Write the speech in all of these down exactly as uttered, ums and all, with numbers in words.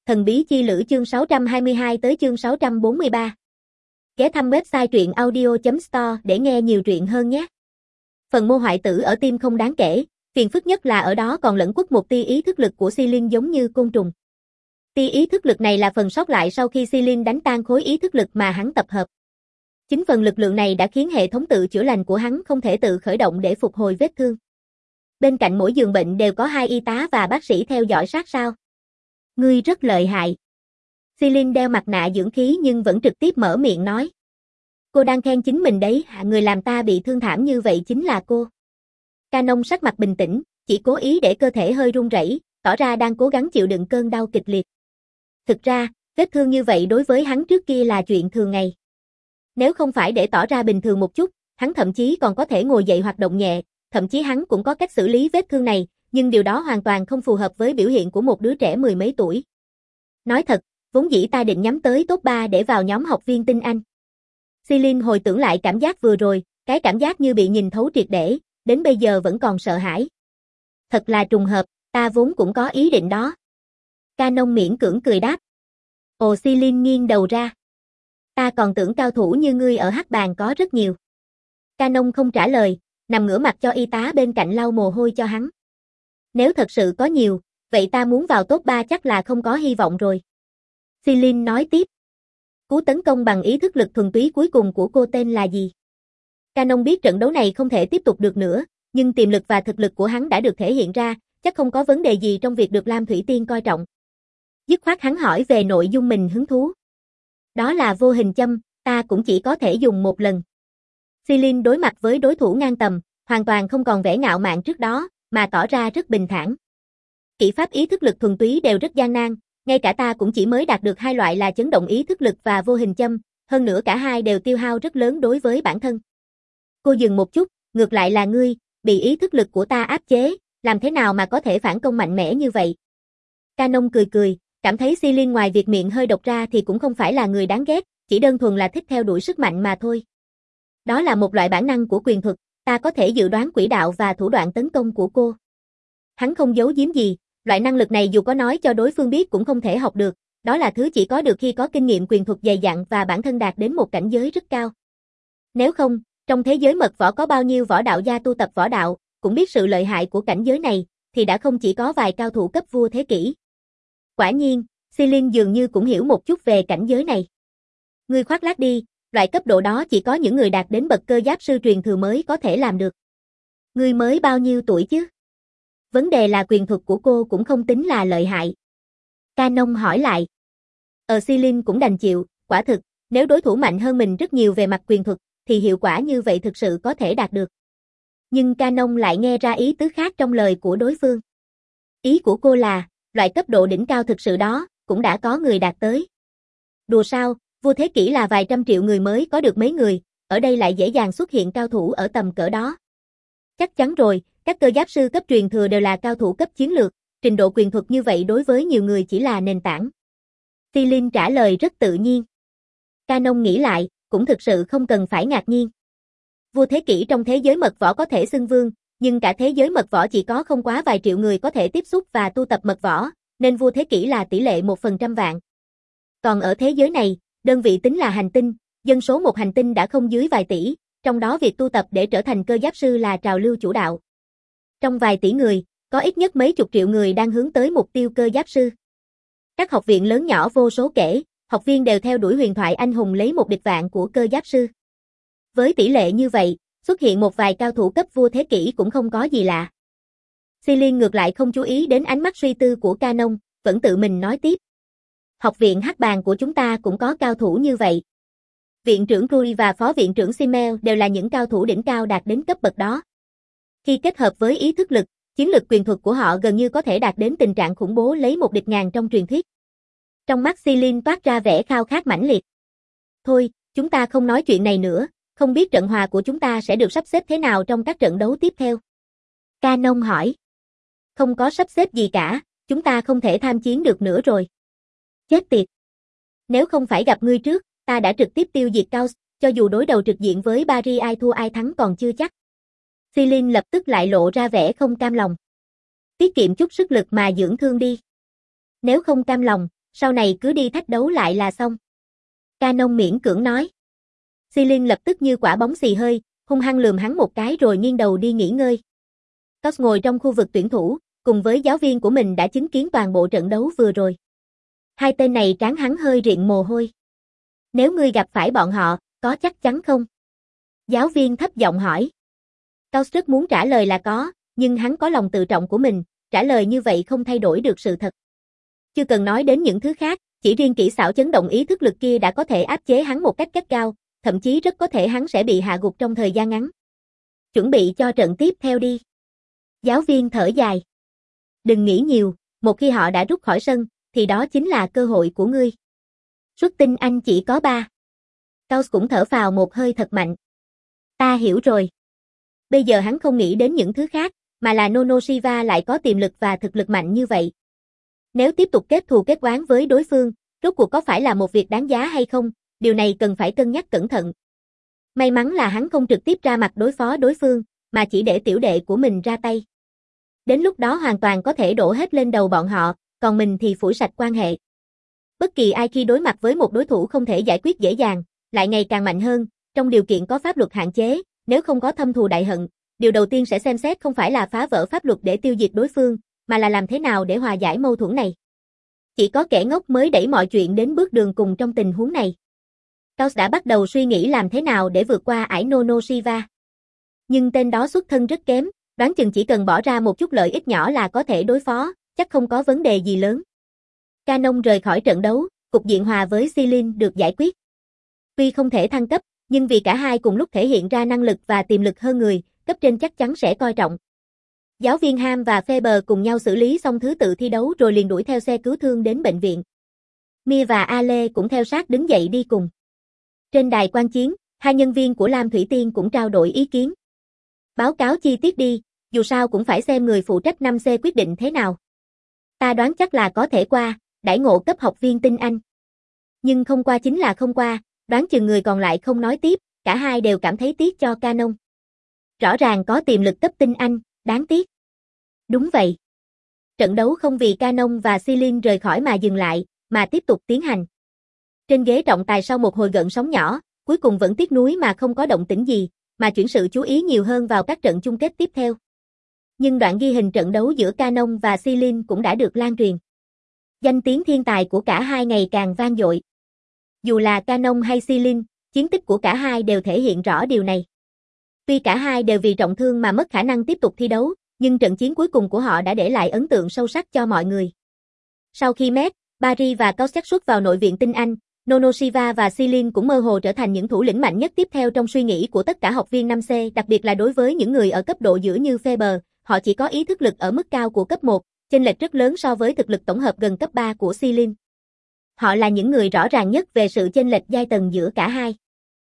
Thần bí chi lữ chương sáu trăm hai mươi hai tới chương sáu trăm bốn mươi ba. Ghé thăm website truyện audio chấm store để nghe nhiều truyện hơn nhé. Phần mô hoại tử ở tim không đáng kể, phiền phức nhất là ở đó còn lẫn quất một tia ý thức lực của Xilin giống như côn trùng. Tia ý thức lực này là phần sót lại sau khi Xilin đánh tan khối ý thức lực mà hắn tập hợp. Chính phần lực lượng này đã khiến hệ thống tự chữa lành của hắn không thể tự khởi động để phục hồi vết thương. Bên cạnh mỗi giường bệnh đều có hai y tá và bác sĩ theo dõi sát sao. Ngươi rất lợi hại. Xilin đeo mặt nạ dưỡng khí nhưng vẫn trực tiếp mở miệng nói. Cô đang khen chính mình đấy, người làm ta bị thương thảm như vậy chính là cô. Canon sắc mặt bình tĩnh, chỉ cố ý để cơ thể hơi run rẩy, tỏ ra đang cố gắng chịu đựng cơn đau kịch liệt. Thực ra, vết thương như vậy đối với hắn trước kia là chuyện thường ngày. Nếu không phải để tỏ ra bình thường một chút, hắn thậm chí còn có thể ngồi dậy hoạt động nhẹ, thậm chí hắn cũng có cách xử lý vết thương này, nhưng điều đó hoàn toàn không phù hợp với biểu hiện của một đứa trẻ mười mấy tuổi. Nói thật, vốn dĩ ta định nhắm tới top ba để vào nhóm học viên tinh Anh. Xilin hồi tưởng lại cảm giác vừa rồi, cái cảm giác như bị nhìn thấu triệt để, đến bây giờ vẫn còn sợ hãi. Thật là trùng hợp, ta vốn cũng có ý định đó. Canon miễn cưỡng cười đáp. Ồ, Xilin nghiêng đầu ra. Ta còn tưởng cao thủ như ngươi ở hắc bàn có rất nhiều. Canon không trả lời, nằm ngửa mặt cho y tá bên cạnh lau mồ hôi cho hắn. Nếu thật sự có nhiều, vậy ta muốn vào top ba chắc là không có hy vọng rồi. Xilin nói tiếp. Cú tấn công bằng ý thức lực thuần túy cuối cùng của cô tên là gì? Canon biết trận đấu này không thể tiếp tục được nữa, nhưng tiềm lực và thực lực của hắn đã được thể hiện ra, chắc không có vấn đề gì trong việc được Lam Thủy Tiên coi trọng. Dứt khoát hắn hỏi về nội dung mình hứng thú. Đó là vô hình châm, ta cũng chỉ có thể dùng một lần. Xilin đối mặt với đối thủ ngang tầm, hoàn toàn không còn vẻ ngạo mạn trước đó, mà tỏ ra rất bình thản. Kỹ pháp ý thức lực thuần túy đều rất gian nan, ngay cả ta cũng chỉ mới đạt được hai loại là chấn động ý thức lực và vô hình châm, hơn nữa cả hai đều tiêu hao rất lớn đối với bản thân. Cô dừng một chút, ngược lại là ngươi, bị ý thức lực của ta áp chế, làm thế nào mà có thể phản công mạnh mẽ như vậy? Canon cười cười, cảm thấy Xilin ngoài việc miệng hơi độc ra thì cũng không phải là người đáng ghét, chỉ đơn thuần là thích theo đuổi sức mạnh mà thôi. Đó là một loại bản năng của quyền thuật, ta có thể dự đoán quỹ đạo và thủ đoạn tấn công của cô. Hắn không giấu giếm gì, loại năng lực này dù có nói cho đối phương biết cũng không thể học được, đó là thứ chỉ có được khi có kinh nghiệm quyền thuật dày dặn và bản thân đạt đến một cảnh giới rất cao. Nếu không, trong thế giới mật võ có bao nhiêu võ đạo gia tu tập võ đạo, cũng biết sự lợi hại của cảnh giới này, thì đã không chỉ có vài cao thủ cấp vua thế kỷ. Quả nhiên, Xilin dường như cũng hiểu một chút về cảnh giới này. Ngươi khoác lác đi, loại cấp độ đó chỉ có những người đạt đến bậc cơ giáp sư truyền thừa mới có thể làm được. Ngươi mới bao nhiêu tuổi chứ? Vấn đề là quyền thuật của cô cũng không tính là lợi hại. Canon hỏi lại. Ờ Xilin cũng đành chịu, quả thực, nếu đối thủ mạnh hơn mình rất nhiều về mặt quyền thuật, thì hiệu quả như vậy thực sự có thể đạt được. Nhưng Canon lại nghe ra ý tứ khác trong lời của đối phương. Ý của cô là, loại cấp độ đỉnh cao thực sự đó, cũng đã có người đạt tới. Đùa sao, vua thế kỷ là vài trăm triệu người mới có được mấy người, ở đây lại dễ dàng xuất hiện cao thủ ở tầm cỡ đó. Chắc chắn rồi, các cơ giáp sư cấp truyền thừa đều là cao thủ cấp chiến lược, trình độ quyền thuật như vậy đối với nhiều người chỉ là nền tảng. Xilin trả lời rất tự nhiên. Canon nghĩ lại, cũng thực sự không cần phải ngạc nhiên. Vua thế kỷ trong thế giới mật võ có thể xưng vương, nhưng cả thế giới mật võ chỉ có không quá vài triệu người có thể tiếp xúc và tu tập mật võ, nên vua thế kỷ là tỷ lệ một phần trăm vạn. Còn ở thế giới này, đơn vị tính là hành tinh, dân số một hành tinh đã không dưới vài tỷ, trong đó việc tu tập để trở thành cơ giáp sư là trào lưu chủ đạo. Trong vài tỷ người, có ít nhất mấy chục triệu người đang hướng tới mục tiêu cơ giáp sư. Các học viện lớn nhỏ vô số kể, học viên đều theo đuổi huyền thoại anh hùng lấy một địch vạn của cơ giáp sư. Với tỷ lệ như vậy, xuất hiện một vài cao thủ cấp vua thế kỷ cũng không có gì lạ. Xilin ngược lại không chú ý đến ánh mắt suy tư của Canon, vẫn tự mình nói tiếp. Học viện hắc bàn của chúng ta cũng có cao thủ như vậy. Viện trưởng Rui và phó viện trưởng Simmel đều là những cao thủ đỉnh cao đạt đến cấp bậc đó. Khi kết hợp với ý thức lực, chiến lực quyền thuật của họ gần như có thể đạt đến tình trạng khủng bố lấy một địch ngàn trong truyền thuyết. Trong mắt Xilin toát ra vẻ khao khát mãnh liệt. Thôi, chúng ta không nói chuyện này nữa, không biết trận hòa của chúng ta sẽ được sắp xếp thế nào trong các trận đấu tiếp theo. Canon hỏi. Không có sắp xếp gì cả, chúng ta không thể tham chiến được nữa rồi. Chết tiệt. Nếu không phải gặp ngươi trước, ta đã trực tiếp tiêu diệt Caos, cho dù đối đầu trực diện với Paris ai thua ai thắng còn chưa chắc. Xilin lập tức lại lộ ra vẻ không cam lòng. Tiết kiệm chút sức lực mà dưỡng thương đi. Nếu không cam lòng, Sau này cứ đi thách đấu lại là xong. Canon miễn cưỡng nói. Ceiling lập tức như quả bóng xì hơi, hung hăng lườm hắn một cái rồi nghiêng đầu đi nghỉ ngơi. Cass ngồi trong khu vực tuyển thủ, cùng với giáo viên của mình đã chứng kiến toàn bộ trận đấu vừa rồi. Hai tên này trán hắn hơi riện mồ hôi. Nếu ngươi gặp phải bọn họ, có chắc chắn không? Giáo viên thấp giọng hỏi. Cass rất muốn trả lời là có, nhưng hắn có lòng tự trọng của mình, trả lời như vậy không thay đổi được sự thật. Chưa cần nói đến những thứ khác, chỉ riêng kỹ xảo chấn động ý thức lực kia đã có thể áp chế hắn một cách gắt gao, thậm chí rất có thể hắn sẽ bị hạ gục trong thời gian ngắn. Chuẩn bị cho trận tiếp theo đi. Giáo viên thở dài. Đừng nghĩ nhiều, một khi họ đã rút khỏi sân, thì đó chính là cơ hội của ngươi. Suất tinh anh chỉ có ba. Cass cũng thở phào một hơi thật mạnh. Ta hiểu rồi. Bây giờ hắn không nghĩ đến những thứ khác, mà là Nono Shiva lại có tiềm lực và thực lực mạnh như vậy. Nếu tiếp tục kết thù kết oán với đối phương, rốt cuộc có phải là một việc đáng giá hay không, điều này cần phải cân nhắc cẩn thận. May mắn là hắn không trực tiếp ra mặt đối phó đối phương, mà chỉ để tiểu đệ của mình ra tay. Đến lúc đó hoàn toàn có thể đổ hết lên đầu bọn họ, còn mình thì phủi sạch quan hệ. Bất kỳ ai khi đối mặt với một đối thủ không thể giải quyết dễ dàng, lại ngày càng mạnh hơn, trong điều kiện có pháp luật hạn chế, nếu không có thâm thù đại hận, điều đầu tiên sẽ xem xét không phải là phá vỡ pháp luật để tiêu diệt đối phương, mà là làm thế nào để hòa giải mâu thuẫn này. Chỉ có kẻ ngốc mới đẩy mọi chuyện đến bước đường cùng trong tình huống này. Cass đã bắt đầu suy nghĩ làm thế nào để vượt qua ải Nono Shiva. Nhưng tên đó xuất thân rất kém, đoán chừng chỉ cần bỏ ra một chút lợi ích nhỏ là có thể đối phó, chắc không có vấn đề gì lớn. Canon rời khỏi trận đấu, cục diện hòa với Ceiling được giải quyết. Tuy không thể thăng cấp, nhưng vì cả hai cùng lúc thể hiện ra năng lực và tiềm lực hơn người, cấp trên chắc chắn sẽ coi trọng. Giáo viên Ham và Faber cùng nhau xử lý xong thứ tự thi đấu rồi liền đuổi theo xe cứu thương đến bệnh viện. Mia và Ale cũng theo sát đứng dậy đi cùng. Trên đài quan chiến, hai nhân viên của Lam Thủy Tiên cũng trao đổi ý kiến. Báo cáo chi tiết đi, dù sao cũng phải xem người phụ trách năm C quyết định thế nào. Ta đoán chắc là có thể qua, đãi ngộ cấp học viên tinh Anh. Nhưng không qua chính là không qua, đoán chừng người còn lại không nói tiếp, cả hai đều cảm thấy tiếc cho Canon. Rõ ràng có tiềm lực cấp tinh Anh, đáng tiếc. Đúng vậy. Trận đấu không vì Canon và Ceiling rời khỏi mà dừng lại, mà tiếp tục tiến hành. Trên ghế trọng tài sau một hồi gợn sóng nhỏ, cuối cùng vẫn tiếc nuối mà không có động tĩnh gì, mà chuyển sự chú ý nhiều hơn vào các trận chung kết tiếp theo. Nhưng đoạn ghi hình trận đấu giữa Canon và Ceiling cũng đã được lan truyền. Danh tiếng thiên tài của cả hai ngày càng vang dội. Dù là Canon hay Ceiling, chiến tích của cả hai đều thể hiện rõ điều này. Tuy cả hai đều vì trọng thương mà mất khả năng tiếp tục thi đấu, nhưng trận chiến cuối cùng của họ đã để lại ấn tượng sâu sắc cho mọi người. Sau khi Met, Barry và Cass xác suất vào nội viện tinh Anh, Nono Shiva và Ceiling cũng mơ hồ trở thành những thủ lĩnh mạnh nhất tiếp theo trong suy nghĩ của tất cả học viên năm C, đặc biệt là đối với những người ở cấp độ giữa như Faber, họ chỉ có ý thức lực ở mức cao của cấp một, chênh lệch rất lớn so với thực lực tổng hợp gần cấp ba của Ceiling. Họ là những người rõ ràng nhất về sự chênh lệch giai tầng giữa cả hai.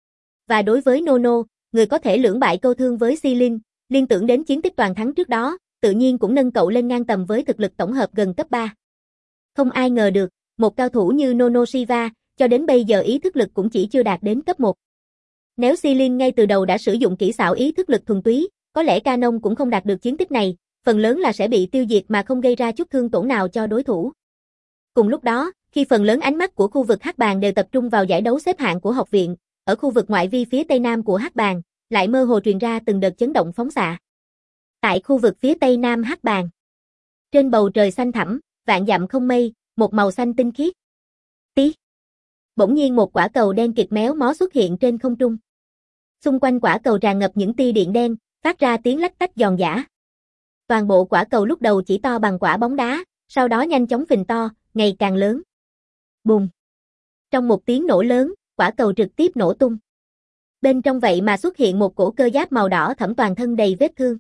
Và đối với Nono, người có thể lưỡng bại câu thương với Ceiling, liên tưởng đến chiến tích toàn thắng trước đó, tự nhiên cũng nâng cậu lên ngang tầm với thực lực tổng hợp gần cấp ba. Không ai ngờ được, một cao thủ như Nono Shiva, cho đến bây giờ ý thức lực cũng chỉ chưa đạt đến cấp một. Nếu Ceiling ngay từ đầu đã sử dụng kỹ xảo ý thức lực thuần túy, có lẽ Canon cũng không đạt được chiến tích này, phần lớn là sẽ bị tiêu diệt mà không gây ra chút thương tổn nào cho đối thủ. Cùng lúc đó, khi phần lớn ánh mắt của khu vực hắc bàn đều tập trung vào giải đấu xếp hạng của học viện, ở khu vực ngoại vi phía tây nam của hắc bàn, lại mơ hồ truyền ra từng đợt chấn động phóng xạ. Tại khu vực phía tây nam hắc bàn, trên bầu trời xanh thẳm, vạn dặm không mây, một màu xanh tinh khiết. Tí. Bỗng nhiên một quả cầu đen kịt méo mó xuất hiện trên không trung. Xung quanh quả cầu tràn ngập những tia điện đen, phát ra tiếng lách tách giòn giã. Toàn bộ quả cầu lúc đầu chỉ to bằng quả bóng đá, sau đó nhanh chóng phình to, ngày càng lớn. Bùng! Trong một tiếng nổ lớn, quả cầu trực tiếp nổ tung. Bên trong vậy mà xuất hiện một cổ cơ giáp màu đỏ thẫm toàn thân đầy vết thương.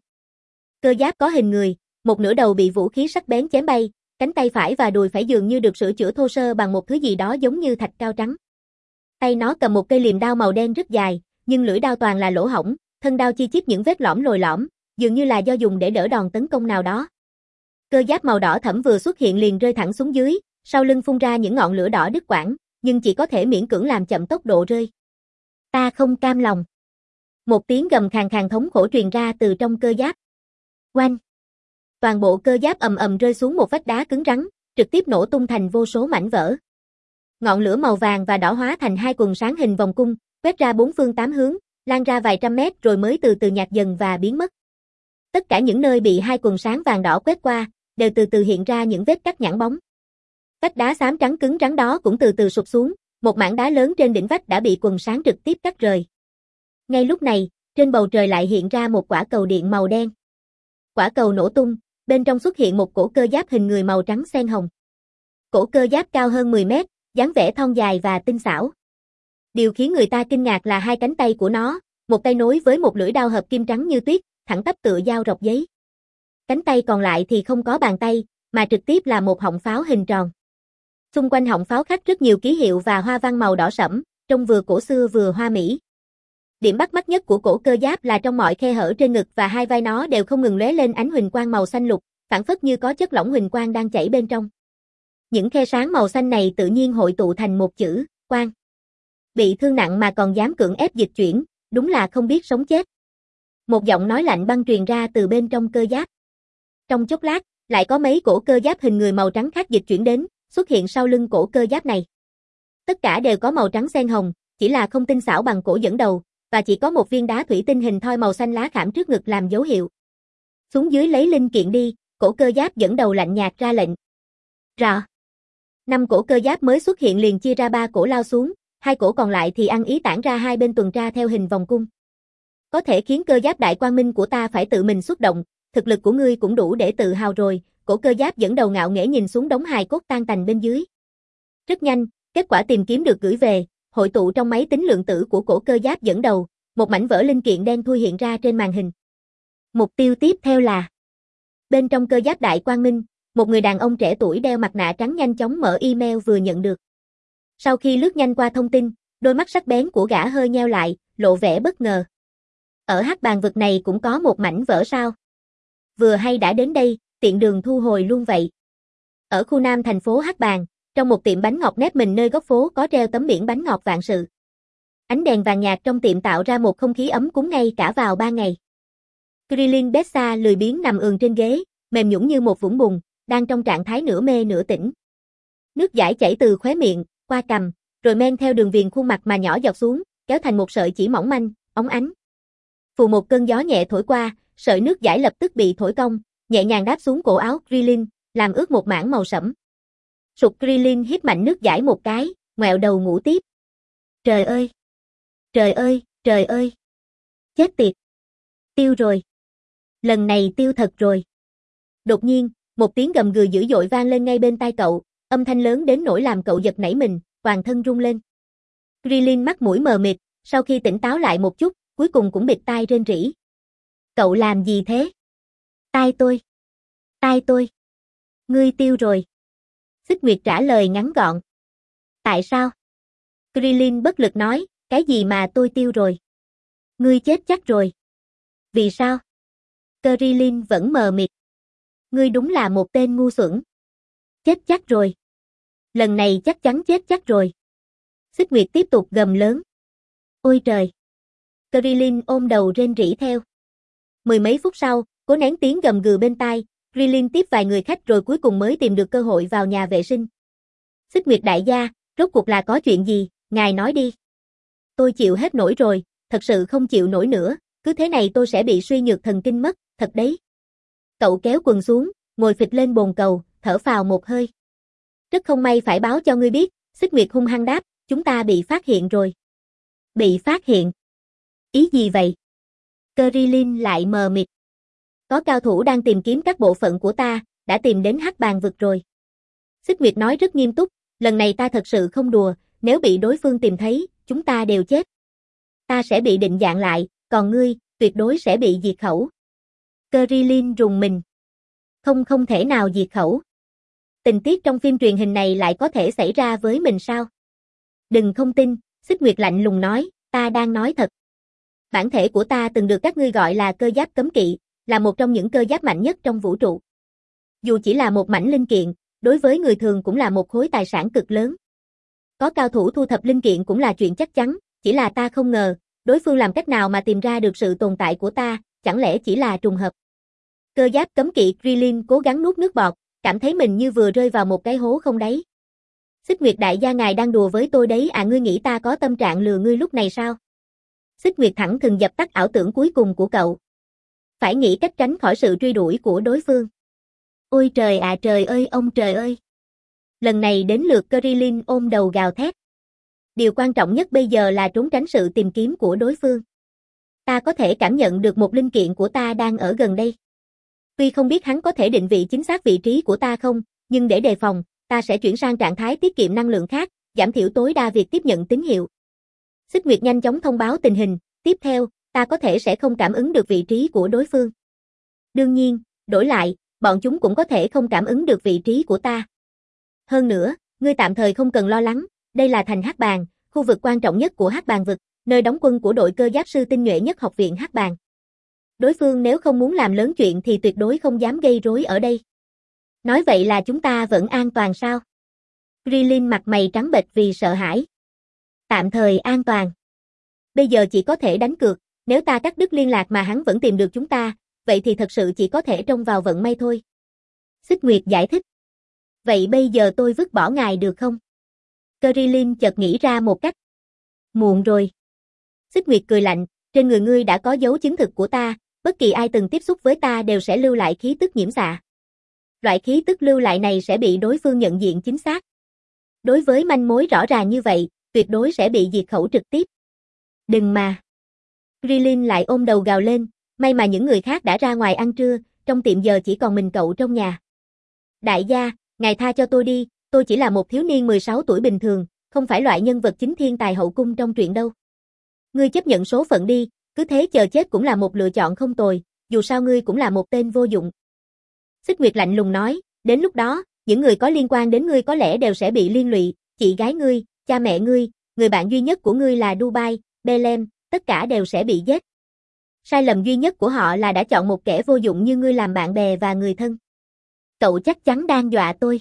Cơ giáp có hình người, một nửa đầu bị vũ khí sắc bén chém bay, cánh tay phải và đùi phải dường như được sửa chữa thô sơ bằng một thứ gì đó giống như thạch cao trắng. Tay nó cầm một cây liềm đao màu đen rất dài, nhưng lưỡi đao toàn là lỗ hổng, thân đao chi chít những vết lõm lồi lõm, dường như là do dùng để đỡ đòn tấn công nào đó. Cơ giáp màu đỏ thẫm vừa xuất hiện liền rơi thẳng xuống dưới, sau lưng phun ra những ngọn lửa đỏ đứt quãng, nhưng chỉ có thể miễn cưỡng làm chậm tốc độ rơi. Ta không cam lòng. Một tiếng gầm khàn khàn thống khổ truyền ra từ trong cơ giáp. Oanh! Toàn bộ cơ giáp ầm ầm rơi xuống một vách đá cứng rắn, trực tiếp nổ tung thành vô số mảnh vỡ. Ngọn lửa màu vàng và đỏ hóa thành hai quần sáng hình vòng cung, quét ra bốn phương tám hướng, lan ra vài trăm mét rồi mới từ từ nhạt dần và biến mất. Tất cả những nơi bị hai quần sáng vàng đỏ quét qua, đều từ từ hiện ra những vết cắt nhẵn bóng. Vách đá xám trắng cứng rắn đó cũng từ từ sụp xuống, một mảng đá lớn trên đỉnh vách đã bị quần sáng trực tiếp cắt rời. Ngay lúc này, trên bầu trời lại hiện ra một quả cầu điện màu đen. Quả cầu nổ tung, bên trong xuất hiện một cổ cơ giáp hình người màu trắng xen hồng. Cổ cơ giáp cao hơn mười mét, dáng vẻ thon dài và tinh xảo. Điều khiến người ta kinh ngạc là hai cánh tay của nó, một tay nối với một lưỡi đao hợp kim trắng như tuyết, thẳng tắp tựa dao rọc giấy. Cánh tay còn lại thì không có bàn tay, mà trực tiếp là một họng pháo hình tròn. Xung quanh họng pháo khắc rất nhiều ký hiệu và hoa văn màu đỏ sẫm, trông vừa cổ xưa vừa hoa mỹ. Điểm bắt mắt nhất của cổ cơ giáp là trong mọi khe hở trên ngực và hai vai nó đều không ngừng lóe lên ánh huỳnh quang màu xanh lục, phảng phất như có chất lỏng huỳnh quang đang chảy bên trong. Những khe sáng màu xanh này tự nhiên hội tụ thành một chữ, quang. Bị thương nặng mà còn dám cưỡng ép dịch chuyển, đúng là không biết sống chết. Một giọng nói lạnh băng truyền ra từ bên trong cơ giáp. Trong chốc lát, lại có mấy cổ cơ giáp hình người màu trắng khác dịch chuyển đến, xuất hiện sau lưng cổ cơ giáp này. Tất cả đều có màu trắng xen hồng, chỉ là không tinh xảo bằng cổ dẫn đầu, và chỉ có một viên đá thủy tinh hình thoi màu xanh lá khảm trước ngực làm dấu hiệu. Xuống dưới lấy linh kiện đi, cổ cơ giáp dẫn đầu lạnh nhạt ra lệnh. Rọ. Năm cổ cơ giáp mới xuất hiện liền chia ra ba cổ lao xuống, hai cổ còn lại thì ăn ý tản ra hai bên tuần tra theo hình vòng cung. Có thể khiến cơ giáp đại quang minh của ta phải tự mình xuất động, thực lực của ngươi cũng đủ để tự hào rồi, cổ cơ giáp dẫn đầu ngạo nghễ nhìn xuống đống hài cốt tan tành bên dưới. Rất nhanh, kết quả tìm kiếm được gửi về, hội tụ trong máy tính lượng tử của cổ cơ giáp dẫn đầu, một mảnh vỡ linh kiện đen thui hiện ra trên màn hình. Mục tiêu tiếp theo là bên trong cơ giáp đại quang minh, một người đàn ông trẻ tuổi đeo mặt nạ trắng nhanh chóng mở email vừa nhận được. Sau khi lướt nhanh qua thông tin, đôi mắt sắc bén của gã hơi nheo lại, lộ vẻ bất ngờ. Ở hắc bàn vực này cũng có một mảnh vỡ sao? Vừa hay đã đến đây, tiện đường thu hồi luôn vậy. Ở khu nam thành phố Hắc Bàn, trong một tiệm bánh ngọt nép mình nơi góc phố có treo tấm biển bánh ngọt vạn sự. Ánh đèn vàng nhạt trong tiệm tạo ra một không khí ấm cúng ngay cả vào ban ngày. Krillin Bessa lười biếng nằm ườn trên ghế, mềm nhũn như một vũng bùn, đang trong trạng thái nửa mê nửa tỉnh. Nước dãi chảy từ khóe miệng, qua cằm, rồi men theo đường viền khuôn mặt mà nhỏ giọt xuống, kéo thành một sợi chỉ mỏng manh, óng ánh. Phù một cơn gió nhẹ thổi qua, sợi nước dãi lập tức bị thổi cong, nhẹ nhàng đáp xuống cổ áo Krillin, làm ướt một mảng màu sẫm. Sụt Krillin hít mạnh nước dãi một cái, ngoẹo đầu ngủ tiếp. Trời ơi! Trời ơi, trời ơi! Chết tiệt! Tiêu rồi! Lần này tiêu thật rồi! Đột nhiên, một tiếng gầm gừ dữ dội vang lên ngay bên tai cậu, âm thanh lớn đến nỗi làm cậu giật nảy mình, toàn thân rung lên. Krillin mắt mũi mờ mịt, sau khi tỉnh táo lại một chút, cuối cùng cũng bịt tai rên rỉ. Cậu làm gì thế? Tai tôi! Tai tôi! Ngươi tiêu rồi! Xích Nguyệt trả lời ngắn gọn. Tại sao? Krillin bất lực nói, cái gì mà tôi tiêu rồi? Ngươi chết chắc rồi. Vì sao? Krillin vẫn mờ mịt. Ngươi đúng là một tên ngu xuẩn. Chết chắc rồi. Lần này chắc chắn chết chắc rồi. Xích Nguyệt tiếp tục gầm lớn. Ôi trời! Krillin ôm đầu rên rỉ theo. Mười mấy phút sau, cố nén tiếng gầm gừ bên tai, Krillin tiếp vài người khách rồi cuối cùng mới tìm được cơ hội vào nhà vệ sinh. Xích Nguyệt đại gia, rốt cuộc là có chuyện gì, ngài nói đi. Tôi chịu hết nổi rồi, thật sự không chịu nổi nữa, cứ thế này tôi sẽ bị suy nhược thần kinh mất, thật đấy. Cậu kéo quần xuống, ngồi phịch lên bồn cầu, thở phào một hơi. Rất không may phải báo cho ngươi biết, Xích Nguyệt hung hăng đáp, chúng ta bị phát hiện rồi. Bị phát hiện? Ý gì vậy? Krillin lại mờ mịt. Có cao thủ đang tìm kiếm các bộ phận của ta, đã tìm đến hắc bàn vực rồi. Xích Nguyệt nói rất nghiêm túc, lần này ta thật sự không đùa, nếu bị đối phương tìm thấy, chúng ta đều chết. Ta sẽ bị định dạng lại, còn ngươi, tuyệt đối sẽ bị diệt khẩu. Krillin rùng mình. Không không thể nào diệt khẩu. Tình tiết trong phim truyền hình này lại có thể xảy ra với mình sao? Đừng không tin, Xích Nguyệt lạnh lùng nói, ta đang nói thật. Bản thể của ta từng được các ngươi gọi là cơ giáp cấm kỵ, là một trong những cơ giáp mạnh nhất trong vũ trụ. Dù chỉ là một mảnh linh kiện, đối với người thường cũng là một khối tài sản cực lớn. Có cao thủ thu thập linh kiện cũng là chuyện chắc chắn, chỉ là ta không ngờ, đối phương làm cách nào mà tìm ra được sự tồn tại của ta, chẳng lẽ chỉ là trùng hợp. Cơ giáp cấm kỵ Krillin cố gắng nuốt nước bọt, cảm thấy mình như vừa rơi vào một cái hố không đáy. Xích Nguyệt đại gia ngài đang đùa với tôi đấy à, ngươi nghĩ ta có tâm trạng lừa ngươi lúc này sao? Xích Nguyệt thẳng thừng dập tắt ảo tưởng cuối cùng của cậu. Phải nghĩ cách tránh khỏi sự truy đuổi của đối phương. Ôi trời à trời ơi ông trời ơi. Lần này đến lượt Krillin ôm đầu gào thét. Điều quan trọng nhất bây giờ là trốn tránh sự tìm kiếm của đối phương. Ta có thể cảm nhận được một linh kiện của ta đang ở gần đây. Tuy không biết hắn có thể định vị chính xác vị trí của ta không, nhưng để đề phòng, ta sẽ chuyển sang trạng thái tiết kiệm năng lượng khác, giảm thiểu tối đa việc tiếp nhận tín hiệu. Xích Nguyệt nhanh chóng thông báo tình hình, tiếp theo, ta có thể sẽ không cảm ứng được vị trí của đối phương. Đương nhiên, đổi lại, bọn chúng cũng có thể không cảm ứng được vị trí của ta. Hơn nữa, ngươi tạm thời không cần lo lắng, đây là thành Hắc Bàng, khu vực quan trọng nhất của Hắc Bàng vực, nơi đóng quân của đội cơ giáp sư tinh nhuệ nhất học viện Hắc Bàng. Đối phương nếu không muốn làm lớn chuyện thì tuyệt đối không dám gây rối ở đây. Nói vậy là chúng ta vẫn an toàn sao? Krillin mặt mày trắng bệch vì sợ hãi. Tạm thời an toàn. Bây giờ chỉ có thể đánh cược, nếu ta cắt đứt liên lạc mà hắn vẫn tìm được chúng ta, vậy thì thật sự chỉ có thể trông vào vận may thôi. Xích Nguyệt giải thích. Vậy bây giờ tôi vứt bỏ ngài được không? Krillin chợt nghĩ ra một cách. Muộn rồi. Xích Nguyệt cười lạnh, trên người ngươi đã có dấu chứng thực của ta, bất kỳ ai từng tiếp xúc với ta đều sẽ lưu lại khí tức nhiễm xạ. Loại khí tức lưu lại này sẽ bị đối phương nhận diện chính xác. Đối với manh mối rõ ràng như vậy, tuyệt đối sẽ bị diệt khẩu trực tiếp. Đừng mà. Krillin lại ôm đầu gào lên, may mà những người khác đã ra ngoài ăn trưa, trong tiệm giờ chỉ còn mình cậu trong nhà. Đại gia, ngài tha cho tôi đi, tôi chỉ là một thiếu niên mười sáu tuổi bình thường, không phải loại nhân vật chính thiên tài hậu cung trong truyện đâu. Ngươi chấp nhận số phận đi, cứ thế chờ chết cũng là một lựa chọn không tồi, dù sao ngươi cũng là một tên vô dụng. Xích Nguyệt lạnh lùng nói, đến lúc đó, những người có liên quan đến ngươi có lẽ đều sẽ bị liên lụy, chị gái ngươi, cha mẹ ngươi, người bạn duy nhất của ngươi là Dubai, Belem, tất cả đều sẽ bị giết. Sai lầm duy nhất của họ là đã chọn một kẻ vô dụng như ngươi làm bạn bè và người thân. Cậu chắc chắn đang dọa tôi.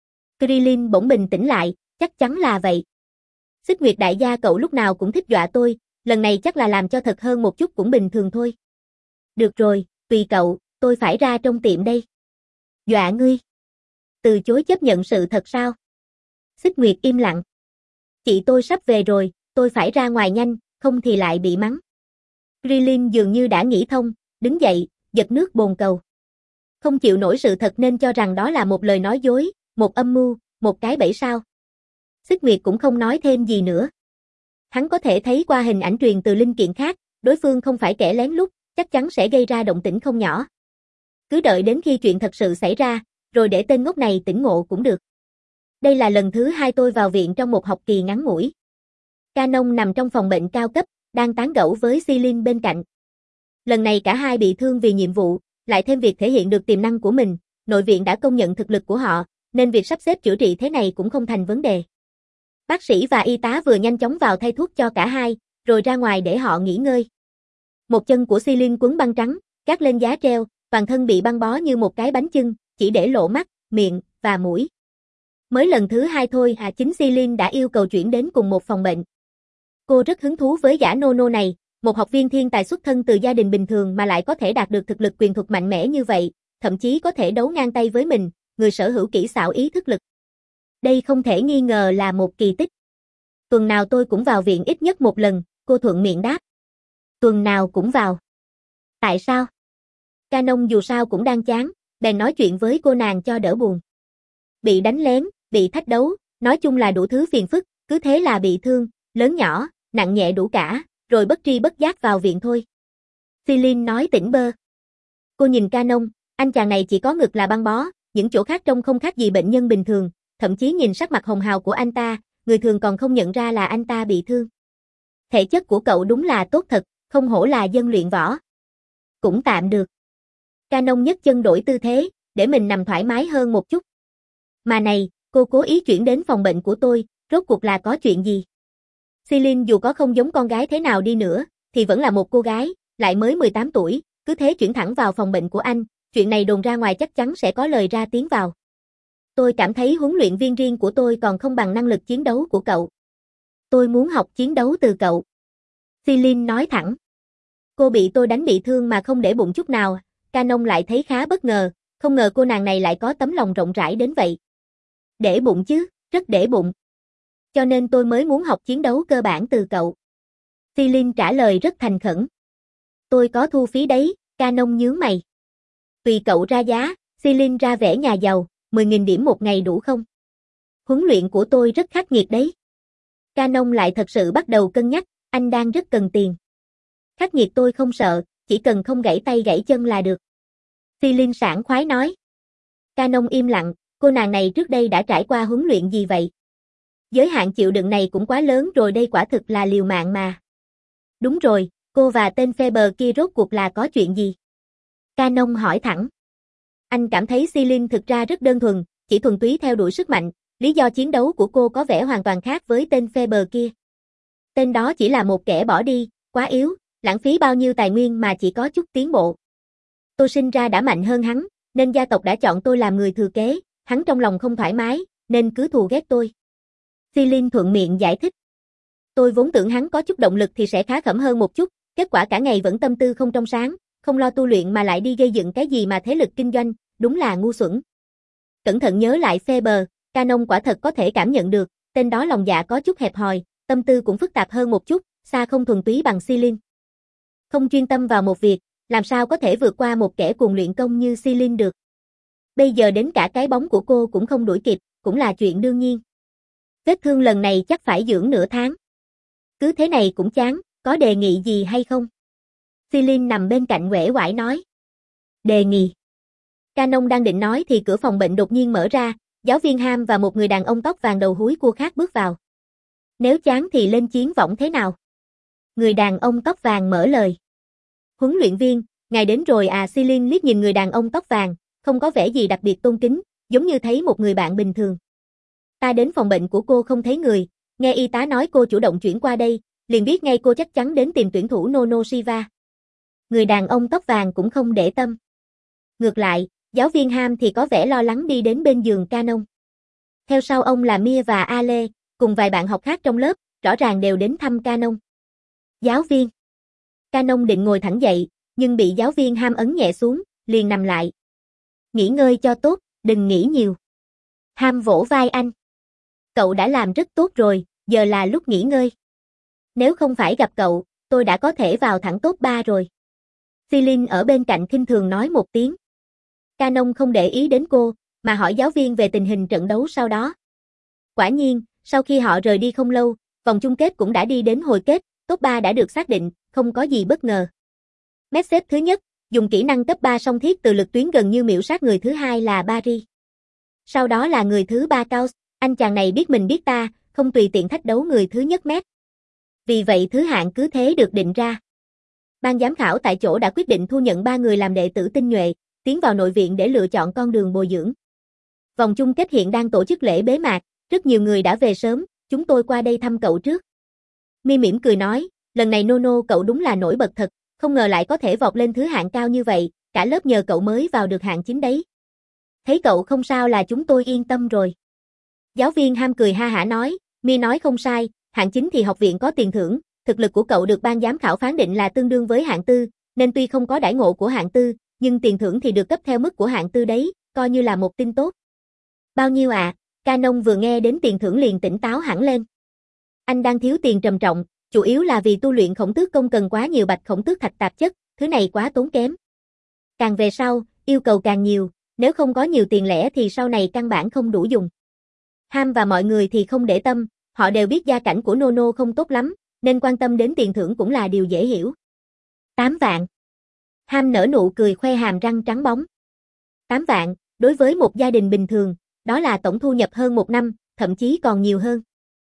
Krillin bỗng bình tĩnh lại, chắc chắn là vậy. Xích Nguyệt đại gia cậu lúc nào cũng thích dọa tôi, lần này chắc là làm cho thật hơn một chút cũng bình thường thôi. Được rồi, tùy cậu, tôi phải ra trong tiệm đây. Dọa ngươi. Từ chối chấp nhận sự thật sao? Xích Nguyệt im lặng. Chị tôi sắp về rồi, tôi phải ra ngoài nhanh, không thì lại bị mắng. Krillin dường như đã nghĩ thông, đứng dậy, giật nước bồn cầu. Không chịu nổi sự thật nên cho rằng đó là một lời nói dối, một âm mưu, một cái bẫy sao. Xích Nguyệt cũng không nói thêm gì nữa. Hắn có thể thấy qua hình ảnh truyền từ linh kiện khác, đối phương không phải kẻ lén lút, chắc chắn sẽ gây ra động tĩnh không nhỏ. Cứ đợi đến khi chuyện thật sự xảy ra, rồi để tên ngốc này tỉnh ngộ cũng được. Đây là lần thứ hai tôi vào viện trong một học kỳ ngắn ngủi. Canon nằm trong phòng bệnh cao cấp, đang tán gẫu với Silin bên cạnh. Lần này cả hai bị thương vì nhiệm vụ, lại thêm việc thể hiện được tiềm năng của mình, nội viện đã công nhận thực lực của họ, nên việc sắp xếp chữa trị thế này cũng không thành vấn đề. Bác sĩ và y tá vừa nhanh chóng vào thay thuốc cho cả hai, rồi ra ngoài để họ nghỉ ngơi. Một chân của Silin quấn băng trắng, gác lên giá treo, toàn thân bị băng bó như một cái bánh chưng, chỉ để lộ mắt, miệng và mũi. Mới lần thứ hai thôi à chính Silin đã yêu cầu chuyển đến cùng một phòng bệnh. Cô rất hứng thú với gã Nono này, một học viên thiên tài xuất thân từ gia đình bình thường mà lại có thể đạt được thực lực quyền thuật mạnh mẽ như vậy, thậm chí có thể đấu ngang tay với mình, người sở hữu kỹ xảo ý thức lực. Đây không thể nghi ngờ là một kỳ tích. Tuần nào tôi cũng vào viện ít nhất một lần, cô thuận miệng đáp. Tuần nào cũng vào. Tại sao? Canon dù sao cũng đang chán, bèn nói chuyện với cô nàng cho đỡ buồn. Bị đánh lén, bị thách đấu, nói chung là đủ thứ phiền phức, cứ thế là bị thương, lớn nhỏ, nặng nhẹ đủ cả, rồi bất tri bất giác vào viện thôi. Silin nói tỉnh bơ. Cô nhìn Canon, anh chàng này chỉ có ngực là băng bó, những chỗ khác trông không khác gì bệnh nhân bình thường, thậm chí nhìn sắc mặt hồng hào của anh ta, người thường còn không nhận ra là anh ta bị thương. Thể chất của cậu đúng là tốt thật, không hổ là dân luyện võ. Cũng tạm được. Canon nhấc chân đổi tư thế, để mình nằm thoải mái hơn một chút. Mà này, cô cố ý chuyển đến phòng bệnh của tôi, rốt cuộc là có chuyện gì? Silin dù có không giống con gái thế nào đi nữa, thì vẫn là một cô gái, lại mới mười tám tuổi, cứ thế chuyển thẳng vào phòng bệnh của anh, chuyện này đồn ra ngoài chắc chắn sẽ có lời ra tiếng vào. Tôi cảm thấy huấn luyện viên riêng của tôi còn không bằng năng lực chiến đấu của cậu. Tôi muốn học chiến đấu từ cậu. Silin nói thẳng. Cô bị tôi đánh bị thương mà không để bụng chút nào, Canon lại thấy khá bất ngờ, Không ngờ cô nàng này lại có tấm lòng rộng rãi đến vậy. Để bụng chứ, rất để bụng. Cho nên tôi mới muốn học chiến đấu cơ bản từ cậu. Celine trả lời rất thành khẩn. Tôi có thu phí đấy, Canon nhướng mày. Tùy cậu ra giá, Celine ra vẻ nhà giàu, mười nghìn điểm một ngày đủ không? Huấn luyện của tôi rất khắc nghiệt đấy. Canon lại thật sự bắt đầu cân nhắc, anh đang rất cần tiền. Khắc nghiệt tôi không sợ, chỉ cần không gãy tay gãy chân là được. Celine sảng khoái nói. Canon im lặng, cô nàng này trước đây đã trải qua huấn luyện gì vậy? Giới hạn chịu đựng này cũng quá lớn rồi, đây quả thực là liều mạng mà. Đúng rồi, cô và tên Faber kia rốt cuộc là có chuyện gì? Canon hỏi thẳng. Anh cảm thấy Celine thực ra rất đơn thuần, chỉ thuần túy theo đuổi sức mạnh, lý do chiến đấu của cô có vẻ hoàn toàn khác với tên Faber kia. Tên đó chỉ là một kẻ bỏ đi, quá yếu, lãng phí bao nhiêu tài nguyên mà chỉ có chút tiến bộ. Tôi sinh ra đã mạnh hơn hắn, nên gia tộc đã chọn tôi làm người thừa kế, hắn trong lòng không thoải mái, nên cứ thù ghét tôi. Celine thuận miệng giải thích. Tôi vốn tưởng hắn có chút động lực thì sẽ khá khẩm hơn một chút, kết quả cả ngày vẫn tâm tư không trong sáng, không lo tu luyện mà lại đi gây dựng cái gì mà thế lực kinh doanh, đúng là ngu xuẩn. Cẩn thận nhớ lại Faber, Canon quả thật có thể cảm nhận được, tên đó lòng dạ có chút hẹp hòi, tâm tư cũng phức tạp hơn một chút, xa không thuần túy bằng Celine. Không chuyên tâm vào một việc, làm sao có thể vượt qua một kẻ cuồng luyện công như Celine được. Bây giờ đến cả cái bóng của cô cũng không đuổi kịp, cũng là chuyện đương nhiên. Vết thương lần này chắc phải dưỡng nửa tháng. Cứ thế này cũng chán, có đề nghị gì hay không? Celine nằm bên cạnh uể oải nói. Đề nghị. Canon đang định nói thì cửa phòng bệnh đột nhiên mở ra, giáo viên Ham và một người đàn ông tóc vàng đầu húi cua khác bước vào. Nếu chán thì lên chiến võng thế nào? Người đàn ông tóc vàng mở lời. Huấn luyện viên, ngài đến rồi à? Celine liếc nhìn người đàn ông tóc vàng, không có vẻ gì đặc biệt tôn kính, giống như thấy một người bạn bình thường. Ta đến phòng bệnh của cô không thấy người, nghe y tá nói cô chủ động chuyển qua đây, liền biết ngay cô chắc chắn đến tìm tuyển thủ Nono Shiva. Người đàn ông tóc vàng cũng không để tâm. Ngược lại, giáo viên Ham thì có vẻ lo lắng đi đến bên giường Canon. Theo sau ông là Mia và Ale, cùng vài bạn học khác trong lớp, rõ ràng đều đến thăm Canon. Giáo viên. Canon định ngồi thẳng dậy, nhưng bị giáo viên Ham ấn nhẹ xuống, liền nằm lại. Nghỉ ngơi cho tốt, đừng nghĩ nhiều. Ham vỗ vai anh. Cậu đã làm rất tốt rồi, giờ là lúc nghỉ ngơi. Nếu không phải gặp cậu, tôi đã có thể vào thẳng top ba rồi. Celine ở bên cạnh khinh thường nói một tiếng. Canon không để ý đến cô, mà hỏi giáo viên về tình hình trận đấu sau đó. Quả nhiên, sau khi họ rời đi không lâu, vòng chung kết cũng đã đi đến hồi kết, top ba đã được xác định, không có gì bất ngờ. Mét xếp thứ nhất, dùng kỹ năng cấp ba song thiết từ lực tuyến gần như miểu sát người thứ hai là Paris. Sau đó là người thứ ba Caos, anh chàng này biết mình biết ta, không tùy tiện thách đấu người thứ nhất Mét. Vì vậy thứ hạng cứ thế được định ra. Ban giám khảo tại chỗ đã quyết định thu nhận ba người làm đệ tử tinh nhuệ, tiến vào nội viện để lựa chọn con đường bồi dưỡng. Vòng chung kết hiện đang tổ chức lễ bế mạc, rất nhiều người đã về sớm, chúng tôi qua đây thăm cậu trước. Mi mỉm cười nói, lần này Nono cậu đúng là nổi bật thật, không ngờ lại có thể vọt lên thứ hạng cao như vậy, cả lớp nhờ cậu mới vào được hạng chín đấy. Thấy cậu không sao là chúng tôi yên tâm rồi. Giáo viên Ham cười ha hả nói, Mi nói không sai, hạng chín thì học viện có tiền thưởng, thực lực của cậu được ban giám khảo phán định là tương đương với hạng tư, nên tuy không có đãi ngộ của hạng tư, nhưng tiền thưởng thì được cấp theo mức của hạng tư đấy, coi như là một tin tốt. Bao nhiêu ạ? À? Canon vừa nghe đến tiền thưởng liền tỉnh táo hẳn lên. Anh đang thiếu tiền trầm trọng, chủ yếu là vì tu luyện khổng tước công cần quá nhiều bạch khổng tước thạch tạp chất, thứ này quá tốn kém. Càng về sau, yêu cầu càng nhiều, nếu không có nhiều tiền lẻ thì sau này căn bản không đủ dùng. Ham và mọi người thì không để tâm, họ đều biết gia cảnh của Nono không tốt lắm, nên quan tâm đến tiền thưởng cũng là điều dễ hiểu. tám vạn. Ham nở nụ cười khoe hàm răng trắng bóng. tám vạn, đối với một gia đình bình thường, đó là tổng thu nhập hơn một năm, thậm chí còn nhiều hơn.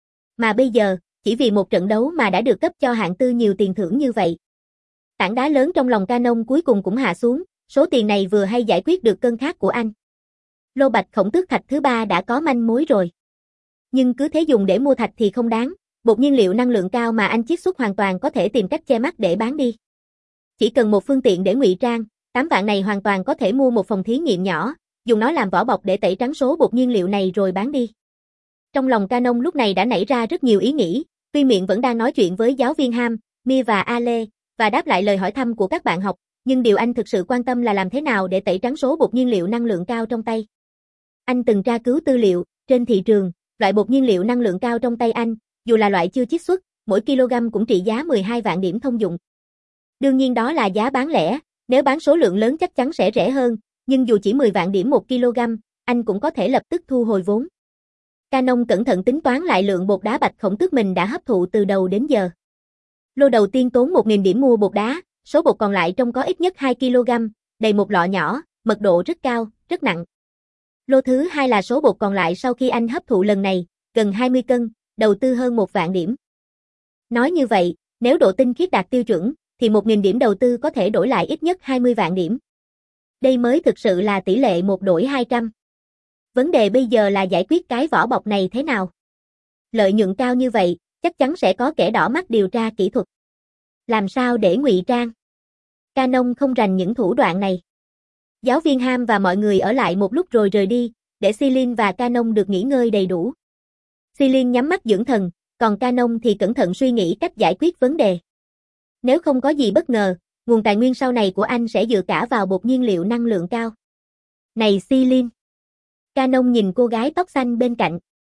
Mà bây giờ, chỉ vì một trận đấu mà đã được cấp cho hạng tư nhiều tiền thưởng như vậy. Tảng đá lớn trong lòng Canon cuối cùng cũng hạ xuống, số tiền này vừa hay giải quyết được cơn khát của anh. Lô bạch khổng tước thạch thứ ba đã có manh mối rồi. Nhưng cứ thế dùng để mua thạch thì không đáng, bột nhiên liệu năng lượng cao mà anh chiết xuất hoàn toàn có thể tìm cách che mắt để bán đi. Chỉ cần một phương tiện để ngụy trang, tám vạn này hoàn toàn có thể mua một phòng thí nghiệm nhỏ, dùng nó làm vỏ bọc để tẩy trắng số bột nhiên liệu này rồi bán đi. Trong lòng Canon lúc này đã nảy ra rất nhiều ý nghĩ, tuy miệng vẫn đang nói chuyện với giáo viên Ham, Mia và Ale, và đáp lại lời hỏi thăm của các bạn học, Nhưng điều anh thực sự quan tâm là làm thế nào để tẩy trắng số bột nhiên liệu năng lượng cao trong tay. Anh từng tra cứu tư liệu, trên thị trường, loại bột nhiên liệu năng lượng cao trong tay anh, dù là loại chưa chiết xuất, mỗi kg cũng trị giá mười hai vạn điểm thông dụng. Đương nhiên đó là giá bán lẻ, nếu bán số lượng lớn chắc chắn sẽ rẻ hơn, nhưng dù chỉ mười vạn điểm một kg, anh cũng có thể lập tức thu hồi vốn. Canon cẩn thận tính toán lại lượng bột đá bạch khổng tước mình đã hấp thụ từ đầu đến giờ. Lô đầu tiên tốn một nghìn điểm mua bột đá, số bột còn lại trong có ít nhất hai ki lô gam, đầy một lọ nhỏ, mật độ rất cao, rất nặng. Lô thứ hai là số bột còn lại sau khi anh hấp thụ lần này, gần hai mươi cân, đầu tư hơn một vạn điểm. Nói như vậy, nếu độ tinh khiết đạt tiêu chuẩn, thì một nghìn điểm đầu tư có thể đổi lại ít nhất hai mươi vạn điểm. Đây mới thực sự là tỷ lệ một đổi hai trăm. Vấn đề bây giờ là giải quyết cái vỏ bọc này thế nào? Lợi nhuận cao như vậy, chắc chắn sẽ có kẻ đỏ mắt điều tra kỹ thuật. Làm sao để ngụy trang? Canon không rành những thủ đoạn này. Giáo viên Ham và mọi người ở lại một lúc rồi rời đi, để Celine và Canon được nghỉ ngơi đầy đủ. Celine nhắm mắt dưỡng thần, còn Canon thì cẩn thận suy nghĩ cách giải quyết vấn đề. Nếu không có gì bất ngờ, nguồn tài nguyên sau này của anh sẽ dựa cả vào bột nhiên liệu năng lượng cao. Này Celine! Canon nhìn cô gái tóc xanh bên cạnh.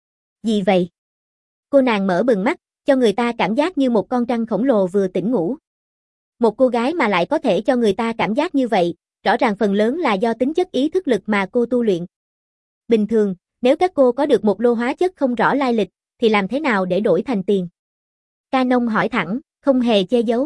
Gì vậy? Cô nàng mở bừng mắt, cho người ta cảm giác như một con trăng khổng lồ vừa tỉnh ngủ. Một cô gái mà lại có thể cho người ta cảm giác như vậy, rõ ràng phần lớn là do tính chất ý thức lực mà cô tu luyện. Bình thường, nếu các cô có được một lô hóa chất không rõ lai lịch, thì làm thế nào để đổi thành tiền? Canon hỏi thẳng, không hề che giấu.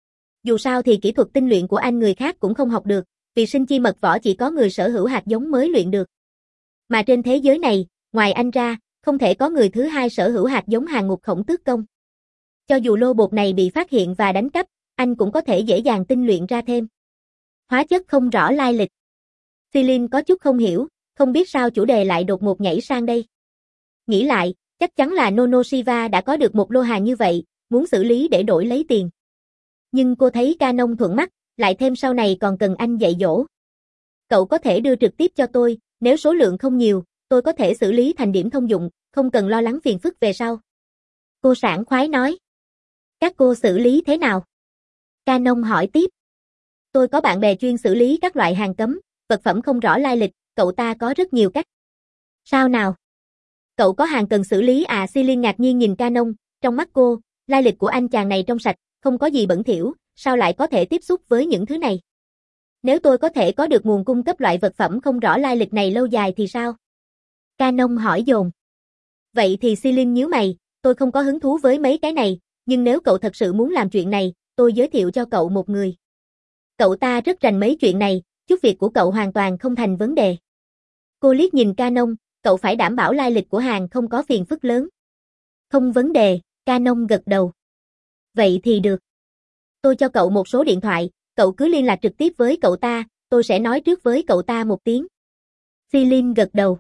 Dù sao thì kỹ thuật tinh luyện của anh người khác cũng không học được, vì sinh chi mật võ chỉ có người sở hữu hạt giống mới luyện được. Mà trên thế giới này, ngoài anh ra, không thể có người thứ hai sở hữu hạt giống hàng ngục khổng tước công. Cho dù lô bột này bị phát hiện và đánh cắp, anh cũng có thể dễ dàng tinh luyện ra thêm. Hóa chất không rõ lai lịch. Celine có chút không hiểu, không biết sao chủ đề lại đột ngột nhảy sang đây. Nghĩ lại, chắc chắn là Nonoshiva đã có được một lô hàng như vậy, muốn xử lý để đổi lấy tiền. Nhưng cô thấy Canon thuận mắt, lại thêm sau này còn cần anh dạy dỗ. Cậu có thể đưa trực tiếp cho tôi, nếu số lượng không nhiều, tôi có thể xử lý thành điểm thông dụng, không cần lo lắng phiền phức về sau. Cô sảng khoái nói. Các cô xử lý thế nào? Canon hỏi tiếp. Tôi có bạn bè chuyên xử lý các loại hàng cấm, vật phẩm không rõ lai lịch, cậu ta có rất nhiều cách. Sao nào? Cậu có hàng cần xử lý à? Celine ngạc nhiên nhìn Canon, trong mắt cô, lai lịch của anh chàng này trong sạch, không có gì bẩn thỉu, sao lại có thể tiếp xúc với những thứ này? Nếu tôi có thể có được nguồn cung cấp loại vật phẩm không rõ lai lịch này lâu dài thì sao? Canon hỏi dồn. Vậy thì Celine nhíu mày, tôi không có hứng thú với mấy cái này, nhưng nếu cậu thật sự muốn làm chuyện này, tôi giới thiệu cho cậu một người. Cậu ta rất rành mấy chuyện này, chút việc của cậu hoàn toàn không thành vấn đề. Cô liếc nhìn Canon, cậu phải đảm bảo lai lịch của hàng không có phiền phức lớn. Không vấn đề, Canon gật đầu. Vậy thì được. Tôi cho cậu một số điện thoại, cậu cứ liên lạc trực tiếp với cậu ta, tôi sẽ nói trước với cậu ta một tiếng. Celine gật đầu.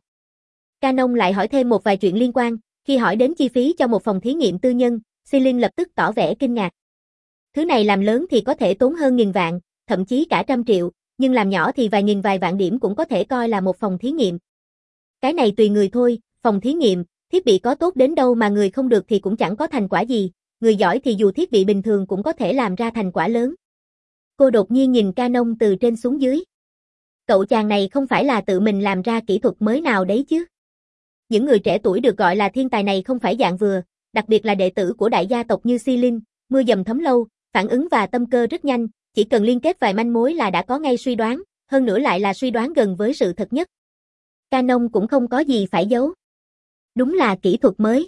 Canon lại hỏi thêm một vài chuyện liên quan, khi hỏi đến chi phí cho một phòng thí nghiệm tư nhân, Celine lập tức tỏ vẻ kinh ngạc. Thứ này làm lớn thì có thể tốn hơn nghìn vạn, thậm chí cả trăm triệu, nhưng làm nhỏ thì vài nghìn vài vạn điểm cũng có thể coi là một phòng thí nghiệm. Cái này tùy người thôi, phòng thí nghiệm, thiết bị có tốt đến đâu mà người không được thì cũng chẳng có thành quả gì, người giỏi thì dù thiết bị bình thường cũng có thể làm ra thành quả lớn. Cô đột nhiên nhìn Canon từ trên xuống dưới. Cậu chàng này không phải là tự mình làm ra kỹ thuật mới nào đấy chứ? Những người trẻ tuổi được gọi là thiên tài này không phải dạng vừa, đặc biệt là đệ tử của đại gia tộc như Celine, mưa dầm thấm lâu, phản ứng và tâm cơ rất nhanh, chỉ cần liên kết vài manh mối là đã có ngay suy đoán, hơn nữa lại là suy đoán gần với sự thật nhất. Canon cũng không có gì phải giấu. Đúng là kỹ thuật mới.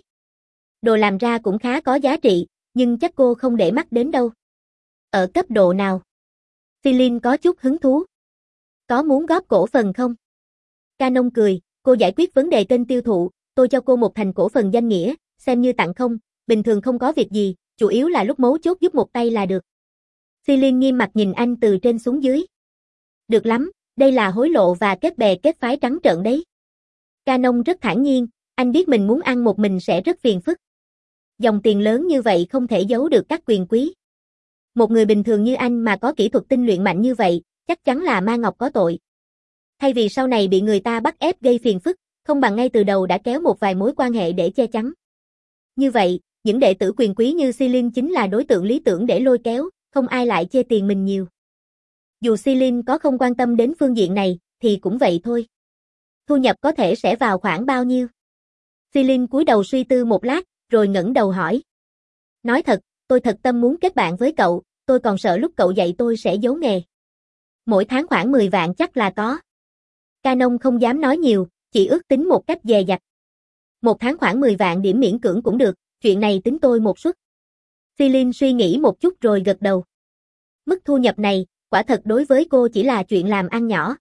Đồ làm ra cũng khá có giá trị, nhưng chắc cô không để mắt đến đâu. Ở cấp độ nào? Celine có chút hứng thú. Có muốn góp cổ phần không? Canon cười, cô giải quyết vấn đề kênh tiêu thụ, tôi cho cô một thành cổ phần danh nghĩa, xem như tặng không, bình thường không có việc gì, chủ yếu là lúc mấu chốt giúp một tay là được. Celine nghiêm mặt nhìn anh từ trên xuống dưới. Được lắm, đây là hối lộ và kết bè kết phái trắng trợn đấy. Canon rất thản nhiên, anh biết mình muốn ăn một mình sẽ rất phiền phức. Dòng tiền lớn như vậy không thể giấu được các quyền quý. Một người bình thường như anh mà có kỹ thuật tinh luyện mạnh như vậy, chắc chắn là ma ngọc có tội. Thay vì sau này bị người ta bắt ép gây phiền phức, không bằng ngay từ đầu đã kéo một vài mối quan hệ để che chắn. Như vậy, những đệ tử quyền quý như Celine chính là đối tượng lý tưởng để lôi kéo, không ai lại chê tiền mình nhiều. Dù Celine có không quan tâm đến phương diện này, thì cũng vậy thôi. Thu nhập có thể sẽ vào khoảng bao nhiêu? Celine cúi đầu suy tư một lát, rồi ngẩng đầu hỏi. Nói thật, tôi thật tâm muốn kết bạn với cậu, tôi còn sợ lúc cậu dạy tôi sẽ giấu nghề. Mỗi tháng khoảng mười vạn chắc là có. Canon không dám nói nhiều, chỉ ước tính một cách dè dặt. Một tháng khoảng mười vạn điểm miễn cưỡng cũng được, chuyện này tính tôi một suất. Celine suy nghĩ một chút rồi gật đầu. Mức thu nhập này, quả thật đối với cô chỉ là chuyện làm ăn nhỏ.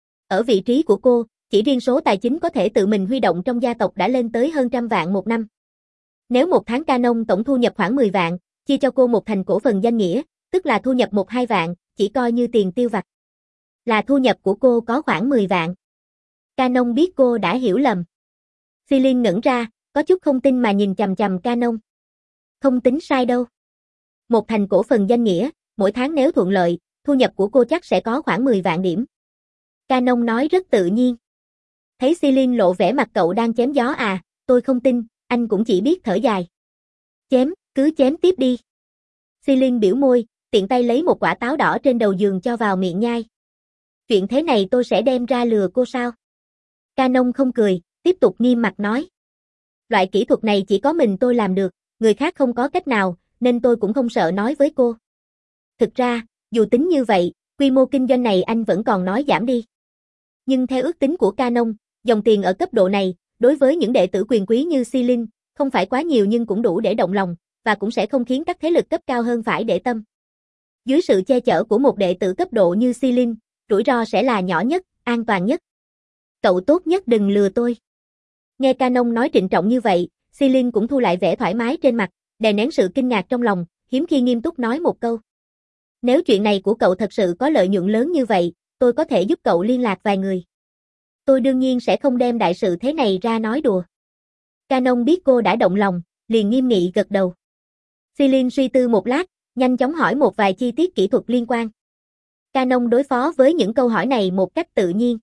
Ở vị trí của cô, chỉ riêng số tài chính có thể tự mình huy động trong gia tộc đã lên tới hơn trăm vạn một năm. Nếu một tháng Canon tổng thu nhập khoảng mười vạn, chia cho cô một thành cổ phần danh nghĩa, tức là thu nhập một hai vạn, chỉ coi như tiền tiêu vặt. Là thu nhập của cô có khoảng mười vạn. Canon biết cô đã hiểu lầm. Celine ngẩn ra, có chút không tin mà nhìn chằm chằm Canon. Không tính sai đâu. Một thành cổ phần danh nghĩa, mỗi tháng nếu thuận lợi, thu nhập của cô chắc sẽ có khoảng mười vạn điểm. Canon nói rất tự nhiên. Thấy Celine lộ vẻ mặt cậu đang chém gió à, tôi không tin, anh cũng chỉ biết thở dài. Chém, cứ chém tiếp đi. Celine biểu môi, tiện tay lấy một quả táo đỏ trên đầu giường cho vào miệng nhai. Chuyện thế này tôi sẽ đem ra lừa cô sao? Canon không cười, tiếp tục nghiêm mặt nói. Loại kỹ thuật này chỉ có mình tôi làm được, người khác không có cách nào, nên tôi cũng không sợ nói với cô. Thực ra, dù tính như vậy, quy mô kinh doanh này anh vẫn còn nói giảm đi. Nhưng theo ước tính của Canon, dòng tiền ở cấp độ này, đối với những đệ tử quyền quý như Celine, không phải quá nhiều nhưng cũng đủ để động lòng, và cũng sẽ không khiến các thế lực cấp cao hơn phải để tâm. Dưới sự che chở của một đệ tử cấp độ như Celine, rủi ro sẽ là nhỏ nhất, an toàn nhất. Cậu tốt nhất đừng lừa tôi. Nghe Canon nói trịnh trọng như vậy, Celine cũng thu lại vẻ thoải mái trên mặt, đè nén sự kinh ngạc trong lòng, hiếm khi nghiêm túc nói một câu. Nếu chuyện này của cậu thật sự có lợi nhuận lớn như vậy, tôi có thể giúp cậu liên lạc vài người. Tôi đương nhiên sẽ không đem đại sự thế này ra nói đùa. Canon biết cô đã động lòng, liền nghiêm nghị gật đầu. Celine suy tư một lát, nhanh chóng hỏi một vài chi tiết kỹ thuật liên quan. Canon đối phó với những câu hỏi này một cách tự nhiên.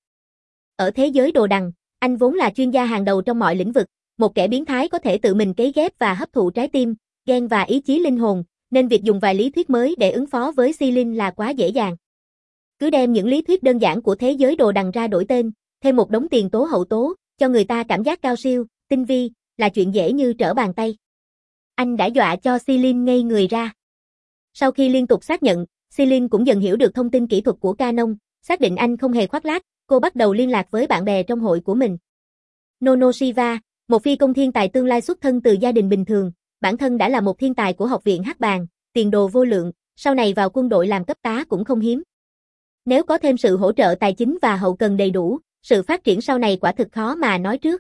Ở thế giới đồ đằng, anh vốn là chuyên gia hàng đầu trong mọi lĩnh vực, một kẻ biến thái có thể tự mình cấy ghép và hấp thụ trái tim, gan và ý chí linh hồn, nên việc dùng vài lý thuyết mới để ứng phó với Celine là quá dễ dàng. Cứ đem những lý thuyết đơn giản của thế giới đồ đằng ra đổi tên, thêm một đống tiền tố hậu tố, cho người ta cảm giác cao siêu, tinh vi, là chuyện dễ như trở bàn tay. Anh đã dọa cho Celine ngây người ra. Sau khi liên tục xác nhận, Celine cũng dần hiểu được thông tin kỹ thuật của Canon, xác định anh không hề khoác lác, cô bắt đầu liên lạc với bạn bè trong hội của mình. Nono Shiva, một phi công thiên tài tương lai xuất thân từ gia đình bình thường, bản thân đã là một thiên tài của học viện Hắc Bàng, tiền đồ vô lượng, sau này vào quân đội làm cấp tá cũng không hiếm. Nếu có thêm sự hỗ trợ tài chính và hậu cần đầy đủ, sự phát triển sau này quả thực khó mà nói trước.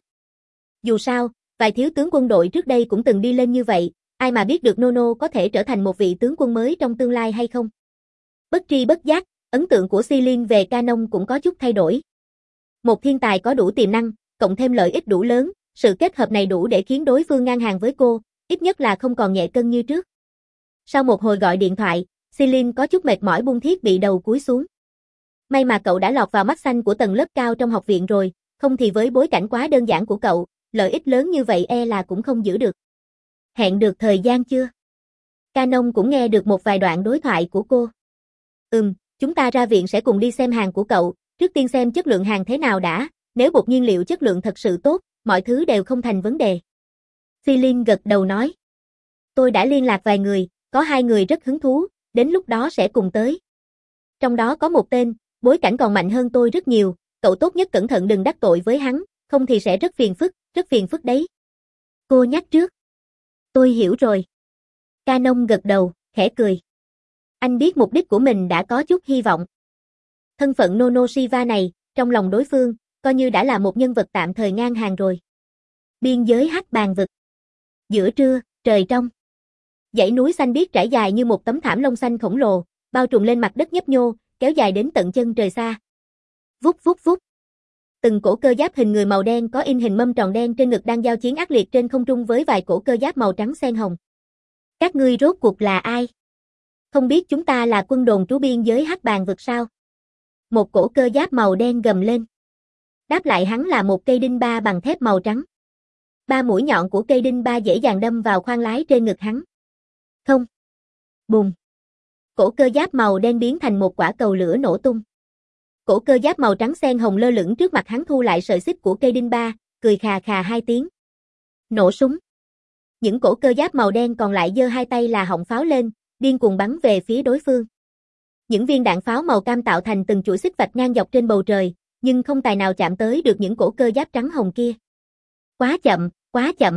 Dù sao, vài thiếu tướng quân đội trước đây cũng từng đi lên như vậy, ai mà biết được Nono có thể trở thành một vị tướng quân mới trong tương lai hay không. Bất tri bất giác, ấn tượng của Celine về Canon cũng có chút thay đổi. Một thiên tài có đủ tiềm năng, cộng thêm lợi ích đủ lớn, sự kết hợp này đủ để khiến đối phương ngang hàng với cô, ít nhất là không còn nhẹ cân như trước. Sau một hồi gọi điện thoại, Celine có chút mệt mỏi buông thiết bị đầu cúi xuống. May mà cậu đã lọt vào mắt xanh của tầng lớp cao trong học viện rồi, không thì với bối cảnh quá đơn giản của cậu, lợi ích lớn như vậy e là cũng không giữ được. Hẹn được thời gian chưa? Canon cũng nghe được một vài đoạn đối thoại của cô. Ừm, chúng ta ra viện sẽ cùng đi xem hàng của cậu, trước tiên xem chất lượng hàng thế nào đã, nếu bột nhiên liệu chất lượng thật sự tốt, mọi thứ đều không thành vấn đề. Celine gật đầu nói. Tôi đã liên lạc vài người, có hai người rất hứng thú, đến lúc đó sẽ cùng tới. Trong đó có một tên, bối cảnh còn mạnh hơn tôi rất nhiều, cậu tốt nhất cẩn thận đừng đắc tội với hắn, không thì sẽ rất phiền phức, rất phiền phức đấy. Cô nhắc trước. Tôi hiểu rồi. Canon gật đầu, khẽ cười. Anh biết mục đích của mình đã có chút hy vọng. Thân phận Nono Shiva này, trong lòng đối phương, coi như đã là một nhân vật tạm thời ngang hàng rồi. Biên giới Hắc Bàng vực. Giữa trưa, trời trong. Dãy núi xanh biếc trải dài như một tấm thảm lông xanh khổng lồ, bao trùm lên mặt đất nhấp nhô, kéo dài đến tận chân trời xa. Vút vút vút. Từng cổ cơ giáp hình người màu đen có in hình mâm tròn đen trên ngực đang giao chiến ác liệt trên không trung với vài cổ cơ giáp màu trắng xen hồng. Các ngươi rốt cuộc là ai? Không biết chúng ta là quân đồn trú biên giới Hắc Bàng vực sao? Một cổ cơ giáp màu đen gầm lên. Đáp lại hắn là một cây đinh ba bằng thép màu trắng. Ba mũi nhọn của cây đinh ba dễ dàng đâm vào khoang lái trên ngực hắn. Không. Bùm. Cổ cơ giáp màu đen biến thành một quả cầu lửa nổ tung. Cổ cơ giáp màu trắng xen hồng lơ lửng trước mặt hắn thu lại sợi xích của cây đinh ba, cười khà khà hai tiếng. Nổ súng. Những cổ cơ giáp màu đen còn lại giơ hai tay là họng pháo lên, điên cuồng bắn về phía đối phương. Những viên đạn pháo màu cam tạo thành từng chuỗi xích vạch ngang dọc trên bầu trời, nhưng không tài nào chạm tới được những cổ cơ giáp trắng hồng kia. Quá chậm, quá chậm.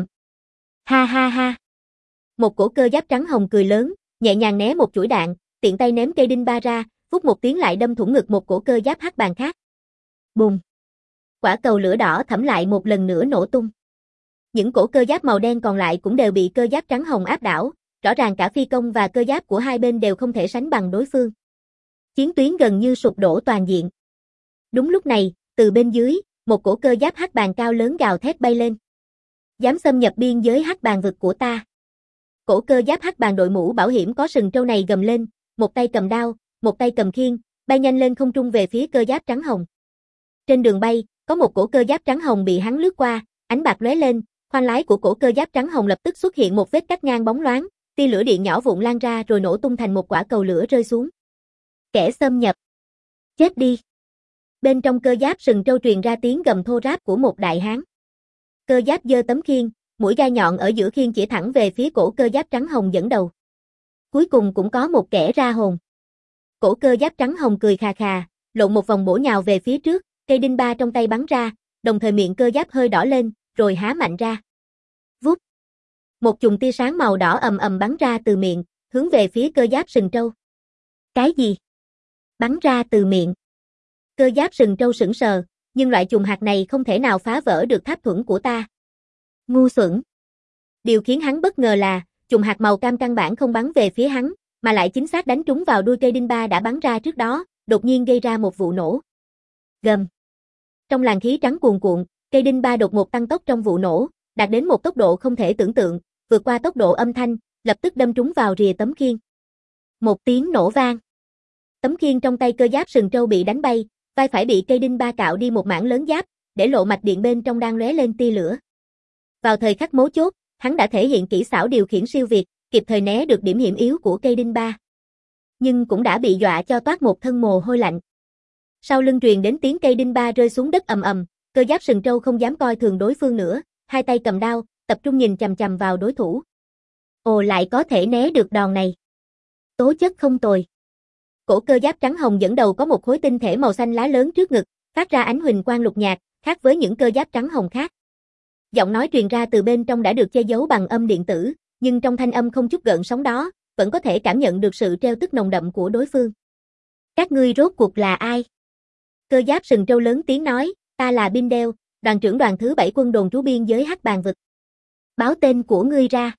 Ha ha ha. Một cổ cơ giáp trắng hồng cười lớn, nhẹ nhàng né một chuỗi đạn, tiện tay ném cây đinh ba ra, vút một tiếng lại đâm thủng ngực một cổ cơ giáp hắc bàng khác. Bùng. Quả cầu lửa đỏ thẫm lại một lần nữa nổ tung. Những cổ cơ giáp màu đen còn lại cũng đều bị cơ giáp trắng hồng áp đảo, rõ ràng cả phi công và cơ giáp của hai bên đều không thể sánh bằng đối phương. Chiến tuyến gần như sụp đổ toàn diện. Đúng lúc này, từ bên dưới, một cổ cơ giáp hắc bàng cao lớn gào thét bay lên. Dám xâm nhập biên giới hắc bàng vực của ta. Cổ cơ giáp hắc bàng đội mũ bảo hiểm có sừng trâu này gầm lên, một tay cầm đao, một tay cầm khiên, bay nhanh lên không trung về phía cơ giáp trắng hồng. Trên đường bay, có một cổ cơ giáp trắng hồng bị hắn lướt qua, ánh bạc lóe lên, khoang lái của cổ cơ giáp trắng hồng lập tức xuất hiện một vết cắt ngang bóng loáng, tia lửa điện nhỏ vụn lan ra rồi nổ tung thành một quả cầu lửa rơi xuống. Kẻ xâm nhập. Chết đi. Bên trong cơ giáp sừng trâu truyền ra tiếng gầm thô ráp của một đại hán. Cơ giáp giơ tấm khiên, mũi gai nhọn ở giữa khiên chỉ thẳng về phía cổ cơ giáp trắng hồng dẫn đầu. Cuối cùng cũng có một kẻ ra hồn. Cổ cơ giáp trắng hồng cười khà khà, lộn một vòng bổ nhào về phía trước, cây đinh ba trong tay bắn ra, đồng thời miệng cơ giáp hơi đỏ lên, rồi há mạnh ra. Vút. Một chùm tia sáng màu đỏ ầm ầm bắn ra từ miệng, hướng về phía cơ giáp sừng trâu. Cái gì? Bắn ra từ miệng. Cơ giáp sừng trâu sững sờ, nhưng loại chùm hạt này không thể nào phá vỡ được tháp thuẫn của ta. Ngu xuẩn. Điều khiến hắn bất ngờ là, chùm hạt màu cam căn bản không bắn về phía hắn, mà lại chính xác đánh trúng vào đuôi cây đinh ba đã bắn ra trước đó, đột nhiên gây ra một vụ nổ. Gầm. Trong làn khí trắng cuồn cuộn, cây đinh ba đột ngột tăng tốc trong vụ nổ, đạt đến một tốc độ không thể tưởng tượng, vượt qua tốc độ âm thanh, lập tức đâm trúng vào rìa tấm khiên. Một tiếng nổ vang. Tấm khiên trong tay cơ giáp sừng trâu bị đánh bay, vai phải bị cây đinh ba cạo đi một mảng lớn giáp, để lộ mạch điện bên trong đang lóe lên tia lửa. Vào thời khắc mấu chốt, hắn đã thể hiện kỹ xảo điều khiển siêu việt, kịp thời né được điểm hiểm yếu của cây đinh ba. Nhưng cũng đã bị dọa cho toát một thân mồ hôi lạnh. Sau lưng truyền đến tiếng cây đinh ba rơi xuống đất ầm ầm, cơ giáp sừng trâu không dám coi thường đối phương nữa, hai tay cầm đao, tập trung nhìn chằm chằm vào đối thủ. Ồ, lại có thể né được đòn này. Tố chất không tồi. Cổ cơ giáp trắng hồng dẫn đầu có một khối tinh thể màu xanh lá lớn trước ngực, phát ra ánh huỳnh quang lục nhạt, khác với những cơ giáp trắng hồng khác. Giọng nói truyền ra từ bên trong đã được che giấu bằng âm điện tử, nhưng trong thanh âm không chút gợn sóng đó, vẫn có thể cảm nhận được sự treo tức nồng đậm của đối phương. Các ngươi rốt cuộc là ai? Cơ giáp sừng trâu lớn tiếng nói, ta là Bindel, đoàn trưởng đoàn thứ bảy quân đồn trú biên giới hắc bàng vực. Báo tên của ngươi ra.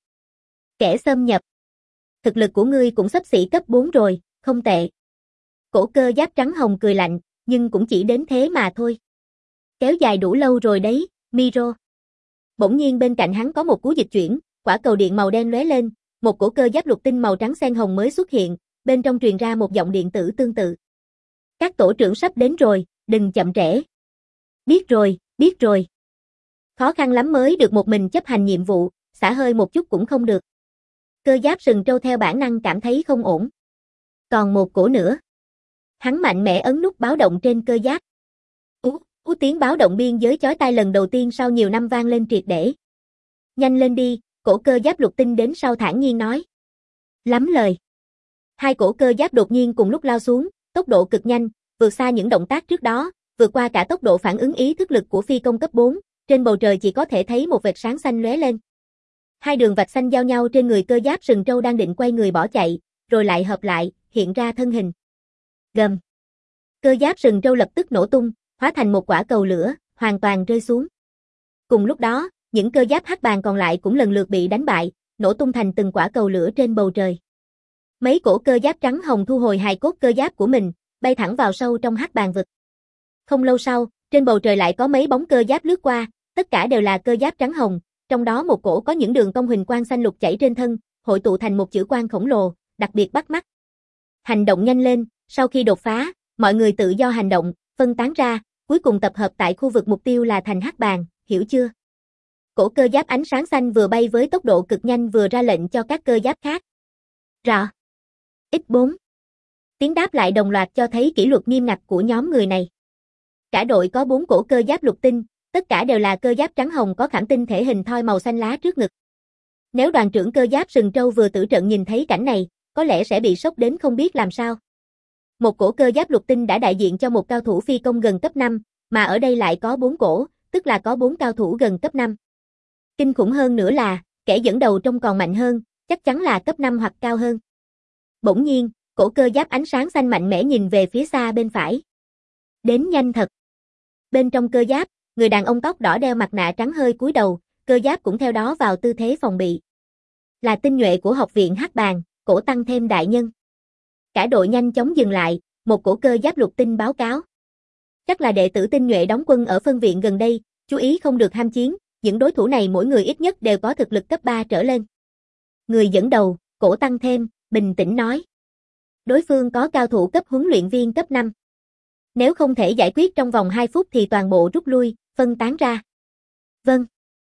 Kẻ xâm nhập. Thực lực của ngươi cũng xấp xỉ cấp bốn rồi, không tệ. Cổ cơ giáp trắng hồng cười lạnh, nhưng cũng chỉ đến thế mà thôi. Kéo dài đủ lâu rồi đấy, Miro. Bỗng nhiên bên cạnh hắn có một cú dịch chuyển, quả cầu điện màu đen lóe lên, một cổ cơ giáp lục tinh màu trắng xen hồng mới xuất hiện, bên trong truyền ra một giọng điện tử tương tự. Các tổ trưởng sắp đến rồi, đừng chậm trễ. Biết rồi, biết rồi. Khó khăn lắm mới được một mình chấp hành nhiệm vụ, xả hơi một chút cũng không được. Cơ giáp sừng trâu theo bản năng cảm thấy không ổn. Còn một cổ nữa. Hắn mạnh mẽ ấn nút báo động trên cơ giáp. Ú, ú tiếng báo động biên giới chói tai lần đầu tiên sau nhiều năm vang lên triệt để. Nhanh lên đi, cổ cơ giáp lục tinh đến sau thản nhiên nói. Lắm lời. Hai cổ cơ giáp đột nhiên cùng lúc lao xuống, tốc độ cực nhanh, vượt xa những động tác trước đó, vượt qua cả tốc độ phản ứng ý thức lực của phi công cấp bốn, trên bầu trời chỉ có thể thấy một vệt sáng xanh lóe lên. Hai đường vạch xanh giao nhau trên người cơ giáp sừng trâu đang định quay người bỏ chạy, rồi lại hợp lại, hiện ra thân hình. Gầm. Cơ giáp sừng trâu lập tức nổ tung, hóa thành một quả cầu lửa, hoàn toàn rơi xuống. Cùng lúc đó, những cơ giáp hắc bàng còn lại cũng lần lượt bị đánh bại, nổ tung thành từng quả cầu lửa trên bầu trời. Mấy cổ cơ giáp trắng hồng thu hồi hài cốt cơ giáp của mình, bay thẳng vào sâu trong hắc bàng vực. Không lâu sau, trên bầu trời lại có mấy bóng cơ giáp lướt qua, tất cả đều là cơ giáp trắng hồng, trong đó một cổ có những đường cong huỳnh quang xanh lục chảy trên thân, hội tụ thành một chữ quang khổng lồ, đặc biệt bắt mắt. Hành động nhanh lên, sau khi đột phá, mọi người tự do hành động, phân tán ra, cuối cùng tập hợp tại khu vực mục tiêu là thành hắc bàng, hiểu chưa? Cổ cơ giáp ánh sáng xanh vừa bay với tốc độ cực nhanh vừa ra lệnh cho các cơ giáp khác. Rõ. ích bốn Tiếng đáp lại đồng loạt cho thấy kỷ luật nghiêm ngặt của nhóm người này. Cả đội có bốn cổ cơ giáp lục tinh, tất cả đều là cơ giáp trắng hồng có khảm tinh thể hình thoi màu xanh lá trước ngực. Nếu đoàn trưởng cơ giáp sừng trâu vừa tử trận nhìn thấy cảnh này, có lẽ sẽ bị sốc đến không biết làm sao. Một cổ cơ giáp lục tinh đã đại diện cho một cao thủ phi công gần cấp năm, mà ở đây lại có bốn cổ, tức là có bốn cao thủ gần cấp năm. Kinh khủng hơn nữa là, kẻ dẫn đầu trông còn mạnh hơn, chắc chắn là cấp năm hoặc cao hơn. Bỗng nhiên, cổ cơ giáp ánh sáng xanh mạnh mẽ nhìn về phía xa bên phải. Đến nhanh thật. Bên trong cơ giáp, người đàn ông tóc đỏ đeo mặt nạ trắng hơi cúi đầu, cơ giáp cũng theo đó vào tư thế phòng bị. Là tinh nhuệ của học viện Hắc Bàn, Cổ Tăng Thêm đại nhân. Cả đội nhanh chóng dừng lại, một cổ cơ giáp lục tinh báo cáo. Chắc là đệ tử tinh nhuệ đóng quân ở phân viện gần đây, chú ý không được ham chiến, những đối thủ này mỗi người ít nhất đều có thực lực cấp ba trở lên. Người dẫn đầu, Cổ Tăng Thêm, bình tĩnh nói. Đối phương có cao thủ cấp huấn luyện viên cấp năm. Nếu không thể giải quyết trong vòng hai phút thì toàn bộ rút lui, phân tán ra. Vâng.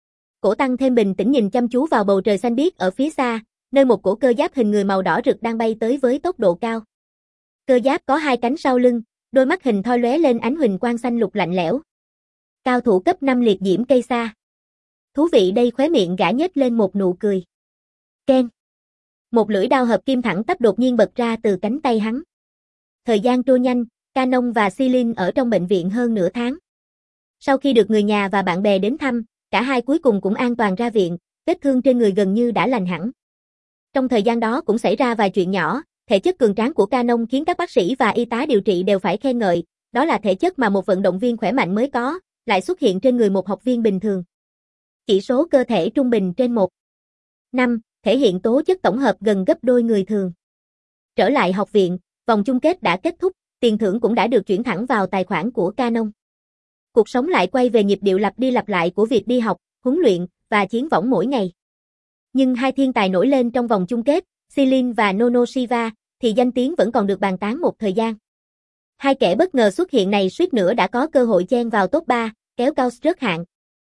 Cổ Tăng Thêm bình tĩnh nhìn chăm chú vào bầu trời xanh biếc ở phía xa, nơi một cổ cơ giáp hình người màu đỏ rực đang bay tới với tốc độ cao. Cơ giáp có hai cánh sau lưng, đôi mắt hình thoi lóe lên ánh huỳnh quang xanh lục lạnh lẽo. Cao thủ cấp năm liệt diễm cây xa. Thú vị đây, khóe miệng gã nhếch lên một nụ cười. Ken. Một lưỡi đao hợp kim thẳng tắp đột nhiên bật ra từ cánh tay hắn. Thời gian trôi nhanh, Canon và Celine ở trong bệnh viện hơn nửa tháng. Sau khi được người nhà và bạn bè đến thăm, cả hai cuối cùng cũng an toàn ra viện, vết thương trên người gần như đã lành hẳn. Trong thời gian đó cũng xảy ra vài chuyện nhỏ, thể chất cường tráng của Canon khiến các bác sĩ và y tá điều trị đều phải khen ngợi, đó là thể chất mà một vận động viên khỏe mạnh mới có, lại xuất hiện trên người một học viên bình thường. Chỉ số cơ thể trung bình trên một phẩy năm, thể hiện tố chất tổng hợp gần gấp đôi người thường. Trở lại học viện, vòng chung kết đã kết thúc, tiền thưởng cũng đã được chuyển thẳng vào tài khoản của Canon. Cuộc sống lại quay về nhịp điệu lặp đi lặp lại của việc đi học, huấn luyện và chiến võng mỗi ngày. Nhưng hai thiên tài nổi lên trong vòng chung kết, Celine và Nono Shiva, thì danh tiếng vẫn còn được bàn tán một thời gian. Hai kẻ bất ngờ xuất hiện này suýt nữa đã có cơ hội chen vào top ba, kéo cao rớt hạng.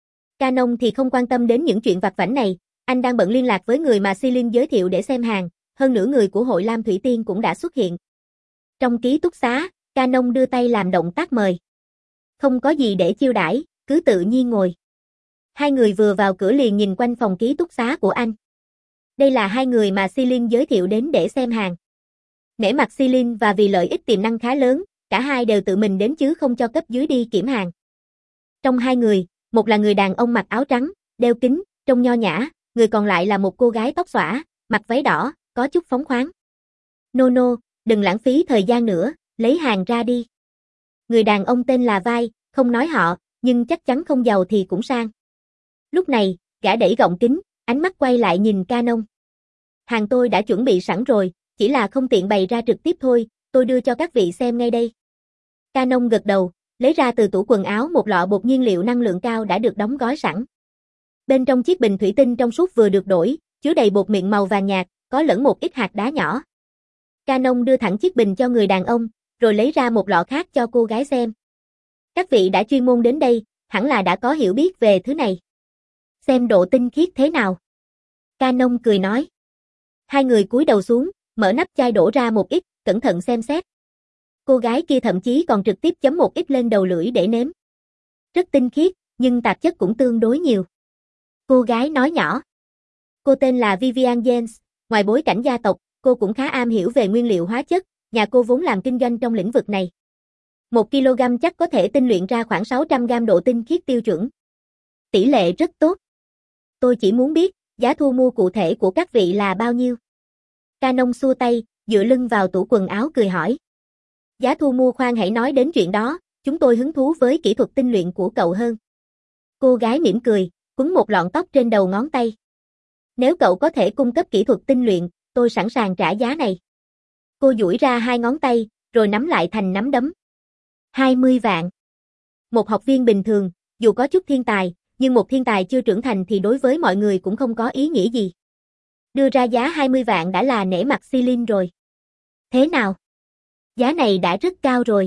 Canon thì không quan tâm đến những chuyện vặt vãnh này, anh đang bận liên lạc với người mà Celine giới thiệu để xem hàng, hơn nữa người của hội Lam Thủy Tiên cũng đã xuất hiện. Trong ký túc xá, Canon đưa tay làm động tác mời. Không có gì để chiêu đãi, cứ tự nhiên ngồi. Hai người vừa vào cửa liền nhìn quanh phòng ký túc xá của anh. Đây là hai người mà Celine giới thiệu đến để xem hàng. Nể mặt Celine và vì lợi ích tiềm năng khá lớn, cả hai đều tự mình đến chứ không cho cấp dưới đi kiểm hàng. Trong hai người, một là người đàn ông mặc áo trắng, đeo kính, trông nho nhã, người còn lại là một cô gái tóc xõa, mặc váy đỏ, có chút phóng khoáng. Nono, đừng lãng phí thời gian nữa, lấy hàng ra đi. Người đàn ông tên là Vai, không nói họ, nhưng chắc chắn không giàu thì cũng sang. Lúc này, gã đẩy gọng kính, ánh mắt quay lại nhìn Canon. Hàng tôi đã chuẩn bị sẵn rồi, chỉ là không tiện bày ra trực tiếp thôi, tôi đưa cho các vị xem ngay đây. Canon gật đầu, lấy ra từ tủ quần áo một lọ bột nhiên liệu năng lượng cao đã được đóng gói sẵn. Bên trong chiếc bình thủy tinh trong suốt vừa được đổi, chứa đầy bột mịn màu vàng nhạt, có lẫn một ít hạt đá nhỏ. Canon đưa thẳng chiếc bình cho người đàn ông, rồi lấy ra một lọ khác cho cô gái xem. Các vị đã chuyên môn đến đây, hẳn là đã có hiểu biết về thứ này. Xem độ tinh khiết thế nào. Canon cười nói. Hai người cúi đầu xuống, mở nắp chai đổ ra một ít, cẩn thận xem xét. Cô gái kia thậm chí còn trực tiếp chấm một ít lên đầu lưỡi để nếm. Rất tinh khiết, nhưng tạp chất cũng tương đối nhiều. Cô gái nói nhỏ. Cô tên là Vivian James, ngoài bối cảnh gia tộc, cô cũng khá am hiểu về nguyên liệu hóa chất, nhà cô vốn làm kinh doanh trong lĩnh vực này. Một ki lô gam chắc có thể tinh luyện ra khoảng sáu trăm gam độ tinh khiết tiêu chuẩn. Tỷ lệ rất tốt. Tôi chỉ muốn biết, giá thu mua cụ thể của các vị là bao nhiêu? Canon xua tay, dựa lưng vào tủ quần áo cười hỏi. Giá thu mua khoan hãy nói đến chuyện đó, chúng tôi hứng thú với kỹ thuật tinh luyện của cậu hơn. Cô gái mỉm cười, quấn một lọn tóc trên đầu ngón tay. Nếu cậu có thể cung cấp kỹ thuật tinh luyện, tôi sẵn sàng trả giá này. Cô duỗi ra hai ngón tay, rồi nắm lại thành nắm đấm. hai mươi vạn. Một học viên bình thường, dù có chút thiên tài, nhưng một thiên tài chưa trưởng thành thì đối với mọi người cũng không có ý nghĩa gì. Đưa ra giá hai mươi vạn đã là nể mặt Celine rồi. Thế nào? Giá này đã rất cao rồi.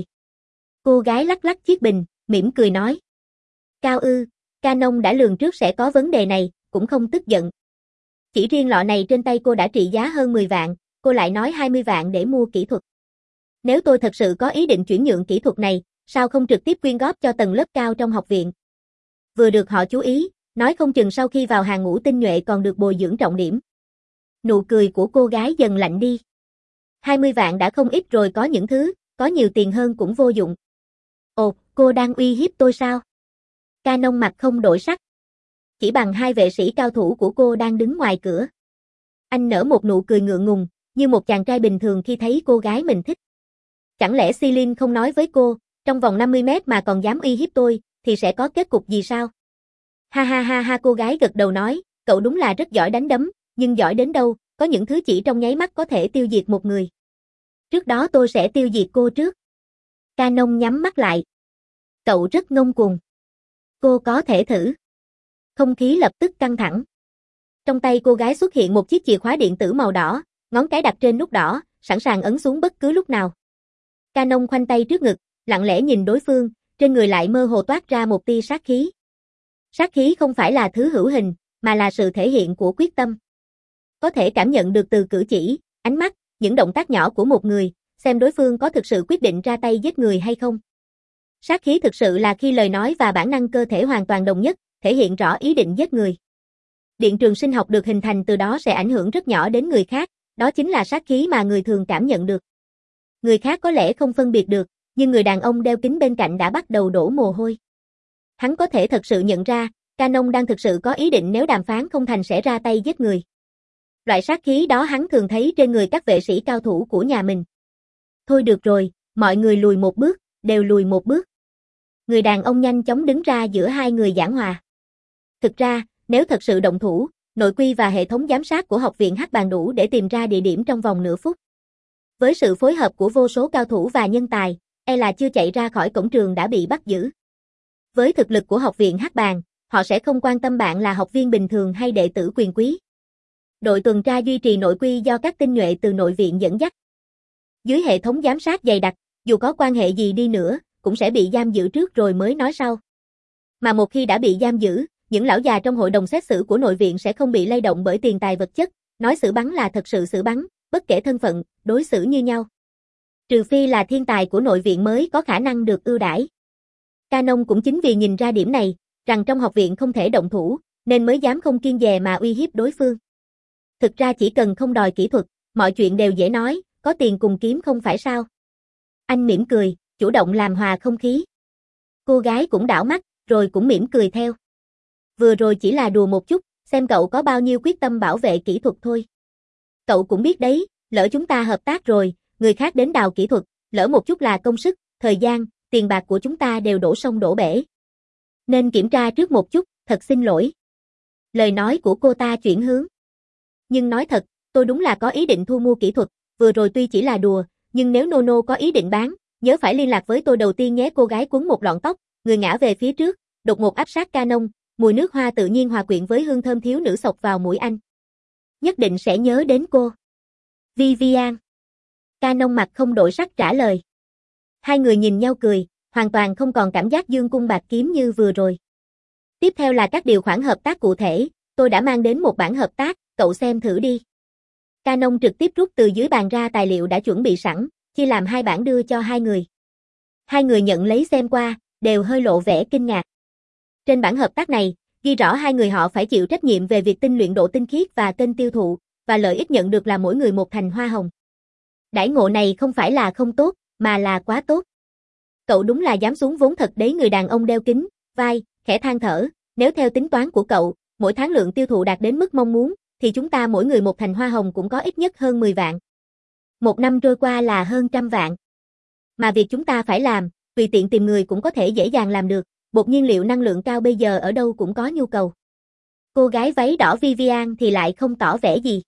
Cô gái lắc lắc chiếc bình, mỉm cười nói. Cao ư, Canon đã lường trước sẽ có vấn đề này, cũng không tức giận. Chỉ riêng lọ này trên tay cô đã trị giá hơn mười vạn, cô lại nói hai mươi vạn để mua kỹ thuật. Nếu tôi thật sự có ý định chuyển nhượng kỹ thuật này, sao không trực tiếp quyên góp cho tầng lớp cao trong học viện? Vừa được họ chú ý, nói không chừng sau khi vào hàng ngũ tinh nhuệ còn được bồi dưỡng trọng điểm. Nụ cười của cô gái dần lạnh đi. hai mươi vạn đã không ít rồi, có những thứ, có nhiều tiền hơn cũng vô dụng. Ồ, cô đang uy hiếp tôi sao? Canon mặt không đổi sắc. Chỉ bằng hai vệ sĩ cao thủ của cô đang đứng ngoài cửa. Anh nở một nụ cười ngượng ngùng, như một chàng trai bình thường khi thấy cô gái mình thích. Chẳng lẽ Celine không nói với cô, trong vòng năm mươi mét mà còn dám uy hiếp tôi, thì sẽ có kết cục gì sao? Ha ha ha ha, cô gái gật đầu nói, cậu đúng là rất giỏi đánh đấm, nhưng giỏi đến đâu, có những thứ chỉ trong nháy mắt có thể tiêu diệt một người. Trước đó tôi sẽ tiêu diệt cô trước. Canon nhắm mắt lại. Cậu rất ngông cuồng. Cô có thể thử. Không khí lập tức căng thẳng. Trong tay cô gái xuất hiện một chiếc chìa khóa điện tử màu đỏ, ngón cái đặt trên nút đỏ, sẵn sàng ấn xuống bất cứ lúc nào. Canon khoanh tay trước ngực, lặng lẽ nhìn đối phương, trên người lại mơ hồ toát ra một tia sát khí. Sát khí không phải là thứ hữu hình, mà là sự thể hiện của quyết tâm. Có thể cảm nhận được từ cử chỉ, ánh mắt, những động tác nhỏ của một người, xem đối phương có thực sự quyết định ra tay giết người hay không. Sát khí thực sự là khi lời nói và bản năng cơ thể hoàn toàn đồng nhất, thể hiện rõ ý định giết người. Điện trường sinh học được hình thành từ đó sẽ ảnh hưởng rất nhỏ đến người khác, đó chính là sát khí mà người thường cảm nhận được. Người khác có lẽ không phân biệt được, nhưng người đàn ông đeo kính bên cạnh đã bắt đầu đổ mồ hôi. Hắn có thể thật sự nhận ra, Canon đang thực sự có ý định nếu đàm phán không thành sẽ ra tay giết người. Loại sát khí đó hắn thường thấy trên người các vệ sĩ cao thủ của nhà mình. Thôi được rồi, mọi người lùi một bước, đều lùi một bước. Người đàn ông nhanh chóng đứng ra giữa hai người giảng hòa. Thực ra, nếu thật sự động thủ, nội quy và hệ thống giám sát của học viện Hắc Bàng đủ để tìm ra địa điểm trong vòng nửa phút. Với sự phối hợp của vô số cao thủ và nhân tài, e là chưa chạy ra khỏi cổng trường đã bị bắt giữ. Với thực lực của học viện Hắc Bàng, họ sẽ không quan tâm bạn là học viên bình thường hay đệ tử quyền quý. Đội tuần tra duy trì nội quy do các tinh nhuệ từ nội viện dẫn dắt. Dưới hệ thống giám sát dày đặc, dù có quan hệ gì đi nữa, cũng sẽ bị giam giữ trước rồi mới nói sau. Mà một khi đã bị giam giữ, những lão già trong hội đồng xét xử của nội viện sẽ không bị lay động bởi tiền tài vật chất, nói xử bắn là thật sự xử bắn, bất kể thân phận, đối xử như nhau. Trừ phi là thiên tài của nội viện mới có khả năng được ưu đãi. Canon cũng chính vì nhìn ra điểm này, rằng trong học viện không thể động thủ, nên mới dám không kiêng dè mà uy hiếp đối phương. Thực ra chỉ cần không đòi kỹ thuật, mọi chuyện đều dễ nói, có tiền cùng kiếm không phải sao. Anh mỉm cười, chủ động làm hòa không khí. Cô gái cũng đảo mắt, rồi cũng mỉm cười theo. Vừa rồi chỉ là đùa một chút, xem cậu có bao nhiêu quyết tâm bảo vệ kỹ thuật thôi. Cậu cũng biết đấy, lỡ chúng ta hợp tác rồi, người khác đến đào kỹ thuật, lỡ một chút là công sức, thời gian, tiền bạc của chúng ta đều đổ sông đổ bể. Nên kiểm tra trước một chút, thật xin lỗi. Lời nói của cô ta chuyển hướng. Nhưng nói thật, tôi đúng là có ý định thu mua kỹ thuật, vừa rồi tuy chỉ là đùa, nhưng nếu Nono có ý định bán, nhớ phải liên lạc với tôi đầu tiên nhé. Cô gái quấn một lọn tóc, người ngã về phía trước, đột ngột áp sát Canon, mùi nước hoa tự nhiên hòa quyện với hương thơm thiếu nữ xộc vào mũi anh. Nhất định sẽ nhớ đến cô. Vivian. Canon mặt không đổi sắc trả lời. Hai người nhìn nhau cười, hoàn toàn không còn cảm giác dương cung bạc kiếm như vừa rồi. Tiếp theo là các điều khoản hợp tác cụ thể, tôi đã mang đến một bản hợp tác, cậu xem thử đi. Canon trực tiếp rút từ dưới bàn ra tài liệu đã chuẩn bị sẵn, chia làm hai bản đưa cho hai người. Hai người nhận lấy xem qua, đều hơi lộ vẻ kinh ngạc. Trên bản hợp tác này, ghi rõ hai người họ phải chịu trách nhiệm về việc tinh luyện độ tinh khiết và kênh tiêu thụ, và lợi ích nhận được là mỗi người một thành hoa hồng. Đãi ngộ này không phải là không tốt, mà là quá tốt. Cậu đúng là dám xuống vốn thật đấy. Người đàn ông đeo kính vai, khẽ than thở, nếu theo tính toán của cậu, mỗi tháng lượng tiêu thụ đạt đến mức mong muốn, thì chúng ta mỗi người một thành hoa hồng cũng có ít nhất hơn mười vạn. Một năm trôi qua là hơn trăm vạn. Mà việc chúng ta phải làm, tùy tiện tìm người cũng có thể dễ dàng làm được, bột nhiên liệu năng lượng cao bây giờ ở đâu cũng có nhu cầu. Cô gái váy đỏ Vivian thì lại không tỏ vẻ gì.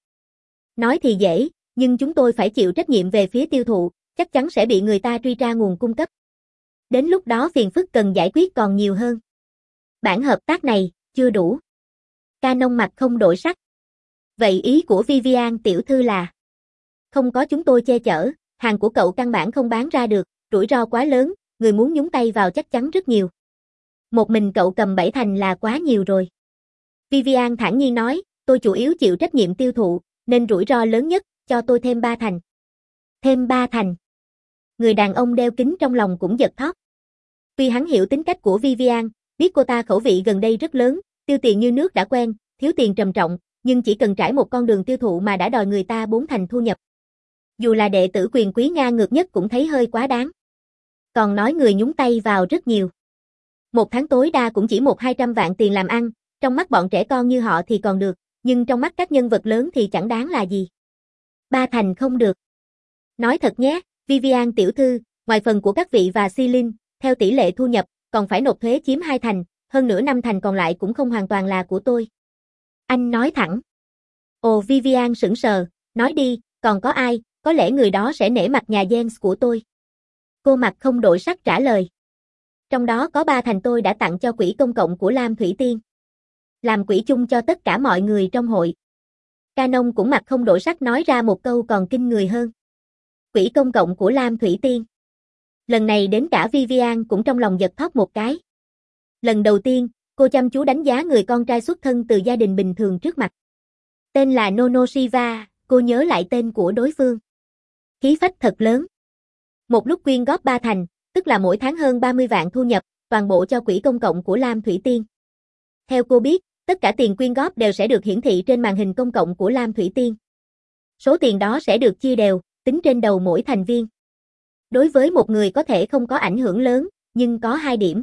Nói thì dễ, nhưng chúng tôi phải chịu trách nhiệm về phía tiêu thụ, chắc chắn sẽ bị người ta truy ra nguồn cung cấp. Đến lúc đó phiền phức cần giải quyết còn nhiều hơn. Bản hợp tác này, chưa đủ. Canon mặt không đổi sắc. Vậy ý của Vivian tiểu thư là, không có chúng tôi che chở, hàng của cậu căn bản không bán ra được, rủi ro quá lớn, người muốn nhúng tay vào chắc chắn rất nhiều. Một mình cậu cầm bảy thành là quá nhiều rồi. Vivian thản nhiên nói, tôi chủ yếu chịu trách nhiệm tiêu thụ, nên rủi ro lớn nhất, cho tôi thêm ba thành. Thêm ba thành. Người đàn ông đeo kính trong lòng cũng giật thót. Tuy hắn hiểu tính cách của Vivian, biết cô ta khẩu vị gần đây rất lớn, tiêu tiền như nước đã quen, thiếu tiền trầm trọng, nhưng chỉ cần trải một con đường tiêu thụ mà đã đòi người ta bốn thành thu nhập. Dù là đệ tử quyền quý ngang ngược nhất cũng thấy hơi quá đáng. Còn nói người nhúng tay vào rất nhiều. Một tháng tối đa cũng chỉ một hai trăm vạn tiền làm ăn, trong mắt bọn trẻ con như họ thì còn được, nhưng trong mắt các nhân vật lớn thì chẳng đáng là gì. Ba thành không được. Nói thật nhé, Vivian tiểu thư, ngoài phần của các vị và Celine, theo tỷ lệ thu nhập, còn phải nộp thuế chiếm hai thành, hơn nữa năm thành còn lại cũng không hoàn toàn là của tôi. Anh nói thẳng. Ồ, Vivian sững sờ, nói đi, còn có ai, có lẽ người đó sẽ nể mặt nhà Jens của tôi. Cô mặt không đổi sắc trả lời. Trong đó có ba thành tôi đã tặng cho quỹ công cộng của Lam Thủy Tiên. Làm quỹ chung cho tất cả mọi người trong hội. Canon cũng mặt không đổi sắc nói ra một câu còn kinh người hơn. Quỹ công cộng của Lam Thủy Tiên. Lần này đến cả Vivian cũng trong lòng giật thót một cái. Lần đầu tiên, cô chăm chú đánh giá người con trai xuất thân từ gia đình bình thường trước mặt. Tên là Nono Shiva, cô nhớ lại tên của đối phương. Khí phách thật lớn. Một lúc quyên góp ba thành, tức là mỗi tháng hơn ba mươi vạn thu nhập, toàn bộ cho quỹ công cộng của Lam Thủy Tiên. Theo cô biết, tất cả tiền quyên góp đều sẽ được hiển thị trên màn hình công cộng của Lam Thủy Tiên. Số tiền đó sẽ được chia đều, tính trên đầu mỗi thành viên. Đối với một người có thể không có ảnh hưởng lớn, nhưng có hai điểm.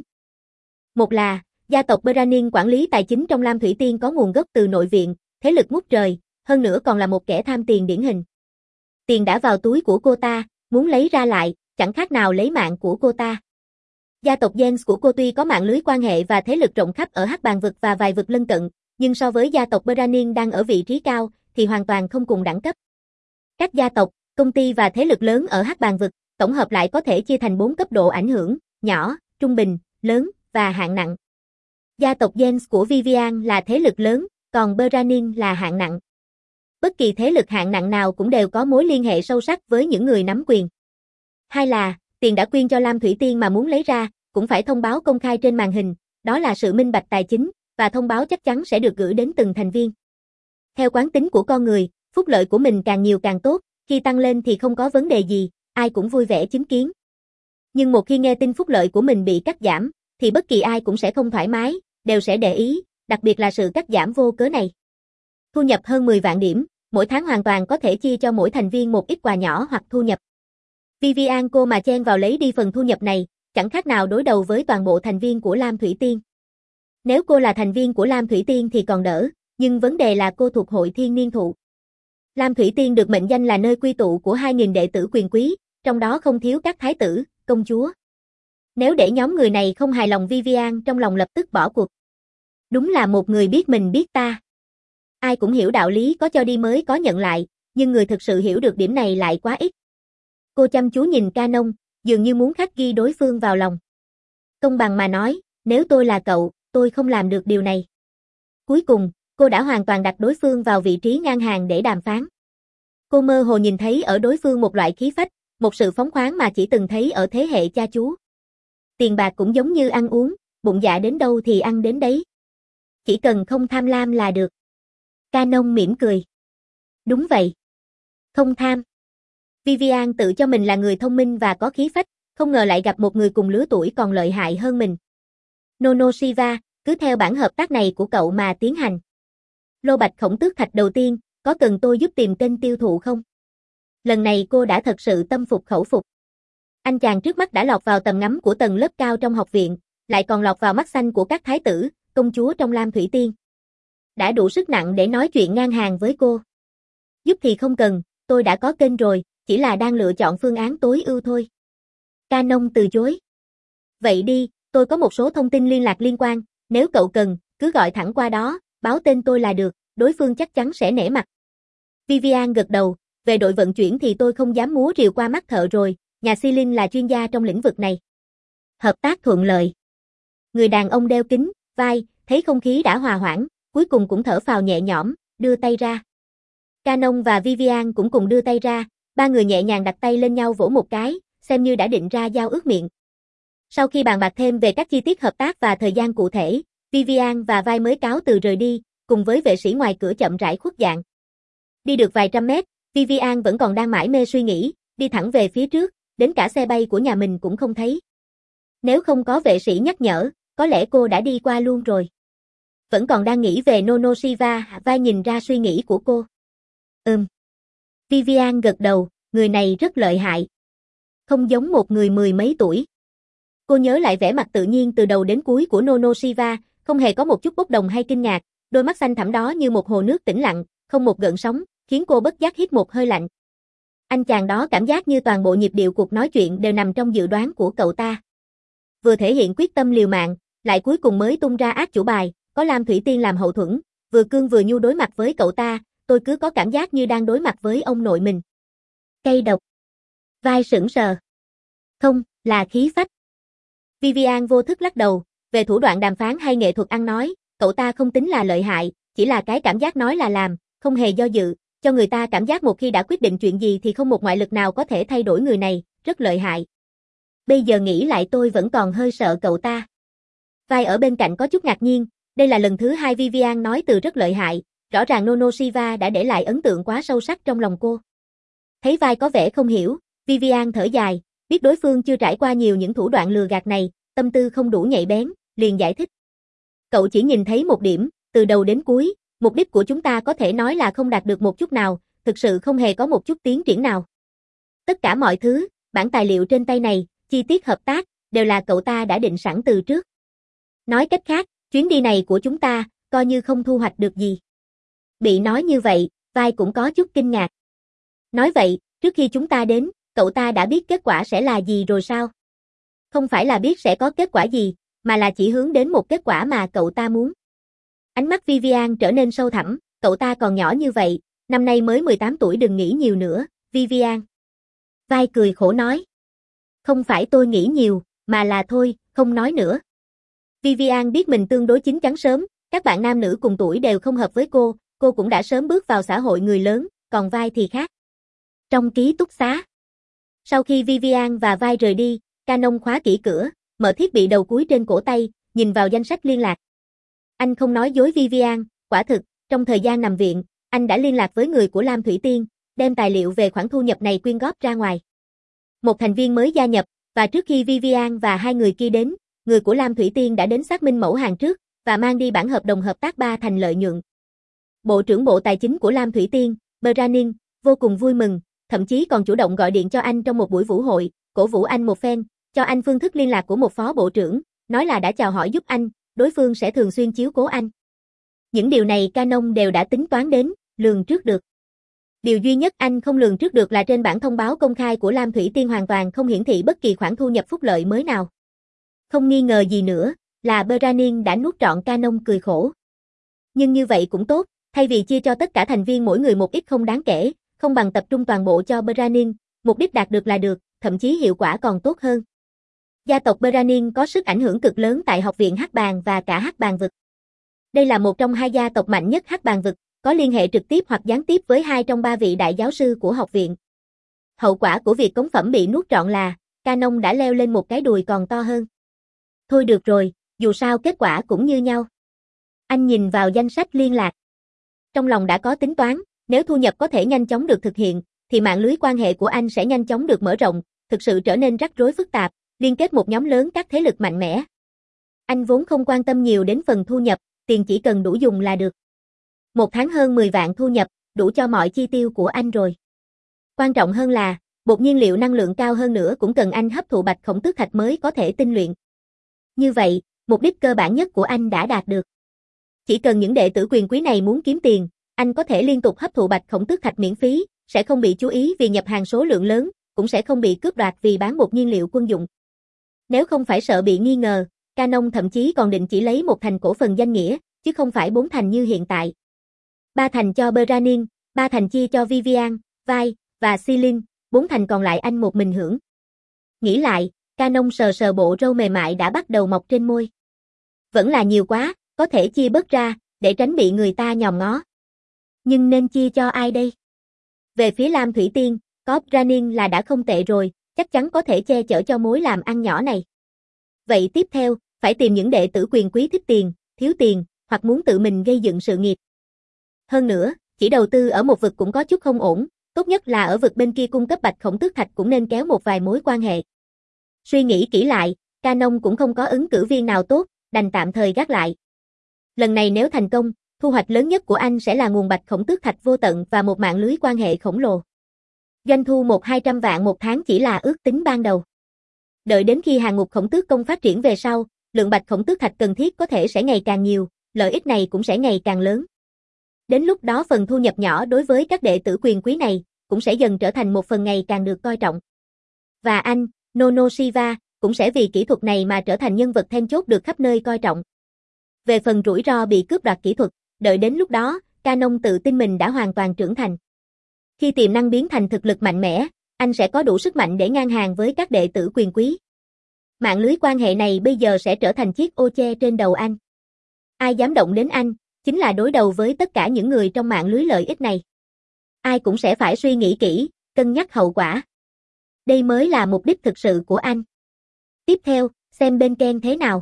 Một là, gia tộc Beranin quản lý tài chính trong Lam Thủy Tiên có nguồn gốc từ nội viện, thế lực ngút trời, hơn nữa còn là một kẻ tham tiền điển hình. Tiền đã vào túi của cô ta, muốn lấy ra lại, chẳng khác nào lấy mạng của cô ta. Gia tộc Jens của cô tuy có mạng lưới quan hệ và thế lực rộng khắp ở Hắc Bàng vực và vài vực lân cận, nhưng so với gia tộc Beranin đang ở vị trí cao, thì hoàn toàn không cùng đẳng cấp. Các gia tộc, công ty và thế lực lớn ở Hắc Bàng vực, tổng hợp lại có thể chia thành bốn cấp độ ảnh hưởng, nhỏ, trung bình, lớn và hạng nặng. Gia tộc Jens của Vivian là thế lực lớn, còn Beranin là hạng nặng. Bất kỳ thế lực hạng nặng nào cũng đều có mối liên hệ sâu sắc với những người nắm quyền. Hai là, tiền đã quyên cho Lam Thủy Tiên mà muốn lấy ra, cũng phải thông báo công khai trên màn hình, đó là sự minh bạch tài chính, và thông báo chắc chắn sẽ được gửi đến từng thành viên. Theo quán tính của con người, phúc lợi của mình càng nhiều càng tốt, khi tăng lên thì không có vấn đề gì, ai cũng vui vẻ chứng kiến. Nhưng một khi nghe tin phúc lợi của mình bị cắt giảm, thì bất kỳ ai cũng sẽ không thoải mái, đều sẽ để ý, đặc biệt là sự cắt giảm vô cớ này. Thu nhập hơn mười vạn điểm, mỗi tháng hoàn toàn có thể chia cho mỗi thành viên một ít quà nhỏ hoặc thu nhập. Vivian cô mà chen vào lấy đi phần thu nhập này, chẳng khác nào đối đầu với toàn bộ thành viên của Lam Thủy Tiên. Nếu cô là thành viên của Lam Thủy Tiên thì còn đỡ, nhưng vấn đề là cô thuộc hội Thiên Niên Thụ. Lam Thủy Tiên được mệnh danh là nơi quy tụ của hai nghìn đệ tử quyền quý, trong đó không thiếu các thái tử, công chúa. Nếu để nhóm người này không hài lòng Vivian trong lòng lập tức bỏ cuộc. Đúng là một người biết mình biết ta. Ai cũng hiểu đạo lý có cho đi mới có nhận lại, nhưng người thực sự hiểu được điểm này lại quá ít. Cô chăm chú nhìn Canon, dường như muốn khắc ghi đối phương vào lòng. Công bằng mà nói, nếu tôi là cậu, tôi không làm được điều này. Cuối cùng, cô đã hoàn toàn đặt đối phương vào vị trí ngang hàng để đàm phán. Cô mơ hồ nhìn thấy ở đối phương một loại khí phách, một sự phóng khoáng mà chỉ từng thấy ở thế hệ cha chú. Tiền bạc cũng giống như ăn uống, bụng dạ đến đâu thì ăn đến đấy. Chỉ cần không tham lam là được. Canon mỉm cười. Đúng vậy. Không tham. Vivian tự cho mình là người thông minh và có khí phách, không ngờ lại gặp một người cùng lứa tuổi còn lợi hại hơn mình. Nono Shiva, cứ theo bản hợp tác này của cậu mà tiến hành. Lô bạch khổng tước thạch đầu tiên, có cần tôi giúp tìm kênh tiêu thụ không? Lần này cô đã thật sự tâm phục khẩu phục. Anh chàng trước mắt đã lọt vào tầm ngắm của tầng lớp cao trong học viện, lại còn lọt vào mắt xanh của các thái tử, công chúa trong Lam Thủy Tiên. Đã đủ sức nặng để nói chuyện ngang hàng với cô. Giúp thì không cần, tôi đã có kênh rồi, chỉ là đang lựa chọn phương án tối ưu thôi. Canon từ chối. Vậy đi, tôi có một số thông tin liên lạc liên quan, nếu cậu cần, cứ gọi thẳng qua đó, báo tên tôi là được, đối phương chắc chắn sẽ nể mặt. Vivian gật đầu, về đội vận chuyển thì tôi không dám múa rìu qua mắt thợ rồi, nhà Celine là chuyên gia trong lĩnh vực này. Hợp tác thuận lợi. Người đàn ông đeo kính, vai, thấy không khí đã hòa hoãn, cuối cùng cũng thở phào nhẹ nhõm, đưa tay ra. Canon và Vivian cũng cùng đưa tay ra, ba người nhẹ nhàng đặt tay lên nhau vỗ một cái, xem như đã định ra giao ước miệng. Sau khi bàn bạc thêm về các chi tiết hợp tác và thời gian cụ thể, Vivian và vai mới cáo từ rời đi, cùng với vệ sĩ ngoài cửa chậm rãi khuất dạng. Đi được vài trăm mét, Vivian vẫn còn đang mải mê suy nghĩ, đi thẳng về phía trước, đến cả xe bay của nhà mình cũng không thấy. Nếu không có vệ sĩ nhắc nhở, có lẽ cô đã đi qua luôn rồi. Vẫn còn đang nghĩ về Nonoshiva, Vai nhìn ra suy nghĩ của cô. Ừm. Vivian gật đầu, người này rất lợi hại. Không giống một người mười mấy tuổi. Cô nhớ lại vẻ mặt tự nhiên từ đầu đến cuối của Nonoshiva, không hề có một chút bốc đồng hay kinh ngạc, đôi mắt xanh thẳm đó như một hồ nước tĩnh lặng, không một gợn sóng, khiến cô bất giác hít một hơi lạnh. Anh chàng đó cảm giác như toàn bộ nhịp điệu cuộc nói chuyện đều nằm trong dự đoán của cậu ta. Vừa thể hiện quyết tâm liều mạng, lại cuối cùng mới tung ra ác chủ bài, có Lam Thủy Tiên làm hậu thuẫn, vừa cương vừa nhu đối mặt với cậu ta, tôi cứ có cảm giác như đang đối mặt với ông nội mình. Cây độc. Vai sững sờ. Không, là khí phách. Vivian vô thức lắc đầu, về thủ đoạn đàm phán hay nghệ thuật ăn nói, cậu ta không tính là lợi hại, chỉ là cái cảm giác nói là làm, không hề do dự, cho người ta cảm giác một khi đã quyết định chuyện gì thì không một ngoại lực nào có thể thay đổi người này, rất lợi hại. Bây giờ nghĩ lại tôi vẫn còn hơi sợ cậu ta. Vai ở bên cạnh có chút ngạc nhiên, đây là lần thứ hai Vivian nói từ rất lợi hại, rõ ràng Nonoshiva đã để lại ấn tượng quá sâu sắc trong lòng cô. Thấy Vai có vẻ không hiểu, Vivian thở dài, biết đối phương chưa trải qua nhiều những thủ đoạn lừa gạt này, tâm tư không đủ nhạy bén, liền giải thích. Cậu chỉ nhìn thấy một điểm, từ đầu đến cuối, mục đích của chúng ta có thể nói là không đạt được một chút nào, thực sự không hề có một chút tiến triển nào. Tất cả mọi thứ, bản tài liệu trên tay này, chi tiết hợp tác, đều là cậu ta đã định sẵn từ trước. Nói cách khác, chuyến đi này của chúng ta, coi như không thu hoạch được gì. Bị nói như vậy, Vai cũng có chút kinh ngạc. Nói vậy, trước khi chúng ta đến, cậu ta đã biết kết quả sẽ là gì rồi sao? Không phải là biết sẽ có kết quả gì, mà là chỉ hướng đến một kết quả mà cậu ta muốn. Ánh mắt Vivian trở nên sâu thẳm, cậu ta còn nhỏ như vậy, năm nay mới mười tám tuổi, đừng nghĩ nhiều nữa, Vivian. Vai cười khổ nói. Không phải tôi nghĩ nhiều, mà là thôi, không nói nữa. Vivian biết mình tương đối chín chắn sớm, các bạn nam nữ cùng tuổi đều không hợp với cô, cô cũng đã sớm bước vào xã hội người lớn, còn Vai thì khác. Trong ký túc xá. Sau khi Vivian và Vai rời đi, Canon khóa kỹ cửa, mở thiết bị đầu cuối trên cổ tay, nhìn vào danh sách liên lạc. Anh không nói dối Vivian, quả thực, trong thời gian nằm viện, anh đã liên lạc với người của Lam Thủy Tiên, đem tài liệu về khoản thu nhập này quyên góp ra ngoài. Một thành viên mới gia nhập, và trước khi Vivian và hai người kia đến, người của Lam Thủy Tiên đã đến xác minh mẫu hàng trước, và mang đi bản hợp đồng hợp tác ba thành lợi nhuận. Bộ trưởng Bộ Tài chính của Lam Thủy Tiên, Branin, vô cùng vui mừng, thậm chí còn chủ động gọi điện cho anh trong một buổi vũ hội, cổ vũ anh một phen, cho anh phương thức liên lạc của một phó bộ trưởng, nói là đã chào hỏi giúp anh, đối phương sẽ thường xuyên chiếu cố anh. Những điều này Canon đều đã tính toán đến, lường trước được. Điều duy nhất anh không lường trước được là trên bản thông báo công khai của Lam Thủy Tiên hoàn toàn không hiển thị bất kỳ khoản thu nhập phúc lợi mới nào. Không nghi ngờ gì nữa, là Branin đã nuốt trọn Canon cười khổ. Nhưng như vậy cũng tốt, thay vì chia cho tất cả thành viên mỗi người một ít không đáng kể, không bằng tập trung toàn bộ cho Branin, mục đích đạt được là được, thậm chí hiệu quả còn tốt hơn. Gia tộc Branin có sức ảnh hưởng cực lớn tại Học viện Hắc Bàng và cả Hắc Bàng vực. Đây là một trong hai gia tộc mạnh nhất Hắc Bàng vực, có liên hệ trực tiếp hoặc gián tiếp với hai trong ba vị đại giáo sư của học viện. Hậu quả của việc cống phẩm bị nuốt trọn là, Canon đã leo lên một cái đùi còn to hơn. Thôi được rồi, dù sao kết quả cũng như nhau. Anh nhìn vào danh sách liên lạc. Trong lòng đã có tính toán, nếu thu nhập có thể nhanh chóng được thực hiện, thì mạng lưới quan hệ của anh sẽ nhanh chóng được mở rộng, thực sự trở nên rắc rối phức tạp, liên kết một nhóm lớn các thế lực mạnh mẽ. Anh vốn không quan tâm nhiều đến phần thu nhập, tiền chỉ cần đủ dùng là được. Một tháng hơn mười vạn thu nhập, đủ cho mọi chi tiêu của anh rồi. Quan trọng hơn là, bột nhiên liệu năng lượng cao hơn nữa cũng cần anh hấp thụ bạch khổng tước thạch mới có thể tinh luyện. Như vậy, mục đích cơ bản nhất của anh đã đạt được. Chỉ cần những đệ tử quyền quý này muốn kiếm tiền, anh có thể liên tục hấp thụ bạch khổng tước thạch miễn phí, sẽ không bị chú ý vì nhập hàng số lượng lớn, cũng sẽ không bị cướp đoạt vì bán bột nhiên liệu quân dụng. Nếu không phải sợ bị nghi ngờ, Canon thậm chí còn định chỉ lấy một thành cổ phần danh nghĩa, chứ không phải bốn thành như hiện tại. Ba thành cho Branin, ba thành chia cho Vivian, Vai, và Celine, bốn thành còn lại anh một mình hưởng. Nghĩ lại, Canon sờ sờ bộ râu mềm mại đã bắt đầu mọc trên môi. Vẫn là nhiều quá, có thể chia bớt ra, để tránh bị người ta nhòm ngó. Nhưng nên chia cho ai đây? Về phía Lam Thủy Tiên, có Branin là đã không tệ rồi, chắc chắn có thể che chở cho mối làm ăn nhỏ này. Vậy tiếp theo, phải tìm những đệ tử quyền quý thích tiền, thiếu tiền, hoặc muốn tự mình gây dựng sự nghiệp. Hơn nữa, chỉ đầu tư ở một vực cũng có chút không ổn, tốt nhất là ở vực bên kia cung cấp bạch khổng tước thạch cũng nên kéo một vài mối quan hệ. Suy nghĩ kỹ lại, Canon cũng không có ứng cử viên nào tốt, đành tạm thời gác lại. Lần này nếu thành công, thu hoạch lớn nhất của anh sẽ là nguồn bạch khổng tước thạch vô tận và một mạng lưới quan hệ khổng lồ. Doanh thu một hai trăm vạn một tháng chỉ là ước tính ban đầu. Đợi đến khi hàng ngục khổng tước công phát triển về sau, lượng bạch khổng tước thạch cần thiết có thể sẽ ngày càng nhiều, lợi ích này cũng sẽ ngày càng lớn. Đến lúc đó phần thu nhập nhỏ đối với các đệ tử quyền quý này, cũng sẽ dần trở thành một phần ngày càng được coi trọng. Và anh, Nono Shiva, cũng sẽ vì kỹ thuật này mà trở thành nhân vật then chốt được khắp nơi coi trọng. Về phần rủi ro bị cướp đoạt kỹ thuật, đợi đến lúc đó, Canon tự tin mình đã hoàn toàn trưởng thành. Khi tiềm năng biến thành thực lực mạnh mẽ, anh sẽ có đủ sức mạnh để ngang hàng với các đệ tử quyền quý. Mạng lưới quan hệ này bây giờ sẽ trở thành chiếc ô che trên đầu anh. Ai dám động đến anh, chính là đối đầu với tất cả những người trong mạng lưới lợi ích này. Ai cũng sẽ phải suy nghĩ kỹ, cân nhắc hậu quả. Đây mới là mục đích thực sự của anh. Tiếp theo, xem bên Ken thế nào.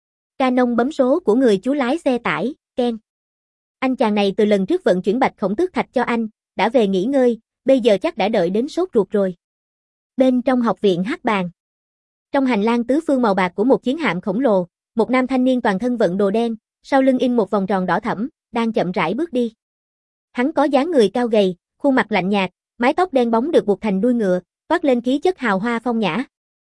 Canon bấm số của người chú lái xe tải, Ken. Anh chàng này từ lần trước vận chuyển bạch khổng tước thạch cho anh, đã về nghỉ ngơi, bây giờ chắc đã đợi đến sốt ruột rồi. Bên trong học viện Hắc Bàn. Trong hành lang tứ phương màu bạc của một chiến hạm khổng lồ, một nam thanh niên toàn thân vận đồ đen, sau lưng in một vòng tròn đỏ thẫm, đang chậm rãi bước đi. Hắn có dáng người cao gầy, khuôn mặt lạnh nhạt, mái tóc đen bóng được buộc thành đuôi ngựa, toát lên khí chất hào hoa phong nhã.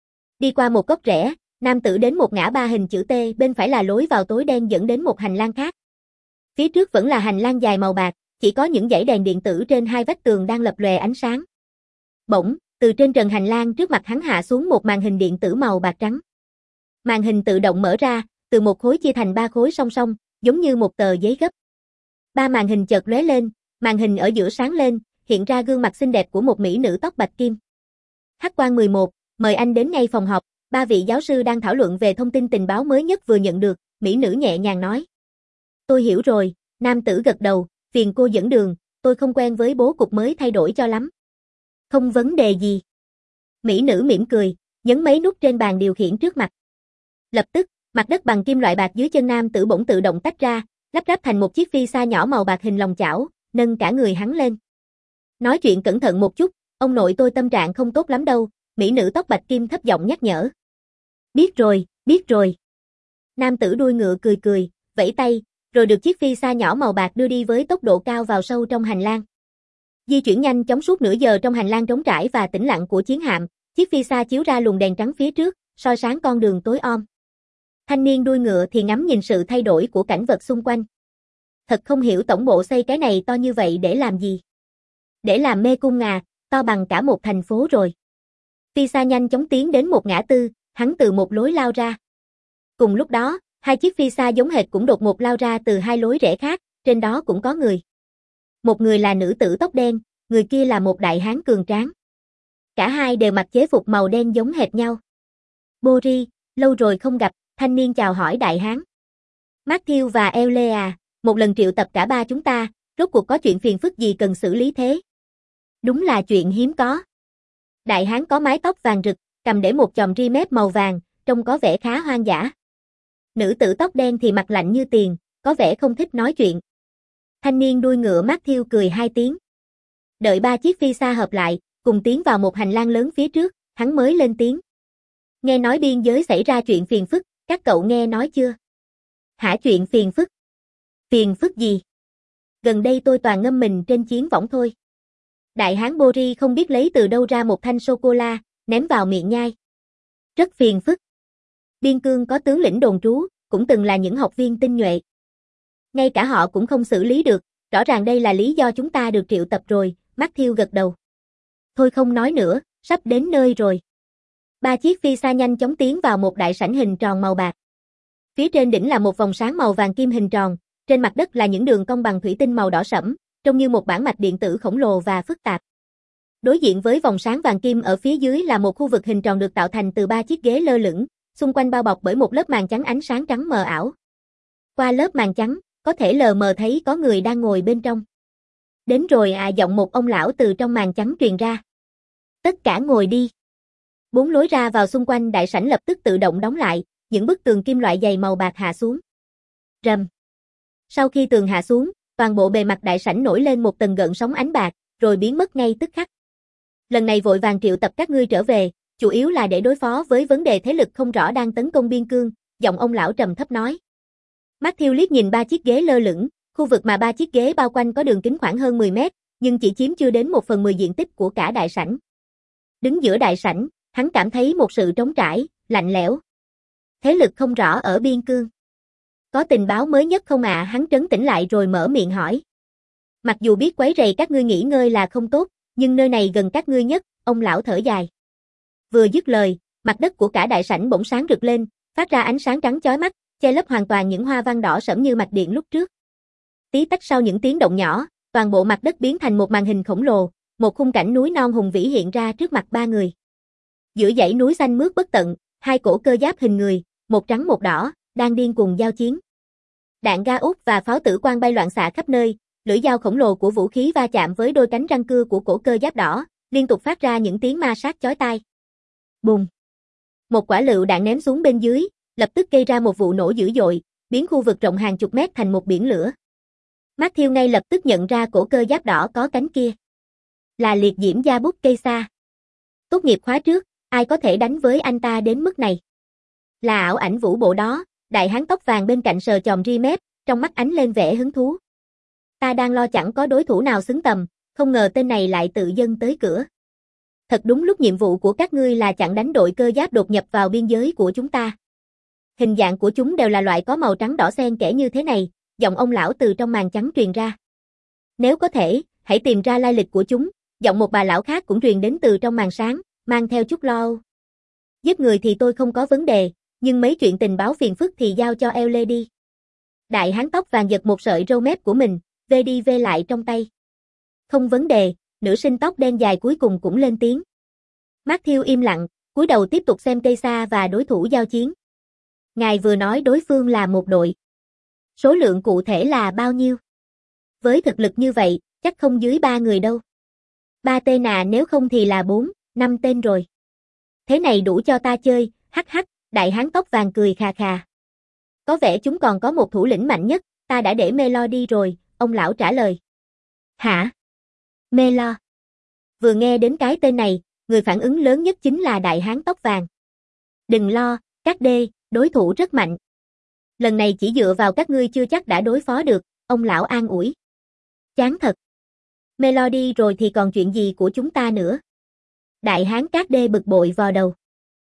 Đi qua một góc rẽ, nam tử đến một ngã ba hình chữ T, bên phải là lối vào tối đen dẫn đến một hành lang khác. Phía trước vẫn là hành lang dài màu bạc, chỉ có những dãy đèn điện tử trên hai vách tường đang lập lòe ánh sáng. Bỗng, từ trên trần hành lang trước mặt hắn hạ xuống một màn hình điện tử màu bạc trắng. Màn hình tự động mở ra, từ một khối chia thành ba khối song song, giống như một tờ giấy gấp. Ba màn hình chợt lóe lên, màn hình ở giữa sáng lên, hiện ra gương mặt xinh đẹp của một mỹ nữ tóc bạch kim. Hắc Quan mười một, mời anh đến ngay phòng họp, ba vị giáo sư đang thảo luận về thông tin tình báo mới nhất vừa nhận được, mỹ nữ nhẹ nhàng nói. Tôi hiểu rồi, nam tử gật đầu, phiền cô dẫn đường, tôi không quen với bố cục mới thay đổi cho lắm. Không vấn đề gì. Mỹ nữ mỉm cười, nhấn mấy nút trên bàn điều khiển trước mặt. Lập tức, mặt đất bằng kim loại bạc dưới chân nam tử bỗng tự động tách ra, lắp ráp thành một chiếc phi xa nhỏ màu bạc hình lòng chảo, nâng cả người hắn lên. Nói chuyện cẩn thận một chút, ông nội tôi tâm trạng không tốt lắm đâu, mỹ nữ tóc bạch kim thấp giọng nhắc nhở. Biết rồi, biết rồi. Nam tử đuôi ngựa cười cười, vẫy tay, rồi được chiếc phi xa nhỏ màu bạc đưa đi với tốc độ cao vào sâu trong hành lang. Di chuyển nhanh chóng suốt nửa giờ trong hành lang trống trải và tĩnh lặng của chiến hạm, chiếc phi xa chiếu ra luồng đèn trắng phía trước, soi sáng con đường tối om. Thanh niên đuôi ngựa thì ngắm nhìn sự thay đổi của cảnh vật xung quanh. Thật không hiểu tổng bộ xây cái này to như vậy để làm gì. Để làm mê cung à, to bằng cả một thành phố rồi. Phi xa nhanh chóng tiến đến một ngã tư, hắn từ một lối lao ra. Cùng lúc đó, hai chiếc phi xa giống hệt cũng đột ngột lao ra từ hai lối rẽ khác, trên đó cũng có người. Một người là nữ tử tóc đen, người kia là một đại hán cường tráng. Cả hai đều mặc chế phục màu đen giống hệt nhau. Bori, lâu rồi không gặp, thanh niên chào hỏi đại hán. Matthew và Eulea, một lần triệu tập cả ba chúng ta, rốt cuộc có chuyện phiền phức gì cần xử lý thế? Đúng là chuyện hiếm có. Đại hán có mái tóc vàng rực, cầm để một chòm ri mép màu vàng, trông có vẻ khá hoang dã. Nữ tử tóc đen thì mặt lạnh như tiền, có vẻ không thích nói chuyện. Thanh niên đuôi ngựa Matthew cười hai tiếng. Đợi ba chiếc phi xa hợp lại, cùng tiến vào một hành lang lớn phía trước, hắn mới lên tiếng. Nghe nói biên giới xảy ra chuyện phiền phức, các cậu nghe nói chưa? Hả, chuyện phiền phức? Phiền phức gì? Gần đây tôi toàn ngâm mình trên chiến võng thôi. Đại hán Bori không biết lấy từ đâu ra một thanh sô-cô-la, ném vào miệng nhai. Rất phiền phức. Biên cương có tướng lĩnh đồn trú, cũng từng là những học viên tinh nhuệ. Ngay cả họ cũng không xử lý được, rõ ràng đây là lý do chúng ta được triệu tập rồi, Matthew gật đầu. Thôi không nói nữa, sắp đến nơi rồi. Ba chiếc phi xa nhanh chóng tiến vào một đại sảnh hình tròn màu bạc. Phía trên đỉnh là một vòng sáng màu vàng kim hình tròn, trên mặt đất là những đường cong bằng thủy tinh màu đỏ sẫm, trông như một bản mạch điện tử khổng lồ và phức tạp. Đối diện với vòng sáng vàng kim ở phía dưới là một khu vực hình tròn được tạo thành từ ba chiếc ghế lơ lửng, xung quanh bao bọc bởi một lớp màn trắng ánh sáng trắng mờ ảo. Qua lớp màn trắng, có thể lờ mờ thấy có người đang ngồi bên trong. Đến rồi à, giọng một ông lão từ trong màn trắng truyền ra. Tất cả ngồi đi. Bốn lối ra vào xung quanh đại sảnh lập tức tự động đóng lại, những bức tường kim loại dày màu bạc hạ xuống. Rầm. Sau khi tường hạ xuống, toàn bộ bề mặt đại sảnh nổi lên một tầng gợn sóng ánh bạc, rồi biến mất ngay tức khắc. Lần này vội vàng triệu tập các ngươi trở về, chủ yếu là để đối phó với vấn đề thế lực không rõ đang tấn công biên cương, giọng ông lão trầm thấp nói. Matthew liếc nhìn ba chiếc ghế lơ lửng, khu vực mà ba chiếc ghế bao quanh có đường kính khoảng hơn mười mét, nhưng chỉ chiếm chưa đến một phần mười diện tích của cả đại sảnh. Đứng giữa đại sảnh, hắn cảm thấy một sự trống trải, lạnh lẽo. Thế lực không rõ ở biên cương. Có tình báo mới nhất không ạ? À? Hắn trấn tĩnh lại rồi mở miệng hỏi. Mặc dù biết quấy rầy các ngươi nghỉ ngơi là không tốt, nhưng nơi này gần các ngươi nhất, ông lão thở dài. Vừa dứt lời, mặt đất của cả đại sảnh bỗng sáng rực lên, phát ra ánh sáng trắng chói mắt, che lấp hoàn toàn những hoa văn đỏ sẫm như mạch điện lúc trước. Tí tách sau những tiếng động nhỏ, toàn bộ mặt đất biến thành một màn hình khổng lồ, một khung cảnh núi non hùng vĩ hiện ra trước mặt ba người. Giữa dãy núi xanh mướt bất tận, hai cổ cơ giáp hình người, một trắng một đỏ, đang điên cuồng giao chiến. Đạn ga út và pháo tử quang bay loạn xạ khắp nơi, lưỡi dao khổng lồ của vũ khí va chạm với đôi cánh răng cưa của cổ cơ giáp đỏ, liên tục phát ra những tiếng ma sát chói tai. Bùng! Một quả lựu đạn ném xuống bên dưới, lập tức gây ra một vụ nổ dữ dội, biến khu vực rộng hàng chục mét thành một biển lửa. Matthew ngay lập tức nhận ra cổ cơ giáp đỏ có cánh kia. Là liệt diễm gia bút cây xa. Tốt nghiệp khóa trước, ai có thể đánh với anh ta đến mức này? Là ảo ảnh vũ bộ đó, đại hán tóc vàng bên cạnh sờ chòm ri mép, trong mắt ánh lên vẻ hứng thú. Ta đang lo chẳng có đối thủ nào xứng tầm, không ngờ tên này lại tự dâng tới cửa. Thật đúng lúc nhiệm vụ của các ngươi là chặn đánh đội cơ giáp đột nhập vào biên giới của chúng ta. Hình dạng của chúng đều là loại có màu trắng đỏ xen kẽ như thế này, giọng ông lão từ trong màn trắng truyền ra. Nếu có thể, hãy tìm ra lai lịch của chúng, giọng một bà lão khác cũng truyền đến từ trong màn sáng, mang theo chút lo âu. Giết người thì tôi không có vấn đề, nhưng mấy chuyện tình báo phiền phức thì giao cho eo lê đi. Đại hán tóc vàng giật một sợi râu mép của mình, vê đi vê lại trong tay. Không vấn đề, nữ sinh tóc đen dài cuối cùng cũng lên tiếng. Matthew im lặng, cúi đầu tiếp tục xem cây xa và đối thủ giao chiến. Ngài vừa nói đối phương là một đội. Số lượng cụ thể là bao nhiêu? Với thực lực như vậy, chắc không dưới ba người đâu. Ba tên à, nếu không thì là bốn, năm tên rồi. Thế này đủ cho ta chơi, hắc hắc, đại hán tóc vàng cười khà khà. Có vẻ chúng còn có một thủ lĩnh mạnh nhất, ta đã để Melo đi rồi, ông lão trả lời. Hả? Melo? Vừa nghe đến cái tên này, người phản ứng lớn nhất chính là đại hán tóc vàng. Đừng lo, các đê, đối thủ rất mạnh. Lần này chỉ dựa vào các ngươi chưa chắc đã đối phó được, ông lão an ủi. Chán thật. Melo đi rồi thì còn chuyện gì của chúng ta nữa? Đại hán các đê bực bội vò đầu.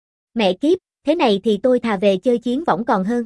Mẹ kiếp, thế này thì tôi thà về chơi chiến võng còn hơn.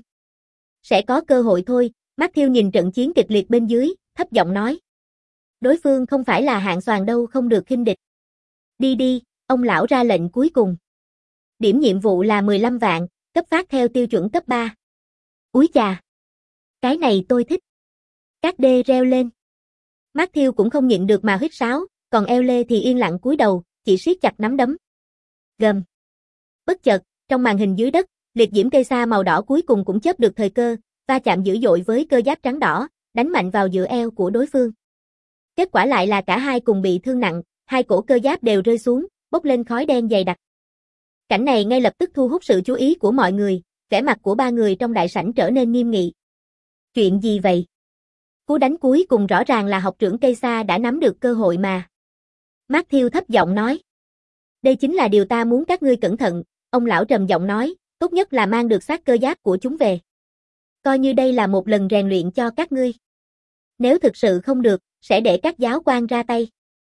Sẽ có cơ hội thôi, Matthew nhìn trận chiến kịch liệt bên dưới, thấp giọng nói. Đối phương không phải là hạng xoàn đâu, không được khinh địch. Đi đi, ông lão ra lệnh cuối cùng. Điểm nhiệm vụ là mười lăm vạn, cấp phát theo tiêu chuẩn cấp ba. Úi chà! Cái này tôi thích. Các đê reo lên. Matthew cũng không nhịn được mà huýt sáo, còn eo lê thì yên lặng cúi đầu, chỉ siết chặt nắm đấm. Gầm. Bất chợt, trong màn hình dưới đất, liệt diễm cây sa màu đỏ cuối cùng cũng chớp được thời cơ, va chạm dữ dội với cơ giáp trắng đỏ, đánh mạnh vào giữa eo của đối phương. Kết quả lại là cả hai cùng bị thương nặng, hai cổ cơ giáp đều rơi xuống, bốc lên khói đen dày đặc. Cảnh này ngay lập tức thu hút sự chú ý của mọi người, vẻ mặt của ba người trong đại sảnh trở nên nghiêm nghị. Chuyện gì vậy? Cú đánh cuối cùng rõ ràng là học trưởng cây sa đã nắm được cơ hội mà. Matthew thấp giọng nói. Đây chính là điều ta muốn các ngươi cẩn thận, ông lão trầm giọng nói, tốt nhất là mang được xác cơ giáp của chúng về. Coi như đây là một lần rèn luyện cho các ngươi. Nếu thực sự không được, sẽ để các giáo quan ra tay.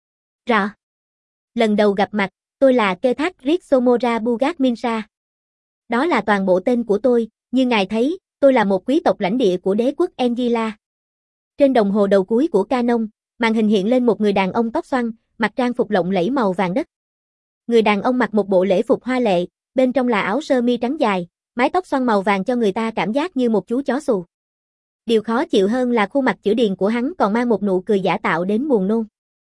Rõ. Lần đầu gặp mặt, tôi là Kethak Ritsomora Bugat Minsa. Đó là toàn bộ tên của tôi, như ngài thấy, tôi là một quý tộc lãnh địa của đế quốc Engila. Trên đồng hồ đầu cuối của Canon, màn hình hiện lên một người đàn ông tóc xoăn, mặc trang phục lộng lẫy màu vàng đất. Người đàn ông mặc một bộ lễ phục hoa lệ, bên trong là áo sơ mi trắng dài, mái tóc xoăn màu vàng cho người ta cảm giác như một chú chó xù. Điều khó chịu hơn là khuôn mặt chữ điền của hắn còn mang một nụ cười giả tạo đến buồn nôn.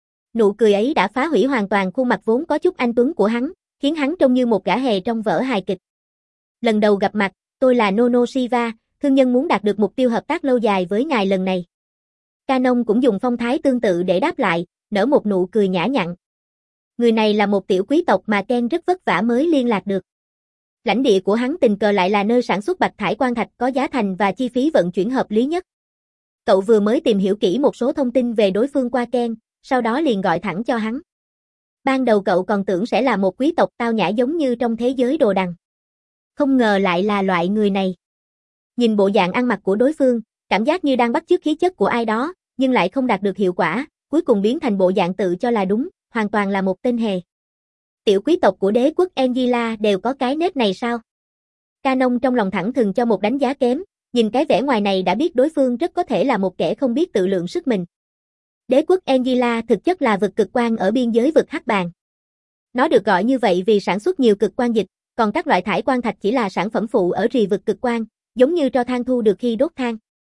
Nụ cười ấy đã phá hủy hoàn toàn khuôn mặt vốn có chút anh tuấn của hắn, khiến hắn trông như một gã hề trong vở hài kịch. Lần đầu gặp mặt, tôi là Nono Shiva, thương nhân muốn đạt được mục tiêu hợp tác lâu dài với ngài lần này. Canon cũng dùng phong thái tương tự để đáp lại, nở một nụ cười nhã nhặn. Người này là một tiểu quý tộc mà Ken rất vất vả mới liên lạc được. Lãnh địa của hắn tình cờ lại là nơi sản xuất bạch thải quan thạch có giá thành và chi phí vận chuyển hợp lý nhất. Cậu vừa mới tìm hiểu kỹ một số thông tin về đối phương qua Ken, sau đó liền gọi thẳng cho hắn. Ban đầu cậu còn tưởng sẽ là một quý tộc tao nhã giống như trong thế giới đồ đằng. Không ngờ lại là loại người này. Nhìn bộ dạng ăn mặc của đối phương, cảm giác như đang bắt chước khí chất của ai đó, nhưng lại không đạt được hiệu quả, cuối cùng biến thành bộ dạng tự cho là đúng, hoàn toàn là một tên hề. Tiểu quý tộc của đế quốc Angela đều có cái nết này sao? Canon trong lòng thẳng thừng cho một đánh giá kém, nhìn cái vẻ ngoài này đã biết đối phương rất có thể là một kẻ không biết tự lượng sức mình. Đế quốc Angela thực chất là vực cực quang ở biên giới vực Hắc Bàng. Nó được gọi như vậy vì sản xuất nhiều cực quang dịch, còn các loại thải quang thạch chỉ là sản phẩm phụ ở rì vực cực quang, giống như tro than thu được khi đốt than.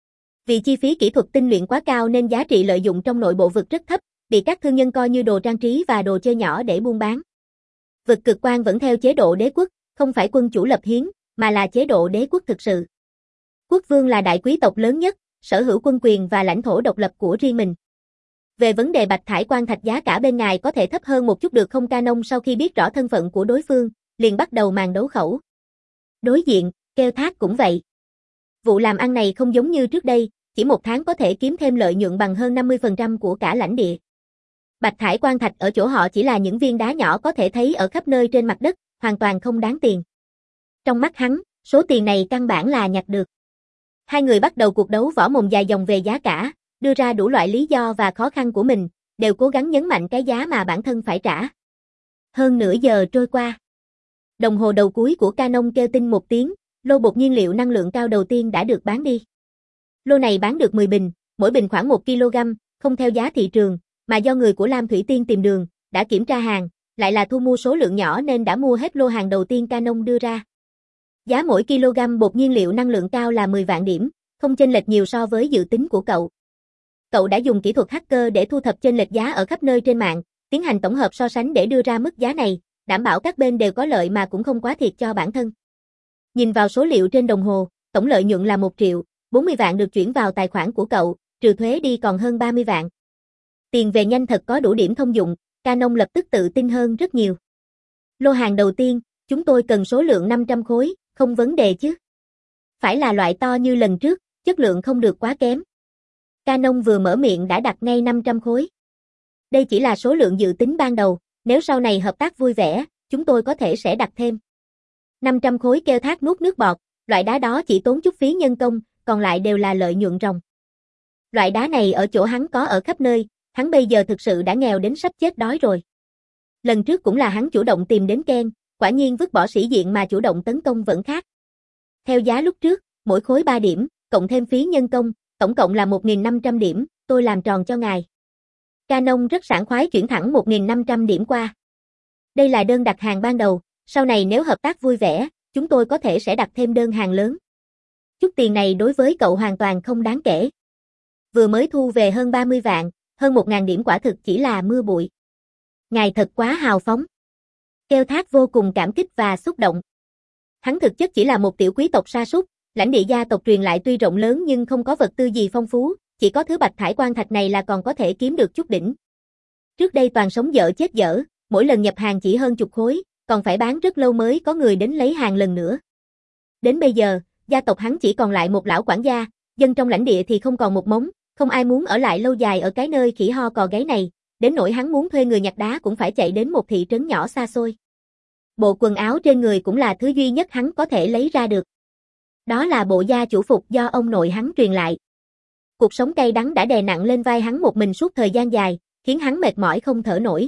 Vì chi phí kỹ thuật tinh luyện quá cao nên giá trị lợi dụng trong nội bộ vực rất thấp, bị các thương nhân coi như đồ trang trí và đồ chơi nhỏ để buôn bán. Vực cực quang vẫn theo chế độ đế quốc, không phải quân chủ lập hiến, mà là chế độ đế quốc thực sự. Quốc vương là đại quý tộc lớn nhất, sở hữu quân quyền và lãnh thổ độc lập của riêng mình. Về vấn đề bạch thải quang thạch giá cả bên ngài có thể thấp hơn một chút được không? Canon sau khi biết rõ thân phận của đối phương, liền bắt đầu màn đấu khẩu. Đối diện, kêu thác cũng vậy. Vụ làm ăn này không giống như trước đây, chỉ một tháng có thể kiếm thêm lợi nhuận bằng hơn năm mươi phần trăm của cả lãnh địa. Bạch thải quang thạch ở chỗ họ chỉ là những viên đá nhỏ có thể thấy ở khắp nơi trên mặt đất, hoàn toàn không đáng tiền. Trong mắt hắn, số tiền này căn bản là nhặt được. Hai người bắt đầu cuộc đấu võ mồm dài dòng về giá cả, đưa ra đủ loại lý do và khó khăn của mình, đều cố gắng nhấn mạnh cái giá mà bản thân phải trả. Hơn nửa giờ trôi qua. Đồng hồ đầu cuối của Canon kêu tinh một tiếng, lô bột nhiên liệu năng lượng cao đầu tiên đã được bán đi. Lô này bán được mười bình, mỗi bình khoảng một ki lô gam, không theo giá thị trường, mà do người của Lam Thủy Tiên tìm đường, đã kiểm tra hàng, lại là thu mua số lượng nhỏ nên đã mua hết lô hàng đầu tiên Canon đưa ra. Giá mỗi kg bột nhiên liệu năng lượng cao là mười vạn điểm, không chênh lệch nhiều so với dự tính của cậu. Cậu đã dùng kỹ thuật hacker để thu thập chênh lệch giá ở khắp nơi trên mạng, tiến hành tổng hợp so sánh để đưa ra mức giá này, đảm bảo các bên đều có lợi mà cũng không quá thiệt cho bản thân. Nhìn vào số liệu trên đồng hồ, tổng lợi nhuận là một triệu, bốn mươi vạn được chuyển vào tài khoản của cậu, trừ thuế đi còn hơn ba mươi vạn. Tiền về nhanh thật có đủ điểm thông dụng, Canon lập tức tự tin hơn rất nhiều. Lô hàng đầu tiên, chúng tôi cần số lượng năm trăm khối, không vấn đề chứ. Phải là loại to như lần trước, chất lượng không được quá kém. Canon vừa mở miệng đã đặt ngay năm trăm khối. Đây chỉ là số lượng dự tính ban đầu, nếu sau này hợp tác vui vẻ, chúng tôi có thể sẽ đặt thêm. năm trăm khối kêu thác nuốt nước bọt, loại đá đó chỉ tốn chút phí nhân công, còn lại đều là lợi nhuận ròng. Loại đá này ở chỗ hắn có ở khắp nơi, hắn bây giờ thực sự đã nghèo đến sắp chết đói rồi. Lần trước cũng là hắn chủ động tìm đến Ken, quả nhiên vứt bỏ sĩ diện mà chủ động tấn công vẫn khác. Theo giá lúc trước, mỗi khối ba điểm, cộng thêm phí nhân công, tổng cộng là một nghìn năm trăm điểm, tôi làm tròn cho ngài. Canon rất sảng khoái chuyển thẳng một nghìn năm trăm điểm qua. Đây là đơn đặt hàng ban đầu, sau này nếu hợp tác vui vẻ, chúng tôi có thể sẽ đặt thêm đơn hàng lớn. Chút tiền này đối với cậu hoàn toàn không đáng kể. Vừa mới thu về hơn ba mươi vạn, hơn một nghìn điểm quả thực chỉ là mưa bụi. Ngài thật quá hào phóng. Kêu thác vô cùng cảm kích và xúc động. Hắn thực chất chỉ là một tiểu quý tộc sa sút, lãnh địa gia tộc truyền lại tuy rộng lớn nhưng không có vật tư gì phong phú, chỉ có thứ bạch thải quang thạch này là còn có thể kiếm được chút đỉnh. Trước đây toàn sống dở chết dở, mỗi lần nhập hàng chỉ hơn chục khối, còn phải bán rất lâu mới có người đến lấy hàng lần nữa. Đến bây giờ, gia tộc hắn chỉ còn lại một lão quản gia, dân trong lãnh địa thì không còn một mống, không ai muốn ở lại lâu dài ở cái nơi khỉ ho cò gáy này, đến nỗi hắn muốn thuê người nhặt đá cũng phải chạy đến một thị trấn nhỏ xa xôi. Bộ quần áo trên người cũng là thứ duy nhất hắn có thể lấy ra được. Đó là bộ da chủ phục do ông nội hắn truyền lại. Cuộc sống cay đắng đã đè nặng lên vai hắn một mình suốt thời gian dài, khiến hắn mệt mỏi không thở nổi.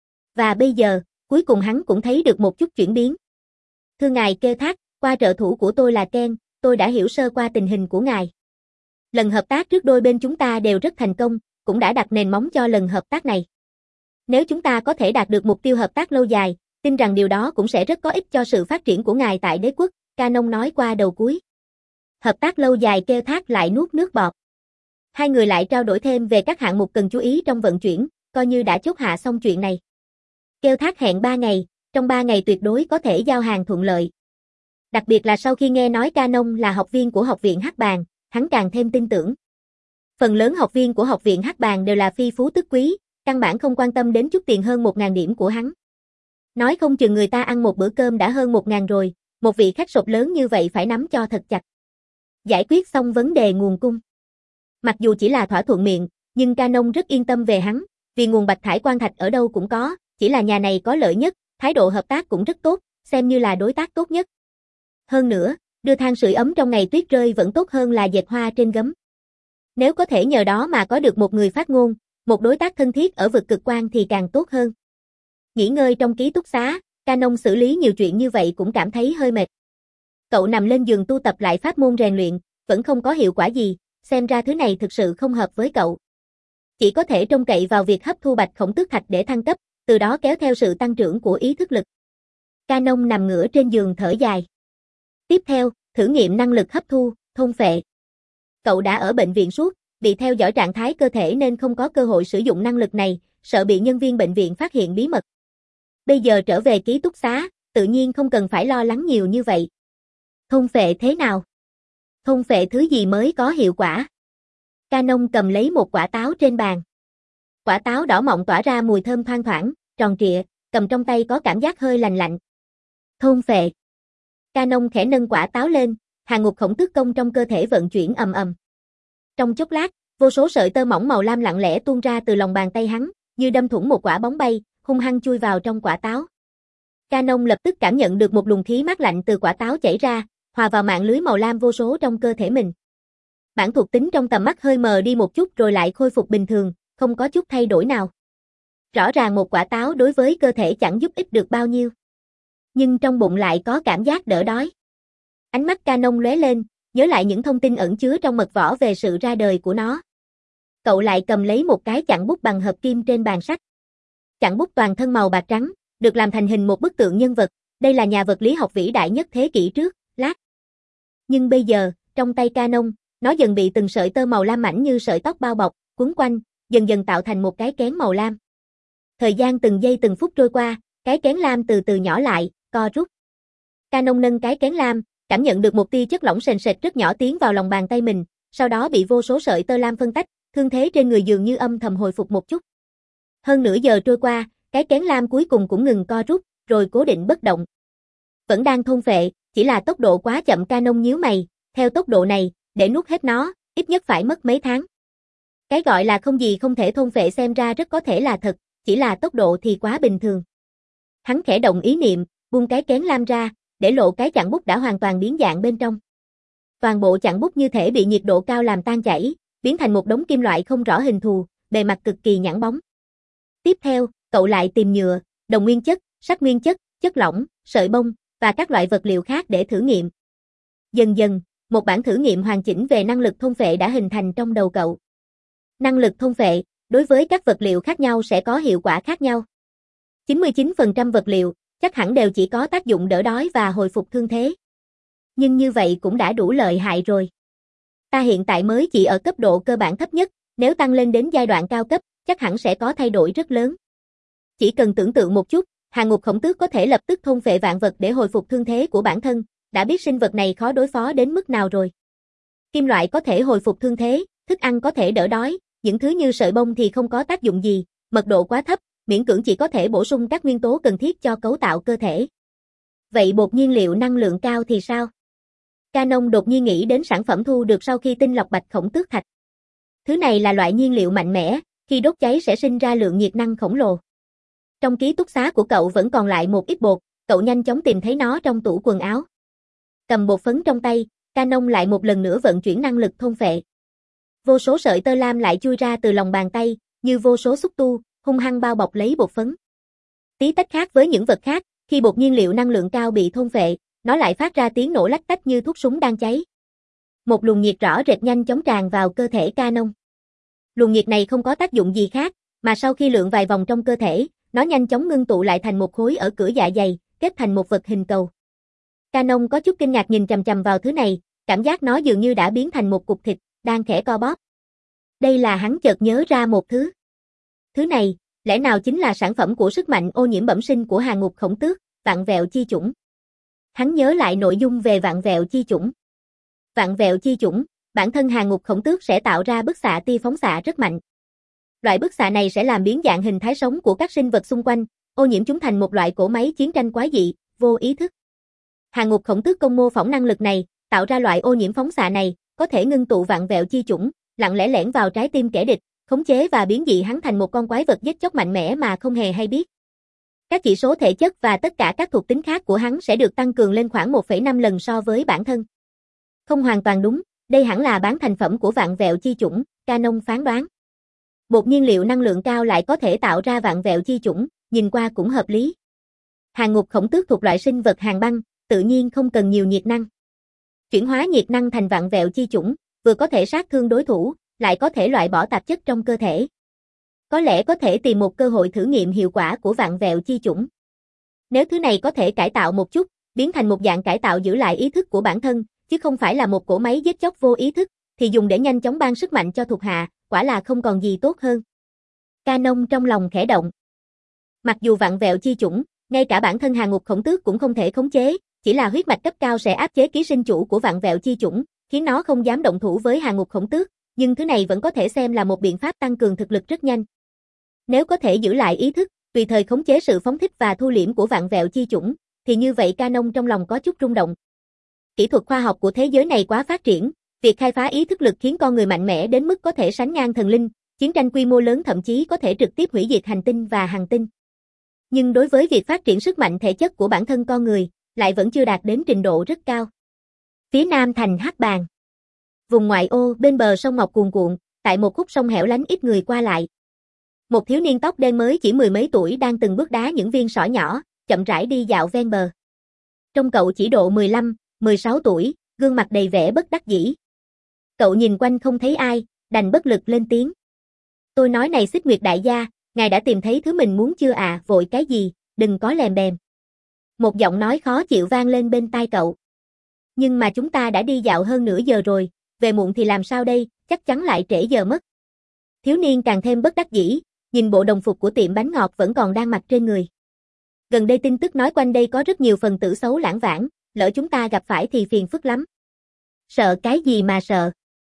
Và bây giờ, cuối cùng hắn cũng thấy được một chút chuyển biến. Thưa ngài Kêu thác, qua trợ thủ của tôi là Ken, tôi đã hiểu sơ qua tình hình của ngài. Lần hợp tác trước đôi bên chúng ta đều rất thành công, cũng đã đặt nền móng cho lần hợp tác này. Nếu chúng ta có thể đạt được mục tiêu hợp tác lâu dài, tin rằng điều đó cũng sẽ rất có ích cho sự phát triển của ngài tại đế quốc, Canon nói qua đầu cuối. Hợp tác lâu dài Kêu thác lại nuốt nước bọt. Hai người lại trao đổi thêm về các hạng mục cần chú ý trong vận chuyển, coi như đã chốt hạ xong chuyện này. Kêu thác hẹn ba ngày, trong ba ngày tuyệt đối có thể giao hàng thuận lợi. Đặc biệt là sau khi nghe nói Canon là học viên của học viện Hắc Bàng, hắn càng thêm tin tưởng. Phần lớn học viên của học viện Hắc Bàng đều là phi phú tức quý, căn bản không quan tâm đến chút tiền hơn một nghìn điểm của hắn. Nói không chừng người ta ăn một bữa cơm đã hơn một nghìn rồi, một vị khách sộp lớn như vậy phải nắm cho thật chặt. Giải quyết xong vấn đề nguồn cung. Mặc dù chỉ là thỏa thuận miệng, nhưng Canon rất yên tâm về hắn, vì nguồn bạch thải quan thạch ở đâu cũng có, chỉ là nhà này có lợi nhất, thái độ hợp tác cũng rất tốt, xem như là đối tác tốt nhất. Hơn nữa, đưa than sưởi ấm trong ngày tuyết rơi vẫn tốt hơn là dệt hoa trên gấm. Nếu có thể nhờ đó mà có được một người phát ngôn, một đối tác thân thiết ở vực cực quan thì càng tốt hơn. Nghỉ ngơi trong ký túc xá, Canon xử lý nhiều chuyện như vậy cũng cảm thấy hơi mệt. Cậu nằm lên giường tu tập lại pháp môn rèn luyện, vẫn không có hiệu quả gì, xem ra thứ này thực sự không hợp với cậu. Chỉ có thể trông cậy vào việc hấp thu bạch khổng tước thạch để thăng cấp, từ đó kéo theo sự tăng trưởng của ý thức lực. Canon nằm ngửa trên giường thở dài. Tiếp theo, thử nghiệm năng lực hấp thu, thôn phệ. Cậu đã ở bệnh viện suốt, bị theo dõi trạng thái cơ thể nên không có cơ hội sử dụng năng lực này, sợ bị nhân viên bệnh viện phát hiện bí mật. Bây giờ trở về ký túc xá, tự nhiên không cần phải lo lắng nhiều như vậy. Thôn phệ thế nào? Thôn phệ thứ gì mới có hiệu quả? Canon cầm lấy một quả táo trên bàn. Quả táo đỏ mọng tỏa ra mùi thơm thoang thoảng, tròn trịa, cầm trong tay có cảm giác hơi lành lạnh. Thôn phệ. Canon khẽ nâng quả táo lên, hàng ngục khổng tước công trong cơ thể vận chuyển ầm ầm. Trong chốc lát, vô số sợi tơ mỏng màu lam lặng lẽ tuôn ra từ lòng bàn tay hắn, như đâm thủng một quả bóng bay, hung hăng chui vào trong quả táo. Canon lập tức cảm nhận được một luồng khí mát lạnh từ quả táo chảy ra, hòa vào mạng lưới màu lam vô số trong cơ thể mình. Bản thuộc tính trong tầm mắt hơi mờ đi một chút rồi lại khôi phục bình thường, không có chút thay đổi nào. Rõ ràng một quả táo đối với cơ thể chẳng giúp ích được bao nhiêu. Nhưng trong bụng lại có cảm giác đỡ đói. Ánh mắt Canon lóe lên, nhớ lại những thông tin ẩn chứa trong mật võ về sự ra đời của nó. Cậu lại cầm lấy một cái chặn bút bằng hợp kim trên bàn sách. Chặn bút toàn thân màu bạc trắng, được làm thành hình một bức tượng nhân vật, đây là nhà vật lý học vĩ đại nhất thế kỷ trước, lát. Nhưng bây giờ, trong tay Canon, nó dần bị từng sợi tơ màu lam mảnh như sợi tóc bao bọc, quấn quanh, dần dần tạo thành một cái kén màu lam. Thời gian từng giây từng phút trôi qua, cái kén lam từ từ nhỏ lại, co rút. Canon nâng cái kén lam, cảm nhận được một tia chất lỏng sền sệt rất nhỏ tiến vào lòng bàn tay mình, sau đó bị vô số sợi tơ lam phân tách, thương thế trên người dường như âm thầm hồi phục một chút. Hơn nửa giờ trôi qua, cái kén lam cuối cùng cũng ngừng co rút, rồi cố định bất động. Vẫn đang thôn phệ, chỉ là tốc độ quá chậm. Canon nhíu mày, theo tốc độ này, để nuốt hết nó, ít nhất phải mất mấy tháng. Cái gọi là không gì không thể thôn phệ xem ra rất có thể là thật, chỉ là tốc độ thì quá bình thường. Hắn khẽ động ý niệm, buông cái kén lam ra, để lộ cái chặn bút đã hoàn toàn biến dạng bên trong. Toàn bộ chặn bút như thể bị nhiệt độ cao làm tan chảy, biến thành một đống kim loại không rõ hình thù, bề mặt cực kỳ nhẵn bóng. Tiếp theo, cậu lại tìm nhựa, đồng nguyên chất, sắt nguyên chất, chất lỏng, sợi bông và các loại vật liệu khác để thử nghiệm. Dần dần, một bản thử nghiệm hoàn chỉnh về năng lực thôn phệ đã hình thành trong đầu cậu. Năng lực thôn phệ, đối với các vật liệu khác nhau sẽ có hiệu quả khác nhau. chín mươi chín phần trăm vật liệu, chắc hẳn đều chỉ có tác dụng đỡ đói và hồi phục thương thế. Nhưng như vậy cũng đã đủ lợi hại rồi. Ta hiện tại mới chỉ ở cấp độ cơ bản thấp nhất, nếu tăng lên đến giai đoạn cao cấp, chắc hẳn sẽ có thay đổi rất lớn. Chỉ cần tưởng tượng một chút, hàng ngục khổng tước có thể lập tức thôn phệ vạn vật để hồi phục thương thế của bản thân, đã biết sinh vật này khó đối phó đến mức nào rồi. Kim loại có thể hồi phục thương thế, thức ăn có thể đỡ đói, những thứ như sợi bông thì không có tác dụng gì, mật độ quá thấp, miễn cưỡng chỉ có thể bổ sung các nguyên tố cần thiết cho cấu tạo cơ thể. Vậy bột nhiên liệu năng lượng cao thì sao? Canon đột nhiên nghĩ đến sản phẩm thu được sau khi tinh lọc bạch khổng tước thạch. Thứ này là loại nhiên liệu mạnh mẽ, khi đốt cháy sẽ sinh ra lượng nhiệt năng khổng lồ. Trong ký túc xá của cậu vẫn còn lại một ít bột, cậu nhanh chóng tìm thấy nó trong tủ quần áo. Cầm bột phấn trong tay, Canon lại một lần nữa vận chuyển năng lực thôn phệ. Vô số sợi tơ lam lại chui ra từ lòng bàn tay, như vô số xúc tu, hung hăng bao bọc lấy bột phấn. Tí tách khác với những vật khác, khi bột nhiên liệu năng lượng cao bị thôn phệ, nó lại phát ra tiếng nổ lách tách như thuốc súng đang cháy. Một luồng nhiệt rõ rệt nhanh chóng tràn vào cơ thể Canon. Luồng nhiệt này không có tác dụng gì khác, mà sau khi lượn vài vòng trong cơ thể, nó nhanh chóng ngưng tụ lại thành một khối ở cửa dạ dày, kết thành một vật hình cầu. Canon có chút kinh ngạc nhìn chằm chằm vào thứ này, cảm giác nó dường như đã biến thành một cục thịt, đang khẽ co bóp. Đây là hắn chợt nhớ ra một thứ. Thứ này, lẽ nào chính là sản phẩm của sức mạnh ô nhiễm bẩm sinh của hàng ngục khổng tước, vạn vẹo chi chủng. Hắn nhớ lại nội dung về vạn vẹo chi chủng. Vạn vẹo chi chủng, bản thân hàng ngục khổng tước sẽ tạo ra bức xạ tia phóng xạ rất mạnh. Loại bức xạ này sẽ làm biến dạng hình thái sống của các sinh vật xung quanh, ô nhiễm chúng thành một loại cỗ máy chiến tranh quái dị, vô ý thức. Hàng ngục khổng tước công mô phỏng năng lực này, tạo ra loại ô nhiễm phóng xạ này, có thể ngưng tụ vạn vẹo chi chủng, lặng lẽ lẻn vào trái tim kẻ địch, khống chế và biến dị hắn thành một con quái vật giết chóc mạnh mẽ mà không hề hay biết. Các chỉ số thể chất và tất cả các thuộc tính khác của hắn sẽ được tăng cường lên khoảng một phẩy năm lần so với bản thân. Không hoàn toàn đúng, đây hẳn là bán thành phẩm của vạn vẹo chi chủng, Canon phán đoán. Bột nhiên liệu năng lượng cao lại có thể tạo ra vạn vẹo chi chủng, nhìn qua cũng hợp lý. Hàng ngục khổng tước thuộc loại sinh vật hàng băng, tự nhiên không cần nhiều nhiệt năng. Chuyển hóa nhiệt năng thành vạn vẹo chi chủng, vừa có thể sát thương đối thủ, lại có thể loại bỏ tạp chất trong cơ thể. Có lẽ có thể tìm một cơ hội thử nghiệm hiệu quả của vạn vẹo chi chủng. Nếu thứ này có thể cải tạo một chút, biến thành một dạng cải tạo giữ lại ý thức của bản thân, chứ không phải là một cỗ máy giết chóc vô ý thức, thì dùng để nhanh chóng ban sức mạnh cho thuộc hạ, quả là không còn gì tốt hơn. Canon trong lòng khẽ động. Mặc dù vạn vẹo chi chủng, ngay cả bản thân hàng ngục khổng tước cũng không thể khống chế, chỉ là huyết mạch cấp cao sẽ áp chế ký sinh chủ của vạn vẹo chi chủng, khiến nó không dám động thủ với hàng ngục khổng tước, nhưng thứ này vẫn có thể xem là một biện pháp tăng cường thực lực rất nhanh. Nếu có thể giữ lại ý thức, tùy thời khống chế sự phóng thích và thu liễm của vạn vẹo chi chủng, thì như vậy Canon trong lòng có chút rung động. Kỹ thuật khoa học của thế giới này quá phát triển, việc khai phá ý thức lực khiến con người mạnh mẽ đến mức có thể sánh ngang thần linh, chiến tranh quy mô lớn thậm chí có thể trực tiếp hủy diệt hành tinh và hành tinh. Nhưng đối với việc phát triển sức mạnh thể chất của bản thân con người, lại vẫn chưa đạt đến trình độ rất cao. Phía nam thành Hắc Bàng. Vùng ngoại ô bên bờ sông Ngọc cuồn cuộn, tại một khúc sông hẻo lánh ít người qua lại. Một thiếu niên tóc đen mới chỉ mười mấy tuổi đang từng bước đá những viên sỏi nhỏ, chậm rãi đi dạo ven bờ. Trông cậu chỉ độ mười lăm, mười sáu tuổi, gương mặt đầy vẻ bất đắc dĩ. Cậu nhìn quanh không thấy ai, đành bất lực lên tiếng. Tôi nói này Xích Nguyệt đại gia, ngài đã tìm thấy thứ mình muốn chưa à, vội cái gì, đừng có lèm bèm. Một giọng nói khó chịu vang lên bên tai cậu. Nhưng mà chúng ta đã đi dạo hơn nửa giờ rồi, về muộn thì làm sao đây, chắc chắn lại trễ giờ mất. Thiếu niên càng thêm bất đắc dĩ, nhìn bộ đồng phục của tiệm bánh ngọt vẫn còn đang mặc trên người. Gần đây tin tức nói quanh đây có rất nhiều phần tử xấu lãng vãng, lỡ chúng ta gặp phải thì phiền phức lắm. Sợ cái gì mà sợ?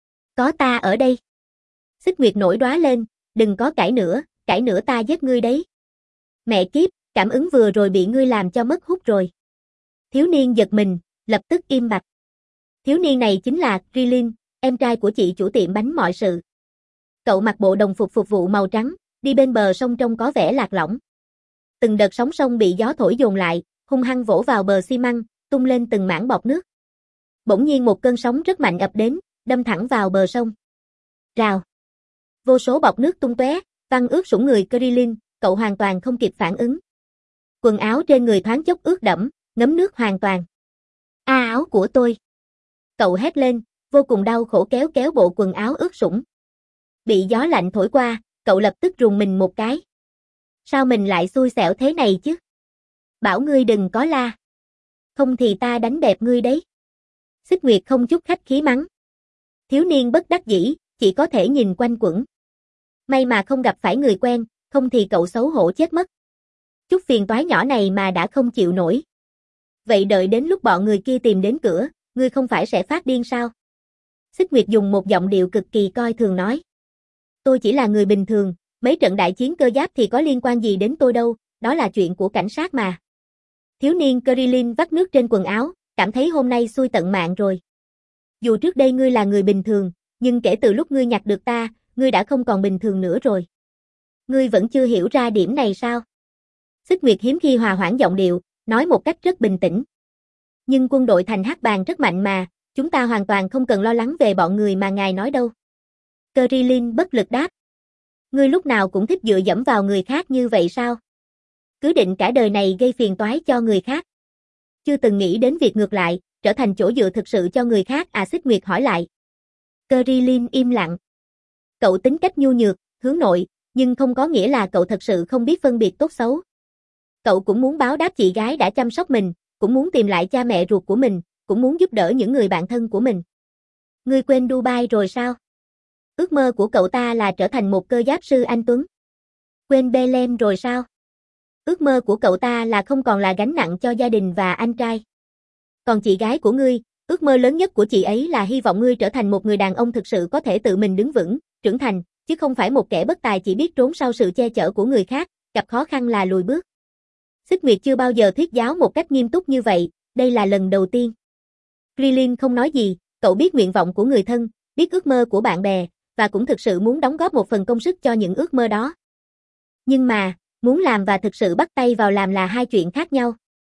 Có ta ở đây. Xích Nguyệt nổi đoá lên, đừng có cãi nữa, cãi nữa ta giết ngươi đấy. Mẹ kiếp, cảm ứng vừa rồi bị ngươi làm cho mất hút rồi. Thiếu niên giật mình, lập tức im bặt. Thiếu niên này chính là Krillin, em trai của chị chủ tiệm bánh mọi sự. Cậu mặc bộ đồng phục phục vụ màu trắng, đi bên bờ sông trông có vẻ lạc lõng. Từng đợt sóng sông bị gió thổi dồn lại, hung hăng vỗ vào bờ xi măng, tung lên từng mảng bọt nước. Bỗng nhiên một cơn sóng rất mạnh ập đến, đâm thẳng vào bờ sông. Rào. Vô số bọt nước tung tóe, văng ướt sũng người Krillin, cậu hoàn toàn không kịp phản ứng. Quần áo trên người thoáng chốc ướt đẫm, ngấm nước hoàn toàn. A áo của tôi. Cậu hét lên, vô cùng đau khổ kéo kéo bộ quần áo ướt sũng. Bị gió lạnh thổi qua, cậu lập tức rùng mình một cái. Sao mình lại xui xẻo thế này chứ? Bảo ngươi đừng có la. Không thì ta đánh bẹp ngươi đấy. Xích Nguyệt không chút khách khí mắng. Thiếu niên bất đắc dĩ, chỉ có thể nhìn quanh quẩn. May mà không gặp phải người quen, không thì cậu xấu hổ chết mất. Chút phiền toái nhỏ này mà đã không chịu nổi. Vậy đợi đến lúc bọn người kia tìm đến cửa, ngươi không phải sẽ phát điên sao? Xích Nguyệt dùng một giọng điệu cực kỳ coi thường nói. Tôi chỉ là người bình thường, mấy trận đại chiến cơ giáp thì có liên quan gì đến tôi đâu, đó là chuyện của cảnh sát mà. Thiếu niên Krillin vắt nước trên quần áo, cảm thấy hôm nay xui tận mạng rồi. Dù trước đây ngươi là người bình thường, nhưng kể từ lúc ngươi nhặt được ta, ngươi đã không còn bình thường nữa rồi. Ngươi vẫn chưa hiểu ra điểm này sao? Xích Nguyệt hiếm khi hòa hoãn giọng điệu, nói một cách rất bình tĩnh. Nhưng quân đội thành Hắc Bàng rất mạnh mà, chúng ta hoàn toàn không cần lo lắng về bọn người mà ngài nói đâu. Krillin bất lực đáp. Ngươi lúc nào cũng thích dựa dẫm vào người khác như vậy sao? Cứ định cả đời này gây phiền toái cho người khác. Chưa từng nghĩ đến việc ngược lại, trở thành chỗ dựa thực sự cho người khác à? Xích Nguyệt hỏi lại. Krillin im lặng. Cậu tính cách nhu nhược, hướng nội, nhưng không có nghĩa là cậu thật sự không biết phân biệt tốt xấu. Cậu cũng muốn báo đáp chị gái đã chăm sóc mình, cũng muốn tìm lại cha mẹ ruột của mình, cũng muốn giúp đỡ những người bạn thân của mình. Ngươi quên Dubai rồi sao? Ước mơ của cậu ta là trở thành một cơ giáp sư anh tuấn. Quên Bethlehem rồi sao? Ước mơ của cậu ta là không còn là gánh nặng cho gia đình và anh trai. Còn chị gái của ngươi, ước mơ lớn nhất của chị ấy là hy vọng ngươi trở thành một người đàn ông thực sự có thể tự mình đứng vững, trưởng thành, chứ không phải một kẻ bất tài chỉ biết trốn sau sự che chở của người khác, gặp khó khăn là lùi bước. Xích Nguyệt chưa bao giờ thuyết giáo một cách nghiêm túc như vậy, đây là lần đầu tiên. Krillin không nói gì, cậu biết nguyện vọng của người thân, biết ước mơ của bạn bè, và cũng thực sự muốn đóng góp một phần công sức cho những ước mơ đó. Nhưng mà, muốn làm và thực sự bắt tay vào làm là hai chuyện khác nhau.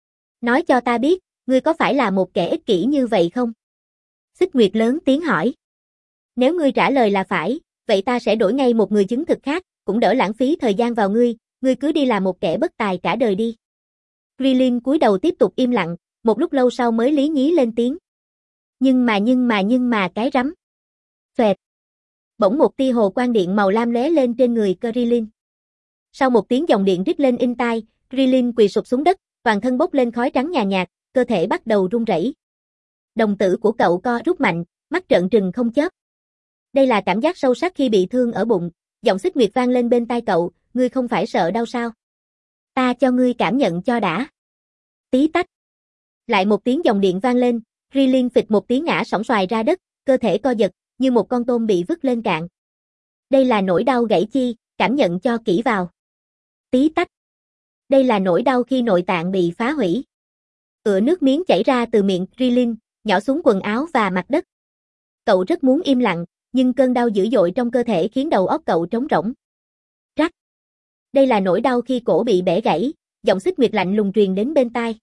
Nói cho ta biết, ngươi có phải là một kẻ ích kỷ như vậy không? Xích Nguyệt lớn tiếng hỏi. Nếu ngươi trả lời là phải, vậy ta sẽ đổi ngay một người chứng thực khác, cũng đỡ lãng phí thời gian vào ngươi, ngươi cứ đi làm một kẻ bất tài cả đời đi. Krillin cúi đầu tiếp tục im lặng, một lúc lâu sau mới lý nhí lên tiếng. Nhưng mà nhưng mà nhưng mà cái rắm. Xoẹt. Bỗng một tia hồ quang điện màu lam lóe lên trên người Krillin. Sau một tiếng dòng điện rít lên inh tai, Krillin quỳ sụp xuống đất, toàn thân bốc lên khói trắng nhàn nhạt, cơ thể bắt đầu run rẩy. Đồng tử của cậu co rút mạnh, mắt trợn trừng không chớp. Đây là cảm giác sâu sắc khi bị thương ở bụng, giọng Xích Nguyệt vang lên bên tai cậu, ngươi không phải sợ đau sao? Ta cho ngươi cảm nhận cho đã. Tí tách. Lại một tiếng dòng điện vang lên, Krillin phịch một tiếng ngã sóng xoài ra đất, cơ thể co giật, như một con tôm bị vứt lên cạn. Đây là nỗi đau gãy chi, cảm nhận cho kỹ vào. Tí tách. Đây là nỗi đau khi nội tạng bị phá hủy. Ựa nước miếng chảy ra từ miệng Krillin, nhỏ xuống quần áo và mặt đất. Cậu rất muốn im lặng, nhưng cơn đau dữ dội trong cơ thể khiến đầu óc cậu trống rỗng. Rắc. Đây là nỗi đau khi cổ bị bẻ gãy, giọng Xích Nguyệt lạnh lùng truyền đến bên tai.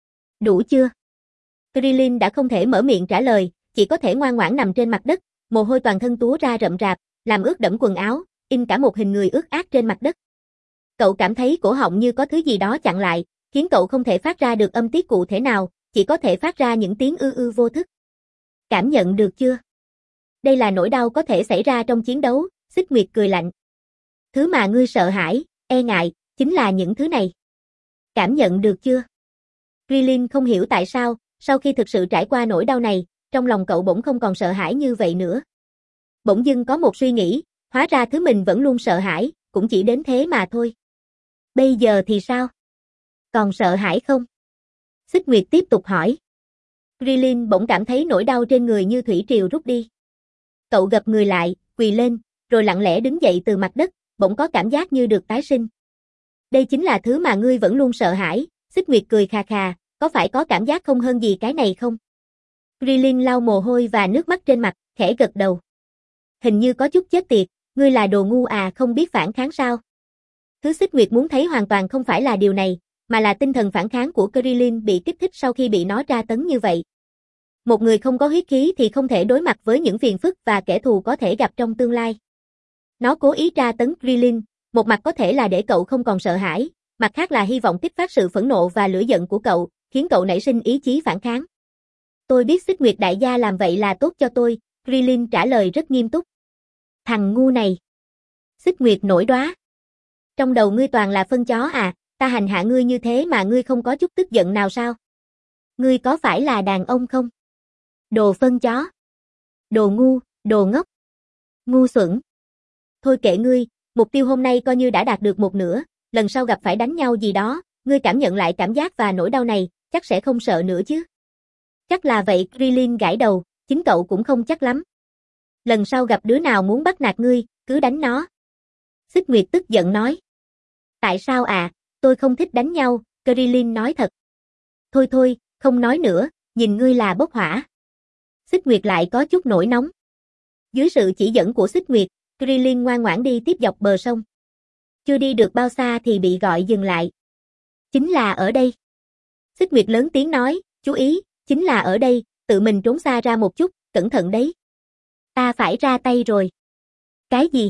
Đủ chưa? Krillin đã không thể mở miệng trả lời, chỉ có thể ngoan ngoãn nằm trên mặt đất, mồ hôi toàn thân túa ra rậm rạp, làm ướt đẫm quần áo, in cả một hình người ướt át trên mặt đất. Cậu cảm thấy cổ họng như có thứ gì đó chặn lại, khiến cậu không thể phát ra được âm tiết cụ thể nào, chỉ có thể phát ra những tiếng ư ư vô thức. Cảm nhận được chưa? Đây là nỗi đau có thể xảy ra trong chiến đấu, Xích Nguyệt cười lạnh. Thứ mà ngươi sợ hãi, e ngại, chính là những thứ này. Cảm nhận được chưa? Krillin không hiểu tại sao, sau khi thực sự trải qua nỗi đau này, trong lòng cậu bỗng không còn sợ hãi như vậy nữa. Bỗng dưng có một suy nghĩ, hóa ra thứ mình vẫn luôn sợ hãi, cũng chỉ đến thế mà thôi. Bây giờ thì sao? Còn sợ hãi không? Xích Nguyệt tiếp tục hỏi. Krillin bỗng cảm thấy nỗi đau trên người như thủy triều rút đi. Cậu gập người lại, quỳ lên, rồi lặng lẽ đứng dậy từ mặt đất, bỗng có cảm giác như được tái sinh. Đây chính là thứ mà ngươi vẫn luôn sợ hãi, Xích Nguyệt cười khà khà, có phải có cảm giác không hơn gì cái này không? Krillin lau mồ hôi và nước mắt trên mặt, khẽ gật đầu. Hình như có chút chết tiệt, ngươi là đồ ngu à, không biết phản kháng sao? Thứ Xích Nguyệt muốn thấy hoàn toàn không phải là điều này, mà là tinh thần phản kháng của Krillin bị kích thích sau khi bị nó tra tấn như vậy. Một người không có huyết khí thì không thể đối mặt với những phiền phức và kẻ thù có thể gặp trong tương lai. Nó cố ý tra tấn Krillin, một mặt có thể là để cậu không còn sợ hãi, mặt khác là hy vọng kích phát sự phẫn nộ và lửa giận của cậu, khiến cậu nảy sinh ý chí phản kháng. Tôi biết Xích Nguyệt đại gia làm vậy là tốt cho tôi, Krillin trả lời rất nghiêm túc. Thằng ngu này. Xích Nguyệt nổi đoá. Trong đầu ngươi toàn là phân chó à, ta hành hạ ngươi như thế mà ngươi không có chút tức giận nào sao? Ngươi có phải là đàn ông không? Đồ phân chó. Đồ ngu, đồ ngốc. Ngu xuẩn. Thôi kệ ngươi, mục tiêu hôm nay coi như đã đạt được một nửa, lần sau gặp phải đánh nhau gì đó, ngươi cảm nhận lại cảm giác và nỗi đau này, chắc sẽ không sợ nữa chứ. Chắc là vậy, Krillin gãi đầu, chính cậu cũng không chắc lắm. Lần sau gặp đứa nào muốn bắt nạt ngươi, cứ đánh nó. Xích Nguyệt tức giận nói. Tại sao à, tôi không thích đánh nhau, Krillin nói thật. Thôi thôi, không nói nữa, nhìn ngươi là bốc hỏa. Xích Nguyệt lại có chút nổi nóng. Dưới sự chỉ dẫn của Xích Nguyệt, Krillin ngoan ngoãn đi tiếp dọc bờ sông. Chưa đi được bao xa thì bị gọi dừng lại. Chính là ở đây. Xích Nguyệt lớn tiếng nói, chú ý, chính là ở đây, tự mình trốn xa ra một chút, cẩn thận đấy. Ta phải ra tay rồi. Cái gì?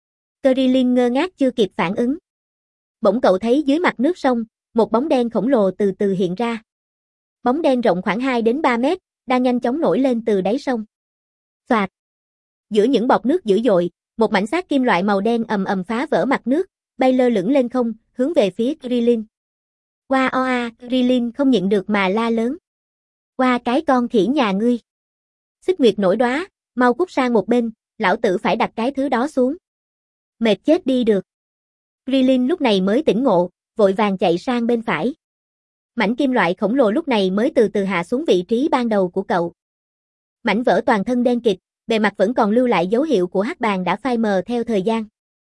Krillin ngơ ngác chưa kịp phản ứng. Bỗng cậu thấy dưới mặt nước sông, một bóng đen khổng lồ từ từ hiện ra. Bóng đen rộng khoảng hai đến ba mét, đang nhanh chóng nổi lên từ đáy sông. Xoạt. Giữa những bọt nước dữ dội, một mảnh xác kim loại màu đen ầm ầm phá vỡ mặt nước, bay lơ lửng lên không, hướng về phía Krillin. Qua o a, Krillin không nhịn được mà la lớn. Qua cái con khỉ nhà ngươi. Xích Nguyệt nổi đoá, mau cút sang một bên, lão tử phải đặt cái thứ đó xuống. Mệt chết đi được. Krillin lúc này mới tỉnh ngộ, vội vàng chạy sang bên phải. Mảnh kim loại khổng lồ lúc này mới từ từ hạ xuống vị trí ban đầu của cậu. Mảnh vỡ toàn thân đen kịt, bề mặt vẫn còn lưu lại dấu hiệu của hắc bàng đã phai mờ theo thời gian.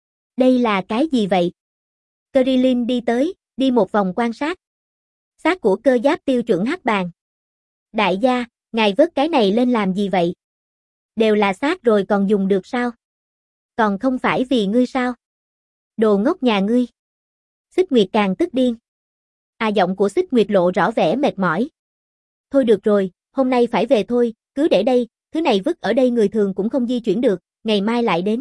Đây là cái gì vậy? Krillin đi tới, đi một vòng quan sát. Xác của cơ giáp tiêu chuẩn hắc bàng. Đại gia, ngài vớt cái này lên làm gì vậy? Đều là xác rồi còn dùng được sao? Còn không phải vì ngươi sao? Đồ ngốc nhà ngươi. Xích Nguyệt càng tức điên. À giọng của Xích Nguyệt lộ rõ vẻ mệt mỏi. Thôi được rồi, hôm nay phải về thôi, cứ để đây, thứ này vứt ở đây người thường cũng không di chuyển được, ngày mai lại đến.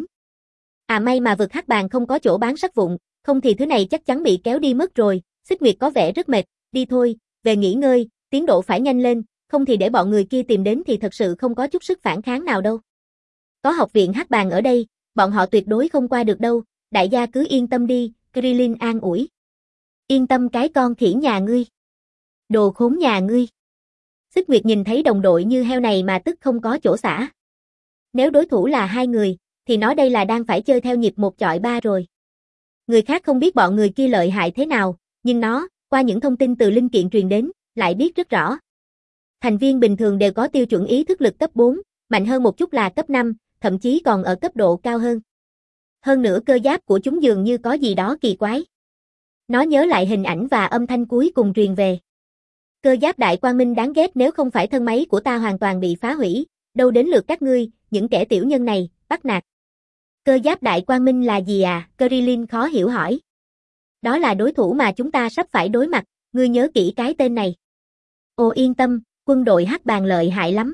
À may mà vực hắc bàn không có chỗ bán sắt vụn, không thì thứ này chắc chắn bị kéo đi mất rồi. Xích Nguyệt có vẻ rất mệt, đi thôi, về nghỉ ngơi, tiến độ phải nhanh lên, không thì để bọn người kia tìm đến thì thật sự không có chút sức phản kháng nào đâu. Có học viện hắc bàn ở đây, bọn họ tuyệt đối không qua được đâu, đại gia cứ yên tâm đi, Krillin an ủi. Yên tâm cái con khỉ nhà ngươi. Đồ khốn nhà ngươi. Xích Nguyệt nhìn thấy đồng đội như heo này mà tức không có chỗ xả. Nếu đối thủ là hai người, thì nó đây là đang phải chơi theo nhịp một chọi ba rồi. Người khác không biết bọn người kia lợi hại thế nào, nhưng nó, qua những thông tin từ linh kiện truyền đến, lại biết rất rõ. Thành viên bình thường đều có tiêu chuẩn ý thức lực cấp bốn, mạnh hơn một chút là cấp năm, thậm chí còn ở cấp độ cao hơn. Hơn nữa cơ giáp của chúng dường như có gì đó kỳ quái. Nó nhớ lại hình ảnh và âm thanh cuối cùng truyền về. Cơ giáp đại quang minh đáng ghét, nếu không phải thân máy của ta hoàn toàn bị phá hủy, đâu đến lượt các ngươi, những kẻ tiểu nhân này, bắt nạt. Cơ giáp đại quang minh là gì à? Krillin khó hiểu hỏi. Đó là đối thủ mà chúng ta sắp phải đối mặt, ngươi nhớ kỹ cái tên này. Ồ yên tâm, quân đội hắc bàn lợi hại lắm.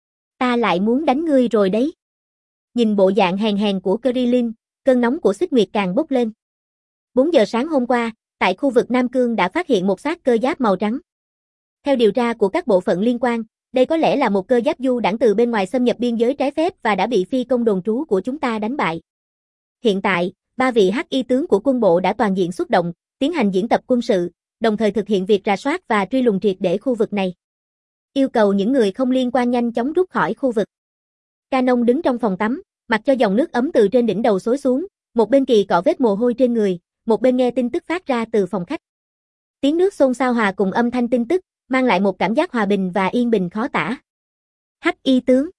Ta lại muốn đánh ngươi rồi đấy. Nhìn bộ dạng hèn hèn của Krillin, cơn nóng của Xích Nguyệt càng bốc lên. bốn giờ sáng hôm qua, tại khu vực Nam Cương đã phát hiện một xác cơ giáp màu trắng. Theo điều tra của các bộ phận liên quan, đây có lẽ là một cơ giáp du đãng từ bên ngoài xâm nhập biên giới trái phép và đã bị phi công đồn trú của chúng ta đánh bại. Hiện tại, ba vị hắc y tướng của quân bộ đã toàn diện xuất động, tiến hành diễn tập quân sự, đồng thời thực hiện việc rà soát và truy lùng triệt để khu vực này. Yêu cầu những người không liên quan nhanh chóng rút khỏi khu vực. Canon đứng trong phòng tắm, mặc cho dòng nước ấm từ trên đỉnh đầu xối xuống, một bên kỳ cọ vết mồ hôi trên người, một bên nghe tin tức phát ra từ phòng khách. Tiếng nước xôn xao hòa cùng âm thanh tin tức, mang lại một cảm giác hòa bình và yên bình khó tả. Hắc y tướng.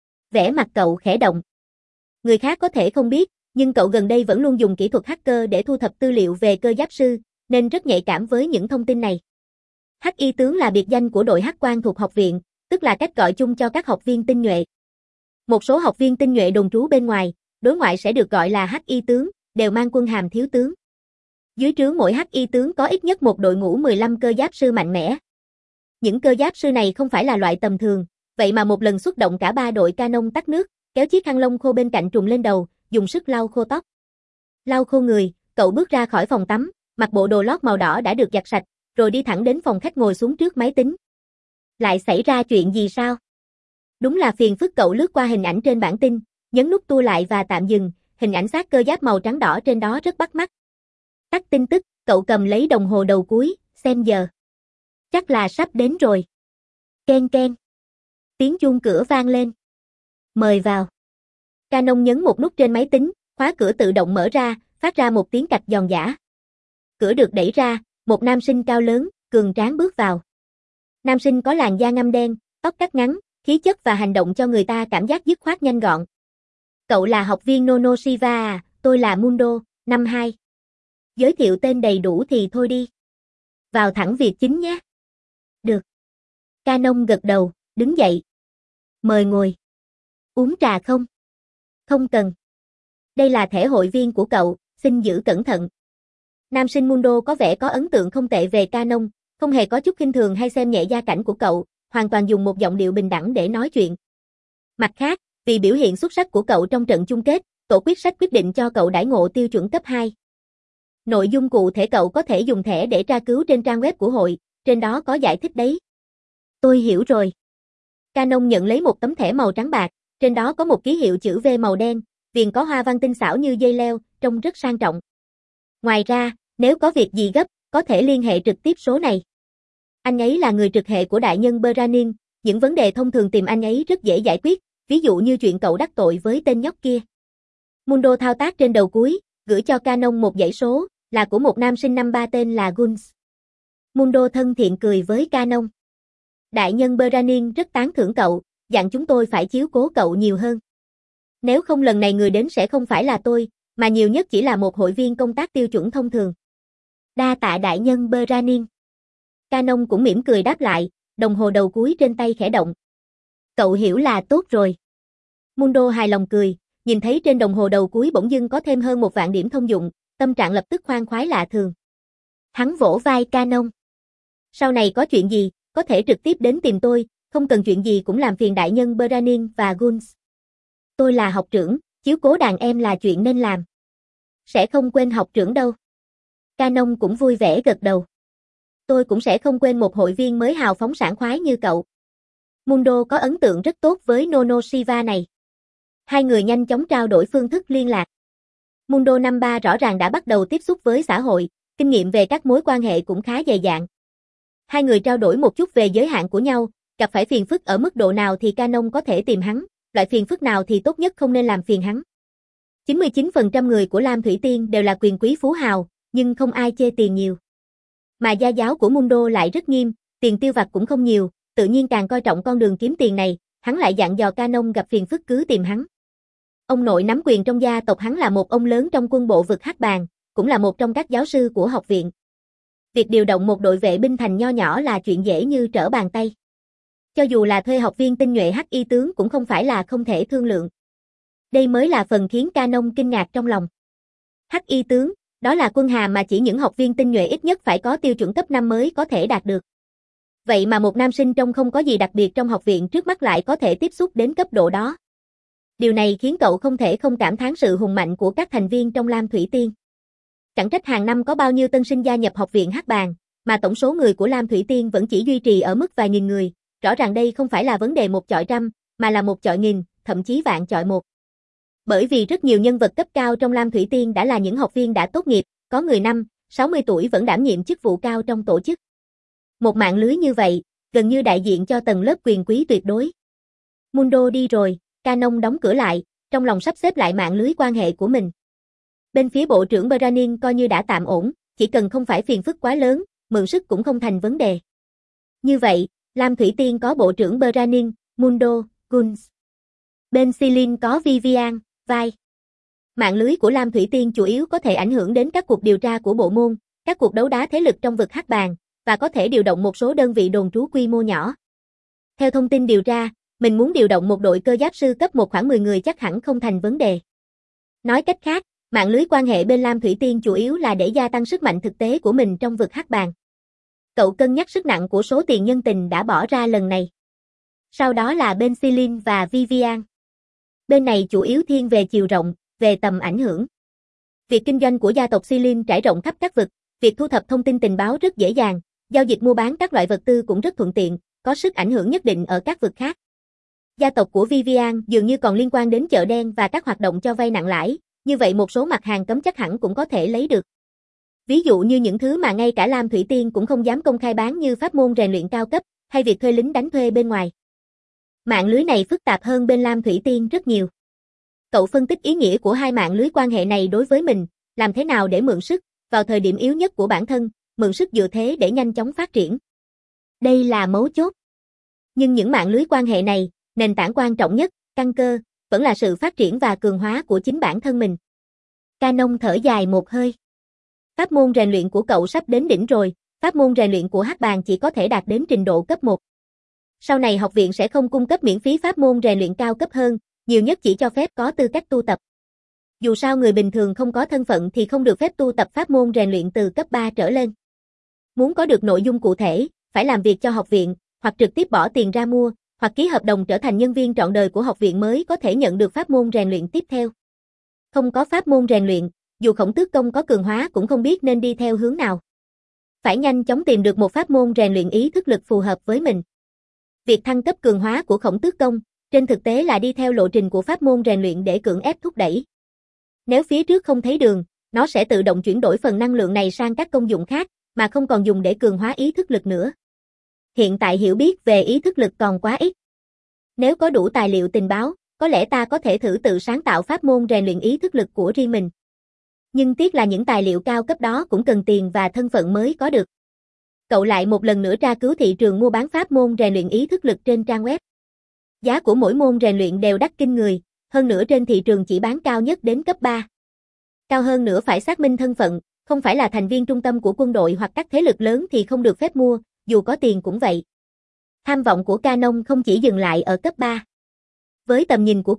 Vẻ mặt cậu khẽ động. Người khác có thể không biết, nhưng cậu gần đây vẫn luôn dùng kỹ thuật hacker để thu thập tư liệu về cơ giáp sư, nên rất nhạy cảm với những thông tin này. Hắc y tướng là biệt danh của đội hắc quan thuộc học viện, tức là cách gọi chung cho các học viên tinh nhuệ. Một số học viên tinh nhuệ đồn trú bên ngoài, đối ngoại sẽ được gọi là hắc y tướng, đều mang quân hàm thiếu tướng. Dưới trướng mỗi hắc y tướng có ít nhất một đội ngũ mười lăm cơ giáp sư mạnh mẽ. Những cơ giáp sư này không phải là loại tầm thường, vậy mà một lần xuất động cả ba đội Canon tắt nước, kéo chiếc khăn lông khô bên cạnh trùm lên đầu, dùng sức lau khô tóc. Lau khô người, cậu bước ra khỏi phòng tắm, mặc bộ đồ lót màu đỏ đã được giặt sạch, rồi đi thẳng đến phòng khách ngồi xuống trước máy tính. Lại xảy ra chuyện gì sao? Đúng là phiền phức. Cậu lướt qua hình ảnh trên bản tin, nhấn nút tua lại và tạm dừng, hình ảnh xác cơ giáp màu trắng đỏ trên đó rất bắt mắt. Tắt tin tức, cậu cầm lấy đồng hồ đầu cuối, xem giờ. Chắc là sắp đến rồi. Ken ken. Tiếng chuông cửa vang lên. Mời vào. Canon nhấn một nút trên máy tính, khóa cửa tự động mở ra, phát ra một tiếng cạch giòn giã. Cửa được đẩy ra, một nam sinh cao lớn, cường tráng bước vào. Nam sinh có làn da ngăm đen, tóc cắt ngắn, khí chất và hành động cho người ta cảm giác dứt khoát nhanh gọn. Cậu là học viên Nonoshiva à, tôi là Mundo, năm hai. Giới thiệu tên đầy đủ thì thôi đi. Vào thẳng việc chính nhé. Được. Canon gật đầu, đứng dậy. Mời ngồi. Uống trà không? Không cần. Đây là thẻ hội viên của cậu, xin giữ cẩn thận. Nam sinh Mundo có vẻ có ấn tượng không tệ về Canon, không hề có chút khinh thường hay xem nhẹ gia cảnh của cậu, hoàn toàn dùng một giọng điệu bình đẳng để nói chuyện. Mặt khác, vì biểu hiện xuất sắc của cậu trong trận chung kết, tổ quyết sách quyết định cho cậu đãi ngộ tiêu chuẩn cấp hai. Nội dung cụ thể cậu có thể dùng thẻ để tra cứu trên trang web của hội, trên đó có giải thích đấy. Tôi hiểu rồi. Canon nhận lấy một tấm thẻ màu trắng bạc, trên đó có một ký hiệu chữ V màu đen, viền có hoa văn tinh xảo như dây leo, trông rất sang trọng. Ngoài ra, nếu có việc gì gấp, có thể liên hệ trực tiếp số này. Anh ấy là người trực hệ của đại nhân Beranin, những vấn đề thông thường tìm anh ấy rất dễ giải quyết, ví dụ như chuyện cậu đắc tội với tên nhóc kia. Mundo thao tác trên đầu cuối, gửi cho Canon một dãy số, là của một nam sinh năm ba tên là Guns. Mundo thân thiện cười với Canon. Đại nhân Beranin rất tán thưởng cậu, dặn chúng tôi phải chiếu cố cậu nhiều hơn. Nếu không lần này người đến sẽ không phải là tôi, mà nhiều nhất chỉ là một hội viên công tác tiêu chuẩn thông thường. Đa tạ đại nhân Beranin. Canon cũng mỉm cười đáp lại, đồng hồ đầu cuối trên tay khẽ động. Cậu hiểu là tốt rồi. Mundo hài lòng cười, nhìn thấy trên đồng hồ đầu cuối bỗng dưng có thêm hơn một vạn điểm thông dụng, tâm trạng lập tức khoan khoái lạ thường. Hắn vỗ vai Canon. Sau này có chuyện gì, có thể trực tiếp đến tìm tôi, không cần chuyện gì cũng làm phiền đại nhân Branin và Guns. Tôi là học trưởng, chiếu cố đàn em là chuyện nên làm. Sẽ không quên học trưởng đâu. Canon cũng vui vẻ gật đầu. Tôi cũng sẽ không quên một hội viên mới hào phóng sảng khoái như cậu. Mundo có ấn tượng rất tốt với Nono Shiva này. Hai người nhanh chóng trao đổi phương thức liên lạc. Mundo năm ba rõ ràng đã bắt đầu tiếp xúc với xã hội, kinh nghiệm về các mối quan hệ cũng khá dày dạn. Hai người trao đổi một chút về giới hạn của nhau, gặp phải phiền phức ở mức độ nào thì Canon có thể tìm hắn, loại phiền phức nào thì tốt nhất không nên làm phiền hắn. chín mươi chín phần trăm người của Lam Thủy Tiên đều là quyền quý phú hào, nhưng không ai chê tiền nhiều. Mà gia giáo của Mundo lại rất nghiêm, tiền tiêu vặt cũng không nhiều, tự nhiên càng coi trọng con đường kiếm tiền này, hắn lại dặn dò Canon gặp phiền phức cứ tìm hắn. Ông nội nắm quyền trong gia tộc hắn là một ông lớn trong quân bộ vực Hắc Bàng, cũng là một trong các giáo sư của học viện. Việc điều động một đội vệ binh thành nho nhỏ là chuyện dễ như trở bàn tay. Cho dù là thuê học viên tinh nhuệ Hắc Y tướng cũng không phải là không thể thương lượng. Đây mới là phần khiến Canon kinh ngạc trong lòng. Hắc Y tướng, đó là quân hàm mà chỉ những học viên tinh nhuệ ít nhất phải có tiêu chuẩn cấp năm mới có thể đạt được. Vậy mà một nam sinh trông không có gì đặc biệt trong học viện trước mắt lại có thể tiếp xúc đến cấp độ đó. Điều này khiến cậu không thể không cảm thán sự hùng mạnh của các thành viên trong Lam Thủy Tiên. Chẳng trách hàng năm có bao nhiêu tân sinh gia nhập học viện Hắc Bàng, mà tổng số người của Lam Thủy Tiên vẫn chỉ duy trì ở mức vài nghìn người, rõ ràng đây không phải là vấn đề một chọi trăm, mà là một chọi nghìn, thậm chí vạn chọi một. Bởi vì rất nhiều nhân vật cấp cao trong Lam Thủy Tiên đã là những học viên đã tốt nghiệp, có người năm, sáu mươi tuổi vẫn đảm nhiệm chức vụ cao trong tổ chức. Một mạng lưới như vậy, gần như đại diện cho tầng lớp quyền quý tuyệt đối. Mundo đi rồi, Canon đóng cửa lại, trong lòng sắp xếp lại mạng lưới quan hệ của mình. Bên phía bộ trưởng Branin coi như đã tạm ổn, chỉ cần không phải phiền phức quá lớn, mượn sức cũng không thành vấn đề. Như vậy, Lam Thủy Tiên có bộ trưởng Branin, Mundo, Guns. Bên Celine có Vivian, Vai. Mạng lưới của Lam Thủy Tiên chủ yếu có thể ảnh hưởng đến các cuộc điều tra của bộ môn, các cuộc đấu đá thế lực trong vực Hắc Bàng, và có thể điều động một số đơn vị đồn trú quy mô nhỏ. Theo thông tin điều tra, mình muốn điều động một đội cơ giáp sư cấp một khoảng mười người chắc hẳn không thành vấn đề. Nói cách khác, mạng lưới quan hệ bên Lam Thủy Tiên chủ yếu là để gia tăng sức mạnh thực tế của mình trong vực Hắc Bàng. Cậu cân nhắc sức nặng của số tiền nhân tình đã bỏ ra lần này. Sau đó là bên Celine và Vivian. Bên này chủ yếu thiên về chiều rộng, về tầm ảnh hưởng. Việc kinh doanh của gia tộc Celine trải rộng khắp các vực, việc thu thập thông tin tình báo rất dễ dàng, giao dịch mua bán các loại vật tư cũng rất thuận tiện, có sức ảnh hưởng nhất định ở các vực khác. Gia tộc của Vivian dường như còn liên quan đến chợ đen và các hoạt động cho vay nặng lãi, như vậy một số mặt hàng cấm chắc hẳn cũng có thể lấy được. Ví dụ như những thứ mà ngay cả Lam Thủy Tiên cũng không dám công khai bán như pháp môn rèn luyện cao cấp, hay việc thuê lính đánh thuê bên ngoài. Mạng lưới này phức tạp hơn bên Lam Thủy Tiên rất nhiều. Cậu phân tích ý nghĩa của hai mạng lưới quan hệ này đối với mình, làm thế nào để mượn sức, vào thời điểm yếu nhất của bản thân, mượn sức dựa thế để nhanh chóng phát triển. Đây là mấu chốt. Nhưng những mạng lưới quan hệ này, nền tảng quan trọng nhất, căn cơ, vẫn là sự phát triển và cường hóa của chính bản thân mình. Canon thở dài một hơi. Pháp môn rèn luyện của cậu sắp đến đỉnh rồi, pháp môn rèn luyện của Hắc Bàng chỉ có thể đạt đến trình độ cấp một. Sau này học viện sẽ không cung cấp miễn phí pháp môn rèn luyện cao cấp hơn, nhiều nhất chỉ cho phép có tư cách tu tập. Dù sao người bình thường không có thân phận thì không được phép tu tập pháp môn rèn luyện từ cấp ba trở lên. Muốn có được nội dung cụ thể, phải làm việc cho học viện, hoặc trực tiếp bỏ tiền ra mua, hoặc ký hợp đồng trở thành nhân viên trọn đời của học viện mới có thể nhận được pháp môn rèn luyện tiếp theo. Không có pháp môn rèn luyện, dù Khổng Tước Công có cường hóa cũng không biết nên đi theo hướng nào. Phải nhanh chóng tìm được một pháp môn rèn luyện ý thức lực phù hợp với mình. Việc thăng cấp cường hóa của Khổng Tước Công, trên thực tế là đi theo lộ trình của pháp môn rèn luyện để cưỡng ép thúc đẩy. Nếu phía trước không thấy đường, nó sẽ tự động chuyển đổi phần năng lượng này sang các công dụng khác, mà không còn dùng để cường hóa ý thức lực nữa. Hiện tại hiểu biết về ý thức lực còn quá ít. Nếu có đủ tài liệu tình báo, có lẽ ta có thể thử tự sáng tạo pháp môn rèn luyện ý thức lực của riêng mình. Nhưng tiếc là những tài liệu cao cấp đó cũng cần tiền và thân phận mới có được. Cậu lại một lần nữa tra cứu thị trường mua bán pháp môn rèn luyện ý thức lực trên trang web. Giá của mỗi môn rèn luyện đều đắt kinh người, hơn nữa trên thị trường chỉ bán cao nhất đến cấp ba. Cao hơn nữa phải xác minh thân phận, không phải là thành viên trung tâm của quân đội hoặc các thế lực lớn thì không được phép mua, dù có tiền cũng vậy. Tham vọng của Canon không chỉ dừng lại ở cấp ba. Với tầm nhìn của cậu,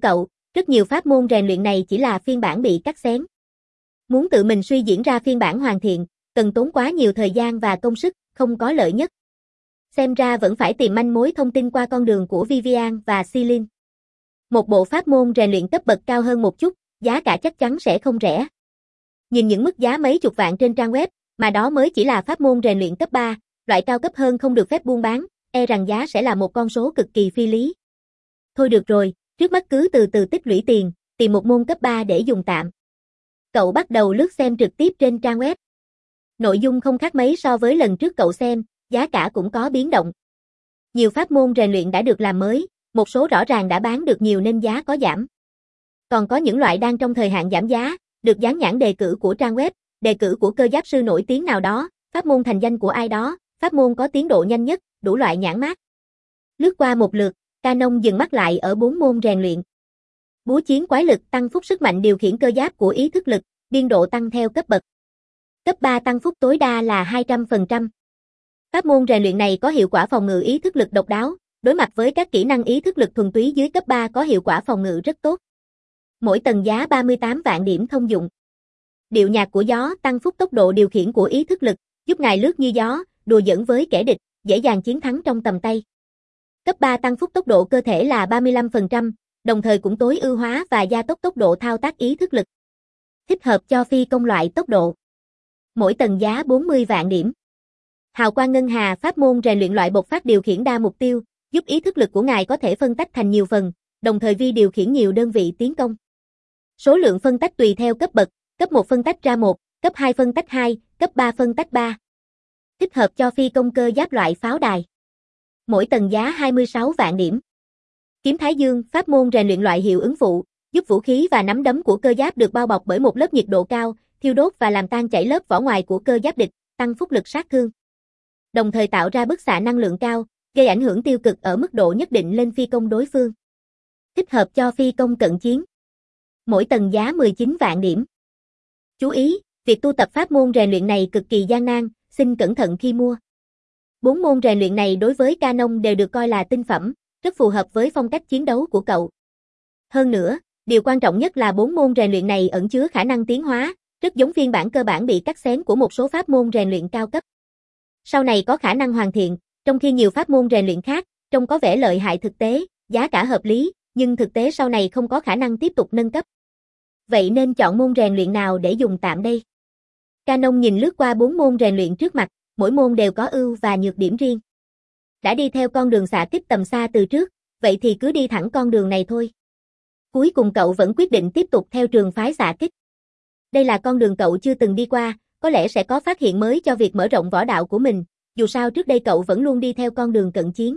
Rất nhiều pháp môn rèn luyện này chỉ là phiên bản bị cắt xén. Muốn tự mình suy diễn ra phiên bản hoàn thiện, cần tốn quá nhiều thời gian và công sức, không có lợi nhất. Xem ra vẫn phải tìm manh mối thông tin qua con đường của Vivian và Celine. Một bộ pháp môn rèn luyện cấp bậc cao hơn một chút, giá cả chắc chắn sẽ không rẻ. Nhìn những mức giá mấy chục vạn trên trang web, mà đó mới chỉ là pháp môn rèn luyện cấp ba, loại cao cấp hơn không được phép buôn bán, e rằng giá sẽ là một con số cực kỳ phi lý. Thôi được rồi, trước mắt cứ từ từ tích lũy tiền, tìm một môn cấp ba để dùng tạm. Cậu bắt đầu lướt xem trực tiếp trên trang web. Nội dung không khác mấy so với lần trước cậu xem, giá cả cũng có biến động. Nhiều pháp môn rèn luyện đã được làm mới, một số rõ ràng đã bán được nhiều nên giá có giảm. Còn có những loại đang trong thời hạn giảm giá, được dán nhãn đề cử của trang web, đề cử của cơ giáp sư nổi tiếng nào đó, pháp môn thành danh của ai đó, pháp môn có tiến độ nhanh nhất, đủ loại nhãn mác. Lướt qua một lượt, Canon dừng mắt lại ở bốn môn rèn luyện. Búa chiến quái lực tăng phúc sức mạnh điều khiển cơ giáp của ý thức lực, biên độ tăng theo cấp bậc. Cấp ba tăng phúc tối đa là hai trăm phần trăm. Pháp môn rèn luyện này có hiệu quả phòng ngự ý thức lực độc đáo, đối mặt với các kỹ năng ý thức lực thuần túy dưới cấp ba có hiệu quả phòng ngự rất tốt. Mỗi tầng giá ba mươi tám vạn điểm thông dụng. Điệu nhạc của gió tăng phúc tốc độ điều khiển của ý thức lực, giúp ngài lướt như gió, đùa giỡn với kẻ địch, dễ dàng chiến thắng trong tầm tay. Cấp ba tăng phúc tốc độ cơ thể là ba mươi lăm phần trăm, đồng thời cũng tối ưu hóa và gia tốc tốc độ thao tác ý thức lực. Thích hợp cho phi công loại tốc độ. Mỗi tầng giá bốn mươi vạn điểm. Hào quang ngân hà pháp môn rèn luyện loại bộc phát điều khiển đa mục tiêu, giúp ý thức lực của ngài có thể phân tách thành nhiều phần, đồng thời vi điều khiển nhiều đơn vị tiến công. Số lượng phân tách tùy theo cấp bậc, cấp một phân tách ra một, cấp hai phân tách hai, cấp ba phân tách ba. Thích hợp cho phi công cơ giáp loại pháo đài. Mỗi tầng giá hai mươi sáu vạn điểm. Kiếm Thái Dương, pháp môn rèn luyện loại hiệu ứng phụ, giúp vũ khí và nắm đấm của cơ giáp được bao bọc bởi một lớp nhiệt độ cao, thiêu đốt và làm tan chảy lớp vỏ ngoài của cơ giáp địch, tăng phúc lực sát thương. Đồng thời tạo ra bức xạ năng lượng cao, gây ảnh hưởng tiêu cực ở mức độ nhất định lên phi công đối phương. Thích hợp cho phi công cận chiến. Mỗi tầng giá mười chín vạn điểm. Chú ý, việc tu tập pháp môn rèn luyện này cực kỳ gian nan, xin cẩn thận khi mua. Bốn môn rèn luyện này đối với Canon đều được coi là tinh phẩm, rất phù hợp với phong cách chiến đấu của cậu. Hơn nữa, điều quan trọng nhất là bốn môn rèn luyện này ẩn chứa khả năng tiến hóa, rất giống phiên bản cơ bản bị cắt xén của một số pháp môn rèn luyện cao cấp. Sau này có khả năng hoàn thiện, trong khi nhiều pháp môn rèn luyện khác, trông có vẻ lợi hại thực tế, giá cả hợp lý, nhưng thực tế sau này không có khả năng tiếp tục nâng cấp. Vậy nên chọn môn rèn luyện nào để dùng tạm đây? Canon nhìn lướt qua bốn môn rèn luyện trước mặt, mỗi môn đều có ưu và nhược điểm riêng. Đã đi theo con đường xạ kích tầm xa từ trước, vậy thì cứ đi thẳng con đường này thôi. Cuối cùng cậu vẫn quyết định tiếp tục theo trường phái xạ kích. Đây là con đường cậu chưa từng đi qua, có lẽ sẽ có phát hiện mới cho việc mở rộng võ đạo của mình, dù sao trước đây cậu vẫn luôn đi theo con đường cận chiến.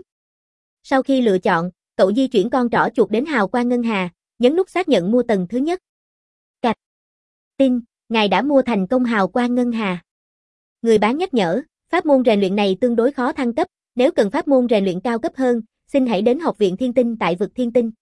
Sau khi lựa chọn, cậu di chuyển con trỏ chuột đến hào quang ngân hà, nhấn nút xác nhận mua tầng thứ nhất. Cạch. Tin, ngài đã mua thành công hào quang ngân hà. Người bán nhắc nhở, pháp môn rèn luyện này tương đối khó thăng cấp, nếu cần pháp môn rèn luyện cao cấp hơn, xin hãy đến Học viện Thiên Tinh tại vực Thiên Tinh.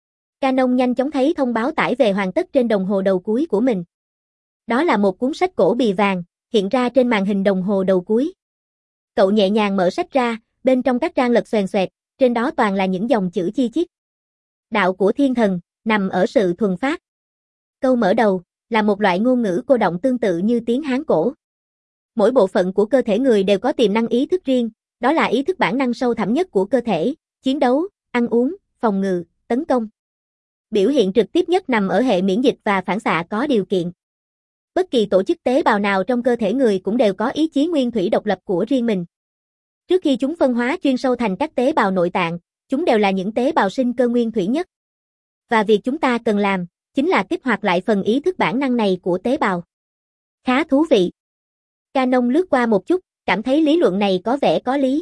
Canon nhanh chóng thấy thông báo tải về hoàn tất trên đồng hồ đầu cuối của mình. Đó là một cuốn sách cổ bì vàng, hiện ra trên màn hình đồng hồ đầu cuối. Cậu nhẹ nhàng mở sách ra, bên trong các trang lật xoèn xoẹt, trên đó toàn là những dòng chữ chi chít. Đạo của thiên thần, nằm ở sự thuần phát. Câu mở đầu, là một loại ngôn ngữ cô động tương tự như tiếng Hán cổ. Mỗi bộ phận của cơ thể người đều có tiềm năng ý thức riêng, đó là ý thức bản năng sâu thẳm nhất của cơ thể, chiến đấu, ăn uống, phòng ngự, tấn công. Biểu hiện trực tiếp nhất nằm ở hệ miễn dịch và phản xạ có điều kiện. Bất kỳ tổ chức tế bào nào trong cơ thể người cũng đều có ý chí nguyên thủy độc lập của riêng mình. Trước khi chúng phân hóa chuyên sâu thành các tế bào nội tạng, chúng đều là những tế bào sinh cơ nguyên thủy nhất. Và việc chúng ta cần làm, chính là kích hoạt lại phần ý thức bản năng này của tế bào. Khá thú vị. Canon lướt qua một chút, cảm thấy lý luận này có vẻ có lý.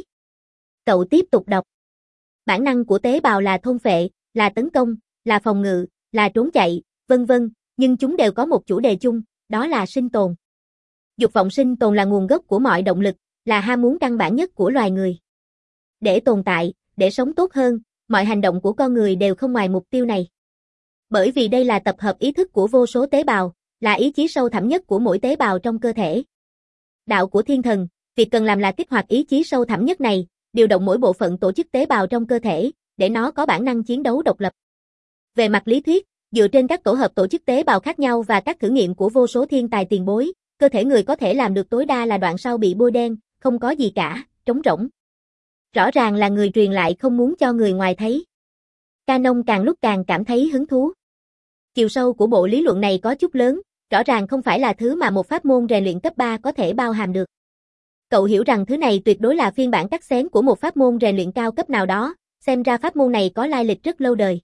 Cậu tiếp tục đọc. Bản năng của tế bào là thôn phệ, là tấn công, là phòng ngự, là trốn chạy, vân vân, nhưng chúng đều có một chủ đề chung, đó là sinh tồn. Dục vọng sinh tồn là nguồn gốc của mọi động lực, là ham muốn căn bản nhất của loài người. Để tồn tại, để sống tốt hơn, mọi hành động của con người đều không ngoài mục tiêu này. Bởi vì đây là tập hợp ý thức của vô số tế bào, là ý chí sâu thẳm nhất của mỗi tế bào trong cơ thể. Đạo của thiên thần, việc cần làm là kích hoạt ý chí sâu thẳm nhất này, điều động mỗi bộ phận tổ chức tế bào trong cơ thể, để nó có bản năng chiến đấu độc lập. Về mặt lý thuyết, Dựa trên các tổ hợp tổ chức tế bào khác nhau và các thử nghiệm của vô số thiên tài tiền bối, cơ thể người có thể làm được tối đa là đoạn sau bị bôi đen, không có gì cả, trống rỗng. Rõ ràng là người truyền lại không muốn cho người ngoài thấy. Canon càng lúc càng cảm thấy hứng thú. Chiều sâu của bộ lý luận này có chút lớn, rõ ràng không phải là thứ mà một pháp môn rèn luyện cấp ba có thể bao hàm được. Cậu hiểu rằng thứ này tuyệt đối là phiên bản cắt xén của một pháp môn rèn luyện cao cấp nào đó, xem ra pháp môn này có lai lịch rất lâu đời.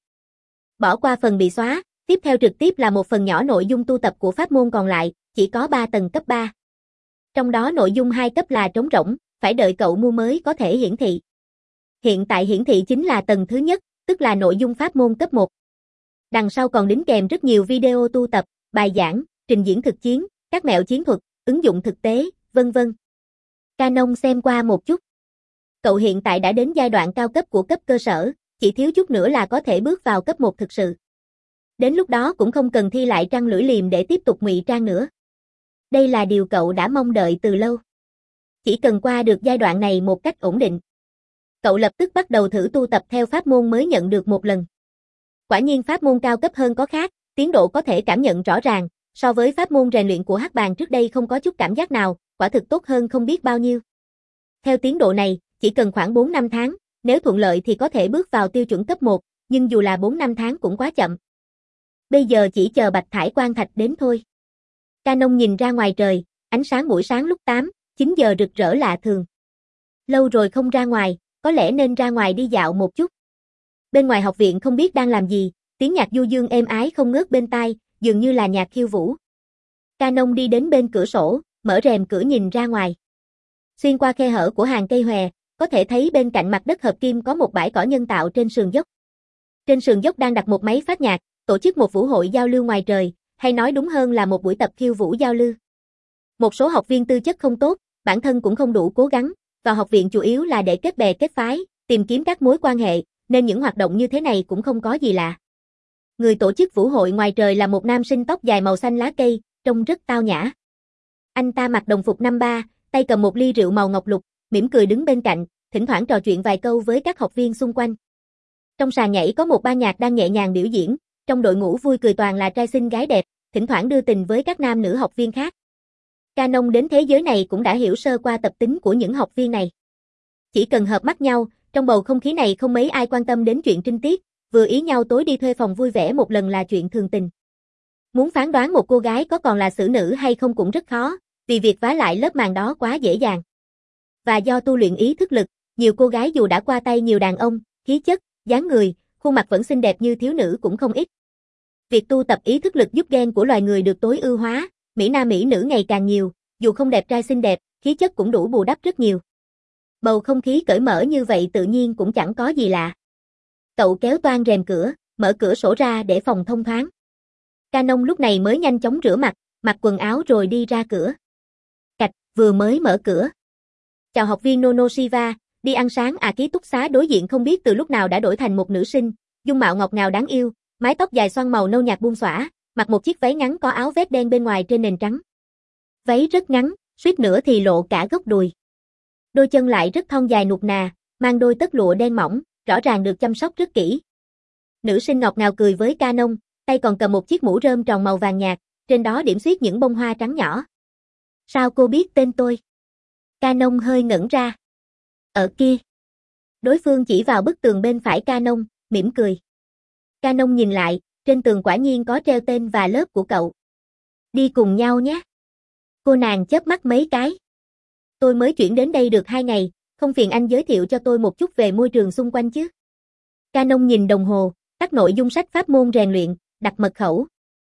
Bỏ qua phần bị xóa, tiếp theo trực tiếp là một phần nhỏ nội dung tu tập của pháp môn còn lại, chỉ có ba tầng cấp ba. Trong đó nội dung hai cấp là trống rỗng, phải đợi cậu mua mới có thể hiển thị. Hiện tại hiển thị chính là tầng thứ nhất, tức là nội dung pháp môn cấp một. Đằng sau còn đính kèm rất nhiều video tu tập, bài giảng, trình diễn thực chiến, các mẹo chiến thuật, ứng dụng thực tế, vân vân. Canon xem qua một chút. Cậu hiện tại đã đến giai đoạn cao cấp của cấp cơ sở, chỉ thiếu chút nữa là có thể bước vào cấp một thực sự. Đến lúc đó cũng không cần thi lại trăng lưỡi liềm để tiếp tục ngụy trang nữa. Đây là điều cậu đã mong đợi từ lâu. Chỉ cần qua được giai đoạn này một cách ổn định. Cậu lập tức bắt đầu thử tu tập theo pháp môn mới nhận được một lần. Quả nhiên pháp môn cao cấp hơn có khác, tiến độ có thể cảm nhận rõ ràng, so với pháp môn rèn luyện của hắc bàn trước đây không có chút cảm giác nào, quả thực tốt hơn không biết bao nhiêu. Theo tiến độ này, chỉ cần khoảng bốn năm tháng, nếu thuận lợi thì có thể bước vào tiêu chuẩn cấp một, nhưng dù là bốn năm tháng cũng quá chậm. Bây giờ chỉ chờ bạch thải quan thạch đến thôi. Canon nhìn ra ngoài trời, ánh sáng buổi sáng lúc tám, chín giờ rực rỡ lạ thường. Lâu rồi không ra ngoài, có lẽ nên ra ngoài đi dạo một chút. Bên ngoài học viện không biết đang làm gì, tiếng nhạc du dương êm ái không ngớt bên tai, dường như là nhạc khiêu vũ. Canon đi đến bên cửa sổ, mở rèm cửa nhìn ra ngoài. Xuyên qua khe hở của hàng cây hòe, có thể thấy bên cạnh mặt đất hợp kim có một bãi cỏ nhân tạo trên sườn dốc. Trên sườn dốc đang đặt một máy phát nhạc, tổ chức một vũ hội giao lưu ngoài trời, hay nói đúng hơn là một buổi tập khiêu vũ giao lưu. Một số học viên tư chất không tốt, bản thân cũng không đủ cố gắng, vào học viện chủ yếu là để kết bè kết phái, tìm kiếm các mối quan hệ, nên những hoạt động như thế này cũng không có gì lạ. Người tổ chức vũ hội ngoài trời là một nam sinh tóc dài màu xanh lá cây, trông rất tao nhã. Anh ta mặc đồng phục năm ba, tay cầm một ly rượu màu ngọc lục, mỉm cười đứng bên cạnh, thỉnh thoảng trò chuyện vài câu với các học viên xung quanh. Trong sàn nhảy có một ban nhạc đang nhẹ nhàng biểu diễn, trong đội ngũ vui cười toàn là trai xinh gái đẹp, thỉnh thoảng đưa tình với các nam nữ học viên khác. Canon đến thế giới này cũng đã hiểu sơ qua tập tính của những học viên này. Chỉ cần hợp mắt nhau, trong bầu không khí này không mấy ai quan tâm đến chuyện trinh tiết, vừa ý nhau tối đi thuê phòng vui vẻ một lần là chuyện thường tình. Muốn phán đoán một cô gái có còn là xử nữ hay không cũng rất khó, vì việc vá lại lớp màng đó quá dễ dàng. Và do tu luyện ý thức lực, nhiều cô gái dù đã qua tay nhiều đàn ông, khí chất, dáng người, khuôn mặt vẫn xinh đẹp như thiếu nữ cũng không ít. Việc tu tập ý thức lực giúp gen của loài người được tối ưu hóa, mỹ nam mỹ nữ ngày càng nhiều, dù không đẹp trai xinh đẹp, khí chất cũng đủ bù đắp rất nhiều. Bầu không khí cởi mở như vậy tự nhiên cũng chẳng có gì lạ. Cậu kéo toang rèm cửa, mở cửa sổ ra để phòng thông thoáng. Canon lúc này mới nhanh chóng rửa mặt, mặc quần áo rồi đi ra cửa. Cạch, vừa mới mở cửa. Chào học viên Nonoshiva, đi ăn sáng à. Ký túc xá đối diện không biết từ lúc nào đã đổi thành một nữ sinh, dung mạo ngọt ngào đáng yêu, mái tóc dài xoăn màu nâu nhạt buông xõa, mặc một chiếc váy ngắn có áo vest đen bên ngoài trên nền trắng. Váy rất ngắn, suýt nữa thì lộ cả gốc đùi. Đôi chân lại rất thon dài nuột nà, mang đôi tất lụa đen mỏng, rõ ràng được chăm sóc rất kỹ. Nữ sinh ngọt ngào cười với Canon, tay còn cầm một chiếc mũ rơm tròn màu vàng nhạt, trên đó điểm xuyết những bông hoa trắng nhỏ. Sao cô biết tên tôi? Canon hơi ngẩn ra. Ở kia. Đối phương chỉ vào bức tường bên phải Canon, mỉm cười. Canon nhìn lại, trên tường quả nhiên có treo tên và lớp của cậu. Đi cùng nhau nhé. Cô nàng chớp mắt mấy cái. Tôi mới chuyển đến đây được hai ngày, không phiền anh giới thiệu cho tôi một chút về môi trường xung quanh chứ? Canon nhìn đồng hồ, tắt nội dung sách pháp môn rèn luyện, đặt mật khẩu.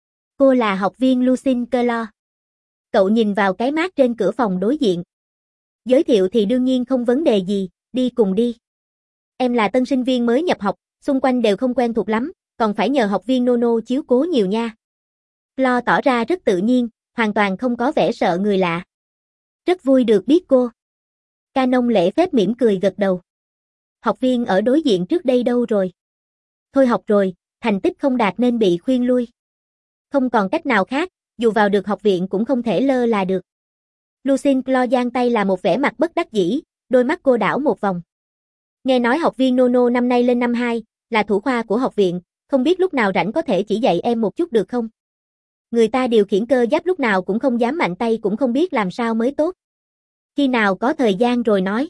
Cô là học viên Lucine Clore. Cậu nhìn vào cái mác trên cửa phòng đối diện. Giới thiệu thì đương nhiên không vấn đề gì, đi cùng đi. Em là tân sinh viên mới nhập học, xung quanh đều không quen thuộc lắm, còn phải nhờ học viên Nono chiếu cố nhiều nha. Clore tỏ ra rất tự nhiên, hoàn toàn không có vẻ sợ người lạ. Rất vui được biết cô. Canon lễ phép mỉm cười gật đầu. Học viên ở đối diện trước đây đâu rồi? Thôi học rồi, thành tích không đạt nên bị khuyên lui. Không còn cách nào khác, dù vào được học viện cũng không thể lơ là được. Lucine Clore giang tay là một vẻ mặt bất đắc dĩ, đôi mắt cô đảo một vòng. Nghe nói học viên Nono năm nay lên năm hai, là thủ khoa của học viện, không biết lúc nào rảnh có thể chỉ dạy em một chút được không? Người ta điều khiển cơ giáp lúc nào cũng không dám mạnh tay cũng không biết làm sao mới tốt. Khi nào có thời gian rồi nói.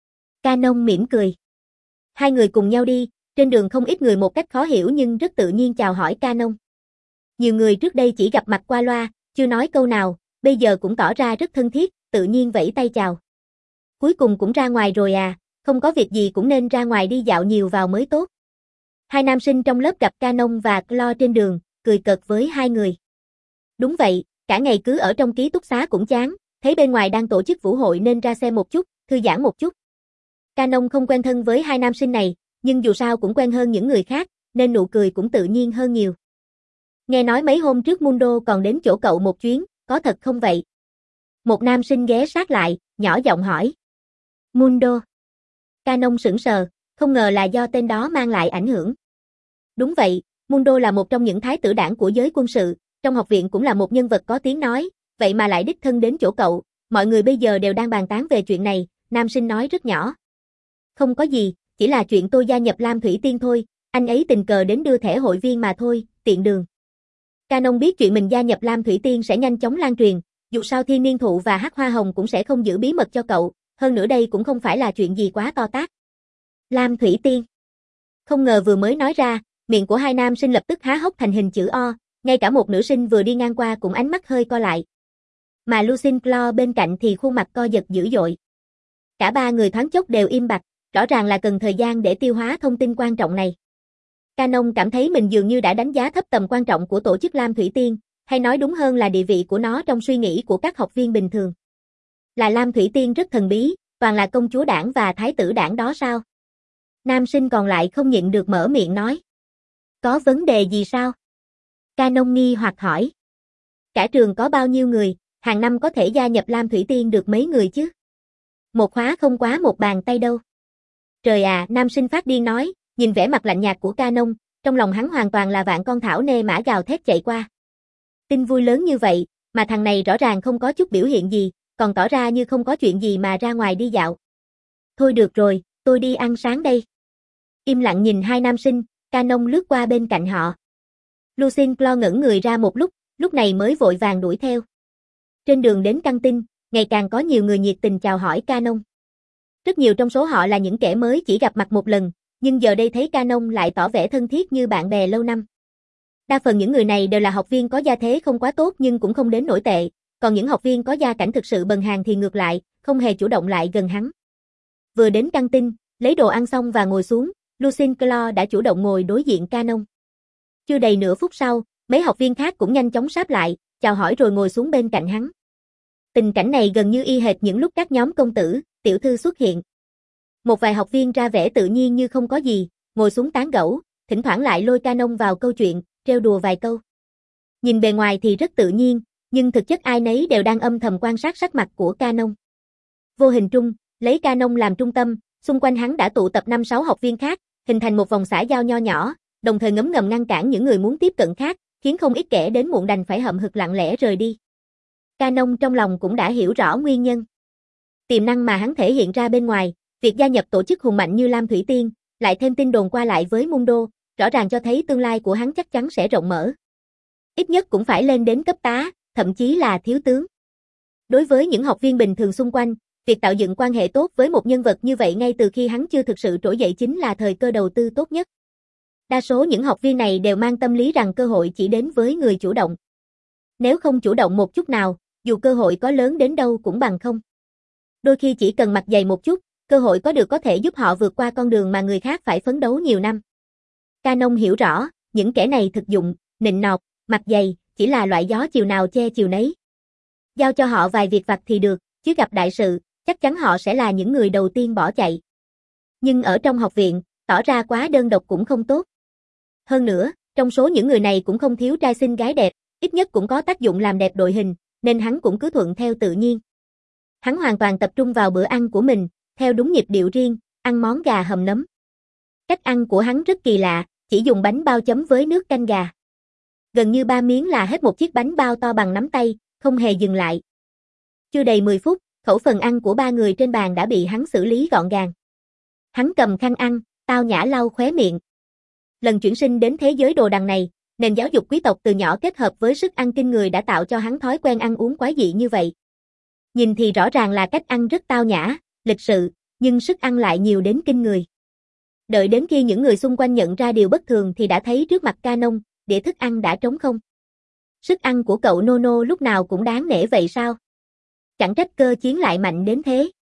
Canon mỉm cười. Hai người cùng nhau đi, trên đường không ít người một cách khó hiểu nhưng rất tự nhiên chào hỏi Canon. Nhiều người trước đây chỉ gặp mặt qua loa, chưa nói câu nào, bây giờ cũng tỏ ra rất thân thiết, tự nhiên vẫy tay chào. Cuối cùng cũng ra ngoài rồi à, không có việc gì cũng nên ra ngoài đi dạo nhiều vào mới tốt. Hai nam sinh trong lớp gặp Canon và Clo trên đường, cười cợt với hai người. Đúng vậy, cả ngày cứ ở trong ký túc xá cũng chán, thấy bên ngoài đang tổ chức vũ hội nên ra xem một chút, thư giãn một chút. Canon không quen thân với hai nam sinh này, nhưng dù sao cũng quen hơn những người khác, nên nụ cười cũng tự nhiên hơn nhiều. Nghe nói mấy hôm trước Mundo còn đến chỗ cậu một chuyến, có thật không vậy? Một nam sinh ghé sát lại, nhỏ giọng hỏi. Mundo. Canon sững sờ, không ngờ là do tên đó mang lại ảnh hưởng. Đúng vậy, Mundo là một trong những thái tử đảng của giới quân sự, trong học viện cũng là một nhân vật có tiếng nói, vậy mà lại đích thân đến chỗ cậu, mọi người bây giờ đều đang bàn tán về chuyện này, nam sinh nói rất nhỏ. Không có gì, chỉ là chuyện tôi gia nhập Lam Thủy Tiên thôi, anh ấy tình cờ đến đưa thẻ hội viên mà thôi, tiện đường. Canon biết chuyện mình gia nhập Lam Thủy Tiên sẽ nhanh chóng lan truyền, dù sao Thiên Niên Thụ và Hắc Hoa Hồng cũng sẽ không giữ bí mật cho cậu, hơn nữa đây cũng không phải là chuyện gì quá to tát. Lam Thủy Tiên. Không ngờ vừa mới nói ra, miệng của hai nam sinh lập tức há hốc thành hình chữ O, ngay cả một nữ sinh vừa đi ngang qua cũng ánh mắt hơi co lại. Mà Lucien Clo bên cạnh thì khuôn mặt co giật dữ dội. Cả ba người thoáng chốc đều im bặt, rõ ràng là cần thời gian để tiêu hóa thông tin quan trọng này. Canon cảm thấy mình dường như đã đánh giá thấp tầm quan trọng của tổ chức Lam Thủy Tiên, hay nói đúng hơn là địa vị của nó trong suy nghĩ của các học viên bình thường. Là Lam Thủy Tiên rất thần bí, toàn là công chúa đảng và thái tử đảng đó sao? Nam sinh còn lại không nhịn được mở miệng nói. Có vấn đề gì sao? Canon nghi hoặc hỏi. Cả trường có bao nhiêu người, hàng năm có thể gia nhập Lam Thủy Tiên được mấy người chứ? Một khóa không quá một bàn tay đâu. Trời à, nam sinh phát điên nói, nhìn vẻ mặt lạnh nhạt của Canon, trong lòng hắn hoàn toàn là vạn con thảo nê mã gào thét chạy qua. Tin vui lớn như vậy, mà thằng này rõ ràng không có chút biểu hiện gì, còn tỏ ra như không có chuyện gì mà ra ngoài đi dạo. Thôi được rồi, tôi đi ăn sáng đây. Im lặng nhìn hai nam sinh, Canon lướt qua bên cạnh họ. Lucien Clo ngẩn người ra một lúc, lúc này mới vội vàng đuổi theo. Trên đường đến căng tin, ngày càng có nhiều người nhiệt tình chào hỏi Canon. Rất nhiều trong số họ là những kẻ mới chỉ gặp mặt một lần, nhưng giờ đây thấy Canon lại tỏ vẻ thân thiết như bạn bè lâu năm. Đa phần những người này đều là học viên có gia thế không quá tốt nhưng cũng không đến nổi tệ, còn những học viên có gia cảnh thực sự bần hàn thì ngược lại, không hề chủ động lại gần hắn. Vừa đến căng tin, lấy đồ ăn xong và ngồi xuống, Lucien Clo đã chủ động ngồi đối diện Canon. Chưa đầy nửa phút sau, mấy học viên khác cũng nhanh chóng sáp lại, chào hỏi rồi ngồi xuống bên cạnh hắn. Tình cảnh này gần như y hệt những lúc các nhóm công tử, tiểu thư xuất hiện. Một vài học viên ra vẻ tự nhiên như không có gì, ngồi xuống tán gẫu, thỉnh thoảng lại lôi Canon vào câu chuyện, trêu đùa vài câu. Nhìn bề ngoài thì rất tự nhiên, nhưng thực chất ai nấy đều đang âm thầm quan sát sắc mặt của Canon. Vô hình trung, lấy Canon làm trung tâm, xung quanh hắn đã tụ tập năm sáu học viên khác, hình thành một vòng xã giao nho nhỏ, đồng thời ngấm ngầm ngăn cản những người muốn tiếp cận khác, khiến không ít kẻ đến muộn đành phải hậm hực lặng lẽ rời đi. Canon trong lòng cũng đã hiểu rõ nguyên nhân. Tiềm năng mà hắn thể hiện ra bên ngoài, việc gia nhập tổ chức hùng mạnh như Lam Thủy Tiên, lại thêm tin đồn qua lại với Mundo, rõ ràng cho thấy tương lai của hắn chắc chắn sẽ rộng mở. Ít nhất cũng phải lên đến cấp tá, thậm chí là thiếu tướng. Đối với những học viên bình thường xung quanh, việc tạo dựng quan hệ tốt với một nhân vật như vậy ngay từ khi hắn chưa thực sự trỗi dậy chính là thời cơ đầu tư tốt nhất. Đa số những học viên này đều mang tâm lý rằng cơ hội chỉ đến với người chủ động. Nếu không chủ động một chút nào, dù cơ hội có lớn đến đâu cũng bằng không. Đôi khi chỉ cần mặt dày một chút, cơ hội có được có thể giúp họ vượt qua con đường mà người khác phải phấn đấu nhiều năm. Canon hiểu rõ, những kẻ này thực dụng, nịnh nọt, mặt dày, chỉ là loại gió chiều nào che chiều nấy. Giao cho họ vài việc vặt thì được, chứ gặp đại sự, chắc chắn họ sẽ là những người đầu tiên bỏ chạy. Nhưng ở trong học viện, tỏ ra quá đơn độc cũng không tốt. Hơn nữa, trong số những người này cũng không thiếu trai xinh gái đẹp, ít nhất cũng có tác dụng làm đẹp đội hình, nên hắn cũng cứ thuận theo tự nhiên. Hắn hoàn toàn tập trung vào bữa ăn của mình, theo đúng nhịp điệu riêng, ăn món gà hầm nấm. Cách ăn của hắn rất kỳ lạ, chỉ dùng bánh bao chấm với nước canh gà. Gần như ba miếng là hết một chiếc bánh bao to bằng nắm tay, không hề dừng lại. Chưa đầy mười phút, khẩu phần ăn của ba người trên bàn đã bị hắn xử lý gọn gàng. Hắn cầm khăn ăn, tao nhã lau khóe miệng. Lần chuyển sinh đến thế giới đồ đằng này, nền giáo dục quý tộc từ nhỏ kết hợp với sức ăn kinh người đã tạo cho hắn thói quen ăn uống quái dị như vậy. Nhìn thì rõ ràng là cách ăn rất tao nhã, lịch sự, nhưng sức ăn lại nhiều đến kinh người. Đợi đến khi những người xung quanh nhận ra điều bất thường thì đã thấy trước mặt Canon, đĩa thức ăn đã trống không. Sức ăn của cậu Nono lúc nào cũng đáng nể vậy sao? Chẳng trách cơ chiến lại mạnh đến thế.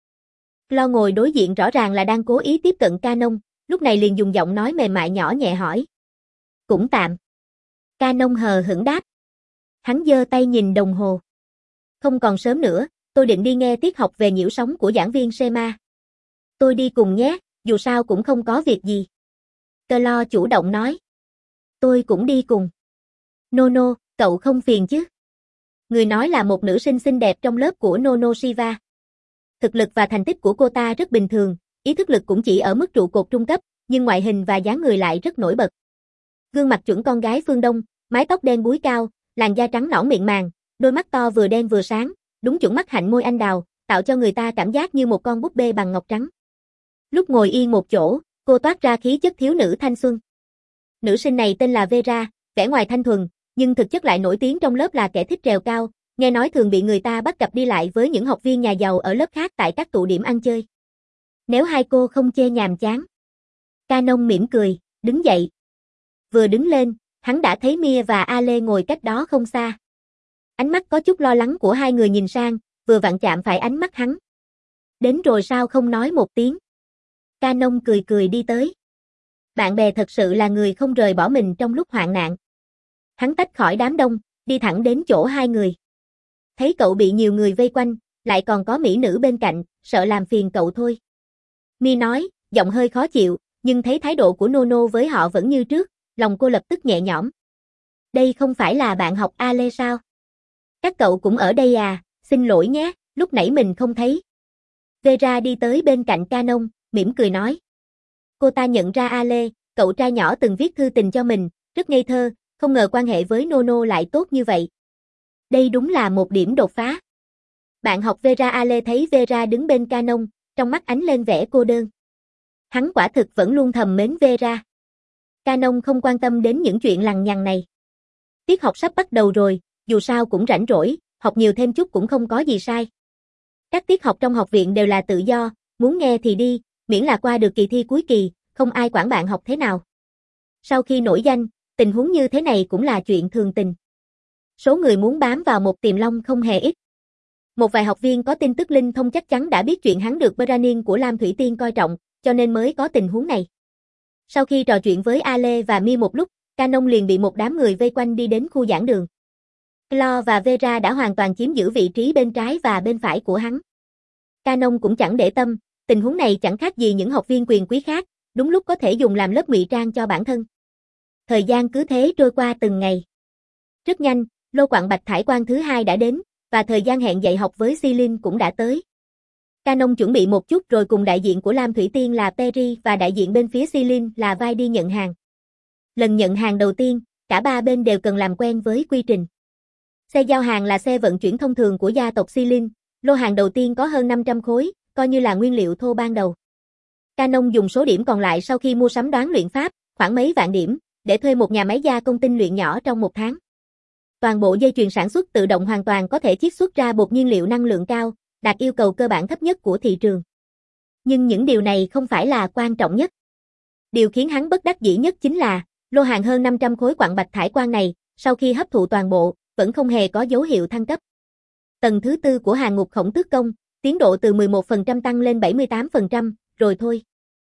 Lo ngồi đối diện rõ ràng là đang cố ý tiếp cận Canon, lúc này liền dùng giọng nói mềm mại nhỏ nhẹ hỏi. Cũng tạm. Canon hờ hững đáp. Hắn giơ tay nhìn đồng hồ. Không còn sớm nữa, tôi định đi nghe tiết học về nhiễu sóng của giảng viên Sema. Tôi đi cùng nhé, dù sao cũng không có việc gì. Clo chủ động nói. Tôi cũng đi cùng. Nono, cậu không phiền chứ? Người nói là một nữ sinh xinh đẹp trong lớp của Nono Shiva. Thực lực và thành tích của cô ta rất bình thường, ý thức lực cũng chỉ ở mức trụ cột trung cấp, nhưng ngoại hình và dáng người lại rất nổi bật. Gương mặt chuẩn con gái phương Đông, mái tóc đen búi cao, làn da trắng nõn mịn màng, đôi mắt to vừa đen vừa sáng, đúng chuẩn mắt hạnh môi anh đào, tạo cho người ta cảm giác như một con búp bê bằng ngọc trắng. Lúc ngồi yên một chỗ, cô toát ra khí chất thiếu nữ thanh xuân. Nữ sinh này tên là Vera, vẻ ngoài thanh thuần, nhưng thực chất lại nổi tiếng trong lớp là kẻ thích trèo cao, nghe nói thường bị người ta bắt gặp đi lại với những học viên nhà giàu ở lớp khác tại các tụ điểm ăn chơi. Nếu hai cô không chê nhàm chán. Canon mỉm cười, đứng dậy. Vừa đứng lên, hắn đã thấy Mia và Ale ngồi cách đó không xa. Ánh mắt có chút lo lắng của hai người nhìn sang, vừa vặn chạm phải ánh mắt hắn. Đến rồi sao không nói một tiếng? Canon cười cười đi tới. Bạn bè thật sự là người không rời bỏ mình trong lúc hoạn nạn. Hắn tách khỏi đám đông, đi thẳng đến chỗ hai người. Thấy cậu bị nhiều người vây quanh, lại còn có mỹ nữ bên cạnh, sợ làm phiền cậu thôi. Mi nói, giọng hơi khó chịu, nhưng thấy thái độ của Nono với họ vẫn như trước, lòng cô lập tức nhẹ nhõm. Đây không phải là bạn học Ale sao? Các cậu cũng ở đây à, xin lỗi nhé, lúc nãy mình không thấy. Vera đi tới bên cạnh Canon, mỉm cười nói. Cô ta nhận ra Ale, cậu trai nhỏ từng viết thư tình cho mình, rất ngây thơ, không ngờ quan hệ với Nono lại tốt như vậy. Đây đúng là một điểm đột phá. Bạn học Vera Ale thấy Vera đứng bên Canon, trong mắt ánh lên vẻ cô đơn. Hắn quả thực vẫn luôn thầm mến Vera. Canon không quan tâm đến những chuyện lằng nhằng này. Tiết học sắp bắt đầu rồi, dù sao cũng rảnh rỗi, học nhiều thêm chút cũng không có gì sai. Các tiết học trong học viện đều là tự do, muốn nghe thì đi, miễn là qua được kỳ thi cuối kỳ, không ai quản bạn học thế nào. Sau khi nổi danh, tình huống như thế này cũng là chuyện thường tình. Số người muốn bám vào một tiềm long không hề ít. Một vài học viên có tin tức linh thông chắc chắn đã biết chuyện hắn được Branin của Lam Thủy Tiên coi trọng, cho nên mới có tình huống này. Sau khi trò chuyện với Ale và Mi một lúc, Canon liền bị một đám người vây quanh đi đến khu giảng đường. Clo và Vera đã hoàn toàn chiếm giữ vị trí bên trái và bên phải của hắn. Canon cũng chẳng để tâm, tình huống này chẳng khác gì những học viên quyền quý khác, đúng lúc có thể dùng làm lớp ngụy trang cho bản thân. Thời gian cứ thế trôi qua từng ngày. Rất nhanh, lô quặng bạch thải quan thứ hai đã đến, và thời gian hẹn dạy học với Silin cũng đã tới. Canon chuẩn bị một chút rồi cùng đại diện của Lam Thủy Tiên là Perry và đại diện bên phía Silin là Vai đi nhận hàng. Lần nhận hàng đầu tiên, cả ba bên đều cần làm quen với quy trình. Xe giao hàng là xe vận chuyển thông thường của gia tộc Silin, lô hàng đầu tiên có hơn năm trăm khối, coi như là nguyên liệu thô ban đầu. Canon dùng số điểm còn lại sau khi mua sắm đoán luyện pháp, khoảng mấy vạn điểm, để thuê một nhà máy gia công tinh luyện nhỏ trong một tháng. Toàn bộ dây chuyền sản xuất tự động hoàn toàn có thể chiết xuất ra bột nhiên liệu năng lượng cao, đạt yêu cầu cơ bản thấp nhất của thị trường. Nhưng những điều này không phải là quan trọng nhất. Điều khiến hắn bất đắc dĩ nhất chính là, lô hàng hơn năm trăm khối quặng bạch thải quan này, sau khi hấp thụ toàn bộ, vẫn không hề có dấu hiệu thăng cấp. Tầng thứ tư của hàng ngục khổng tước công, tiến độ từ mười một phần trăm tăng lên bảy mươi tám phần trăm, rồi thôi.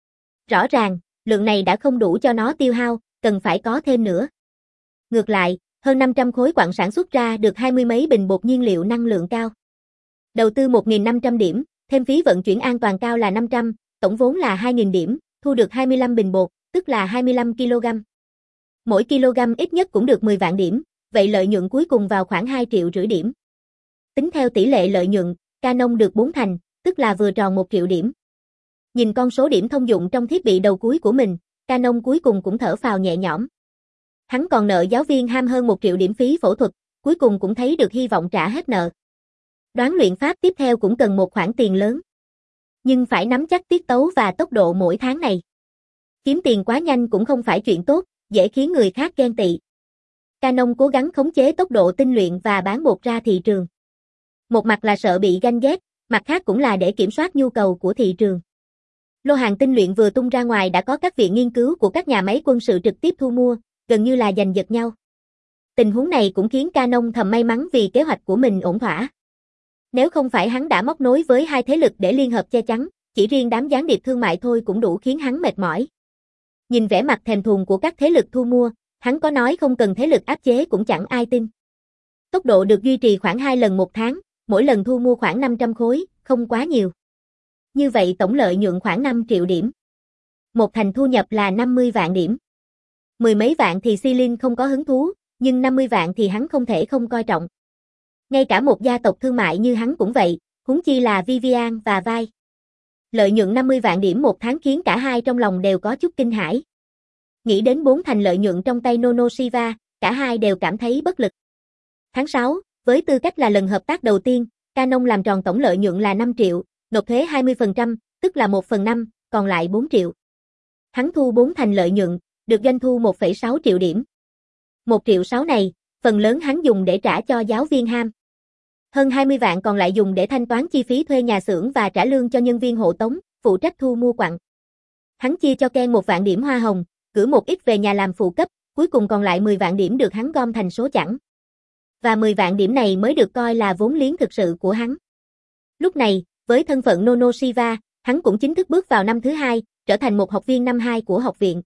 Rõ ràng, lượng này đã không đủ cho nó tiêu hao, cần phải có thêm nữa. Ngược lại, hơn năm trăm khối quặng sản xuất ra được hai mươi mấy bình bột nhiên liệu năng lượng cao. Đầu tư một nghìn năm trăm điểm, thêm phí vận chuyển an toàn cao là năm trăm, tổng vốn là hai nghìn điểm, thu được hai mươi lăm bình bột, tức là hai mươi lăm ki lô gam. Mỗi kg ít nhất cũng được mười vạn điểm, vậy lợi nhuận cuối cùng vào khoảng hai triệu rưỡi điểm. Tính theo tỷ lệ lợi nhuận, Canon được bốn thành, tức là vừa tròn một triệu điểm. Nhìn con số điểm thông dụng trong thiết bị đầu cuối của mình, Canon cuối cùng cũng thở phào nhẹ nhõm. Hắn còn nợ giáo viên ham hơn một triệu điểm phí phẫu thuật, cuối cùng cũng thấy được hy vọng trả hết nợ. Đoán luyện pháp tiếp theo cũng cần một khoản tiền lớn. Nhưng phải nắm chắc tiết tấu và tốc độ mỗi tháng này. Kiếm tiền quá nhanh cũng không phải chuyện tốt, dễ khiến người khác ghen tị. Canon cố gắng khống chế tốc độ tinh luyện và bán bột ra thị trường. Một mặt là sợ bị ganh ghét, mặt khác cũng là để kiểm soát nhu cầu của thị trường. Lô hàng tinh luyện vừa tung ra ngoài đã có các viện nghiên cứu của các nhà máy quân sự trực tiếp thu mua, gần như là giành giật nhau. Tình huống này cũng khiến Canon thầm may mắn vì kế hoạch của mình ổn thỏa. Nếu không phải hắn đã móc nối với hai thế lực để liên hợp che chắn, chỉ riêng đám gián điệp thương mại thôi cũng đủ khiến hắn mệt mỏi. Nhìn vẻ mặt thèm thuồng của các thế lực thu mua, hắn có nói không cần thế lực áp chế cũng chẳng ai tin. Tốc độ được duy trì khoảng hai lần một tháng, mỗi lần thu mua khoảng năm trăm khối, không quá nhiều. Như vậy tổng lợi nhuận khoảng năm triệu điểm. Một thành thu nhập là năm mươi vạn điểm. Mười mấy vạn thì Silin không có hứng thú, nhưng năm mươi vạn thì hắn không thể không coi trọng. Ngay cả một gia tộc thương mại như hắn cũng vậy, huống chi là Vivian và Vai. Lợi nhuận năm mươi vạn điểm một tháng khiến cả hai trong lòng đều có chút kinh hãi. Nghĩ đến bốn thành lợi nhuận trong tay Nonoshiba, cả hai đều cảm thấy bất lực. Tháng sáu, với tư cách là lần hợp tác đầu tiên, Canon làm tròn tổng lợi nhuận là năm triệu, nộp thuế hai mươi phần trăm, tức là một phần năm, còn lại bốn triệu. Hắn thu bốn thành lợi nhuận, được doanh thu một phẩy sáu triệu điểm. một triệu sáu này, phần lớn hắn dùng để trả cho giáo viên ham. Hơn hai mươi vạn còn lại dùng để thanh toán chi phí thuê nhà xưởng và trả lương cho nhân viên hộ tống, phụ trách thu mua quặng. Hắn chia cho Ken một vạn điểm hoa hồng, cử một ít về nhà làm phụ cấp, cuối cùng còn lại mười vạn điểm được hắn gom thành số chẵn. Và mười vạn điểm này mới được coi là vốn liếng thực sự của hắn. Lúc này, với thân phận Nonoshiba, hắn cũng chính thức bước vào năm thứ hai, trở thành một học viên năm hai của học viện.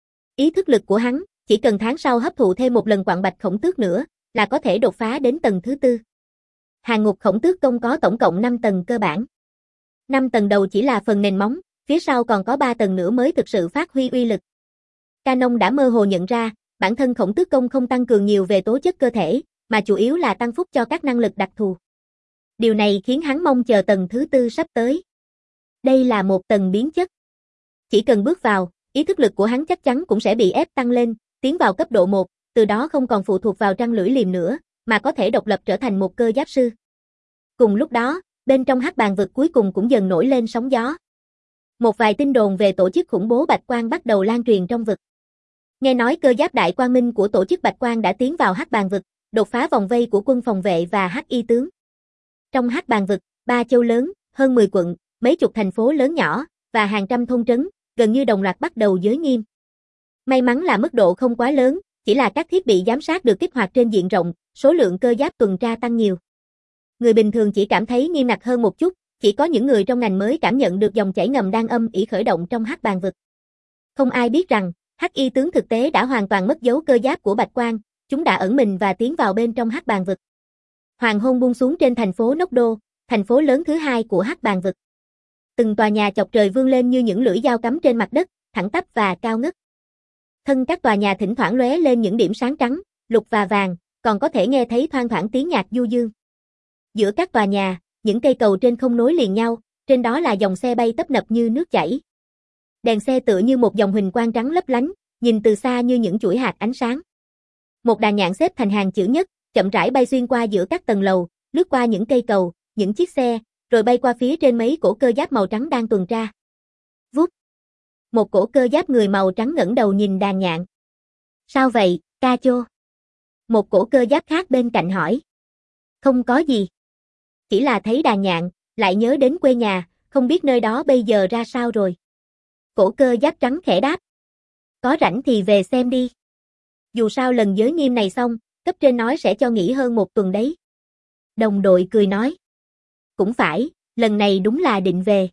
Ý thức lực của hắn, chỉ cần tháng sau hấp thụ thêm một lần quặng bạch khổng tước nữa, là có thể đột phá đến tầng thứ tư. Hàng ngục khổng tước công có tổng cộng năm tầng cơ bản. năm tầng đầu chỉ là phần nền móng, phía sau còn có ba tầng nữa mới thực sự phát huy uy lực. Canon đã mơ hồ nhận ra, bản thân khổng tước công không tăng cường nhiều về tố chất cơ thể, mà chủ yếu là tăng phúc cho các năng lực đặc thù. Điều này khiến hắn mong chờ tầng thứ tư sắp tới. Đây là một tầng biến chất. Chỉ cần bước vào, ý thức lực của hắn chắc chắn cũng sẽ bị ép tăng lên, tiến vào cấp độ một, từ đó không còn phụ thuộc vào trăng lưỡi liềm nữa, mà có thể độc lập trở thành một cơ giáp sư. Cùng lúc đó, bên trong hắc bàng vực cuối cùng cũng dần nổi lên sóng gió. Một vài tin đồn về tổ chức khủng bố Bạch Quang bắt đầu lan truyền trong vực. Nghe nói cơ giáp đại quang minh của tổ chức Bạch Quang đã tiến vào hắc bàng vực, đột phá vòng vây của quân phòng vệ và hắc y tướng. Trong hắc bàng vực, ba châu lớn, hơn mười quận, mấy chục thành phố lớn nhỏ, và hàng trăm thôn trấn, gần như đồng loạt bắt đầu giới nghiêm. May mắn là mức độ không quá lớn, chỉ là các thiết bị giám sát được kích hoạt trên diện rộng, số lượng cơ giáp tuần tra tăng nhiều. Người bình thường chỉ cảm thấy nghiêm ngặt hơn một chút, chỉ có những người trong ngành mới cảm nhận được dòng chảy ngầm đang âm ỉ khởi động trong hắc bàng vực. Không ai biết rằng, hắc y tướng thực tế đã hoàn toàn mất dấu cơ giáp của Bạch Quang, chúng đã ẩn mình và tiến vào bên trong hắc bàng vực. Hoàng hôn buông xuống trên thành phố Nốc Đô, thành phố lớn thứ hai của hắc bàng vực. Từng tòa nhà chọc trời vươn lên như những lưỡi dao cắm trên mặt đất, thẳng tắp và cao ngất. Thân các tòa nhà thỉnh thoảng lóe lên những điểm sáng trắng, lục và vàng, còn có thể nghe thấy thoang thoảng tiếng nhạc du dương. Giữa các tòa nhà, những cây cầu trên không nối liền nhau, trên đó là dòng xe bay tấp nập như nước chảy. Đèn xe tựa như một dòng huỳnh quang trắng lấp lánh, nhìn từ xa như những chuỗi hạt ánh sáng. Một đàn nhạn xếp thành hàng chữ nhất, chậm rãi bay xuyên qua giữa các tầng lầu, lướt qua những cây cầu, những chiếc xe, rồi bay qua phía trên mấy cổ cơ giáp màu trắng đang tuần tra. Vút. Một cổ cơ giáp người màu trắng ngẩng đầu nhìn đàn nhạn. Sao vậy, Cacho? Một cổ cơ giáp khác bên cạnh hỏi. Không có gì. Chỉ là thấy đàn nhạn, lại nhớ đến quê nhà, không biết nơi đó bây giờ ra sao rồi. Cổ cơ giáp trắng khẽ đáp. Có rảnh thì về xem đi. Dù sao lần giới nghiêm này xong, cấp trên nói sẽ cho nghỉ hơn một tuần đấy. Đồng đội cười nói. Cũng phải, lần này đúng là định về.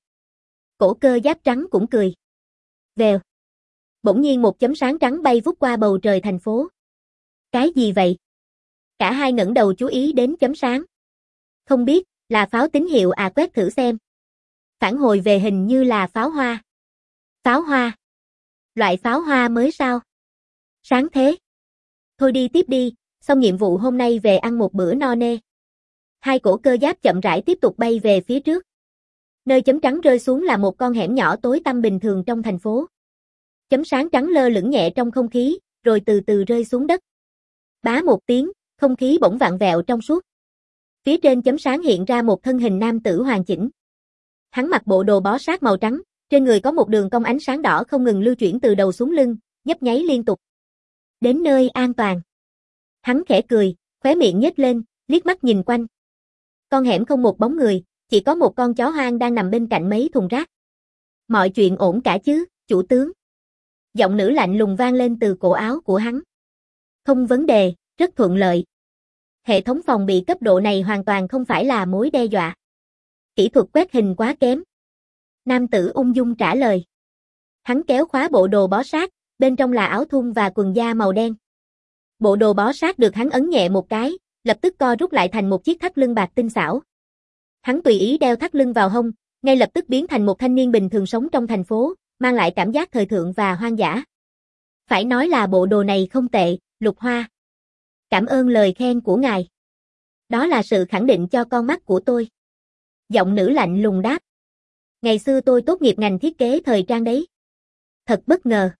Cổ cơ giáp trắng cũng cười. Vèo. Bỗng nhiên một chấm sáng trắng bay vút qua bầu trời thành phố. Cái gì vậy? Cả hai ngẩng đầu chú ý đến chấm sáng. Không biết, là pháo tín hiệu à, quét thử xem. Phản hồi về hình như là pháo hoa. Pháo hoa? Loại pháo hoa mới sao? Sáng thế. Thôi đi tiếp đi, xong nhiệm vụ hôm nay về ăn một bữa no nê. Hai cổ cơ giáp chậm rãi tiếp tục bay về phía trước. Nơi chấm trắng rơi xuống là một con hẻm nhỏ tối tăm bình thường trong thành phố. Chấm sáng trắng lơ lửng nhẹ trong không khí, rồi từ từ rơi xuống đất. Bá một tiếng, không khí bỗng vặn vẹo trong suốt. Phía trên chấm sáng hiện ra một thân hình nam tử hoàn chỉnh. Hắn mặc bộ đồ bó sát màu trắng, trên người có một đường cong ánh sáng đỏ không ngừng lưu chuyển từ đầu xuống lưng, nhấp nháy liên tục. Đến nơi an toàn. Hắn khẽ cười, khóe miệng nhếch lên, liếc mắt nhìn quanh. Con hẻm không một bóng người, chỉ có một con chó hoang đang nằm bên cạnh mấy thùng rác. Mọi chuyện ổn cả chứ, chủ tướng. Giọng nữ lạnh lùng vang lên từ cổ áo của hắn. Không vấn đề, rất thuận lợi. Hệ thống phòng bị cấp độ này hoàn toàn không phải là mối đe dọa. Kỹ thuật quét hình quá kém. Nam tử ung dung trả lời. Hắn kéo khóa bộ đồ bó sát, bên trong là áo thun và quần da màu đen. Bộ đồ bó sát được hắn ấn nhẹ một cái, lập tức co rút lại thành một chiếc thắt lưng bạc tinh xảo. Hắn tùy ý đeo thắt lưng vào hông, ngay lập tức biến thành một thanh niên bình thường sống trong thành phố, mang lại cảm giác thời thượng và hoang dã. Phải nói là bộ đồ này không tệ, Lục Hoa. Cảm ơn lời khen của ngài. Đó là sự khẳng định cho con mắt của tôi. Giọng nữ lạnh lùng đáp. Ngày xưa tôi tốt nghiệp ngành thiết kế thời trang đấy. Thật bất ngờ.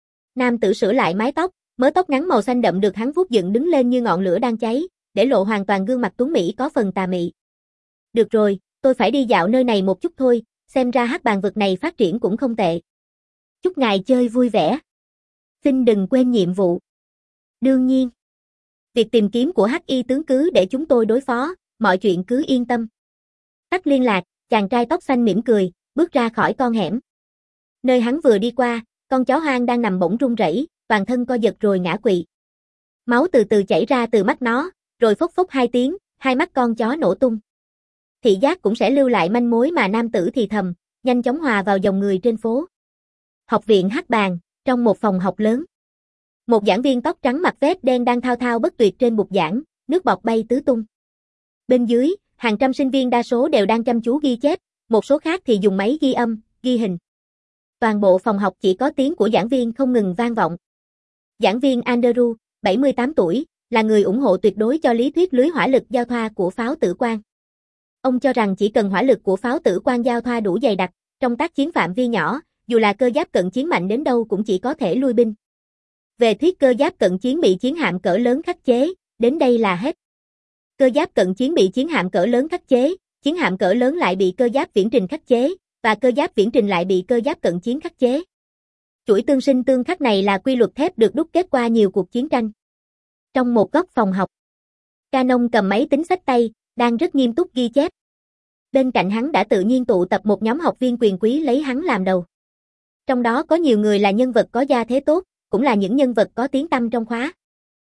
Nam tử sửa lại mái tóc, mớ tóc ngắn màu xanh đậm được hắn vuốt dựng đứng lên như ngọn lửa đang cháy, để lộ hoàn toàn gương mặt tuấn mỹ có phần tà mị. Được rồi, tôi phải đi dạo nơi này một chút thôi, xem ra hắc bàn vực này phát triển cũng không tệ. Chúc ngài chơi vui vẻ. Xin đừng quên nhiệm vụ. Đương nhiên. Việc tìm kiếm của hắc y tướng cứ để chúng tôi đối phó, mọi chuyện cứ yên tâm. Tắt liên lạc, chàng trai tóc xanh mỉm cười, bước ra khỏi con hẻm. Nơi hắn vừa đi qua, con chó hoang đang nằm bỗng run rẩy, toàn thân co giật rồi ngã quỵ. Máu từ từ chảy ra từ mắt nó, rồi phốc phốc hai tiếng, hai mắt con chó nổ tung. Thị giác cũng sẽ lưu lại manh mối mà nam tử thì thầm, nhanh chóng hòa vào dòng người trên phố. Học viện Hắc Bàn, trong một phòng học lớn. Một giảng viên tóc trắng mặc vest đen đang thao thao bất tuyệt trên bục giảng, nước bọt bay tứ tung. Bên dưới, hàng trăm sinh viên đa số đều đang chăm chú ghi chép, một số khác thì dùng máy ghi âm, ghi hình. Toàn bộ phòng học chỉ có tiếng của giảng viên không ngừng vang vọng. Giảng viên Andrew, bảy mươi tám tuổi, là người ủng hộ tuyệt đối cho lý thuyết lưới hỏa lực giao thoa của pháo tử quang. Ông cho rằng chỉ cần hỏa lực của pháo tử quang giao thoa đủ dày đặc, trong tác chiến phạm vi nhỏ, dù là cơ giáp cận chiến mạnh đến đâu cũng chỉ có thể lui binh. Về thuyết cơ giáp cận chiến bị chiến hạm cỡ lớn khắc chế, đến đây là hết. Cơ giáp cận chiến bị chiến hạm cỡ lớn khắc chế, chiến hạm cỡ lớn lại bị cơ giáp viễn trình khắc chế, và cơ giáp viễn trình lại bị cơ giáp cận chiến khắc chế. Chuỗi tương sinh tương khắc này là quy luật thép được đúc kết qua nhiều cuộc chiến tranh. Trong một góc phòng học, Canon cầm máy tính xách tay, đang rất nghiêm túc ghi chép. Bên cạnh hắn đã tự nhiên tụ tập một nhóm học viên quyền quý lấy hắn làm đầu. Trong đó có nhiều người là nhân vật có gia thế tốt, cũng là những nhân vật có tiếng tăm trong khóa.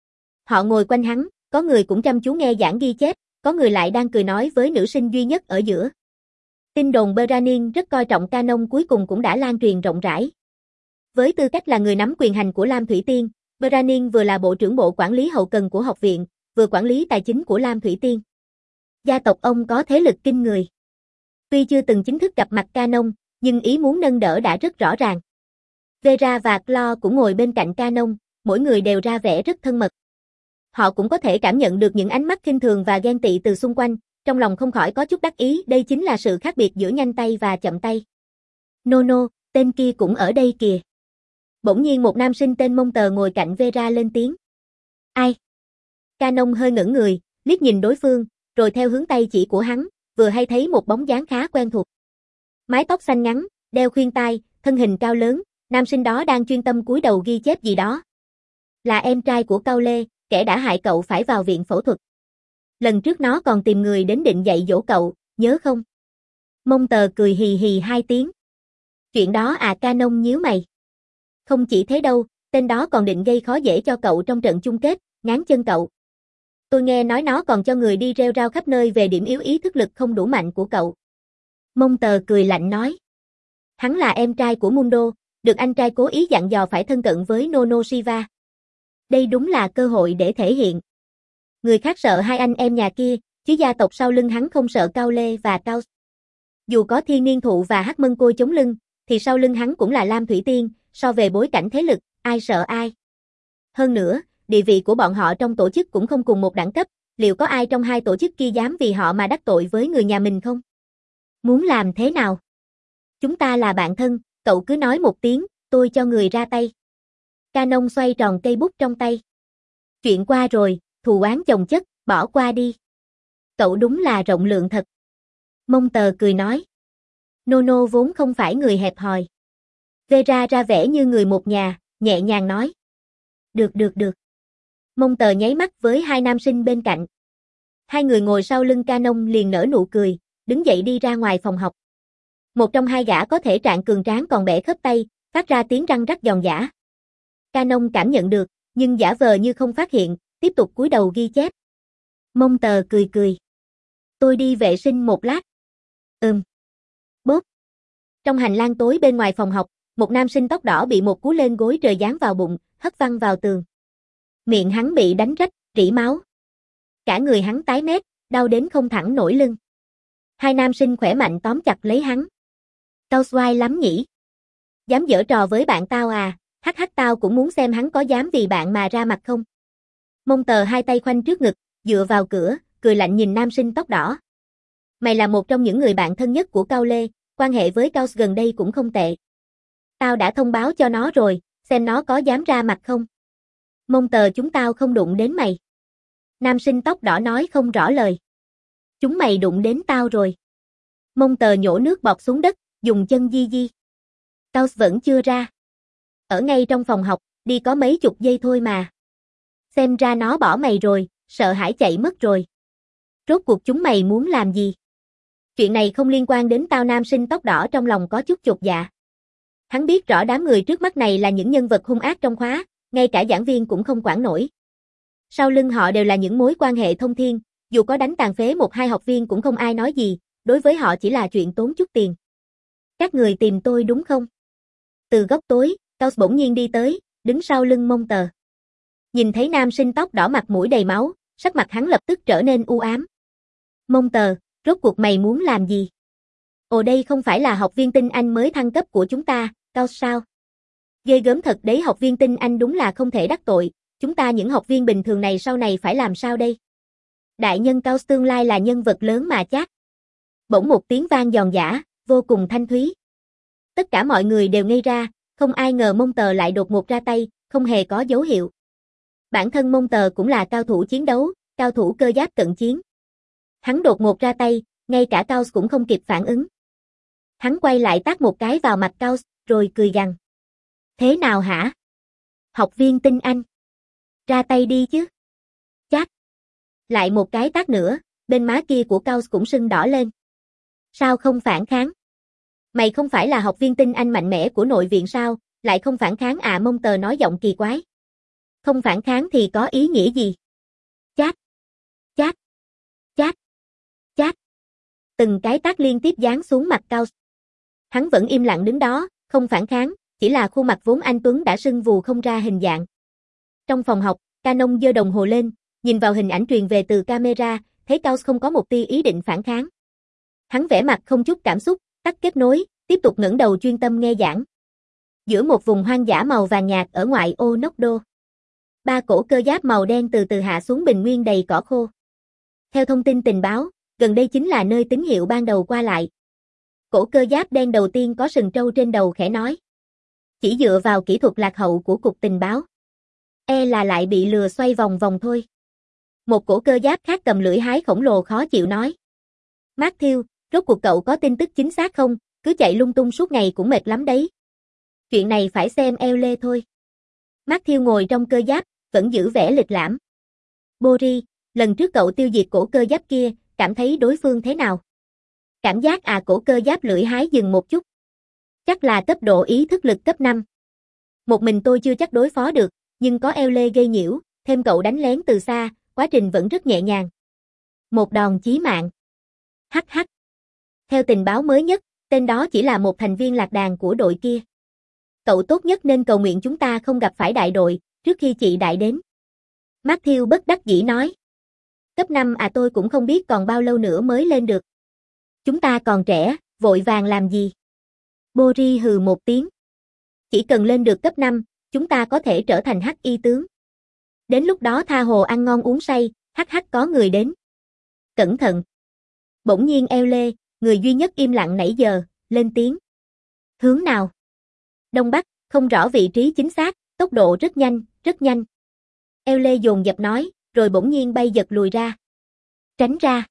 Họ ngồi quanh hắn, có người cũng chăm chú nghe giảng ghi chép, có người lại đang cười nói với nữ sinh duy nhất ở giữa. Tin đồn Beranin rất coi trọng Canon cuối cùng cũng đã lan truyền rộng rãi. Với tư cách là người nắm quyền hành của Lam Thủy Tiên, Beranin vừa là bộ trưởng bộ quản lý hậu cần của học viện, vừa quản lý tài chính của Lam Thủy Tiên. Gia tộc ông có thế lực kinh người. Tuy chưa từng chính thức gặp mặt Canon, nhưng ý muốn nâng đỡ đã rất rõ ràng. Vera và Claude cũng ngồi bên cạnh Canon, mỗi người đều ra vẻ rất thân mật. Họ cũng có thể cảm nhận được những ánh mắt khinh thường và ghen tị từ xung quanh, trong lòng không khỏi có chút đắc ý, đây chính là sự khác biệt giữa nhanh tay và chậm tay. Nono, tên kia cũng ở đây kìa. Bỗng nhiên một nam sinh tên Mông Tờ ngồi cạnh Vera lên tiếng. Ai? Canon hơi ngẩng người, liếc nhìn đối phương, rồi theo hướng tay chỉ của hắn, vừa hay thấy một bóng dáng khá quen thuộc. Mái tóc xanh ngắn, đeo khuyên tai, thân hình cao lớn, nam sinh đó đang chuyên tâm cúi đầu ghi chép gì đó. Là em trai của Cao Lê, kẻ đã hại cậu phải vào viện phẫu thuật. Lần trước nó còn tìm người đến định dạy dỗ cậu, nhớ không? Mông Tờ cười hì hì hai tiếng. Chuyện đó à, Canon nhíu mày. Không chỉ thế đâu, tên đó còn định gây khó dễ cho cậu trong trận chung kết, ngáng chân cậu. Tôi nghe nói nó còn cho người đi rêu rao khắp nơi về điểm yếu ý thức lực không đủ mạnh của cậu. Mông Tờ cười lạnh nói. Hắn là em trai của Mundo, được anh trai cố ý dặn dò phải thân cận với Nono Shiva. Đây đúng là cơ hội để thể hiện. Người khác sợ hai anh em nhà kia, chứ gia tộc sau lưng hắn không sợ Cao Lê và Cao. Dù có Thiên Niên Thụ và Hắc Mân Côi chống lưng, thì sau lưng hắn cũng là Lam Thủy Tiên, so về bối cảnh thế lực, ai sợ ai. Hơn nữa, địa vị của bọn họ trong tổ chức cũng không cùng một đẳng cấp, liệu có ai trong hai tổ chức kia dám vì họ mà đắc tội với người nhà mình không? Muốn làm thế nào? Chúng ta là bạn thân, cậu cứ nói một tiếng, tôi cho người ra tay. Canon xoay tròn cây bút trong tay. Chuyện qua rồi, thù oán chồng chất, bỏ qua đi. Cậu đúng là rộng lượng thật. Mông Tờ cười nói. Nono vốn không phải người hẹp hòi. Vera ra vẻ như người một nhà, nhẹ nhàng nói. Được được được. Mông Tờ nháy mắt với hai nam sinh bên cạnh. Hai người ngồi sau lưng Canon liền nở nụ cười, đứng dậy đi ra ngoài phòng học. Một trong hai gã có thể trạng cường tráng còn bẻ khớp tay, phát ra tiếng răng rắc giòn giã. Canon cảm nhận được, nhưng giả vờ như không phát hiện, tiếp tục cúi đầu ghi chép. Mông Tờ cười cười. Tôi đi vệ sinh một lát. Ừm. Bốp. Trong hành lang tối bên ngoài phòng học, một nam sinh tóc đỏ bị một cú lên gối trời giáng vào bụng, hất văng vào tường. Miệng hắn bị đánh rách, rỉ máu. Cả người hắn tái mét, đau đến không thẳng nổi lưng. Hai nam sinh khỏe mạnh tóm chặt lấy hắn. Tao xoai lắm nhỉ? Dám giở trò với bạn tao à? Hắc hắc, tao cũng muốn xem hắn có dám vì bạn mà ra mặt không. Mông Tờ hai tay khoanh trước ngực, dựa vào cửa, cười lạnh nhìn nam sinh tóc đỏ. Mày là một trong những người bạn thân nhất của Cao Lê, quan hệ với Cao gần đây cũng không tệ. Tao đã thông báo cho nó rồi, xem nó có dám ra mặt không. Mông Tờ chúng tao không đụng đến mày. Nam sinh tóc đỏ nói không rõ lời. Chúng mày đụng đến tao rồi. Mông Tờ nhổ nước bọt xuống đất, dùng chân di di. Cao vẫn chưa ra. Ở ngay trong phòng học, đi có mấy chục giây thôi mà. Xem ra nó bỏ mày rồi, sợ hãi chạy mất rồi. Rốt cuộc chúng mày muốn làm gì? Chuyện này không liên quan đến tao. Nam sinh tóc đỏ trong lòng có chút chột dạ. Hắn biết rõ đám người trước mắt này là những nhân vật hung ác trong khóa, ngay cả giảng viên cũng không quản nổi. Sau lưng họ đều là những mối quan hệ thông thiên, dù có đánh tàn phế một hai học viên cũng không ai nói gì, đối với họ chỉ là chuyện tốn chút tiền. Các người tìm tôi đúng không? Từ góc tối, Cao bỗng nhiên đi tới, đứng sau lưng Mông Tờ. Nhìn thấy nam sinh tóc đỏ mặt mũi đầy máu, sắc mặt hắn lập tức trở nên u ám. Mông Tờ, rốt cuộc mày muốn làm gì? Ồ, đây không phải là học viên tinh Anh mới thăng cấp của chúng ta, Cao sao? Ghê gớm thật đấy, học viên tinh Anh đúng là không thể đắc tội, chúng ta những học viên bình thường này sau này phải làm sao đây? Đại nhân Cao tương lai là nhân vật lớn mà chắc. Bỗng một tiếng vang giòn giã, vô cùng thanh thúy. Tất cả mọi người đều ngây ra, không ai ngờ Mông Tờ lại đột ngột ra tay, không hề có dấu hiệu. Bản thân Mông Tờ cũng là cao thủ chiến đấu, cao thủ cơ giáp cận chiến. Hắn đột ngột ra tay, ngay cả Cao cũng không kịp phản ứng. Hắn quay lại tát một cái vào mặt Cao, rồi cười gằn. Thế nào hả? Học viên tinh Anh. Ra tay đi chứ. Chát. Lại một cái tát nữa, bên má kia của Cao cũng sưng đỏ lên. Sao không phản kháng? Mày không phải là học viên tinh Anh mạnh mẽ của nội viện sao, lại không phản kháng à? Mông Tờ nói giọng kỳ quái. Không phản kháng thì có ý nghĩa gì? Chát. Chát. Chát. Chát. Từng cái tát liên tiếp giáng xuống mặt Cao. Hắn vẫn im lặng đứng đó, không phản kháng, chỉ là khuôn mặt vốn anh tuấn đã sưng vù không ra hình dạng. Trong phòng học, Canon giơ đồng hồ lên, nhìn vào hình ảnh truyền về từ camera, thấy Cao không có một tia ý định phản kháng. Hắn vẻ mặt không chút cảm xúc, tắt kết nối, tiếp tục ngẩng đầu chuyên tâm nghe giảng. Giữa một vùng hoang dã màu vàng nhạt ở ngoại ô Nóc Đô, ba cổ cơ giáp màu đen từ từ hạ xuống bình nguyên đầy cỏ khô. Theo thông tin tình báo, gần đây chính là nơi tín hiệu ban đầu qua lại. Cổ cơ giáp đen đầu tiên có sừng trâu trên đầu khẽ nói. Chỉ dựa vào kỹ thuật lạc hậu của cục tình báo, e là lại bị lừa xoay vòng vòng thôi. Một cổ cơ giáp khác cầm lưỡi hái khổng lồ khó chịu nói. Matthew, rốt cuộc cậu có tin tức chính xác không? Cứ chạy lung tung suốt ngày cũng mệt lắm đấy. Chuyện này phải xem eo lê thôi. Matthew ngồi trong cơ giáp, vẫn giữ vẻ lịch lãm. Boris, lần trước cậu tiêu diệt cổ cơ giáp kia, cảm thấy đối phương thế nào? Cảm giác à? Cổ cơ giáp lưỡi hái dừng một chút. Chắc là cấp độ ý thức lực cấp năm. Một mình tôi chưa chắc đối phó được, nhưng có eo lê gây nhiễu, thêm cậu đánh lén từ xa, quá trình vẫn rất nhẹ nhàng. Một đòn chí mạng. Hắc hắc. Theo tình báo mới nhất, tên đó chỉ là một thành viên lạc đàn của đội kia. Cậu tốt nhất nên cầu nguyện chúng ta không gặp phải đại đội, trước khi chị đại đến. Matthew bất đắc dĩ nói. Cấp năm à? Tôi cũng không biết còn bao lâu nữa mới lên được. Chúng ta còn trẻ, vội vàng làm gì? Boris hừ một tiếng. Chỉ cần lên được cấp năm, chúng ta có thể trở thành hắc y tướng. Đến lúc đó tha hồ ăn ngon uống say, hắc hắc có người đến. Cẩn thận. Bỗng nhiên eo lê, người duy nhất im lặng nãy giờ, lên tiếng. Hướng nào? Đông Bắc, không rõ vị trí chính xác, tốc độ rất nhanh, rất nhanh. Eo lê dồn dập nói, rồi bỗng nhiên bay giật lùi ra. Tránh ra.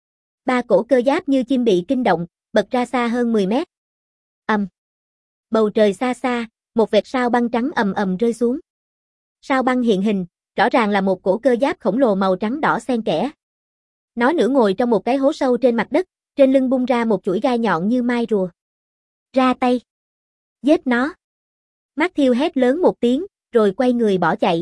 Ba cổ cơ giáp như chim bị kinh động, bật ra xa hơn mười mét. Ầm. Bầu trời xa xa, một vệt sao băng trắng ầm ầm rơi xuống. Sao băng hiện hình, rõ ràng là một cổ cơ giáp khổng lồ màu trắng đỏ xen kẽ. Nó nửa ngồi trong một cái hố sâu trên mặt đất, trên lưng bung ra một chuỗi gai nhọn như mai rùa. Ra tay. Giết nó. Matthew hét lớn một tiếng, rồi quay người bỏ chạy.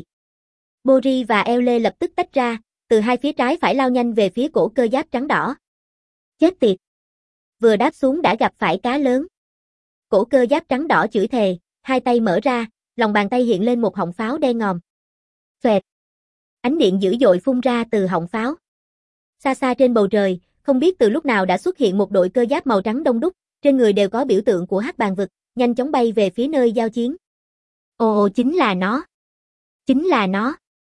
Boris và Eule lập tức tách ra, từ hai phía trái phải lao nhanh về phía cổ cơ giáp trắng đỏ. Chết tiệt. Vừa đáp xuống đã gặp phải cá lớn. Cổ cơ giáp trắng đỏ chửi thề, hai tay mở ra, lòng bàn tay hiện lên một họng pháo đen ngòm. Xoẹt. Ánh điện dữ dội phun ra từ họng pháo. Xa xa trên bầu trời, không biết từ lúc nào đã xuất hiện một đội cơ giáp màu trắng đông đúc, trên người đều có biểu tượng của Hắc Bàn vực, nhanh chóng bay về phía nơi giao chiến. Ồ ồ chính là nó. Chính là nó.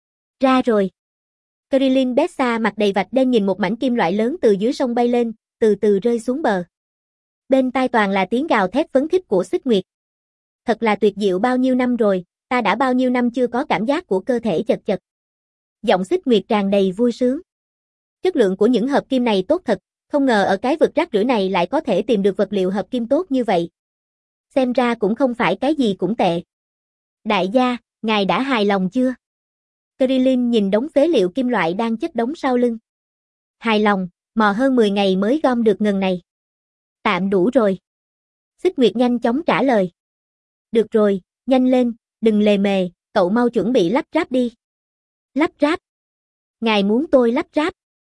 Ra rồi. Krillin Bessa mặt đầy vạch đen nhìn một mảnh kim loại lớn từ dưới sông bay lên, từ từ rơi xuống bờ. Bên tai toàn là tiếng gào thét phấn khích của Xích Nguyệt. Thật là tuyệt diệu, bao nhiêu năm rồi, ta đã bao nhiêu năm chưa có cảm giác của cơ thể chật chật. Giọng Xích Nguyệt tràn đầy vui sướng. Chất lượng của những hợp kim này tốt thật, không ngờ ở cái vực rác rưởi này lại có thể tìm được vật liệu hợp kim tốt như vậy. Xem ra cũng không phải cái gì cũng tệ. Đại gia, ngài đã hài lòng chưa? Krillin nhìn đống phế liệu kim loại đang chất đống sau lưng. Hài lòng, mò hơn mười ngày mới gom được ngần này. Tạm đủ rồi. Xích Nguyệt nhanh chóng trả lời. Được rồi, nhanh lên, đừng lề mề, cậu mau chuẩn bị lắp ráp đi. Lắp ráp? Ngài muốn tôi lắp ráp?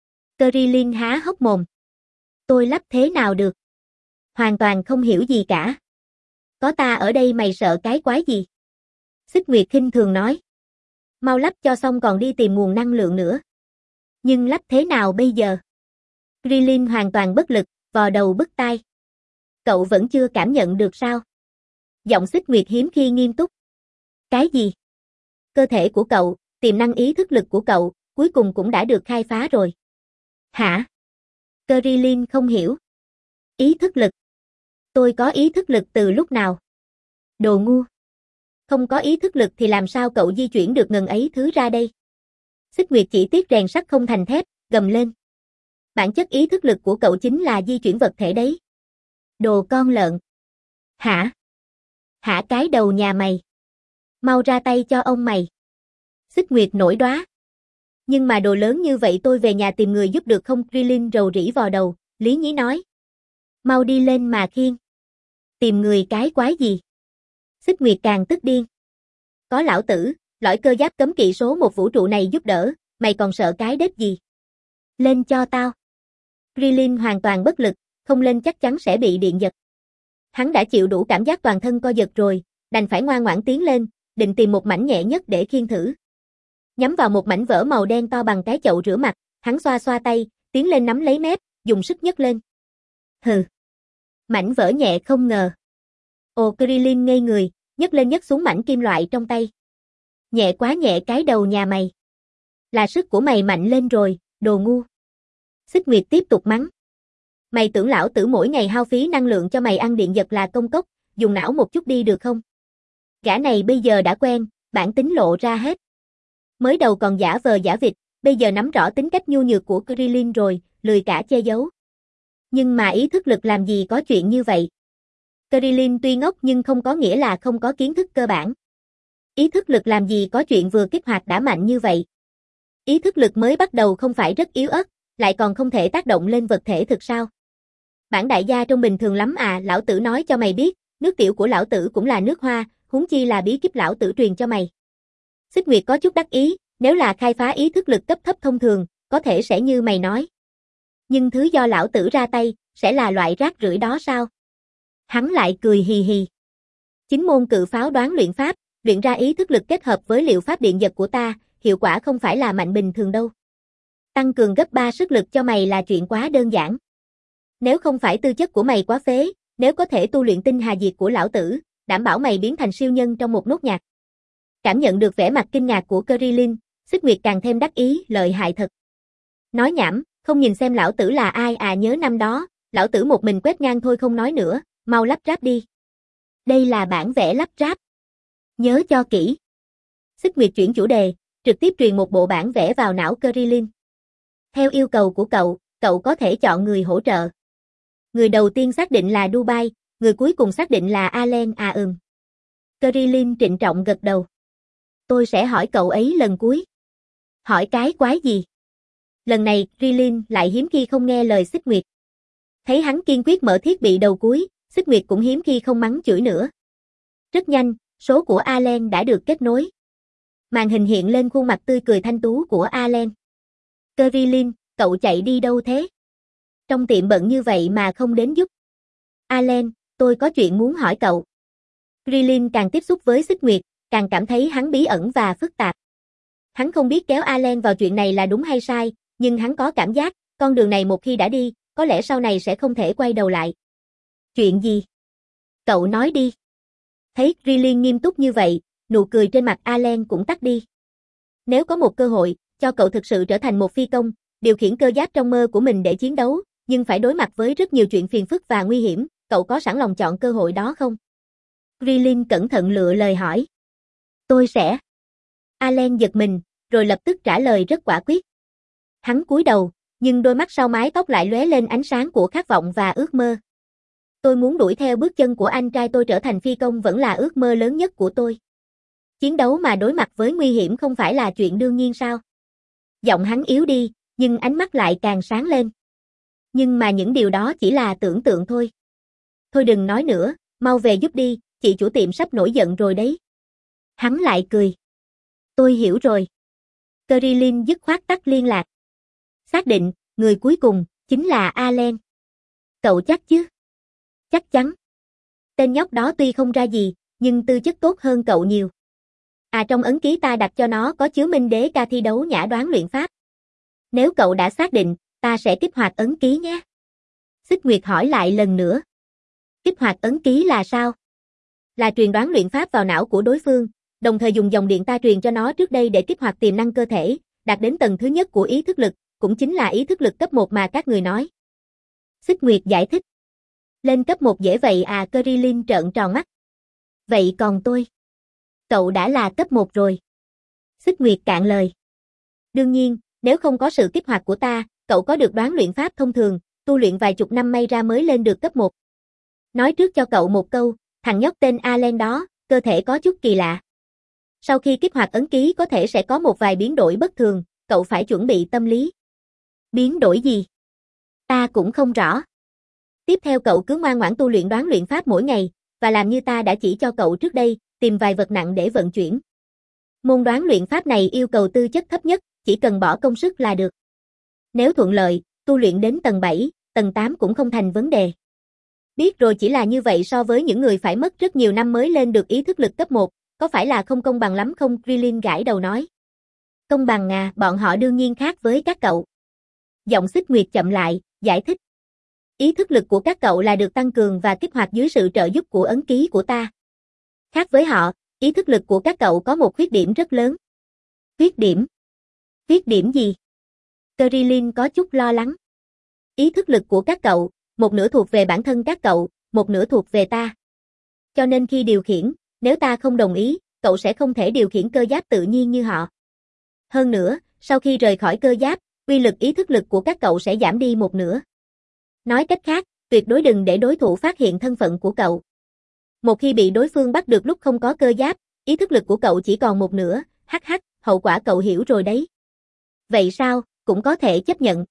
Krillin há hốc mồm. Tôi lắp thế nào được? Hoàn toàn không hiểu gì cả. Có ta ở đây mày sợ cái quái gì? Xích Nguyệt khinh thường nói. Mau lắp cho xong còn đi tìm nguồn năng lượng nữa. Nhưng lắp thế nào bây giờ? Krillin hoàn toàn bất lực, vò đầu bứt tai. Cậu vẫn chưa cảm nhận được sao? Giọng Xích Nguyệt hiếm khi nghiêm túc. Cái gì? Cơ thể của cậu, tiềm năng ý thức lực của cậu, cuối cùng cũng đã được khai phá rồi. Hả? Krillin không hiểu. Ý thức lực? Tôi có ý thức lực từ lúc nào? Đồ ngu. Không có ý thức lực thì làm sao cậu di chuyển được ngần ấy thứ ra đây? Xích Nguyệt chỉ tiếc rèn sắt không thành thép, gầm lên. Bản chất ý thức lực của cậu chính là di chuyển vật thể đấy. Đồ con lợn. Hả? Hả cái đầu nhà mày. Mau ra tay cho ông mày. Xích Nguyệt nổi đoá. Nhưng mà đồ lớn như vậy tôi về nhà tìm người giúp được không? Krillin rầu rĩ vò đầu, lý nhí nói. Mau đi lên mà khiêng. Tìm người cái quái gì? Xích Nguyệt càng tức điên. Có lão tử, lõi cơ giáp cấm kỵ số một vũ trụ này giúp đỡ, mày còn sợ cái đếp gì? Lên cho tao. Krillin hoàn toàn bất lực, không lên chắc chắn sẽ bị điện giật. Hắn đã chịu đủ cảm giác toàn thân co giật rồi, đành phải ngoan ngoãn tiến lên, định tìm một mảnh nhẹ nhất để khiêng thử. Nhắm vào một mảnh vỡ màu đen to bằng cái chậu rửa mặt, hắn xoa xoa tay, tiến lên nắm lấy mép, dùng sức nhấc lên. Hừ. Mảnh vỡ nhẹ không ngờ. Ồ, Krillin ngây người, nhấc lên nhấc xuống mảnh kim loại trong tay. Nhẹ quá nhẹ cái đầu nhà mày. Là sức của mày mạnh lên rồi, đồ ngu. Xích Nguyệt tiếp tục mắng. Mày tưởng lão tử mỗi ngày hao phí năng lượng cho mày ăn điện giật là công cốc, dùng não một chút đi được không? Gã này bây giờ đã quen, bản tính lộ ra hết. Mới đầu còn giả vờ giả vịt, bây giờ nắm rõ tính cách nhu nhược của Krillin rồi, lười cả che giấu. Nhưng mà ý thức lực làm gì có chuyện như vậy? Krillin tuy ngốc nhưng không có nghĩa là không có kiến thức cơ bản. Ý thức lực làm gì có chuyện vừa kích hoạt đã mạnh như vậy? Ý thức lực mới bắt đầu không phải rất yếu ớt, lại còn không thể tác động lên vật thể thực sao? Bản đại gia trông bình thường lắm à, lão tử nói cho mày biết, nước tiểu của lão tử cũng là nước hoa, huống chi là bí kíp lão tử truyền cho mày. Xích Nguyệt có chút đắc ý, nếu là khai phá ý thức lực cấp thấp thông thường, có thể sẽ như mày nói. Nhưng thứ do lão tử ra tay, sẽ là loại rác rưởi đó sao? Hắn lại cười hì hì. Chính môn cự pháo đoán luyện pháp, luyện ra ý thức lực kết hợp với liệu pháp điện giật của ta, hiệu quả không phải là mạnh bình thường đâu. Tăng cường gấp ba sức lực cho mày là chuyện quá đơn giản. Nếu không phải tư chất của mày quá phế, nếu có thể tu luyện tinh hà diệt của lão tử, đảm bảo mày biến thành siêu nhân trong một nốt nhạc. Cảm nhận được vẻ mặt kinh ngạc của Krillin, Xích Nguyệt càng thêm đắc ý, lợi hại thật. Nói nhảm, không nhìn xem lão tử là ai à, nhớ năm đó, lão tử một mình quét ngang thôi không nói nữa, mau lắp ráp đi. Đây là bản vẽ lắp ráp. Nhớ cho kỹ. Xích Nguyệt chuyển chủ đề, trực tiếp truyền một bộ bản vẽ vào não Krillin. Theo yêu cầu của cậu, cậu có thể chọn người hỗ trợ. Người đầu tiên xác định là Dubai, người cuối cùng xác định là Allen à ừm. Krillin trịnh trọng gật đầu. tôi sẽ hỏi cậu ấy lần cuối. Hỏi cái quái gì? Lần này, Rilin lại hiếm khi không nghe lời Xích Nguyệt. Thấy hắn kiên quyết mở thiết bị đầu cuối, Xích Nguyệt cũng hiếm khi không mắng chửi nữa. Rất nhanh, số của Allen đã được kết nối. Màn hình hiện lên khuôn mặt tươi cười thanh tú của Allen. Rilin, cậu chạy đi đâu thế? Trong tiệm bận như vậy mà không đến giúp. Allen, tôi có chuyện muốn hỏi cậu. Rilin càng tiếp xúc với Xích Nguyệt, càng cảm thấy hắn bí ẩn và phức tạp. Hắn không biết kéo Allen vào chuyện này là đúng hay sai, nhưng hắn có cảm giác, con đường này một khi đã đi, có lẽ sau này sẽ không thể quay đầu lại. Chuyện gì? Cậu nói đi. Thấy Rilin nghiêm túc như vậy, nụ cười trên mặt Allen cũng tắt đi. Nếu có một cơ hội, cho cậu thực sự trở thành một phi công, điều khiển cơ giáp trong mơ của mình để chiến đấu, nhưng phải đối mặt với rất nhiều chuyện phiền phức và nguy hiểm, cậu có sẵn lòng chọn cơ hội đó không? Rilin cẩn thận lựa lời hỏi. Tôi sẽ. Allen giật mình, rồi lập tức trả lời rất quả quyết. Hắn cúi đầu, nhưng đôi mắt sau mái tóc lại lóe lên ánh sáng của khát vọng và ước mơ. Tôi muốn đuổi theo bước chân của anh trai tôi trở thành phi công vẫn là ước mơ lớn nhất của tôi. Chiến đấu mà đối mặt với nguy hiểm không phải là chuyện đương nhiên sao? Giọng hắn yếu đi, nhưng ánh mắt lại càng sáng lên. Nhưng mà những điều đó chỉ là tưởng tượng thôi. Thôi đừng nói nữa, mau về giúp đi, chị chủ tiệm sắp nổi giận rồi đấy. Hắn lại cười. Tôi hiểu rồi. Rilin dứt khoát tắt liên lạc. Xác định, người cuối cùng, chính là Allen. Cậu chắc chứ? Chắc chắn. Tên nhóc đó tuy không ra gì, nhưng tư chất tốt hơn cậu nhiều. À trong ấn ký ta đặt cho nó có chứa minh đế ca thi đấu nhã đoán luyện pháp. Nếu cậu đã xác định, ta sẽ kích hoạt ấn ký nhé. Xích Nguyệt hỏi lại lần nữa. Kích hoạt ấn ký là sao? Là truyền đoán luyện pháp vào não của đối phương, đồng thời dùng dòng điện ta truyền cho nó trước đây để kích hoạt tiềm năng cơ thể, đạt đến tầng thứ nhất của ý thức lực, cũng chính là ý thức lực cấp một mà các người nói. Xích Nguyệt giải thích. Lên cấp một dễ vậy à? Rilin trợn tròn mắt. Vậy còn tôi? Cậu đã là cấp một rồi. Xích Nguyệt cạn lời. Đương nhiên, nếu không có sự kích hoạt của ta, cậu có được đoán luyện pháp thông thường, tu luyện vài chục năm may ra mới lên được cấp một. Nói trước cho cậu một câu, thằng nhóc tên Allen đó, cơ thể có chút kỳ lạ. Sau khi kích hoạt ấn ký có thể sẽ có một vài biến đổi bất thường, cậu phải chuẩn bị tâm lý. Biến đổi gì? Ta cũng không rõ. Tiếp theo cậu cứ ngoan ngoãn tu luyện đoán luyện pháp mỗi ngày, và làm như ta đã chỉ cho cậu trước đây, tìm vài vật nặng để vận chuyển. Môn đoán luyện pháp này yêu cầu tư chất thấp nhất, chỉ cần bỏ công sức là được. Nếu thuận lợi, tu luyện đến tầng bảy, tầng tám cũng không thành vấn đề. Biết rồi, chỉ là như vậy so với những người phải mất rất nhiều năm mới lên được ý thức lực cấp một, có phải là không công bằng lắm không? Rilin gãi đầu nói. Công bằng à, bọn họ đương nhiên khác với các cậu. Giọng Xích Nguyệt chậm lại, giải thích. Ý thức lực của các cậu là được tăng cường và kích hoạt dưới sự trợ giúp của ấn ký của ta. Khác với họ, ý thức lực của các cậu có một khuyết điểm rất lớn. Khuyết điểm? Khuyết điểm gì? Rilin có chút lo lắng. Ý thức lực của các cậu, một nửa thuộc về bản thân các cậu, một nửa thuộc về ta. Cho nên khi điều khiển, nếu ta không đồng ý, cậu sẽ không thể điều khiển cơ giáp tự nhiên như họ. Hơn nữa, sau khi rời khỏi cơ giáp, uy lực ý thức lực của các cậu sẽ giảm đi một nửa. Nói cách khác, tuyệt đối đừng để đối thủ phát hiện thân phận của cậu. Một khi bị đối phương bắt được lúc không có cơ giáp, ý thức lực của cậu chỉ còn một nửa, hắc hắc, hậu quả cậu hiểu rồi đấy. Vậy sao, cũng có thể chấp nhận.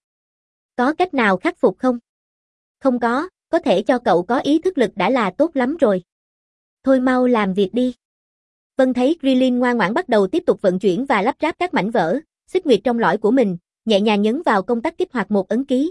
Có cách nào khắc phục không? Không có, có thể cho cậu có ý thức lực đã là tốt lắm rồi. Thôi mau làm việc đi. Vân thấy Rilin ngoan ngoãn bắt đầu tiếp tục vận chuyển và lắp ráp các mảnh vỡ, Xích Nguyệt trong lõi của mình, nhẹ nhàng nhấn vào công tắc kích hoạt một ấn ký.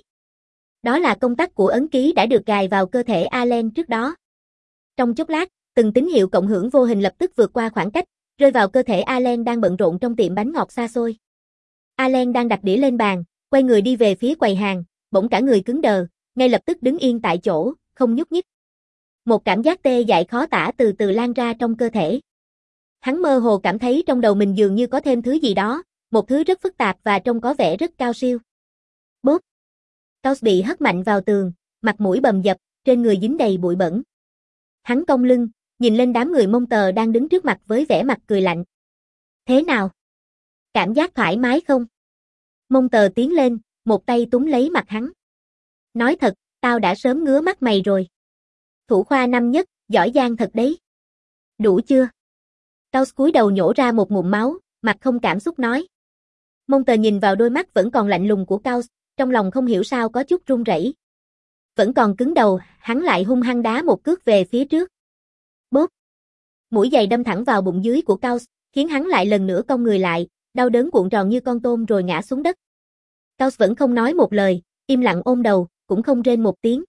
Đó là công tắc của ấn ký đã được gài vào cơ thể Allen trước đó. Trong chốc lát, từng tín hiệu cộng hưởng vô hình lập tức vượt qua khoảng cách, rơi vào cơ thể Allen đang bận rộn trong tiệm bánh ngọt xa xôi. Allen đang đặt đĩa lên bàn, quay người đi về phía quầy hàng, bỗng cả người cứng đờ, ngay lập tức đứng yên tại chỗ, không nhúc nhích. Một cảm giác tê dại khó tả từ từ lan ra trong cơ thể. Hắn mơ hồ cảm thấy trong đầu mình dường như có thêm thứ gì đó, một thứ rất phức tạp và trông có vẻ rất cao siêu. Bốp! Caus bị hất mạnh vào tường, mặt mũi bầm dập, trên người dính đầy bụi bẩn. Hắn cong lưng, nhìn lên đám người Mông Tờ đang đứng trước mặt với vẻ mặt cười lạnh. Thế nào? Cảm giác thoải mái không? Mông Tờ tiến lên, một tay túm lấy mặt hắn. Nói thật, tao đã sớm ngứa mắt mày rồi. Thủ khoa năm nhất, giỏi giang thật đấy. Đủ chưa? Caus cúi đầu nhổ ra một ngụm máu, mặt không cảm xúc nói. Monster nhìn vào đôi mắt vẫn còn lạnh lùng của Caus, trong lòng không hiểu sao có chút run rẩy. Vẫn còn cứng đầu, hắn lại hung hăng đá một cước về phía trước. Bốp. Mũi giày đâm thẳng vào bụng dưới của Caus, khiến hắn lại lần nữa cong người lại, đau đớn cuộn tròn như con tôm rồi ngã xuống đất. Caus vẫn không nói một lời, im lặng ôm đầu, cũng không rên một tiếng.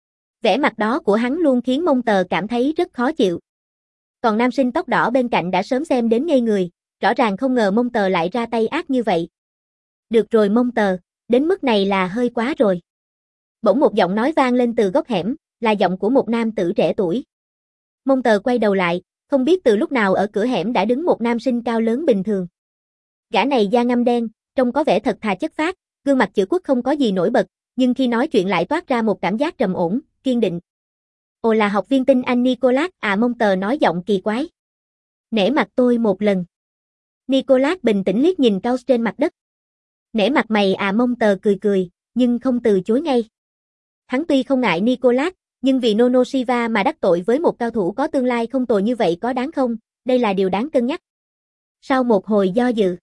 Vẻ mặt đó của hắn luôn khiến Monster cảm thấy rất khó chịu. Còn nam sinh tóc đỏ bên cạnh đã sớm xem đến ngây người, rõ ràng không ngờ Monster lại ra tay ác như vậy. Được rồi Monster, đến mức này là hơi quá rồi. Bỗng một giọng nói vang lên từ góc hẻm, là giọng của một nam tử trẻ tuổi. Monster quay đầu lại, không biết từ lúc nào ở cửa hẻm đã đứng một nam sinh cao lớn bình thường. Gã này da ngăm đen, trông có vẻ thật thà chất phác, gương mặt chữ quốc không có gì nổi bật, nhưng khi nói chuyện lại toát ra một cảm giác trầm ổn, kiên định. Ồ, là học viên tinh anh Nicholas à? Monster nói giọng kỳ quái. Nể mặt tôi một lần. Nicholas bình tĩnh liếc nhìn Caus trên mặt đất. Nể mặt mày à? Monster cười cười, nhưng không từ chối ngay. Hắn tuy không ngại Nicholas, nhưng vì Nonoshiva mà đắc tội với một cao thủ có tương lai không tồi như vậy có đáng không? Đây là điều đáng cân nhắc. Sau một hồi do dự.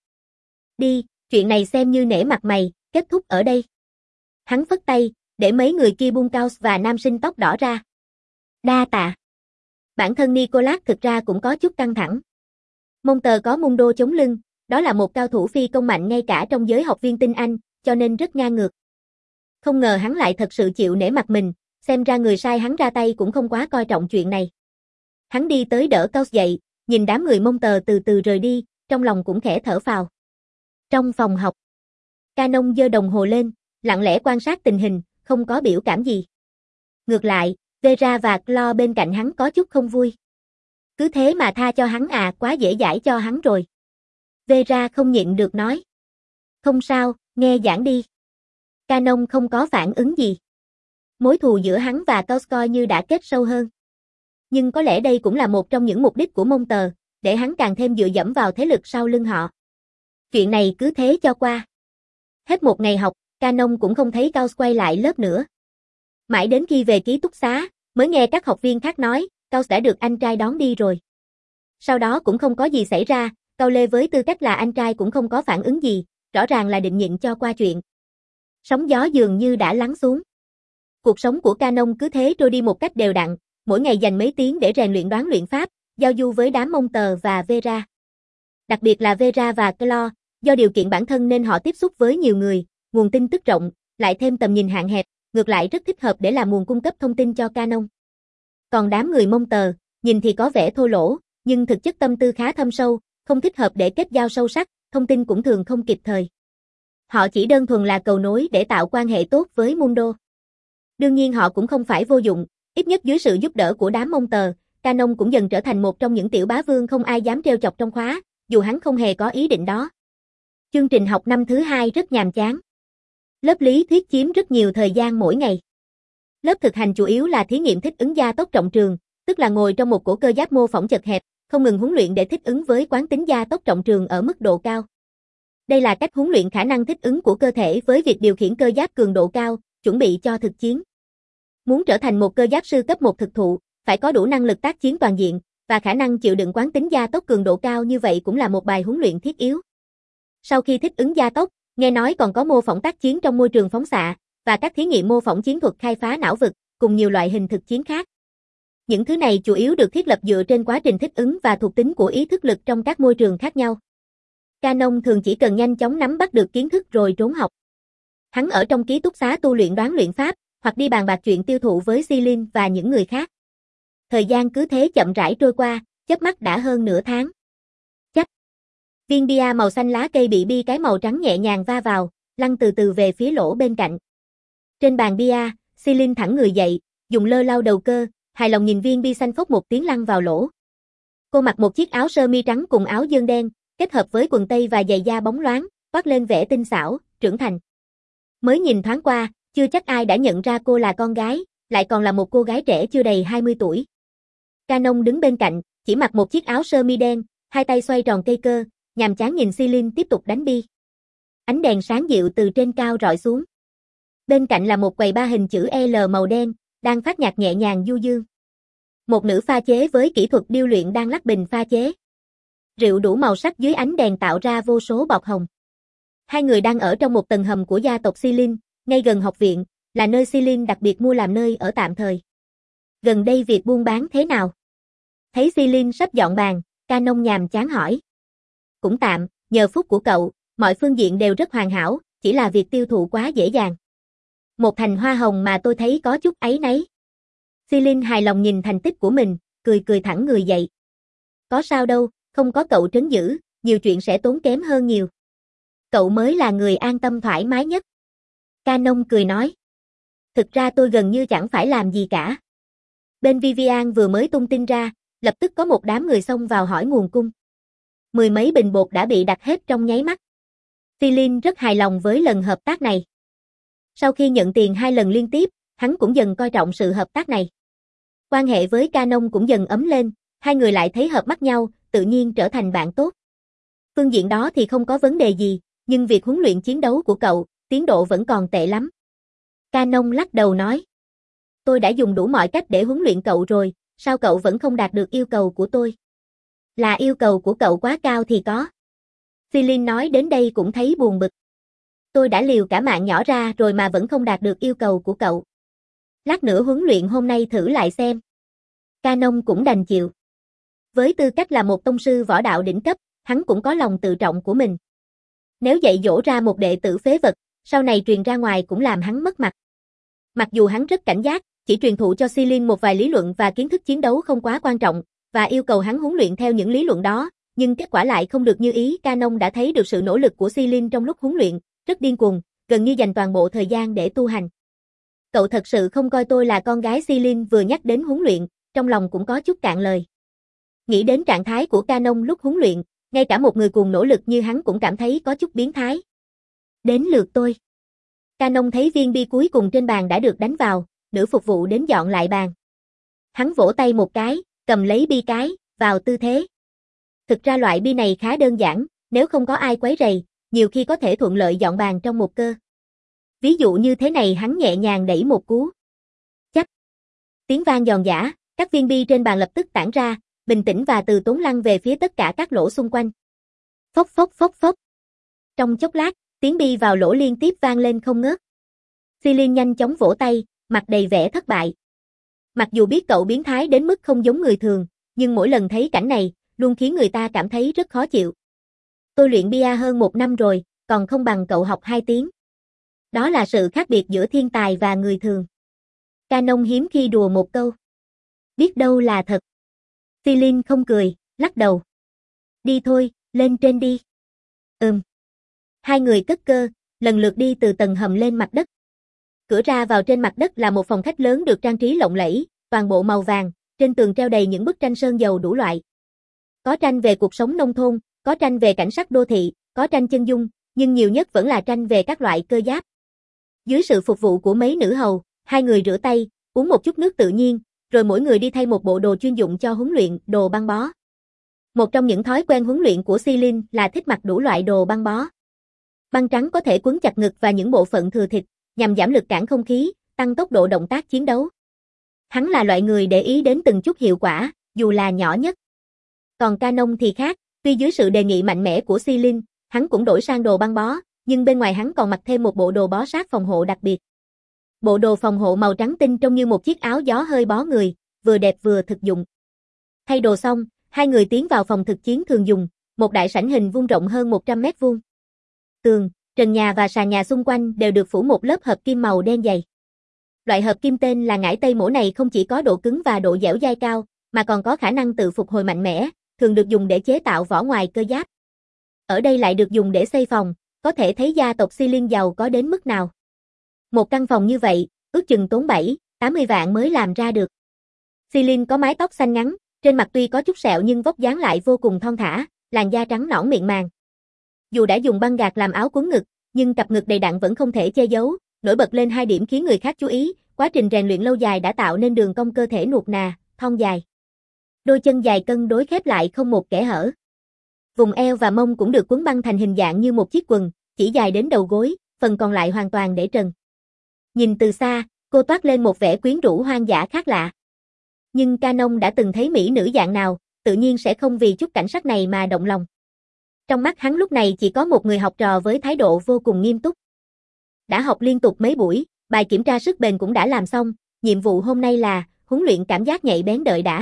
Đi, chuyện này xem như nể mặt mày, kết thúc ở đây. Hắn phất tay, để mấy người kia buông Caus và nam sinh tóc đỏ ra. Đa tạ. Bản thân Nicholas thực ra cũng có chút căng thẳng. Monster có Mundo chống lưng, đó là một cao thủ phi công mạnh ngay cả trong giới học viên tinh Anh, cho nên rất ngang ngược. Không ngờ hắn lại thật sự chịu nể mặt mình, xem ra người sai hắn ra tay cũng không quá coi trọng chuyện này. Hắn đi tới đỡ Caus dậy, nhìn đám người Monster từ từ rời đi, trong lòng cũng khẽ thở phào. Trong phòng học, Canon giơ đồng hồ lên, lặng lẽ quan sát tình hình, không có biểu cảm gì. Ngược lại, Vera và Claude bên cạnh hắn có chút không vui. Cứ thế mà tha cho hắn à? Quá dễ dãi cho hắn rồi. Vera không nhịn được nói. Không sao, nghe giảng đi. Canon không có phản ứng gì. Mối thù giữa hắn và Caus coi như đã kết sâu hơn. Nhưng có lẽ đây cũng là một trong những mục đích của Monster, để hắn càng thêm dựa dẫm vào thế lực sau lưng họ. Chuyện này cứ thế cho qua. Hết một ngày học, Canon cũng không thấy Caus quay lại lớp nữa. Mãi đến khi về ký túc xá, mới nghe các học viên khác nói, Caus đã được anh trai đón đi rồi. Sau đó cũng không có gì xảy ra, Cao Lê với tư cách là anh trai cũng không có phản ứng gì, rõ ràng là định nhịn cho qua chuyện. Sóng gió dường như đã lắng xuống. Cuộc sống của Canon cứ thế trôi đi một cách đều đặn, mỗi ngày dành mấy tiếng để rèn luyện đoán luyện pháp, giao du với đám Monster và Vera. Đặc biệt là Vera và Claude, do điều kiện bản thân nên họ tiếp xúc với nhiều người, nguồn tin tức rộng, lại thêm tầm nhìn hạn hẹp, ngược lại rất thích hợp để làm nguồn cung cấp thông tin cho Canon. Còn đám người Monster, nhìn thì có vẻ thô lỗ, nhưng thực chất tâm tư khá thâm sâu, không thích hợp để kết giao sâu sắc, thông tin cũng thường không kịp thời. Họ chỉ đơn thuần là cầu nối để tạo quan hệ tốt với Mundo. Đương nhiên họ cũng không phải vô dụng, ít nhất dưới sự giúp đỡ của đám Monster, Canon cũng dần trở thành một trong những tiểu bá vương không ai dám trêu chọc trong khóa, dù hắn không hề có ý định đó. Chương trình học năm thứ hai rất nhàm chán. Lớp lý thuyết chiếm rất nhiều thời gian mỗi ngày. Lớp thực hành chủ yếu là thí nghiệm thích ứng gia tốc trọng trường, tức là ngồi trong một cổ cơ giáp mô phỏng chật hẹp, không ngừng huấn luyện để thích ứng với quán tính gia tốc trọng trường ở mức độ cao. Đây là cách huấn luyện khả năng thích ứng của cơ thể với việc điều khiển cơ giáp cường độ cao, chuẩn bị cho thực chiến. Muốn trở thành một cơ giáp sư cấp một thực thụ, phải có đủ năng lực tác chiến toàn diện, và khả năng chịu đựng quán tính gia tốc cường độ cao như vậy cũng là một bài huấn luyện thiết yếu. Sau khi thích ứng gia tốc, nghe nói còn có mô phỏng tác chiến trong môi trường phóng xạ, và các thí nghiệm mô phỏng chiến thuật khai phá não vực, cùng nhiều loại hình thực chiến khác. Những thứ này chủ yếu được thiết lập dựa trên quá trình thích ứng và thuộc tính của ý thức lực trong các môi trường khác nhau. Canon thường chỉ cần nhanh chóng nắm bắt được kiến thức rồi trốn học. Hắn ở trong ký túc xá tu luyện đoán luyện pháp, hoặc đi bàn bạc chuyện tiêu thụ với Celine và những người khác. Thời gian cứ thế chậm rãi trôi qua, chớp mắt đã hơn nửa tháng. Chắc. Viên bia màu xanh lá cây bị bi cái màu trắng nhẹ nhàng va vào, lăn từ từ về phía lỗ bên cạnh. Trên bàn bia, Celine thẳng người dậy, dùng lơ lau đầu cơ, hài lòng nhìn viên bi xanh phốc một tiếng lăn vào lỗ. Cô mặc một chiếc áo sơ mi trắng cùng áo dương đen, kết hợp với quần tây và giày da bóng loáng, toát lên vẻ tinh xảo, trưởng thành. Mới nhìn thoáng qua, chưa chắc ai đã nhận ra cô là con gái, lại còn là một cô gái trẻ chưa đầy hai mươi tuổi. Canon đứng bên cạnh, chỉ mặc một chiếc áo sơ mi đen, hai tay xoay tròn cây cơ, nhàm chán nhìn Celine tiếp tục đánh bi. Ánh đèn sáng dịu từ trên cao rọi xuống. Bên cạnh là một quầy ba hình chữ L màu đen, đang phát nhạc nhẹ nhàng du dương. Một nữ pha chế với kỹ thuật điêu luyện đang lắc bình pha chế. Rượu đủ màu sắc dưới ánh đèn tạo ra vô số bọt hồng. Hai người đang ở trong một tầng hầm của gia tộc Xilin, ngay gần học viện, là nơi Xilin đặc biệt mua làm nơi ở tạm thời. Gần đây việc buôn bán thế nào? Thấy Xilin sắp dọn bàn, Canon nhàm chán hỏi. Cũng tạm, nhờ phúc của cậu, mọi phương diện đều rất hoàn hảo, chỉ là việc tiêu thụ quá dễ dàng. Một thành hoa hồng mà tôi thấy có chút áy náy. Xilin hài lòng nhìn thành tích của mình, cười cười thẳng người dậy. Có sao đâu, không có cậu trấn giữ, nhiều chuyện sẽ tốn kém hơn nhiều. Cậu mới là người an tâm thoải mái nhất. Canon cười nói. Thực ra tôi gần như chẳng phải làm gì cả. Bên Vivian vừa mới tung tin ra, lập tức có một đám người xông vào hỏi nguồn cung. Mười mấy bình bột đã bị đặt hết trong nháy mắt. Xilin rất hài lòng với lần hợp tác này. Sau khi nhận tiền hai lần liên tiếp, hắn cũng dần coi trọng sự hợp tác này. Quan hệ với Canon cũng dần ấm lên, hai người lại thấy hợp mắt nhau, tự nhiên trở thành bạn tốt. Phương diện đó thì không có vấn đề gì, nhưng việc huấn luyện chiến đấu của cậu, tiến độ vẫn còn tệ lắm. Canon lắc đầu nói. Tôi đã dùng đủ mọi cách để huấn luyện cậu rồi, sao cậu vẫn không đạt được yêu cầu của tôi? Là yêu cầu của cậu quá cao thì có. Xilin nói đến đây cũng thấy buồn bực. Tôi đã liều cả mạng nhỏ ra rồi mà vẫn không đạt được yêu cầu của cậu. Lát nữa huấn luyện hôm nay thử lại xem. Canon cũng đành chịu. Với tư cách là một tông sư võ đạo đỉnh cấp, hắn cũng có lòng tự trọng của mình. Nếu dạy dỗ ra một đệ tử phế vật, sau này truyền ra ngoài cũng làm hắn mất mặt. Mặc dù hắn rất cảnh giác, chỉ truyền thụ cho Xilin một vài lý luận và kiến thức chiến đấu không quá quan trọng, và yêu cầu hắn huấn luyện theo những lý luận đó, nhưng kết quả lại không được như ý. Canon đã thấy được sự nỗ lực của Xilin trong lúc huấn luyện, rất điên cuồng, gần như dành toàn bộ thời gian để tu hành. Cậu thật sự không coi tôi là con gái. Xilin vừa nhắc đến huấn luyện, trong lòng cũng có chút cạn lời. Nghĩ đến trạng thái của Canon lúc huấn luyện, ngay cả một người cùng nỗ lực như hắn cũng cảm thấy có chút biến thái. Đến lượt tôi. Canon thấy viên bi cuối cùng trên bàn đã được đánh vào, nữ phục vụ đến dọn lại bàn. Hắn vỗ tay một cái, cầm lấy bi cái, vào tư thế. Thực ra loại bi này khá đơn giản, nếu không có ai quấy rầy, nhiều khi có thể thuận lợi dọn bàn trong một cơ. Ví dụ như thế này, hắn nhẹ nhàng đẩy một cú. Chắc. Tiếng vang giòn giã, các viên bi trên bàn lập tức tản ra, bình tĩnh và từ tốn lăn về phía tất cả các lỗ xung quanh. Phốc phốc phốc phốc. Trong chốc lát, tiếng bi vào lỗ liên tiếp vang lên không ngớt. Xilin nhanh chóng vỗ tay, mặt đầy vẻ thất bại. Mặc dù biết cậu biến thái đến mức không giống người thường, nhưng mỗi lần thấy cảnh này, luôn khiến người ta cảm thấy rất khó chịu. Tôi luyện bia hơn một năm rồi, còn không bằng cậu học hai tiếng. Đó là sự khác biệt giữa thiên tài và người thường. Canon hiếm khi đùa một câu. Biết đâu là thật. Xilin không cười, lắc đầu. Đi thôi, lên trên đi. Ừm. Hai người cất cơ, lần lượt đi từ tầng hầm lên mặt đất. Cửa ra vào trên mặt đất là một phòng khách lớn được trang trí lộng lẫy, toàn bộ màu vàng, trên tường treo đầy những bức tranh sơn dầu đủ loại. Có tranh về cuộc sống nông thôn, có tranh về cảnh sắc đô thị, có tranh chân dung, nhưng nhiều nhất vẫn là tranh về các loại cơ giáp. Dưới sự phục vụ của mấy nữ hầu, hai người rửa tay, uống một chút nước tự nhiên, rồi mỗi người đi thay một bộ đồ chuyên dụng cho huấn luyện, đồ băng bó. Một trong những thói quen huấn luyện của Xilin là thích mặc đủ loại đồ băng bó. Băng trắng có thể quấn chặt ngực và những bộ phận thừa thịt, nhằm giảm lực cản không khí, tăng tốc độ động tác chiến đấu. Hắn là loại người để ý đến từng chút hiệu quả, dù là nhỏ nhất. Còn Canon thì khác, tuy dưới sự đề nghị mạnh mẽ của Xilin, hắn cũng đổi sang đồ băng bó, nhưng bên ngoài hắn còn mặc thêm một bộ đồ bó sát phòng hộ đặc biệt. Bộ đồ phòng hộ màu trắng tinh trông như một chiếc áo gió hơi bó người, vừa đẹp vừa thực dụng. Thay đồ xong, hai người tiến vào phòng thực chiến thường dùng, một đại sảnh hình vuông rộng hơn một trăm mét vuông. Tường, trần nhà và sàn nhà xung quanh đều được phủ một lớp hợp kim màu đen dày. Loại hợp kim tên là ngải Tây Mổ này không chỉ có độ cứng và độ dẻo dai cao, mà còn có khả năng tự phục hồi mạnh mẽ, thường được dùng để chế tạo vỏ ngoài cơ giáp. Ở đây lại được dùng để xây phòng, có thể thấy gia tộc Xilin giàu có đến mức nào. Một căn phòng như vậy, ước chừng tốn bảy, tám mươi vạn mới làm ra được. Xilin có mái tóc xanh ngắn, trên mặt tuy có chút sẹo nhưng vóc dáng lại vô cùng thon thả, làn da trắng nõn mịn màng. Dù đã dùng băng gạc làm áo quấn ngực, nhưng cặp ngực đầy đặn vẫn không thể che giấu, nổi bật lên hai điểm khiến người khác chú ý, quá trình rèn luyện lâu dài đã tạo nên đường cong cơ thể nuột nà, thon dài. Đôi chân dài cân đối khép lại không một kẽ hở. Vùng eo và mông cũng được quấn băng thành hình dạng như một chiếc quần, chỉ dài đến đầu gối, phần còn lại hoàn toàn để trần. Nhìn từ xa, cô toát lên một vẻ quyến rũ hoang dã khác lạ. Nhưng Canon đã từng thấy mỹ nữ dạng nào, tự nhiên sẽ không vì chút cảnh sắc này mà động lòng. Trong mắt hắn lúc này chỉ có một người học trò với thái độ vô cùng nghiêm túc. Đã học liên tục mấy buổi, bài kiểm tra sức bền cũng đã làm xong, nhiệm vụ hôm nay là huấn luyện cảm giác nhạy bén đợi đã.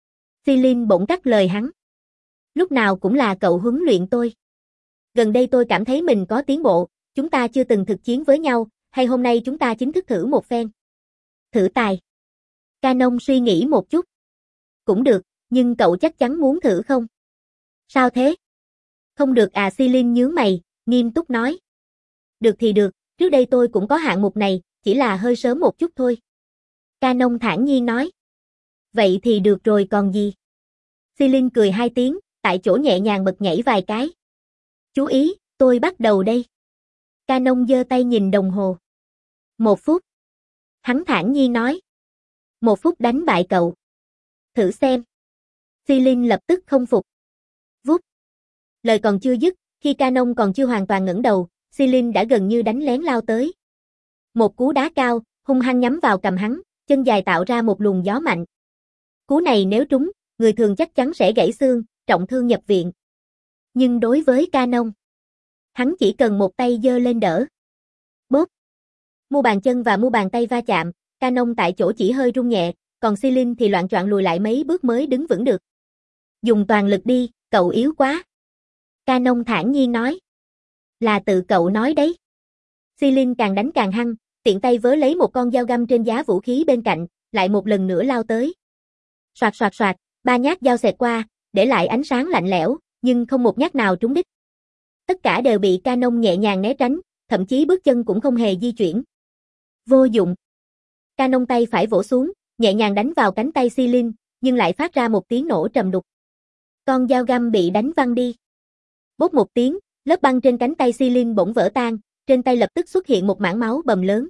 Celine bỗng cắt lời hắn. Lúc nào cũng là cậu huấn luyện tôi. Gần đây tôi cảm thấy mình có tiến bộ, chúng ta chưa từng thực chiến với nhau, hay hôm nay chúng ta chính thức thử một phen. Thử tài. Canon suy nghĩ một chút. Cũng được, nhưng cậu chắc chắn muốn thử không? Sao thế? Không được à, Celine nhướng mày, nghiêm túc nói. Được thì được, trước đây tôi cũng có hạng mục này, chỉ là hơi sớm một chút thôi. Canon thản nhiên nói. Vậy thì được rồi còn gì? Celine cười hai tiếng, tại chỗ nhẹ nhàng bật nhảy vài cái. Chú ý, tôi bắt đầu đây. Canon giơ tay nhìn đồng hồ. Một phút. Hắn thản nhiên nói. Một phút đánh bại cậu. Thử xem. Celine lập tức không phục. Vút. Lời còn chưa dứt, khi Canon còn chưa hoàn toàn ngẩng đầu, Celine đã gần như đánh lén lao tới. Một cú đá cao, hung hăng nhắm vào cầm hắn, chân dài tạo ra một luồng gió mạnh. Cú này nếu trúng, người thường chắc chắn sẽ gãy xương, trọng thương nhập viện. Nhưng đối với Canon, hắn chỉ cần một tay giơ lên đỡ. Bốp. Mu bàn chân và mu bàn tay va chạm, Canon tại chỗ chỉ hơi rung nhẹ, còn Celine thì loạng choạng lùi lại mấy bước mới đứng vững được. Dùng toàn lực đi, cậu yếu quá. Canon thản nhiên nói. Là tự cậu nói đấy. Celine càng đánh càng hăng, tiện tay vớ lấy một con dao găm trên giá vũ khí bên cạnh, lại một lần nữa lao tới. Soạt soạt soạt, ba nhát dao xẹt qua, để lại ánh sáng lạnh lẽo, nhưng không một nhát nào trúng đích. Tất cả đều bị Canon nhẹ nhàng né tránh, thậm chí bước chân cũng không hề di chuyển. Vô dụng. Canon tay phải vỗ xuống, nhẹ nhàng đánh vào cánh tay Celine, nhưng lại phát ra một tiếng nổ trầm đục. Con dao găm bị đánh văng đi. Bốp một tiếng, lớp băng trên cánh tay Celine bỗng vỡ tan, trên tay lập tức xuất hiện một mảng máu bầm lớn.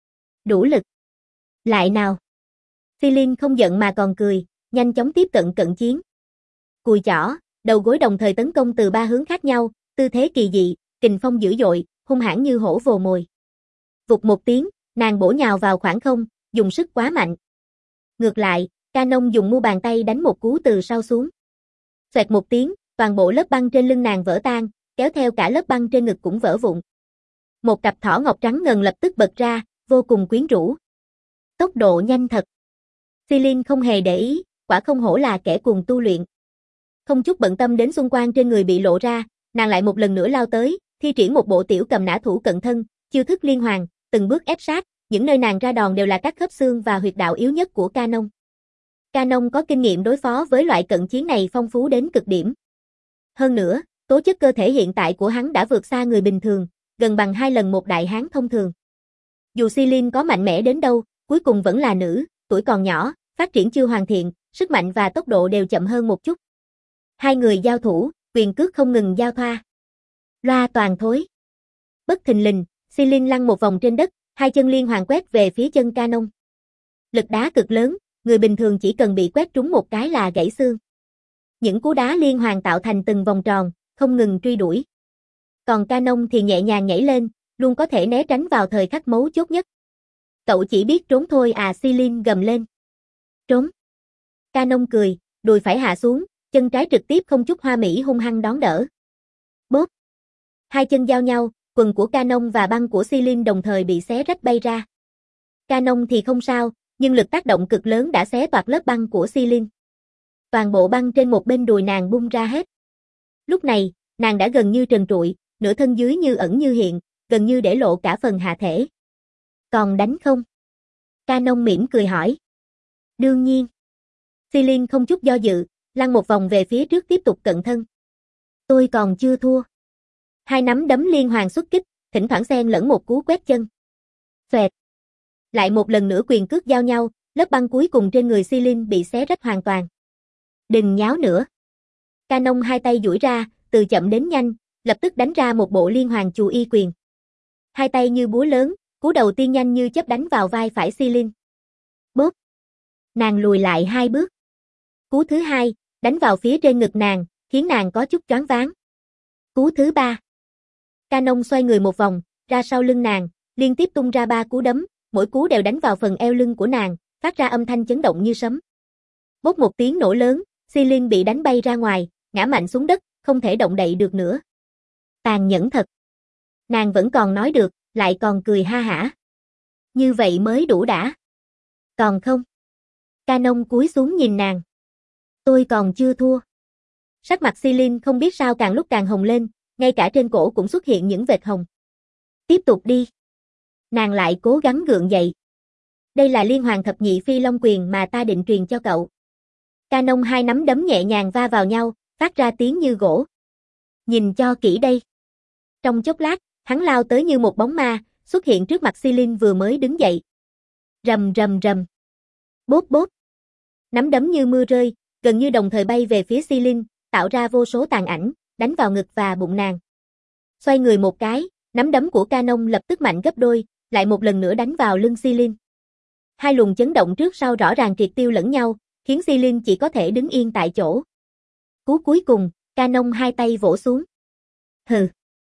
Đủ lực. Lại nào. Celine không giận mà còn cười, nhanh chóng tiếp cận cận chiến. Cùi chỏ, đầu gối đồng thời tấn công từ ba hướng khác nhau, tư thế kỳ dị, kình phong dữ dội, hung hãn như hổ vồ mồi. Vụt một tiếng, nàng bổ nhào vào khoảng không, dùng sức quá mạnh. Ngược lại, Canon dùng mu bàn tay đánh một cú từ sau xuống. Xoẹt một tiếng, toàn bộ lớp băng trên lưng nàng vỡ tan, kéo theo cả lớp băng trên ngực cũng vỡ vụn. Một cặp thỏ ngọc trắng ngần lập tức bật ra, vô cùng quyến rũ. Tốc độ nhanh thật. Celine không hề để ý, quả không hổ là kẻ cuồng tu luyện. Không chút bận tâm đến xung quanh trên người bị lộ ra, nàng lại một lần nữa lao tới, thi triển một bộ tiểu cầm nã thủ cận thân, chiêu thức liên hoàn, từng bước ép sát, những nơi nàng ra đòn đều là các khớp xương và huyệt đạo yếu nhất của Canon. Canon có kinh nghiệm đối phó với loại cận chiến này phong phú đến cực điểm. Hơn nữa, tố chất cơ thể hiện tại của hắn đã vượt xa người bình thường, gần bằng hai lần một đại hán thông thường. Dù Celine có mạnh mẽ đến đâu, cuối cùng vẫn là nữ, tuổi còn nhỏ, phát triển chưa hoàn thiện, sức mạnh và tốc độ đều chậm hơn một chút. Hai người giao thủ, quyền cước không ngừng giao thoa. Loa toàn thối. Bất thình lình, Celine lăn một vòng trên đất, hai chân liên hoàn quét về phía chân Canon. Lực đá cực lớn, người bình thường chỉ cần bị quét trúng một cái là gãy xương. Những cú đá liên hoàn tạo thành từng vòng tròn, không ngừng truy đuổi. Còn Canon thì nhẹ nhàng nhảy lên, luôn có thể né tránh vào thời khắc mấu chốt nhất. Cậu chỉ biết trốn thôi à, Celine gầm lên. Trốn. Canon cười, đùi phải hạ xuống, chân trái trực tiếp không chút hoa mỹ hung hăng đón đỡ. Bốp. Hai chân giao nhau, quần của Canon và băng của Celine đồng thời bị xé rách bay ra. Canon thì không sao, nhưng lực tác động cực lớn đã xé toạc lớp băng của Celine. Toàn bộ băng trên một bên đùi nàng bung ra hết. Lúc này, nàng đã gần như trần trụi, nửa thân dưới như ẩn như hiện, gần như để lộ cả phần hạ thể. Còn đánh không? Canon mỉm cười hỏi. Đương nhiên. Celine không chút do dự, lăn một vòng về phía trước tiếp tục cận thân. Tôi còn chưa thua. Hai nắm đấm liên hoàn xuất kích, thỉnh thoảng xen lẫn một cú quét chân. Xoẹt. Lại một lần nữa quyền cước giao nhau, lớp băng cuối cùng trên người Celine bị xé rách hoàn toàn. Đừng nháo nữa. Canon hai tay duỗi ra, từ chậm đến nhanh, lập tức đánh ra một bộ liên hoàn chù y quyền. Hai tay như búa lớn, cú đầu tiên nhanh như chớp đánh vào vai phải Celine. Bốp. Nàng lùi lại hai bước. Cú thứ hai, đánh vào phía trên ngực nàng, khiến nàng có chút choáng váng. Cú thứ ba. Canon xoay người một vòng, ra sau lưng nàng, liên tiếp tung ra ba cú đấm, mỗi cú đều đánh vào phần eo lưng của nàng, phát ra âm thanh chấn động như sấm. Bốp một tiếng nổ lớn, Silin bị đánh bay ra ngoài, ngã mạnh xuống đất, không thể động đậy được nữa. Tàn nhẫn thật. Nàng vẫn còn nói được, lại còn cười ha hả. Như vậy mới đủ đã. Còn không? Canon cúi xuống nhìn nàng. Tôi còn chưa thua. Sắc mặt Silin không biết sao càng lúc càng hồng lên, ngay cả trên cổ cũng xuất hiện những vệt hồng. Tiếp tục đi. Nàng lại cố gắng gượng dậy. Đây là liên hoàn thập nhị phi long quyền mà ta định truyền cho cậu. Canon hai nắm đấm nhẹ nhàng va vào nhau, phát ra tiếng như gỗ. Nhìn cho kỹ đây. Trong chốc lát, hắn lao tới như một bóng ma, xuất hiện trước mặt Silin vừa mới đứng dậy. Rầm rầm rầm. Bốp bốp. Nắm đấm như mưa rơi, gần như đồng thời bay về phía Silin, tạo ra vô số tàn ảnh, đánh vào ngực và bụng nàng. Xoay người một cái, nắm đấm của Canon lập tức mạnh gấp đôi, lại một lần nữa đánh vào lưng Silin. Hai luồng chấn động trước sau rõ ràng triệt tiêu lẫn nhau, khiến Silin chỉ có thể đứng yên tại chỗ. Cú cuối cùng, Canon hai tay vỗ xuống. Hừ.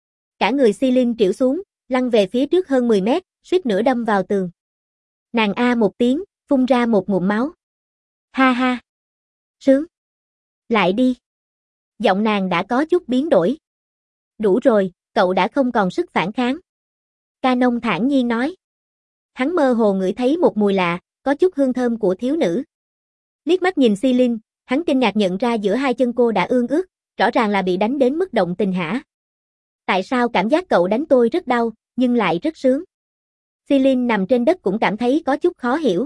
Cả người Silin trĩu xuống, lăn về phía trước hơn mười mét, suýt nữa đâm vào tường. Nàng a một tiếng, phun ra một ngụm máu. Ha ha. Sướng. Lại đi. Giọng nàng đã có chút biến đổi. Đủ rồi, cậu đã không còn sức phản kháng. Canon thản nhiên nói. Hắn mơ hồ ngửi thấy một mùi lạ, có chút hương thơm của thiếu nữ. Liếc mắt nhìn Silin, hắn kinh ngạc nhận ra giữa hai chân cô đã ương ướt, rõ ràng là bị đánh đến mức động tình hả? Tại sao cảm giác cậu đánh tôi rất đau, nhưng lại rất sướng? Silin nằm trên đất cũng cảm thấy có chút khó hiểu.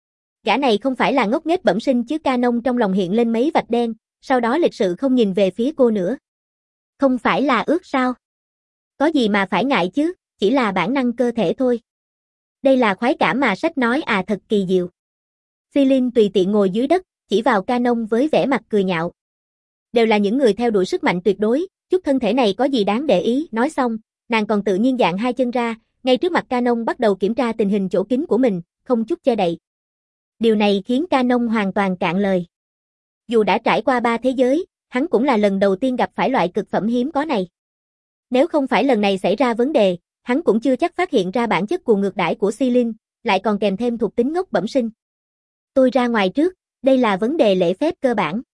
Gã này không phải là ngốc nghếch bẩm sinh chứ? Canon trong lòng hiện lên mấy vạch đen, sau đó lịch sự không nhìn về phía cô nữa. Không phải là ướt sao? Có gì mà phải ngại chứ, chỉ là bản năng cơ thể thôi. Đây là khoái cảm mà sách nói à, thật kỳ diệu. Silin tùy tiện ngồi dưới đất, chỉ vào Canon với vẻ mặt cười nhạo. Đều là những người theo đuổi sức mạnh tuyệt đối, chút thân thể này có gì đáng để ý. Nói xong, nàng còn tự nhiên dạng hai chân ra, ngay trước mặt Canon bắt đầu kiểm tra tình hình chỗ kín của mình, không chút che đậy. Điều này khiến Canon hoàn toàn cạn lời. Dù đã trải qua ba thế giới, hắn cũng là lần đầu tiên gặp phải loại cực phẩm hiếm có này. Nếu không phải lần này xảy ra vấn đề, hắn cũng chưa chắc phát hiện ra bản chất cuồng ngược đãi của Silin, lại còn kèm thêm thuộc tính ngốc bẩm sinh. Tôi ra ngoài trước, đây là vấn đề lễ phép cơ bản.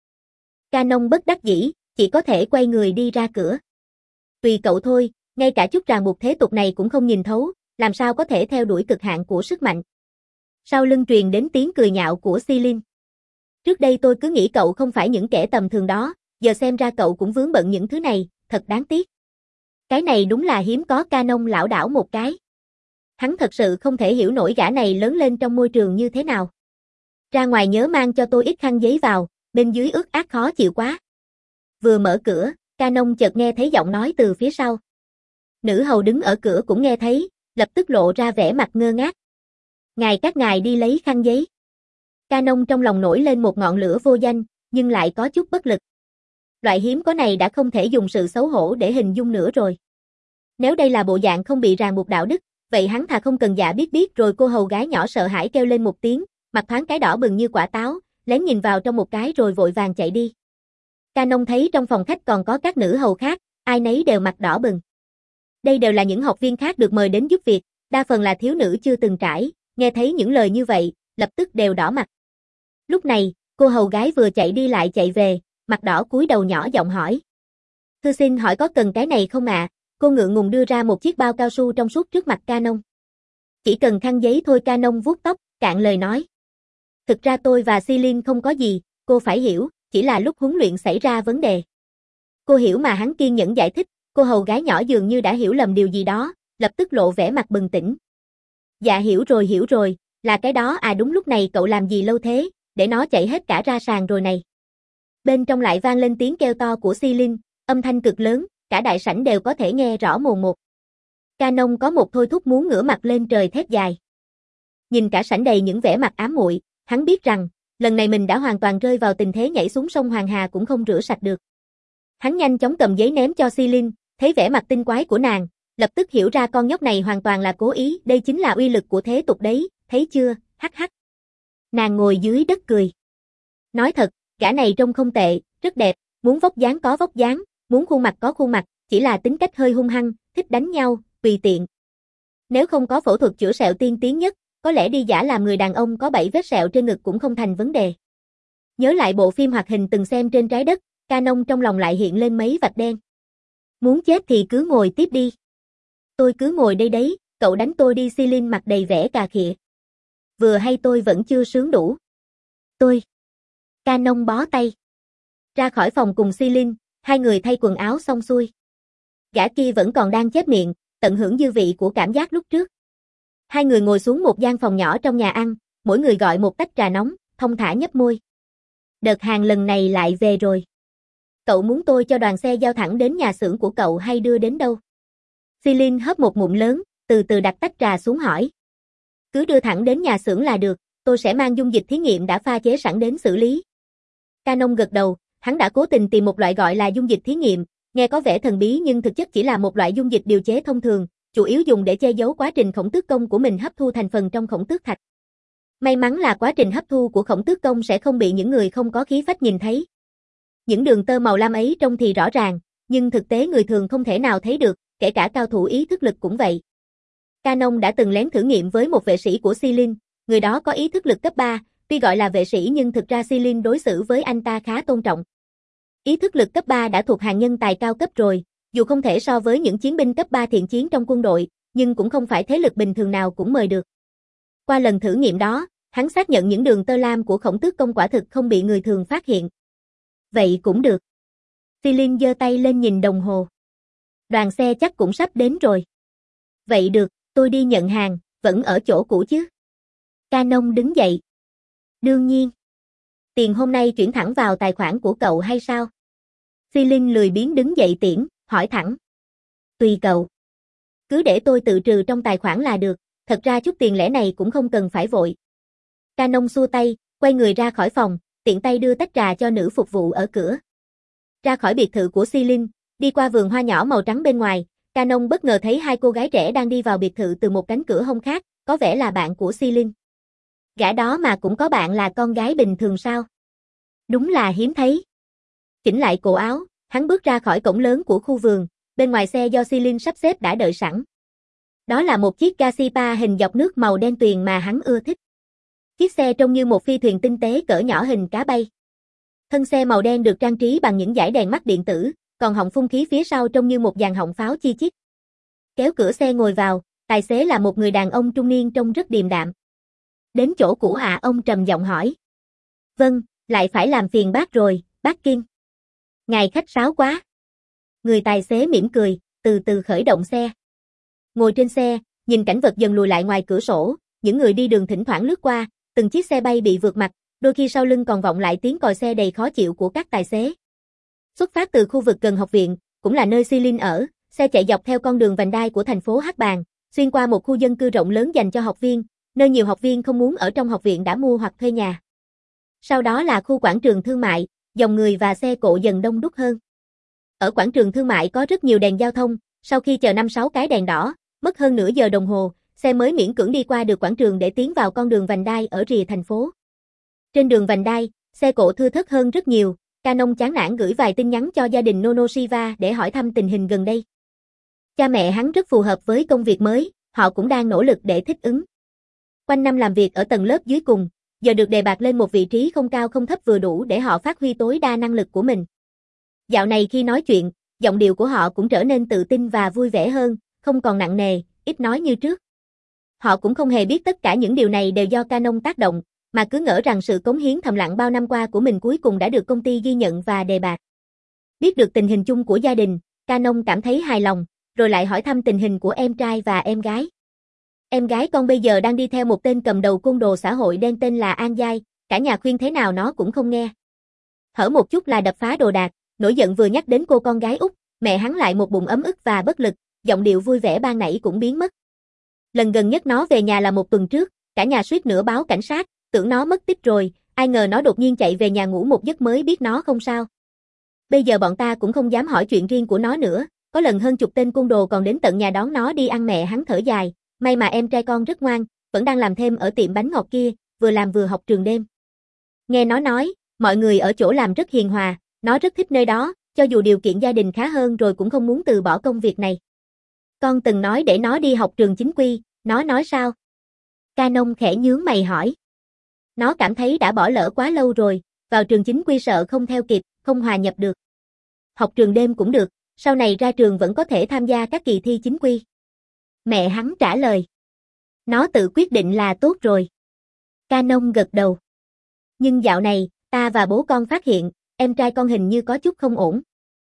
Canon bất đắc dĩ, chỉ có thể quay người đi ra cửa. Tùy cậu thôi, ngay cả chút ràng buộc thế tục này cũng không nhìn thấu, làm sao có thể theo đuổi cực hạn của sức mạnh. Sau lưng truyền đến tiếng cười nhạo của Silin. Trước đây tôi cứ nghĩ cậu không phải những kẻ tầm thường đó, giờ xem ra cậu cũng vướng bận những thứ này, thật đáng tiếc. Cái này đúng là hiếm có. Canon lảo đảo một cái. Hắn thật sự không thể hiểu nổi gã này lớn lên trong môi trường như thế nào. Ra ngoài nhớ mang cho tôi ít khăn giấy vào, bên dưới ướt át khó chịu quá. Vừa mở cửa, Canon chợt nghe thấy giọng nói từ phía sau. Nữ hầu đứng ở cửa cũng nghe thấy, lập tức lộ ra vẻ mặt ngơ ngác. Ngài các ngài đi lấy khăn giấy. Canon trong lòng nổi lên một ngọn lửa vô danh, nhưng lại có chút bất lực. Loại hiếm có này đã không thể dùng sự xấu hổ để hình dung nữa rồi. Nếu đây là bộ dạng không bị ràng buộc đạo đức, vậy hắn thà không cần dạ biết biết. Rồi cô hầu gái nhỏ sợ hãi kêu lên một tiếng, mặt thoáng cái đỏ bừng như quả táo, lén nhìn vào trong một cái rồi vội vàng chạy đi. Canon thấy trong phòng khách còn có các nữ hầu khác, ai nấy đều mặt đỏ bừng. Đây đều là những học viên khác được mời đến giúp việc, đa phần là thiếu nữ chưa từng trải, nghe thấy những lời như vậy, lập tức đều đỏ mặt. Lúc này, cô hầu gái vừa chạy đi lại chạy về, mặt đỏ cúi đầu nhỏ giọng hỏi. Thưa xin hỏi có cần cái này không ạ? À? Cô ngượng ngùng đưa ra một chiếc bao cao su trong suốt trước mặt Canon. Chỉ cần khăn giấy thôi. Canon vuốt tóc, cạn lời nói. Thực ra tôi và Silin không có gì, cô phải hiểu, chỉ là lúc huấn luyện xảy ra vấn đề. Cô hiểu mà. Hắn kiên nhẫn giải thích, cô hầu gái nhỏ dường như đã hiểu lầm điều gì đó, lập tức lộ vẻ mặt bừng tỉnh. Dạ hiểu rồi hiểu rồi, là cái đó à. Đúng lúc này cậu làm gì lâu thế, để nó chạy hết cả ra sàn rồi này. Bên trong lại vang lên tiếng kêu to của Silin, âm thanh cực lớn, cả đại sảnh đều có thể nghe rõ mồn một. Canon có một thôi thúc muốn ngửa mặt lên trời thét dài. Nhìn cả sảnh đầy những vẻ mặt ám muội, hắn biết rằng, lần này mình đã hoàn toàn rơi vào tình thế nhảy xuống sông Hoàng Hà cũng không rửa sạch được. Hắn nhanh chóng cầm giấy ném cho Silin, thấy vẻ mặt tinh quái của nàng, lập tức hiểu ra con nhóc này hoàn toàn là cố ý, đây chính là uy lực của thế tục đấy, thấy chưa, hắc hắc. Nàng ngồi dưới đất cười. Nói thật, gã này trông không tệ, rất đẹp, muốn vóc dáng có vóc dáng, muốn khuôn mặt có khuôn mặt, chỉ là tính cách hơi hung hăng, thích đánh nhau, tùy tiện. Nếu không có phẫu thuật chữa sẹo tiên tiến nhất, có lẽ đi giả làm người đàn ông có bảy vết sẹo trên ngực cũng không thành vấn đề. Nhớ lại bộ phim hoạt hình từng xem trên trái đất, Canon trong lòng lại hiện lên mấy vạch đen. Muốn chết thì cứ ngồi tiếp đi. Tôi cứ ngồi đây đấy, cậu đánh tôi đi. Céline mặt đầy vẻ cà khịa. Vừa hay tôi vẫn chưa sướng đủ. Tôi. Canon bó tay. Ra khỏi phòng cùng Céline, hai người thay quần áo xong xuôi. Gã kia vẫn còn đang chép miệng, tận hưởng dư vị của cảm giác lúc trước. Hai người ngồi xuống một gian phòng nhỏ trong nhà ăn, mỗi người gọi một tách trà nóng, thong thả nhấp môi. Đợt hàng lần này lại về rồi. Cậu muốn tôi cho đoàn xe giao thẳng đến nhà xưởng của cậu hay đưa đến đâu? Céline hớp một ngụm lớn, từ từ đặt tách trà xuống hỏi. Cứ đưa thẳng đến nhà xưởng là được, tôi sẽ mang dung dịch thí nghiệm đã pha chế sẵn đến xử lý. Canon gật đầu, hắn đã cố tình tìm một loại gọi là dung dịch thí nghiệm, nghe có vẻ thần bí nhưng thực chất chỉ là một loại dung dịch điều chế thông thường, chủ yếu dùng để che giấu quá trình khổng tước công của mình hấp thu thành phần trong khổng tước thạch. May mắn là quá trình hấp thu của khổng tước công sẽ không bị những người không có khí phách nhìn thấy. Những đường tơ màu lam ấy trông thì rõ ràng, nhưng thực tế người thường không thể nào thấy được, kể cả cao thủ ý thức lực cũng vậy. Canon đã từng lén thử nghiệm với một vệ sĩ của Céline, người đó có ý thức lực cấp ba, tuy gọi là vệ sĩ nhưng thực ra Céline đối xử với anh ta khá tôn trọng. Ý thức lực cấp ba đã thuộc hàng nhân tài cao cấp rồi, dù không thể so với những chiến binh cấp ba thiện chiến trong quân đội, nhưng cũng không phải thế lực bình thường nào cũng mời được. Qua lần thử nghiệm đó, hắn xác nhận những đường tơ lam của khổng tước công quả thực không bị người thường phát hiện. Vậy cũng được. Céline giơ tay lên nhìn đồng hồ. Đoàn xe chắc cũng sắp đến rồi. Vậy được, tôi đi nhận hàng, vẫn ở chỗ cũ chứ? Canon đứng dậy. Đương nhiên. Tiền hôm nay chuyển thẳng vào tài khoản của cậu hay sao? Céline lười biếng đứng dậy tiễn, hỏi thẳng. Tùy cậu. Cứ để tôi tự trừ trong tài khoản là được, thật ra chút tiền lẻ này cũng không cần phải vội. Canon xua tay, quay người ra khỏi phòng, tiện tay đưa tách trà cho nữ phục vụ ở cửa. Ra khỏi biệt thự của Céline, đi qua vườn hoa nhỏ màu trắng bên ngoài, Canon bất ngờ thấy hai cô gái trẻ đang đi vào biệt thự từ một cánh cửa hông khác, có vẻ là bạn của Céline. Gã đó mà cũng có bạn là con gái bình thường sao? Đúng là hiếm thấy. Chỉnh lại cổ áo, hắn bước ra khỏi cổng lớn của khu vườn, bên ngoài xe do Céline sắp xếp đã đợi sẵn. Đó là một chiếc Gassipa hình dọc nước màu đen tuyền mà hắn ưa thích. Chiếc xe trông như một phi thuyền tinh tế cỡ nhỏ hình cá bay. Thân xe màu đen được trang trí bằng những dải đèn mắt điện tử, còn họng phun khí phía sau trông như một dàn họng pháo chi chít. Kéo cửa xe ngồi vào, tài xế là một người đàn ông trung niên trông rất điềm đạm. Đến chỗ cũ à? Ông trầm giọng hỏi. Vâng, lại phải làm phiền bác rồi, bác Kiên. Ngài khách sáo quá. Người tài xế mỉm cười, từ từ khởi động xe. Ngồi trên xe, nhìn cảnh vật dần lùi lại ngoài cửa sổ, những người đi đường thỉnh thoảng lướt qua, từng chiếc xe bay bị vượt mặt, đôi khi sau lưng còn vọng lại tiếng còi xe đầy khó chịu của các tài xế. Xuất phát từ khu vực gần học viện, cũng là nơi Céline ở, xe chạy dọc theo con đường vành đai của thành phố Hắc Bàng, xuyên qua một khu dân cư rộng lớn dành cho học viên, nơi nhiều học viên không muốn ở trong học viện đã mua hoặc thuê nhà. Sau đó là khu quảng trường thương mại, dòng người và xe cộ dần đông đúc hơn. Ở quảng trường thương mại có rất nhiều đèn giao thông, sau khi chờ năm sáu cái đèn đỏ, mất hơn nửa giờ đồng hồ, xe mới miễn cưỡng đi qua được quảng trường để tiến vào con đường vành đai ở rìa thành phố. Trên đường vành đai, xe cộ thưa thớt hơn rất nhiều, Canon chán nản gửi vài tin nhắn cho gia đình Nonoshiva để hỏi thăm tình hình gần đây. Cha mẹ hắn rất phù hợp với công việc mới, họ cũng đang nỗ lực để thích ứng. Quanh năm làm việc ở tầng lớp dưới cùng, giờ được đề bạt lên một vị trí không cao không thấp vừa đủ để họ phát huy tối đa năng lực của mình. Dạo này khi nói chuyện, giọng điệu của họ cũng trở nên tự tin và vui vẻ hơn, không còn nặng nề, ít nói như trước. Họ cũng không hề biết tất cả những điều này đều do Canon tác động, mà cứ ngỡ rằng sự cống hiến thầm lặng bao năm qua của mình cuối cùng đã được công ty ghi nhận và đề bạt. Biết được tình hình chung của gia đình, Canon cảm thấy hài lòng, rồi lại hỏi thăm tình hình của em trai và em gái. Em gái con bây giờ đang đi theo một tên cầm đầu côn đồ xã hội đen tên là An Giai, cả nhà khuyên thế nào nó cũng không nghe. Hở một chút là đập phá đồ đạc, nổi giận vừa nhắc đến cô con gái út, mẹ hắn lại một bụng ấm ức và bất lực, giọng điệu vui vẻ ban nãy cũng biến mất. Lần gần nhất nó về nhà là một tuần trước, cả nhà suýt nữa báo cảnh sát, tưởng nó mất tích rồi, ai ngờ nó đột nhiên chạy về nhà ngủ một giấc mới biết nó không sao. Bây giờ bọn ta cũng không dám hỏi chuyện riêng của nó nữa, có lần hơn chục tên côn đồ còn đến tận nhà đón nó đi ăn. Mẹ hắn thở dài, may mà em trai con rất ngoan, vẫn đang làm thêm ở tiệm bánh ngọt kia, vừa làm vừa học trường đêm. Nghe nó nói, mọi người ở chỗ làm rất hiền hòa, nó rất thích nơi đó, cho dù điều kiện gia đình khá hơn rồi cũng không muốn từ bỏ công việc này. Con từng nói để nó đi học trường chính quy, nó nói sao? Canon khẽ nhướng mày hỏi. Nó cảm thấy đã bỏ lỡ quá lâu rồi, vào trường chính quy sợ không theo kịp, không hòa nhập được. Học trường đêm cũng được, sau này ra trường vẫn có thể tham gia các kỳ thi chính quy. Mẹ hắn trả lời. Nó tự quyết định là tốt rồi. Canon gật đầu. Nhưng dạo này, ta và bố con phát hiện, em trai con hình như có chút không ổn.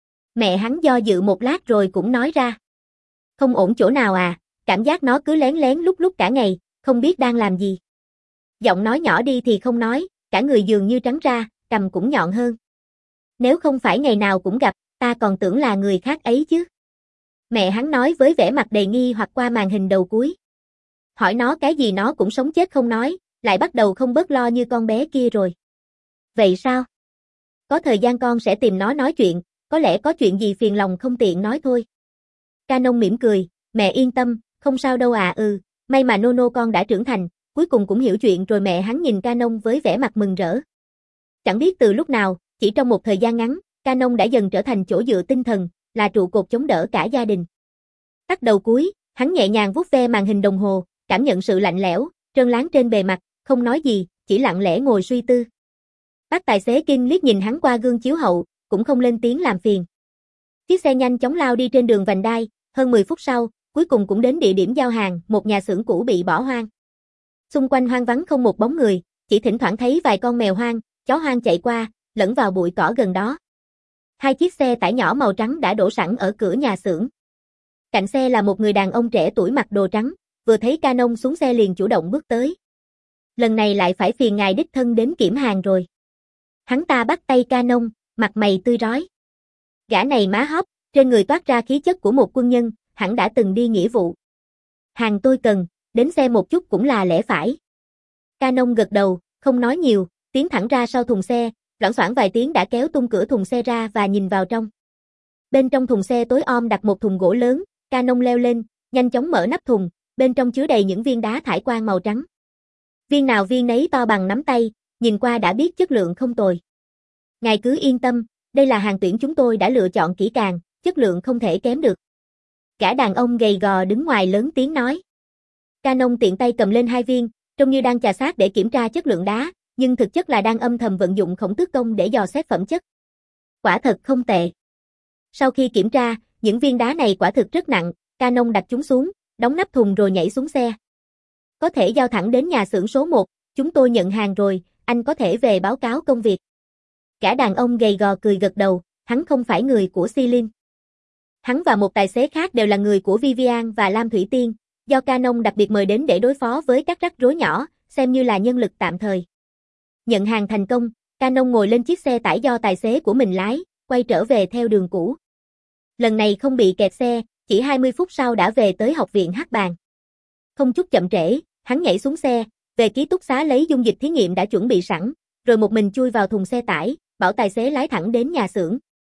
Mẹ hắn do dự một lát rồi cũng nói ra. Không ổn chỗ nào à, cảm giác nó cứ lén lén lúc lúc cả ngày, không biết đang làm gì. Giọng nói nhỏ đi thì không nói, cả người dường như trắng ra, cằm cũng nhọn hơn. Nếu không phải ngày nào cũng gặp, ta còn tưởng là người khác ấy chứ. Mẹ hắn nói với vẻ mặt đầy nghi hoặc qua màn hình đầu cuối. Hỏi nó cái gì nó cũng sống chết không nói, lại bắt đầu không bớt lo như con bé kia rồi. Vậy sao? Có thời gian con sẽ tìm nó nói chuyện, có lẽ có chuyện gì phiền lòng không tiện nói thôi. Canon mỉm cười, mẹ yên tâm, không sao đâu à ừ, may mà Nono con đã trưởng thành, cuối cùng cũng hiểu chuyện rồi. Mẹ hắn nhìn Canon với vẻ mặt mừng rỡ. Chẳng biết từ lúc nào, chỉ trong một thời gian ngắn, Canon đã dần trở thành chỗ dựa tinh thần, là trụ cột chống đỡ cả gia đình. Tắt đầu cuối, hắn nhẹ nhàng vuốt ve màn hình đồng hồ, cảm nhận sự lạnh lẽo, trơn láng trên bề mặt, không nói gì, chỉ lặng lẽ ngồi suy tư. Bác tài xế Kim liếc nhìn hắn qua gương chiếu hậu, cũng không lên tiếng làm phiền. Chiếc xe nhanh chóng lao đi trên đường vành đai, hơn mười phút sau, cuối cùng cũng đến địa điểm giao hàng, một nhà xưởng cũ bị bỏ hoang. Xung quanh hoang vắng không một bóng người, chỉ thỉnh thoảng thấy vài con mèo hoang, chó hoang chạy qua, lẫn vào bụi cỏ gần đó. Hai chiếc xe tải nhỏ màu trắng đã đổ sẵn ở cửa nhà xưởng. Cạnh xe là một người đàn ông trẻ tuổi mặc đồ trắng, vừa thấy Canon xuống xe liền chủ động bước tới. Lần này lại phải phiền ngài đích thân đến kiểm hàng rồi. Hắn ta bắt tay Canon, mặt mày tươi rói. Gã này má hóp, trên người toát ra khí chất của một quân nhân, hẳn đã từng đi nghĩa vụ. Hàng tôi cần, đến xe một chút cũng là lẽ phải. Canon gật đầu, không nói nhiều, tiến thẳng ra sau thùng xe, loảng xoảng vài tiếng đã kéo tung cửa thùng xe ra và nhìn vào trong. Bên trong thùng xe tối om đặt một thùng gỗ lớn, Canon leo lên, nhanh chóng mở nắp thùng, bên trong chứa đầy những viên đá thải quang màu trắng. Viên nào viên nấy to bằng nắm tay, nhìn qua đã biết chất lượng không tồi. Ngài cứ yên tâm, đây là hàng tuyển chúng tôi đã lựa chọn kỹ càng, chất lượng không thể kém được. Gã đàn ông gầy gò đứng ngoài lớn tiếng nói. Canon tiện tay cầm lên hai viên, trông như đang chà sát để kiểm tra chất lượng đá, nhưng thực chất là đang âm thầm vận dụng khổng tước công để dò xét phẩm chất. Quả thật không tệ. Sau khi kiểm tra, những viên đá này quả thực rất nặng, Canon đặt chúng xuống, đóng nắp thùng rồi nhảy xuống xe. Có thể giao thẳng đến nhà xưởng số một, chúng tôi nhận hàng rồi, anh có thể về báo cáo công việc. Gã đàn ông gầy gò cười gật đầu, hắn không phải người của Celine. Hắn và một tài xế khác đều là người của Vivian và Lam Thủy Tiên, do Canon đặc biệt mời đến để đối phó với các rắc rối nhỏ, xem như là nhân lực tạm thời. Nhận hàng thành công, Canon ngồi lên chiếc xe tải do tài xế của mình lái, quay trở về theo đường cũ. Lần này không bị kẹt xe, chỉ hai mươi phút sau đã về tới học viện Hát Bàn. Không chút chậm trễ, hắn nhảy xuống xe, về ký túc xá lấy dung dịch thí nghiệm đã chuẩn bị sẵn, rồi một mình chui vào thùng xe tải, bảo tài xế lái thẳng đến nhà xưởng.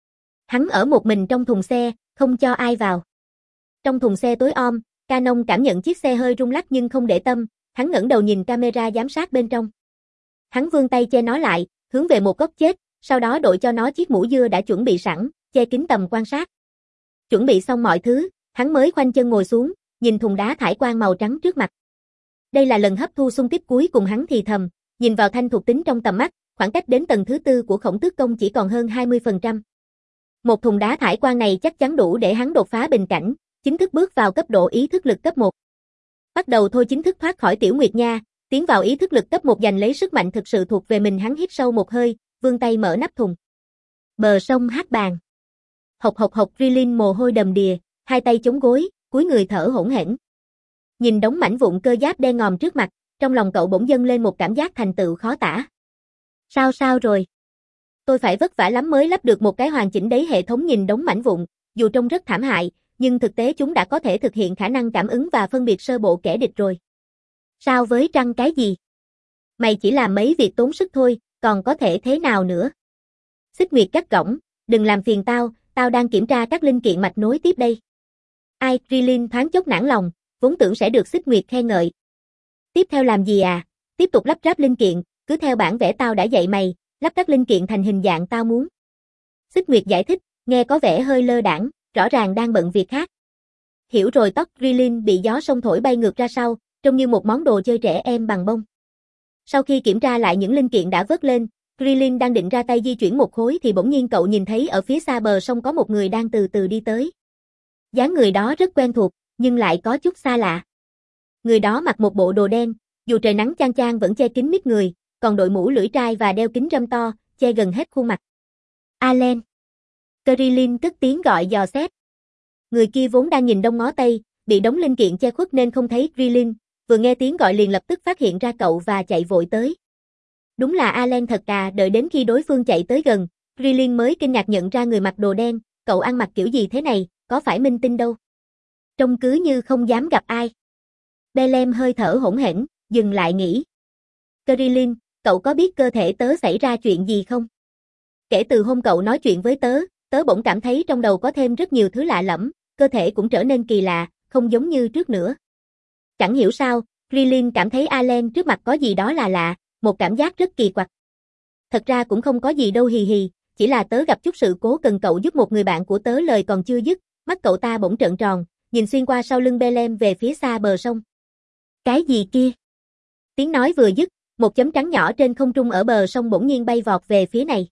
Hắn ở một mình trong thùng xe, không cho ai vào. Trong thùng xe tối om, Canon cảm nhận chiếc xe hơi rung lắc nhưng không để tâm, hắn ngẩng đầu nhìn camera giám sát bên trong. Hắn vươn tay che nó lại, hướng về một góc chết, sau đó đội cho nó chiếc mũ dưa đã chuẩn bị sẵn, che kín tầm quan sát. Chuẩn bị xong mọi thứ, hắn mới khoanh chân ngồi xuống, nhìn thùng đá thải quang màu trắng trước mặt. Đây là lần hấp thu xung kích cuối cùng, hắn thì thầm, nhìn vào thanh thuộc tính trong tầm mắt, khoảng cách đến tầng thứ tư của khổng tước công chỉ còn hơn hai mươi phần trăm. Một thùng đá thải quang này chắc chắn đủ để hắn đột phá bình cảnh, chính thức bước vào cấp độ ý thức lực cấp một. Bắt đầu thôi chính thức thoát khỏi tiểu nguyệt nha, tiến vào ý thức lực cấp một, giành lấy sức mạnh thực sự thuộc về mình. Hắn hít sâu một hơi, vươn tay mở nắp thùng. Bờ sông Hát Bàn. Hộc hộc hộc, Rilin mồ hôi đầm đìa, hai tay chống gối, cúi người thở hổn hển. Nhìn đống mảnh vụn cơ giáp đen ngòm trước mặt, trong lòng cậu bỗng dâng lên một cảm giác thành tựu khó tả. Sao sao rồi? Tôi phải vất vả lắm mới lắp được một cái hoàn chỉnh đấy hệ thống. Nhìn đống mảnh vụn, dù trông rất thảm hại, nhưng thực tế chúng đã có thể thực hiện khả năng cảm ứng và phân biệt sơ bộ kẻ địch rồi. Sao với Trăng cái gì? Mày chỉ làm mấy việc tốn sức thôi, còn có thể thế nào nữa? Xích Nguyệt cắt gỏng, đừng làm phiền tao, tao đang kiểm tra các linh kiện mạch nối tiếp đây. Ai, Rilin thoáng chốc nản lòng, vốn tưởng sẽ được Xích Nguyệt khen ngợi. Tiếp theo làm gì à? Tiếp tục lắp ráp linh kiện, cứ theo bản vẽ tao đã dạy mày, lắp các linh kiện thành hình dạng tao muốn. Xích Nguyệt giải thích, nghe có vẻ hơi lơ đãng, rõ ràng đang bận việc khác. Hiểu rồi. Tóc Rilin bị gió sông thổi bay ngược ra sau, trông như một món đồ chơi trẻ em bằng bông. Sau khi kiểm tra lại những linh kiện đã vớt lên, Krillin đang định ra tay di chuyển một khối thì bỗng nhiên cậu nhìn thấy ở phía xa bờ sông có một người đang từ từ đi tới. Dáng người đó rất quen thuộc, nhưng lại có chút xa lạ. Người đó mặc một bộ đồ đen, dù trời nắng chang chang vẫn che kín mít người, còn đội mũ lưỡi trai và đeo kính râm to, che gần hết khuôn mặt. Allen. Krillin cất tiếng gọi dò xét. Người kia vốn đang nhìn đông ngó tây, bị đống linh kiện che khuất nên không thấy Krillin, vừa nghe tiếng gọi liền lập tức phát hiện ra cậu và chạy vội tới. Đúng là Allen thật à, đợi đến khi đối phương chạy tới gần, Krillin mới kinh ngạc nhận ra người mặc đồ đen, cậu ăn mặc kiểu gì thế này, có phải minh tinh đâu. Trông cứ như không dám gặp ai. Belem hơi thở hỗn hển, dừng lại nghĩ. Krillin, cậu có biết cơ thể tớ xảy ra chuyện gì không? Kể từ hôm cậu nói chuyện với tớ, tớ bỗng cảm thấy trong đầu có thêm rất nhiều thứ lạ lẫm, cơ thể cũng trở nên kỳ lạ, không giống như trước nữa. Chẳng hiểu sao, Krillin cảm thấy Allen trước mặt có gì đó là lạ, một cảm giác rất kỳ quặc. Thật ra cũng không có gì đâu hì hì, chỉ là tớ gặp chút sự cố cần cậu giúp một người bạn của tớ, lời còn chưa dứt, mắt cậu ta bỗng trợn tròn, nhìn xuyên qua sau lưng Belem về phía xa bờ sông. Cái gì kia? Tiếng nói vừa dứt, một chấm trắng nhỏ trên không trung ở bờ sông bỗng nhiên bay vọt về phía này.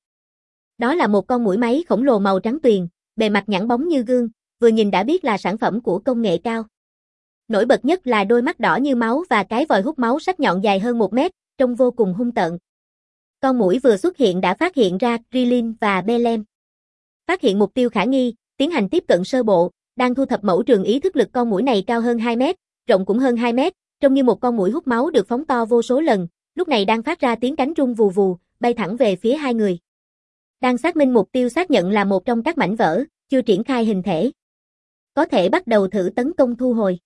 Đó là một con muỗi máy khổng lồ màu trắng tuyền, bề mặt nhẵn bóng như gương, vừa nhìn đã biết là sản phẩm của công nghệ cao. Nổi bật nhất là đôi mắt đỏ như máu và cái vòi hút máu sắc nhọn dài hơn một mét, trông vô cùng hung tợn. Con muỗi vừa xuất hiện đã phát hiện ra Krillin và Belem. Phát hiện mục tiêu khả nghi, tiến hành tiếp cận sơ bộ, đang thu thập mẫu trường ý thức lực. Con muỗi này cao hơn hai mét, rộng cũng hơn hai mét, trông như một con muỗi hút máu được phóng to vô số lần, lúc này đang phát ra tiếng cánh rung vù vù, bay thẳng về phía hai người. Đang xác minh mục tiêu xác nhận là một trong các mảnh vỡ, chưa triển khai hình thể. Có thể bắt đầu thử tấn công thu hồi.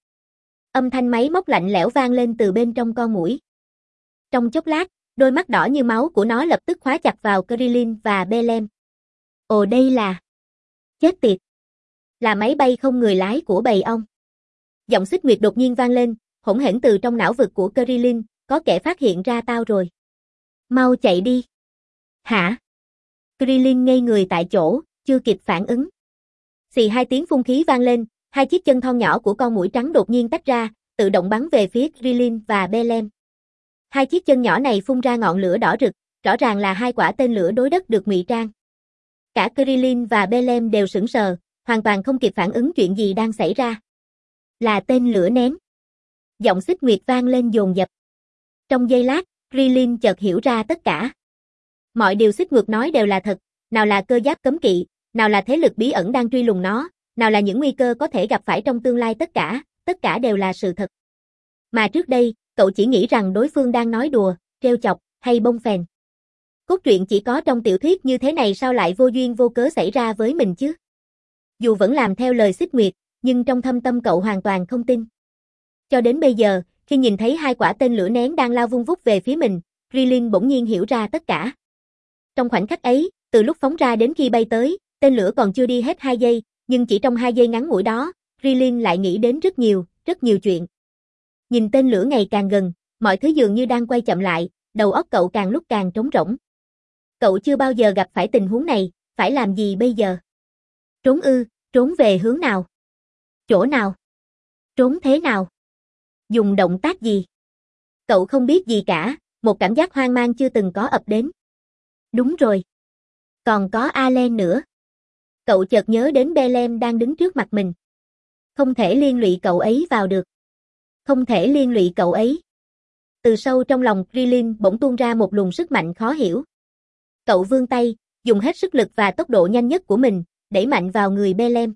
Âm thanh máy móc lạnh lẽo vang lên từ bên trong con muỗi. Trong chốc lát, đôi mắt đỏ như máu của nó lập tức khóa chặt vào Krillin và Belem. Ồ, đây là... Chết tiệt! Là máy bay không người lái của bầy ong. Giọng Xích Nguyệt đột nhiên vang lên, hỗn hển từ trong não vực của Krillin, có kẻ phát hiện ra tao rồi. Mau chạy đi. Hả? Krillin ngây người tại chỗ, chưa kịp phản ứng. Xì hai tiếng phun khí vang lên, hai chiếc chân thon nhỏ của con muỗi trắng đột nhiên tách ra, tự động bắn về phía Krillin và Belem. Hai chiếc chân nhỏ này phun ra ngọn lửa đỏ rực, rõ ràng là hai quả tên lửa đối đất được ngụy trang. Cả Krillin và Belem đều sững sờ, hoàn toàn không kịp phản ứng chuyện gì đang xảy ra. Là tên lửa nén. Giọng Xích Nguyệt vang lên dồn dập. Trong giây lát, Krillin chợt hiểu ra tất cả. Mọi điều Xích Nguyệt nói đều là thật, nào là cơ giáp cấm kỵ, nào là thế lực bí ẩn đang truy lùng nó, nào là những nguy cơ có thể gặp phải trong tương lai, tất cả, tất cả đều là sự thật. Mà trước đây, cậu chỉ nghĩ rằng đối phương đang nói đùa, trêu chọc, hay bông phèn. Cốt truyện chỉ có trong tiểu thuyết như thế này sao lại vô duyên vô cớ xảy ra với mình chứ? Dù vẫn làm theo lời Xích Nguyệt, nhưng trong thâm tâm cậu hoàn toàn không tin. Cho đến bây giờ, khi nhìn thấy hai quả tên lửa nén đang lao vung vút về phía mình, Krillin bỗng nhiên hiểu ra tất cả. Trong khoảnh khắc ấy, từ lúc phóng ra đến khi bay tới, tên lửa còn chưa đi hết hai giây, nhưng chỉ trong hai giây ngắn ngủi đó, Krillin lại nghĩ đến rất nhiều, rất nhiều chuyện. Nhìn tên lửa ngày càng gần, mọi thứ dường như đang quay chậm lại, đầu óc cậu càng lúc càng trống rỗng. Cậu chưa bao giờ gặp phải tình huống này, phải làm gì bây giờ? Trốn ư, trốn về hướng nào? Chỗ nào? Trốn thế nào? Dùng động tác gì? Cậu không biết gì cả, một cảm giác hoang mang chưa từng có ập đến. Đúng rồi. Còn có Allen nữa. Cậu chợt nhớ đến Belem đang đứng trước mặt mình. Không thể liên lụy cậu ấy vào được. Không thể liên lụy cậu ấy. Từ sâu trong lòng Krillin bỗng tuôn ra một luồng sức mạnh khó hiểu. Cậu vươn tay, dùng hết sức lực và tốc độ nhanh nhất của mình, đẩy mạnh vào người Belem.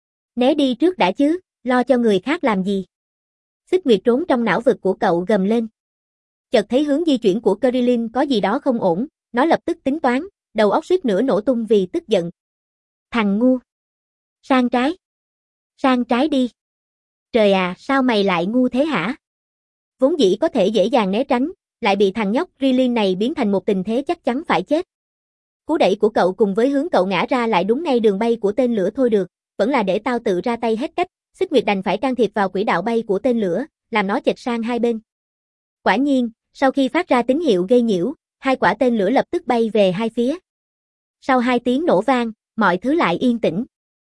Né đi trước đã chứ, lo cho người khác làm gì? Xích Nguyệt trốn trong não vực của cậu gầm lên. Chợt thấy hướng di chuyển của Krillin có gì đó không ổn, nó lập tức tính toán, đầu óc suýt nữa nổ tung vì tức giận. Thằng ngu! Sang trái! Sang trái đi! Trời à, sao mày lại ngu thế hả? Vốn dĩ có thể dễ dàng né tránh, lại bị thằng nhóc Krillin này biến thành một tình thế chắc chắn phải chết. Cú đẩy của cậu cùng với hướng cậu ngã ra lại đúng ngay đường bay của tên lửa. Thôi được, vẫn là để tao tự ra tay hết cách. Xích Nguyệt đành phải can thiệp vào quỹ đạo bay của tên lửa, làm nó chệch sang hai bên. Quả nhiên, sau khi phát ra tín hiệu gây nhiễu, hai quả tên lửa lập tức bay về hai phía. Sau hai tiếng nổ vang, mọi thứ lại yên tĩnh.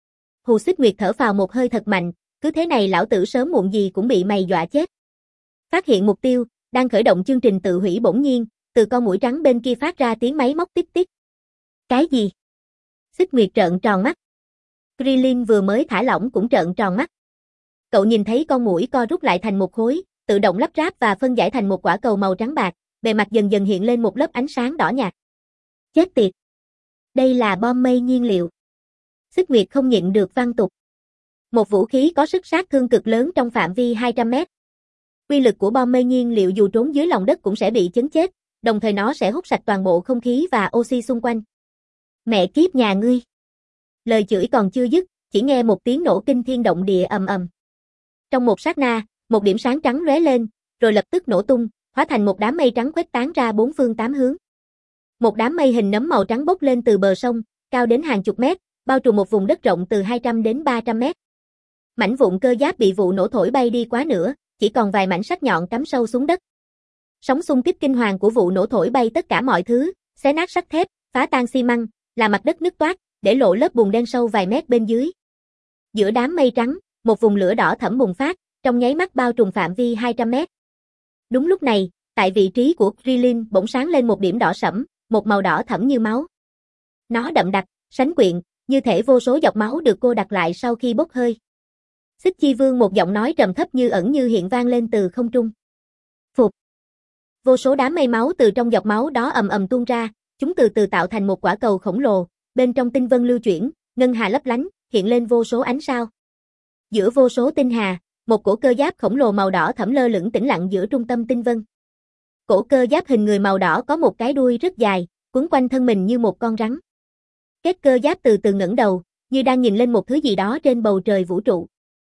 Hù Xích Nguyệt thở phào một hơi thật mạnh, cứ thế này lão tử sớm muộn gì cũng bị mày dọa chết. Phát hiện mục tiêu, đang khởi động chương trình tự hủy bỗng nhiên, từ con muỗi trắng bên kia phát ra tiếng máy móc tít tít. Cái gì? Xích Nguyệt trợn tròn mắt. Krillin vừa mới thả lỏng cũng trợn tròn mắt. Cậu nhìn thấy con muỗi co rút lại thành một khối, tự động lắp ráp và phân giải thành một quả cầu màu trắng bạc, bề mặt dần dần hiện lên một lớp ánh sáng đỏ nhạt. Chết tiệt! Đây là bom mây nhiên liệu. Xích Nguyệt không nhịn được vang tục. Một vũ khí có sức sát thương cực lớn trong phạm vi hai trăm mét. Uy lực của bom mây nhiên liệu dù trốn dưới lòng đất cũng sẽ bị chấn chết, đồng thời nó sẽ hút sạch toàn bộ không khí và oxy xung quanh. Mẹ kiếp nhà ngươi! Lời chửi còn chưa dứt, chỉ nghe một tiếng nổ kinh thiên động địa ầm ầm. Trong một sát na, một điểm sáng trắng lóe lên, rồi lập tức nổ tung, hóa thành một đám mây trắng khuếch tán ra bốn phương tám hướng. Một đám mây hình nấm màu trắng bốc lên từ bờ sông, cao đến hàng chục mét, bao trùm một vùng đất rộng từ hai trăm đến ba trăm mét. Mảnh vụn cơ giáp bị vụ nổ thổi bay đi quá nửa, chỉ còn vài mảnh sắc nhọn cắm sâu xuống đất. Sóng xung kích kinh hoàng của vụ nổ thổi bay tất cả mọi thứ, xé nát sắt thép, phá tan xi măng, làm mặt đất nứt toác, để lộ lớp bùn đen sâu vài mét bên dưới. Giữa đám mây trắng, một vùng lửa đỏ thẫm bùng phát, trong nháy mắt bao trùm phạm vi hai trăm mét. Đúng lúc này, tại vị trí của Krillin bỗng sáng lên một điểm đỏ sẫm, một màu đỏ thẫm như máu. Nó đậm đặc, sánh quyện, như thể vô số giọt máu được cô đặt lại sau khi bốc hơi. Xích Chi Vương một giọng nói trầm thấp như ẩn như hiện vang lên từ không trung. Phục. Vô số đám mây máu từ trong giọt máu đó ầm ầm tuôn ra, chúng từ từ tạo thành một quả cầu khổng lồ, bên trong tinh vân lưu chuyển, ngân hà lấp lánh, hiện lên vô số ánh sao. Giữa vô số tinh hà, một cổ cơ giáp khổng lồ màu đỏ thẫm lơ lửng tĩnh lặng giữa trung tâm tinh vân. Cổ cơ giáp hình người màu đỏ có một cái đuôi rất dài, quấn quanh thân mình như một con rắn. Kết cơ giáp từ từ ngẩng đầu, như đang nhìn lên một thứ gì đó trên bầu trời vũ trụ.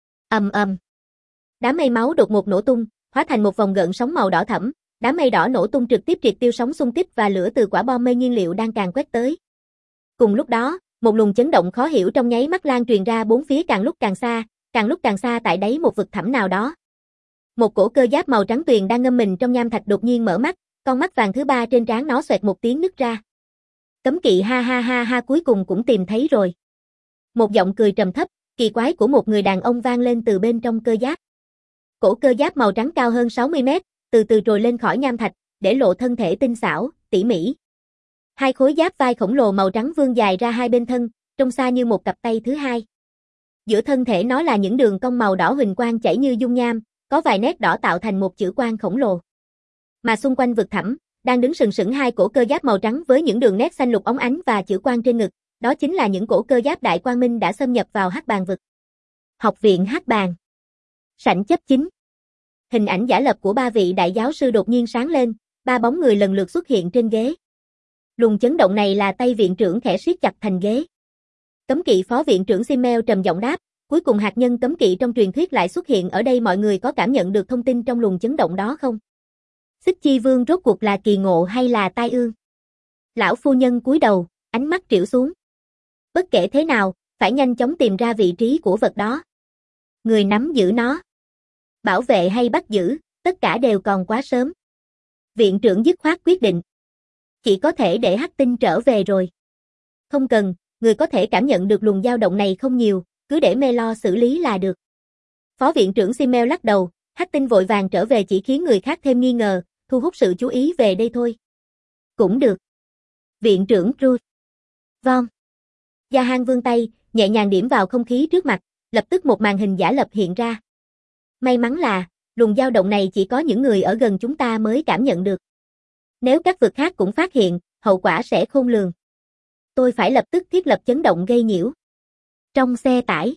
Ầm ầm. Đám mây máu đột ngột nổ tung, hóa thành một vòng gợn sóng màu đỏ thẫm, đám mây đỏ nổ tung trực tiếp triệt tiêu sóng xung kích và lửa từ quả bom mây nhiên liệu đang càn quét tới. Cùng lúc đó, một luồng chấn động khó hiểu trong nháy mắt lan truyền ra bốn phía càng lúc càng xa, càng lúc càng xa tại đáy một vực thẳm nào đó. Một cổ cơ giáp màu trắng tuyền đang ngâm mình trong nham thạch đột nhiên mở mắt, con mắt vàng thứ ba trên trán nó xoẹt một tiếng nứt ra. Cấm kỵ ha ha ha ha cuối cùng cũng tìm thấy rồi. Một giọng cười trầm thấp, kỳ quái của một người đàn ông vang lên từ bên trong cơ giáp. Cổ cơ giáp màu trắng cao hơn sáu mươi mét, từ từ trồi lên khỏi nham thạch, để lộ thân thể tinh xảo, tỉ mỉ. Hai khối giáp vai khổng lồ màu trắng vươn dài ra hai bên thân, trông xa như một cặp tay thứ hai. Giữa thân thể nó là những đường cong màu đỏ huỳnh quang chảy như dung nham, có vài nét đỏ tạo thành một chữ quang khổng lồ. Mà xung quanh vực thẳm, đang đứng sừng sững hai cổ cơ giáp màu trắng với những đường nét xanh lục óng ánh và chữ quang trên ngực, đó chính là những cổ cơ giáp Đại Quang Minh đã xâm nhập vào Hắc Bàng vực. Học viện Hắc Bàng. Sảnh chấp chính. Hình ảnh giả lập của ba vị đại giáo sư đột nhiên sáng lên, ba bóng người lần lượt xuất hiện trên ghế. Luồng chấn động này là tay viện trưởng khẽ siết chặt thành ghế. Cấm kỵ phó viện trưởng Simmel trầm giọng đáp, cuối cùng hạt nhân cấm kỵ trong truyền thuyết lại xuất hiện ở đây, mọi người có cảm nhận được thông tin trong luồng chấn động đó không? Xích Chi Vương rốt cuộc là kỳ ngộ hay là tai ương? Lão phu nhân cúi đầu, ánh mắt trĩu xuống. Bất kể thế nào, phải nhanh chóng tìm ra vị trí của vật đó. Người nắm giữ nó. Bảo vệ hay bắt giữ, tất cả đều còn quá sớm. Viện trưởng dứt khoát quyết định. Chỉ có thể để Hắc Tinh trở về rồi. Không cần, người có thể cảm nhận được luồng dao động này không nhiều, cứ để Melo xử lý là được. Phó viện trưởng Simmel lắc đầu, Hắc Tinh vội vàng trở về chỉ khiến người khác thêm nghi ngờ, thu hút sự chú ý về đây thôi. Cũng được. Viện trưởng Ruth. Vâng. Gia Han vươn tay, nhẹ nhàng điểm vào không khí trước mặt, lập tức một màn hình giả lập hiện ra. May mắn là, luồng dao động này chỉ có những người ở gần chúng ta mới cảm nhận được. Nếu các vực khác cũng phát hiện, hậu quả sẽ khôn lường. Tôi phải lập tức thiết lập chấn động gây nhiễu. Trong xe tải,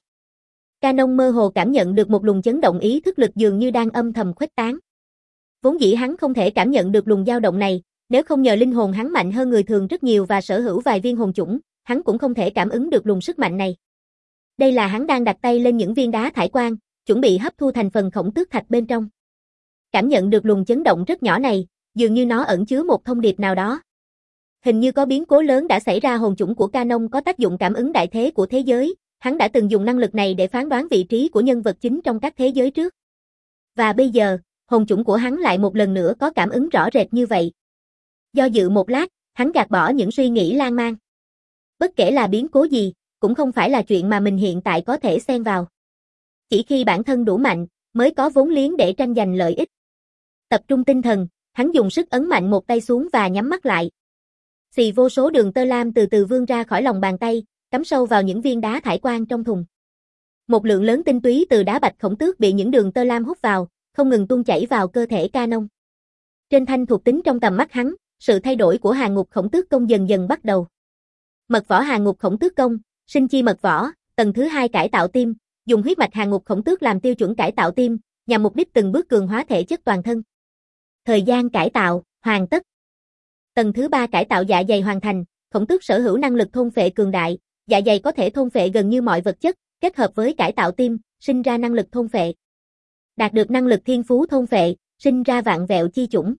Canon mơ hồ cảm nhận được một luồng chấn động ý thức lực dường như đang âm thầm khuếch tán. Vốn dĩ hắn không thể cảm nhận được luồng dao động này, nếu không nhờ linh hồn hắn mạnh hơn người thường rất nhiều và sở hữu vài viên hồn chủng, hắn cũng không thể cảm ứng được luồng sức mạnh này. Đây là hắn đang đặt tay lên những viên đá thải quang, chuẩn bị hấp thu thành phần khổng tước thạch bên trong. Cảm nhận được luồng chấn động rất nhỏ này, dường như nó ẩn chứa một thông điệp nào đó. Hình như có biến cố lớn đã xảy ra, hồn chủng của Canon có tác dụng cảm ứng đại thế của thế giới, hắn đã từng dùng năng lực này để phán đoán vị trí của nhân vật chính trong các thế giới trước. Và bây giờ, hồn chủng của hắn lại một lần nữa có cảm ứng rõ rệt như vậy. Do dự một lát, hắn gạt bỏ những suy nghĩ lan man. Bất kể là biến cố gì, cũng không phải là chuyện mà mình hiện tại có thể xen vào. Chỉ khi bản thân đủ mạnh, mới có vốn liếng để tranh giành lợi ích. Tập trung tinh thần, Hắn dùng sức ấn mạnh một tay xuống và nhắm mắt lại. Xì vô số đường tơ lam từ từ vươn ra khỏi lòng bàn tay, cắm sâu vào những viên đá thải quang trong thùng. Một lượng lớn tinh túy từ đá bạch khổng tước bị những đường tơ lam hút vào, không ngừng tuôn chảy vào cơ thể Canon. Trên thanh thuộc tính trong tầm mắt hắn, sự thay đổi của hàng ngục khổng tước công dần dần bắt đầu. Mật võ hàng ngục khổng tước công, sinh chi mật võ, tầng thứ hai cải tạo tim, dùng huyết mạch hàng ngục khổng tước làm tiêu chuẩn cải tạo tim, nhằm mục đích từng bước cường hóa thể chất toàn thân. Thời gian cải tạo, hoàn tất. Tầng thứ ba cải tạo dạ dày hoàn thành, khổng tước sở hữu năng lực thôn phệ cường đại, dạ dày có thể thôn phệ gần như mọi vật chất, kết hợp với cải tạo tim, sinh ra năng lực thôn phệ. Đạt được năng lực thiên phú thôn phệ, sinh ra vạn vẹo chi chủng.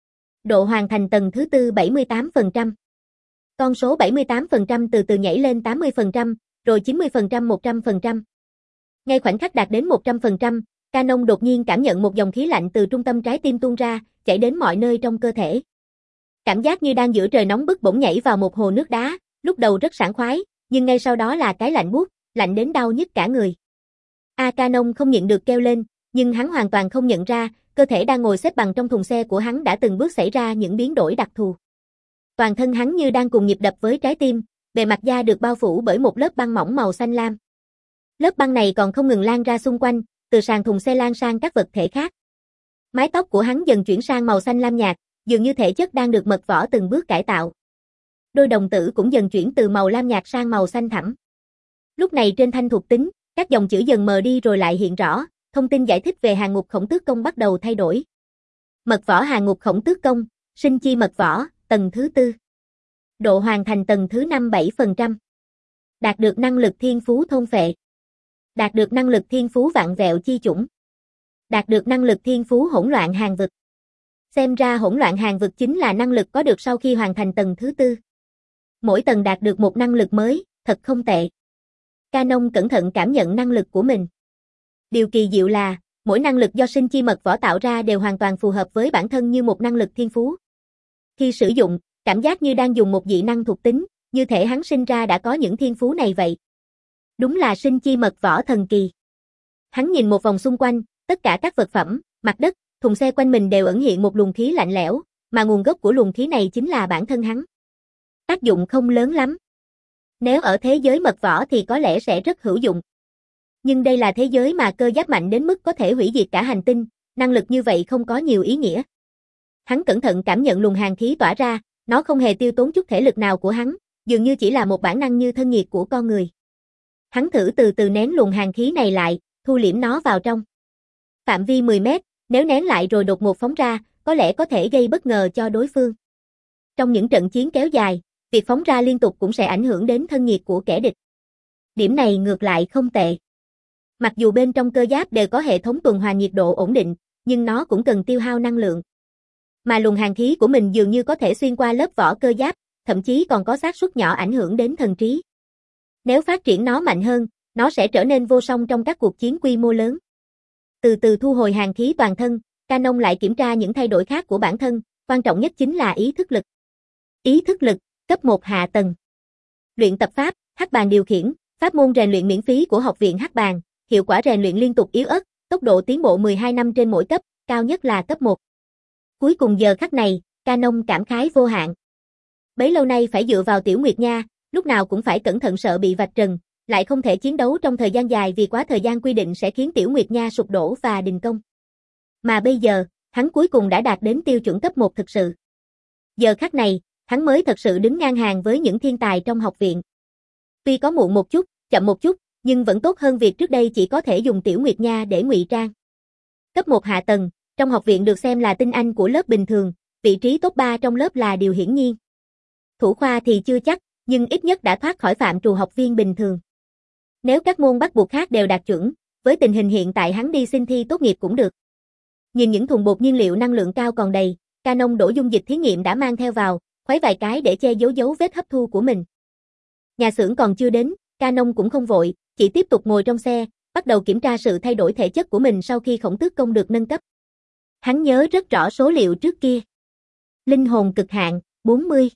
Độ hoàn thành tầng thứ tư bảy mươi tám phần trăm. Con số bảy mươi tám phần trăm từ từ nhảy lên tám mươi phần trăm, rồi chín mươi phần trăm một trăm phần trăm. Ngay khoảnh khắc đạt đến một trăm phần trăm, Canon đột nhiên cảm nhận một dòng khí lạnh từ trung tâm trái tim tuôn ra, chảy đến mọi nơi trong cơ thể. Cảm giác như đang giữa trời nóng bức bỗng nhảy vào một hồ nước đá, lúc đầu rất sảng khoái, nhưng ngay sau đó là cái lạnh buốt, lạnh đến đau nhức cả người. A Canon không nhịn được kêu lên, nhưng hắn hoàn toàn không nhận ra, cơ thể đang ngồi xếp bằng trong thùng xe của hắn đã từng bước xảy ra những biến đổi đặc thù. Toàn thân hắn như đang cùng nhịp đập với trái tim, bề mặt da được bao phủ bởi một lớp băng mỏng màu xanh lam. Lớp băng này còn không ngừng lan ra xung quanh, từ sàn thùng xe lan sang các vật thể khác. Mái tóc của hắn dần chuyển sang màu xanh lam nhạt, dường như thể chất đang được mật võ từng bước cải tạo. Đôi đồng tử cũng dần chuyển từ màu lam nhạt sang màu xanh thẳm. Lúc này trên thanh thuộc tính, các dòng chữ dần mờ đi rồi lại hiện rõ, thông tin giải thích về hàng ngục khổng tước công bắt đầu thay đổi. Mật võ hàng ngục khổng tước công, sinh chi mật võ, tầng thứ tư. Độ hoàn thành tầng thứ năm bảy phần trăm. Đạt được năng lực thiên phú thôn phệ. Đạt được năng lực thiên phú vạn vẹo chi chủng. Đạt được năng lực thiên phú hỗn loạn hàng vực. Xem ra hỗn loạn hàng vực chính là năng lực có được sau khi hoàn thành tầng thứ tư. Mỗi tầng đạt được một năng lực mới, thật không tệ. Canon cẩn thận cảm nhận năng lực của mình. Điều kỳ diệu là, mỗi năng lực do sinh chi mật võ tạo ra đều hoàn toàn phù hợp với bản thân như một năng lực thiên phú. Khi sử dụng, cảm giác như đang dùng một dị năng thuộc tính, như thể hắn sinh ra đã có những thiên phú này vậy. Đúng là sinh chi mật võ thần kỳ. Hắn nhìn một vòng xung quanh, tất cả các vật phẩm, mặt đất, thùng xe quanh mình đều ẩn hiện một luồng khí lạnh lẽo, mà nguồn gốc của luồng khí này chính là bản thân hắn. Tác dụng không lớn lắm. Nếu ở thế giới mật võ thì có lẽ sẽ rất hữu dụng. Nhưng đây là thế giới mà cơ giáp mạnh đến mức có thể hủy diệt cả hành tinh, năng lực như vậy không có nhiều ý nghĩa. Hắn cẩn thận cảm nhận luồng hàn khí tỏa ra, nó không hề tiêu tốn chút thể lực nào của hắn, dường như chỉ là một bản năng như thân nhiệt của con người. Hắn thử từ từ nén luồng hàn khí này lại, thu liễm nó vào trong. Phạm vi mười mét, nếu nén lại rồi đột ngột phóng ra, có lẽ có thể gây bất ngờ cho đối phương. Trong những trận chiến kéo dài, việc phóng ra liên tục cũng sẽ ảnh hưởng đến thân nhiệt của kẻ địch. Điểm này ngược lại không tệ. Mặc dù bên trong cơ giáp đều có hệ thống tuần hoàn nhiệt độ ổn định, nhưng nó cũng cần tiêu hao năng lượng. Mà luồng hàn khí của mình dường như có thể xuyên qua lớp vỏ cơ giáp, thậm chí còn có xác suất nhỏ ảnh hưởng đến thần trí. Nếu phát triển nó mạnh hơn, nó sẽ trở nên vô song trong các cuộc chiến quy mô lớn. Từ từ thu hồi hàn khí toàn thân, Canon lại kiểm tra những thay đổi khác của bản thân, quan trọng nhất chính là ý thức lực. Ý thức lực, cấp một hạ tầng. Luyện tập pháp, hắc bàn điều khiển, pháp môn rèn luyện miễn phí của học viện hắc bàn, hiệu quả rèn luyện liên tục yếu ớt, tốc độ tiến bộ mười hai năm trên mỗi cấp, cao nhất là cấp một. Cuối cùng giờ khắc này, Canon cảm khái vô hạn. Bấy lâu nay phải dựa vào Tiểu Nguyệt Nha, lúc nào cũng phải cẩn thận sợ bị vạch trần, lại không thể chiến đấu trong thời gian dài vì quá thời gian quy định sẽ khiến Tiểu Nguyệt Nha sụp đổ và đình công. Mà bây giờ, hắn cuối cùng đã đạt đến tiêu chuẩn cấp một thực sự. Giờ khắc này, hắn mới thật sự đứng ngang hàng với những thiên tài trong học viện. Tuy có muộn một chút, chậm một chút, nhưng vẫn tốt hơn việc trước đây chỉ có thể dùng Tiểu Nguyệt Nha để ngụy trang. Cấp một hạ tầng, trong học viện được xem là tinh anh của lớp bình thường, vị trí top ba trong lớp là điều hiển nhiên. Thủ khoa thì chưa chắc, nhưng ít nhất đã thoát khỏi phạm trù học viên bình thường. Nếu các môn bắt buộc khác đều đạt chuẩn, với tình hình hiện tại hắn đi xin thi tốt nghiệp cũng được. Nhìn những thùng bột nhiên liệu năng lượng cao còn đầy, Canon đổ dung dịch thí nghiệm đã mang theo vào, khuấy vài cái để che giấu dấu vết hấp thu của mình. Nhà xưởng còn chưa đến, Canon cũng không vội, chỉ tiếp tục ngồi trong xe, bắt đầu kiểm tra sự thay đổi thể chất của mình sau khi khổng tước công được nâng cấp. Hắn nhớ rất rõ số liệu trước kia. Linh hồn cực hạn, bốn mươi.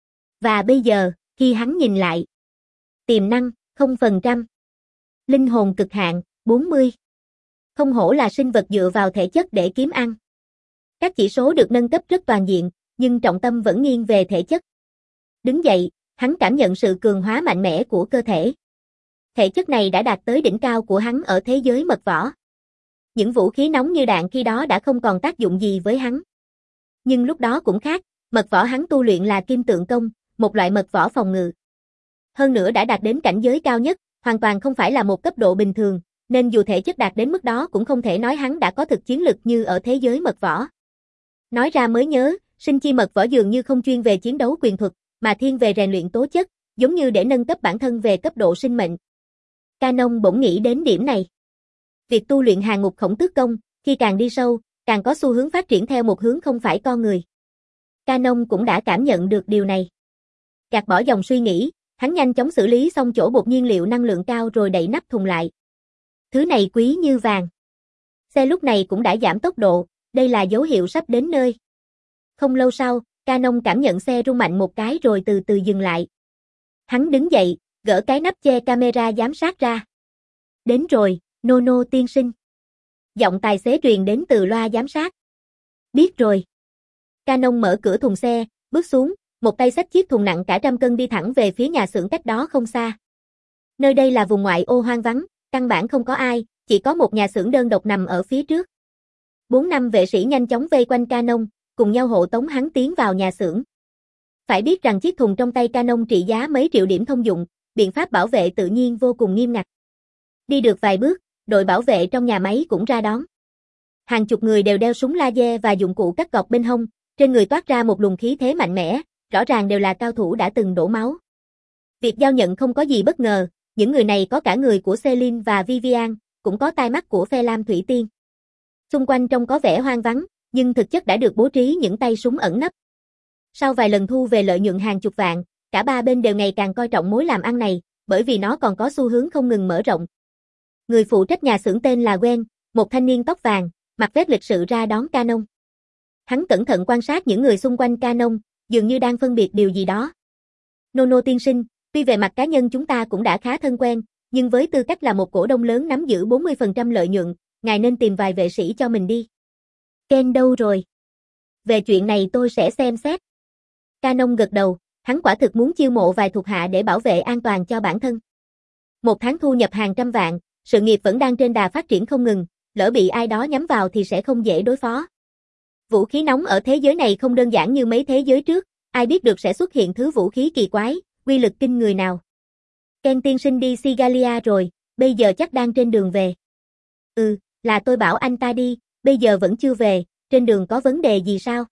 Và bây giờ, khi hắn nhìn lại. Tiềm năng, không phần trăm. Linh hồn cực hạn, bốn mươi. Không hổ là sinh vật dựa vào thể chất để kiếm ăn. Các chỉ số được nâng cấp rất toàn diện, nhưng trọng tâm vẫn nghiêng về thể chất. Đứng dậy, hắn cảm nhận sự cường hóa mạnh mẽ của cơ thể. Thể chất này đã đạt tới đỉnh cao của hắn ở thế giới mật võ. Những vũ khí nóng như đạn khi đó đã không còn tác dụng gì với hắn. Nhưng lúc đó cũng khác, mật võ hắn tu luyện là kim tượng công, một loại mật võ phòng ngự. Hơn nữa đã đạt đến cảnh giới cao nhất, hoàn toàn không phải là một cấp độ bình thường, nên dù thể chất đạt đến mức đó cũng không thể nói hắn đã có thực chiến lực như ở thế giới mật võ. Nói ra mới nhớ, sinh chi mật võ dường như không chuyên về chiến đấu quyền thuật, mà thiên về rèn luyện tố chất, giống như để nâng cấp bản thân về cấp độ sinh mệnh. Canon bỗng nghĩ đến điểm này. Việc tu luyện hàng ngục khổng tước công, khi càng đi sâu, càng có xu hướng phát triển theo một hướng không phải con người. Canon cũng đã cảm nhận được điều này. Gạt bỏ dòng suy nghĩ, hắn nhanh chóng xử lý xong chỗ bột nhiên liệu năng lượng cao rồi đậy nắp thùng lại. Thứ này quý như vàng. Xe lúc này cũng đã giảm tốc độ, đây là dấu hiệu sắp đến nơi. Không lâu sau, Canon cảm nhận xe rung mạnh một cái rồi từ từ dừng lại. Hắn đứng dậy, gỡ cái nắp che camera giám sát ra. Đến rồi, Nono tiên sinh. Giọng tài xế truyền đến từ loa giám sát. Biết rồi. Canon mở cửa thùng xe, bước xuống, một tay xách chiếc thùng nặng cả trăm cân đi thẳng về phía nhà xưởng cách đó không xa. Nơi đây là vùng ngoại ô hoang vắng, căn bản không có ai, chỉ có một nhà xưởng đơn độc nằm ở phía trước. Bốn năm vệ sĩ nhanh chóng vây quanh Canon, cùng nhau hộ tống hắn tiến vào nhà xưởng. Phải biết rằng chiếc thùng trong tay Canon trị giá mấy triệu điểm thông dụng, biện pháp bảo vệ tự nhiên vô cùng nghiêm ngặt. Đi được vài bước, đội bảo vệ trong nhà máy cũng ra đón. Hàng chục người đều đeo súng laser và dụng cụ cắt cọc bên hông, trên người toát ra một luồng khí thế mạnh mẽ, rõ ràng đều là cao thủ đã từng đổ máu. Việc giao nhận không có gì bất ngờ, những người này có cả người của Celine và Vivian, cũng có tai mắt của Phe Lam Thủy Tiên. Xung quanh trông có vẻ hoang vắng, nhưng thực chất đã được bố trí những tay súng ẩn nấp. Sau vài lần thu về lợi nhuận hàng chục vạn, cả ba bên đều ngày càng coi trọng mối làm ăn này, bởi vì nó còn có xu hướng không ngừng mở rộng. Người phụ trách nhà xưởng tên là Gwen, một thanh niên tóc vàng, mặc vest lịch sự ra đón Canon. Hắn cẩn thận quan sát những người xung quanh Canon, dường như đang phân biệt điều gì đó. Nono tiên sinh, tuy về mặt cá nhân chúng ta cũng đã khá thân quen, nhưng với tư cách là một cổ đông lớn nắm giữ bốn mươi phần trăm lợi nhuận, ngài nên tìm vài vệ sĩ cho mình đi. Ken đâu rồi? Về chuyện này tôi sẽ xem xét. Canon gật đầu, hắn quả thực muốn chiêu mộ vài thuộc hạ để bảo vệ an toàn cho bản thân. Một tháng thu nhập hàng trăm vạn, sự nghiệp vẫn đang trên đà phát triển không ngừng, lỡ bị ai đó nhắm vào thì sẽ không dễ đối phó. Vũ khí nóng ở thế giới này không đơn giản như mấy thế giới trước, ai biết được sẽ xuất hiện thứ vũ khí kỳ quái, uy lực kinh người nào. Ken tiên sinh đi Sigalia rồi, bây giờ chắc đang trên đường về. Ừ, là tôi bảo anh ta đi, bây giờ vẫn chưa về, trên đường có vấn đề gì sao?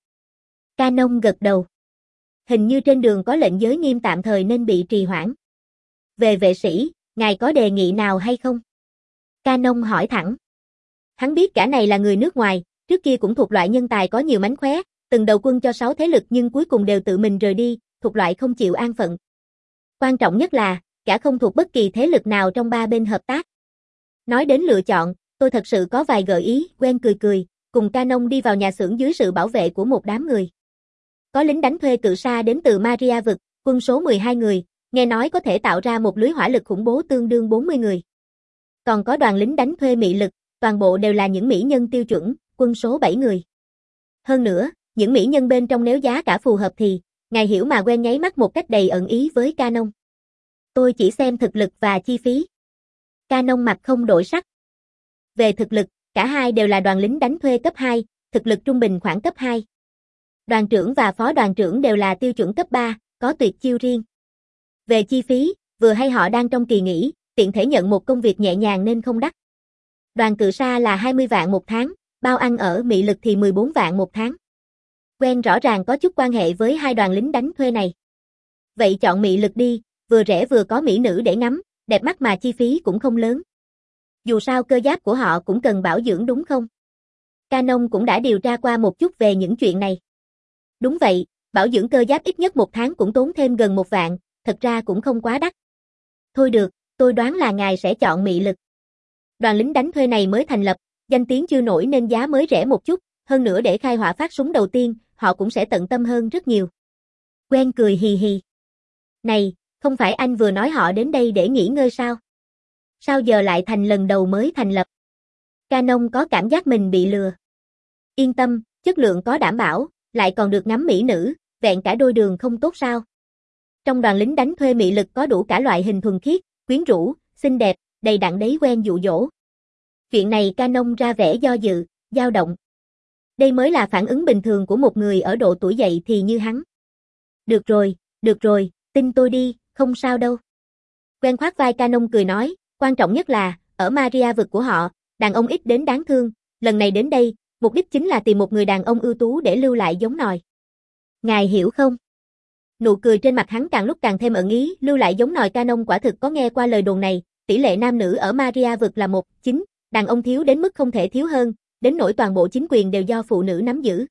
Canon gật đầu. Hình như trên đường có lệnh giới nghiêm tạm thời nên bị trì hoãn. Về vệ sĩ, ngài có đề nghị nào hay không? Canon hỏi thẳng. Hắn biết cả này là người nước ngoài, trước kia cũng thuộc loại nhân tài có nhiều mánh khóe, từng đầu quân cho sáu thế lực nhưng cuối cùng đều tự mình rời đi, thuộc loại không chịu an phận. Quan trọng nhất là, cả không thuộc bất kỳ thế lực nào trong ba bên hợp tác. Nói đến lựa chọn, tôi thật sự có vài gợi ý, Gwen cười cười, cùng Canon đi vào nhà xưởng dưới sự bảo vệ của một đám người. Có lính đánh thuê cự sa đến từ Maria vực, quân số mười hai người, nghe nói có thể tạo ra một lưới hỏa lực khủng bố tương đương bốn mươi người. Còn có đoàn lính đánh thuê mị lực, toàn bộ đều là những mỹ nhân tiêu chuẩn, quân số bảy người. Hơn nữa, những mỹ nhân bên trong nếu giá cả phù hợp thì, ngài hiểu mà Gwen nháy mắt một cách đầy ẩn ý với Canon. Tôi chỉ xem thực lực và chi phí. Canon mặt không đổi sắc. Về thực lực, cả hai đều là đoàn lính đánh thuê cấp hai, thực lực trung bình khoảng cấp hai. Đoàn trưởng và phó đoàn trưởng đều là tiêu chuẩn cấp ba, có tuyệt chiêu riêng. Về chi phí, vừa hay họ đang trong kỳ nghỉ, tiện thể nhận một công việc nhẹ nhàng nên không đắt. Đoàn cự sa là hai mươi vạn một tháng, bao ăn ở mị lực thì mười bốn vạn một tháng. Quen rõ ràng có chút quan hệ với hai đoàn lính đánh thuê này. Vậy chọn mị lực đi, vừa rẻ vừa có mỹ nữ để ngắm, đẹp mắt mà chi phí cũng không lớn. Dù sao cơ giáp của họ cũng cần bảo dưỡng đúng không? Canon cũng đã điều tra qua một chút về những chuyện này. Đúng vậy, bảo dưỡng cơ giáp ít nhất một tháng cũng tốn thêm gần một vạn, thật ra cũng không quá đắt. Thôi được, tôi đoán là ngài sẽ chọn mị lực. Đoàn lính đánh thuê này mới thành lập, danh tiếng chưa nổi nên giá mới rẻ một chút, hơn nữa để khai hỏa phát súng đầu tiên, họ cũng sẽ tận tâm hơn rất nhiều. Quen cười hì hì. Này, không phải anh vừa nói họ đến đây để nghỉ ngơi sao? Sao giờ lại thành lần đầu mới thành lập? Canon có cảm giác mình bị lừa. Yên tâm, Chất lượng có đảm bảo, lại còn được ngắm mỹ nữ, vẹn cả đôi đường không tốt sao? Trong đoàn lính đánh thuê mị lực có đủ cả loại hình thuần khiết, quyến rũ, xinh đẹp, đầy đặn đấy quen dụ dỗ. Chuyện này Canon ra vẻ do dự, dao động. Đây mới là phản ứng bình thường của một người ở độ tuổi dậy thì như hắn. Được rồi, được rồi, tin tôi đi, không sao đâu. Quen khoác vai Canon cười nói, quan trọng nhất là, ở Maria vực của họ, đàn ông ít đến đáng thương, lần này đến đây, mục đích chính là tìm một người đàn ông ưu tú để lưu lại giống nòi. Ngài hiểu không? Nụ cười trên mặt hắn càng lúc càng thêm ẩn ý, lưu lại giống nòi. Canon quả thực có nghe qua lời đồn này, tỷ lệ nam nữ ở Maria vực là một chín, đàn ông thiếu đến mức không thể thiếu hơn, đến nỗi toàn bộ chính quyền đều do phụ nữ nắm giữ.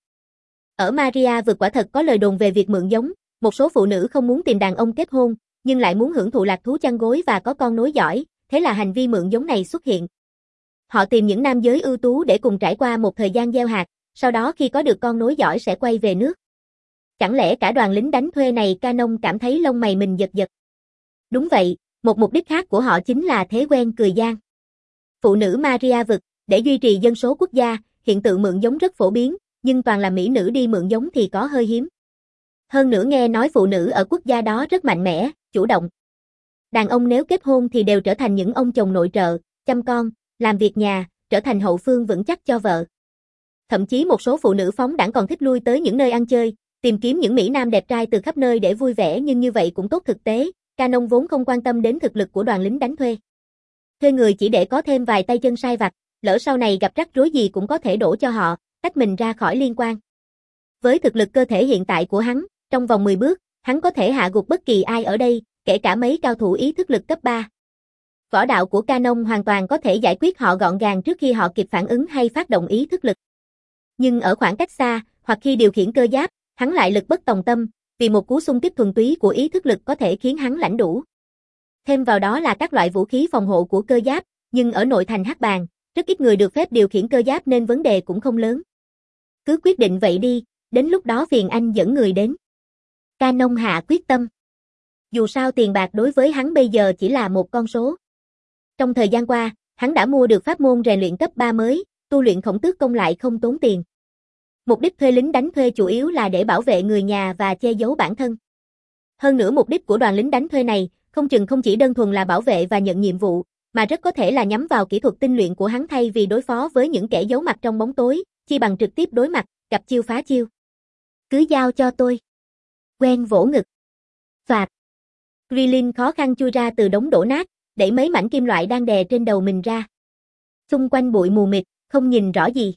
Ở Maria vực quả thật có lời đồn về việc mượn giống, một số phụ nữ không muốn tìm đàn ông kết hôn, nhưng lại muốn hưởng thụ lạc thú chăn gối và có con nối dõi, thế là hành vi mượn giống này xuất hiện. Họ tìm những nam giới ưu tú để cùng trải qua một thời gian gieo hạt, sau đó khi có được con nối dõi sẽ quay về nước. Chẳng lẽ cả đoàn lính đánh thuê này? Canon cảm thấy lông mày mình giật giật. Đúng vậy, một mục đích khác của họ chính là thế quen cười gian. Phụ nữ Maria vực, để duy trì dân số quốc gia, hiện tượng mượn giống rất phổ biến, nhưng toàn là mỹ nữ đi mượn giống thì có hơi hiếm. Hơn nữa nghe nói phụ nữ ở quốc gia đó rất mạnh mẽ, chủ động. Đàn ông nếu kết hôn thì đều trở thành những ông chồng nội trợ, chăm con, làm việc nhà, trở thành hậu phương vững chắc cho vợ. Thậm chí một số phụ nữ phóng đãng còn thích lui tới những nơi ăn chơi, tìm kiếm những mỹ nam đẹp trai từ khắp nơi để vui vẻ, nhưng như vậy cũng tốt. Thực tế, Canon vốn không quan tâm đến thực lực của đoàn lính đánh thuê. Thuê người chỉ để có thêm vài tay chân sai vặt, lỡ sau này gặp rắc rối gì cũng có thể đổ cho họ, tách mình ra khỏi liên quan. Với thực lực cơ thể hiện tại của hắn, trong vòng mười bước, hắn có thể hạ gục bất kỳ ai ở đây, kể cả mấy cao thủ ý thức lực cấp ba. Võ đạo của Canon hoàn toàn có thể giải quyết họ gọn gàng trước khi họ kịp phản ứng hay phát động ý thức lực. Nhưng ở khoảng cách xa, hoặc khi điều khiển cơ giáp, hắn lại lực bất tòng tâm, vì một cú xung kích thuần túy của ý thức lực có thể khiến hắn lãnh đủ. Thêm vào đó là các loại vũ khí phòng hộ của cơ giáp, nhưng ở nội thành Hắc Bàng, rất ít người được phép điều khiển cơ giáp nên vấn đề cũng không lớn. Cứ quyết định vậy đi, đến lúc đó phiền anh dẫn người đến. Canon hạ quyết tâm. Dù sao tiền bạc đối với hắn bây giờ chỉ là một con số. Trong thời gian qua, hắn đã mua được pháp môn rèn luyện cấp ba mới, tu luyện Khổng Tước công lại không tốn tiền. Mục đích thuê lính đánh thuê chủ yếu là để bảo vệ người nhà và che giấu bản thân. Hơn nữa mục đích của đoàn lính đánh thuê này, không chừng không chỉ đơn thuần là bảo vệ và nhận nhiệm vụ, mà rất có thể là nhắm vào kỹ thuật tinh luyện của hắn. Thay vì đối phó với những kẻ giấu mặt trong bóng tối, chi bằng trực tiếp đối mặt, gặp chiêu phá chiêu. Cứ giao cho tôi. Quen vỗ ngực. Phạt. Krillin khó khăn chui ra từ đống đổ nát, đẩy mấy mảnh kim loại đang đè trên đầu mình ra. Xung quanh bụi mù mịt, không nhìn rõ gì.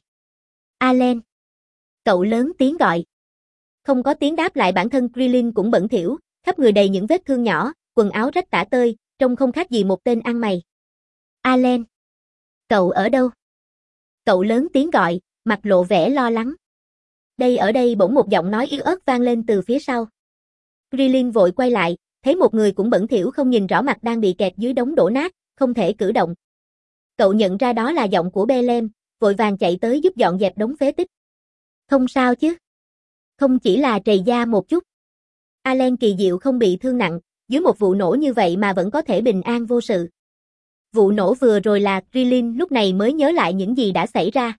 Allen. Cậu lớn tiếng gọi. Không có tiếng đáp lại. Bản thân Krillin cũng bẩn thỉu, khắp người đầy những vết thương nhỏ, quần áo rách tả tơi, trông không khác gì một tên ăn mày. Allen. Cậu ở đâu? Cậu lớn tiếng gọi, mặt lộ vẻ lo lắng. Đây ở đây. Bỗng một giọng nói yếu ớt vang lên từ phía sau. Krillin vội quay lại, thấy một người cũng bẩn thỉu không nhìn rõ mặt đang bị kẹt dưới đống đổ nát, không thể cử động. Cậu nhận ra đó là giọng của Belem, vội vàng chạy tới giúp dọn dẹp đống phế tích. Không sao chứ? Không chỉ là trầy da một chút. Allen kỳ diệu không bị thương nặng, dưới một vụ nổ như vậy mà vẫn có thể bình an vô sự. Vụ nổ vừa rồi là Krillin lúc này mới nhớ lại những gì đã xảy ra.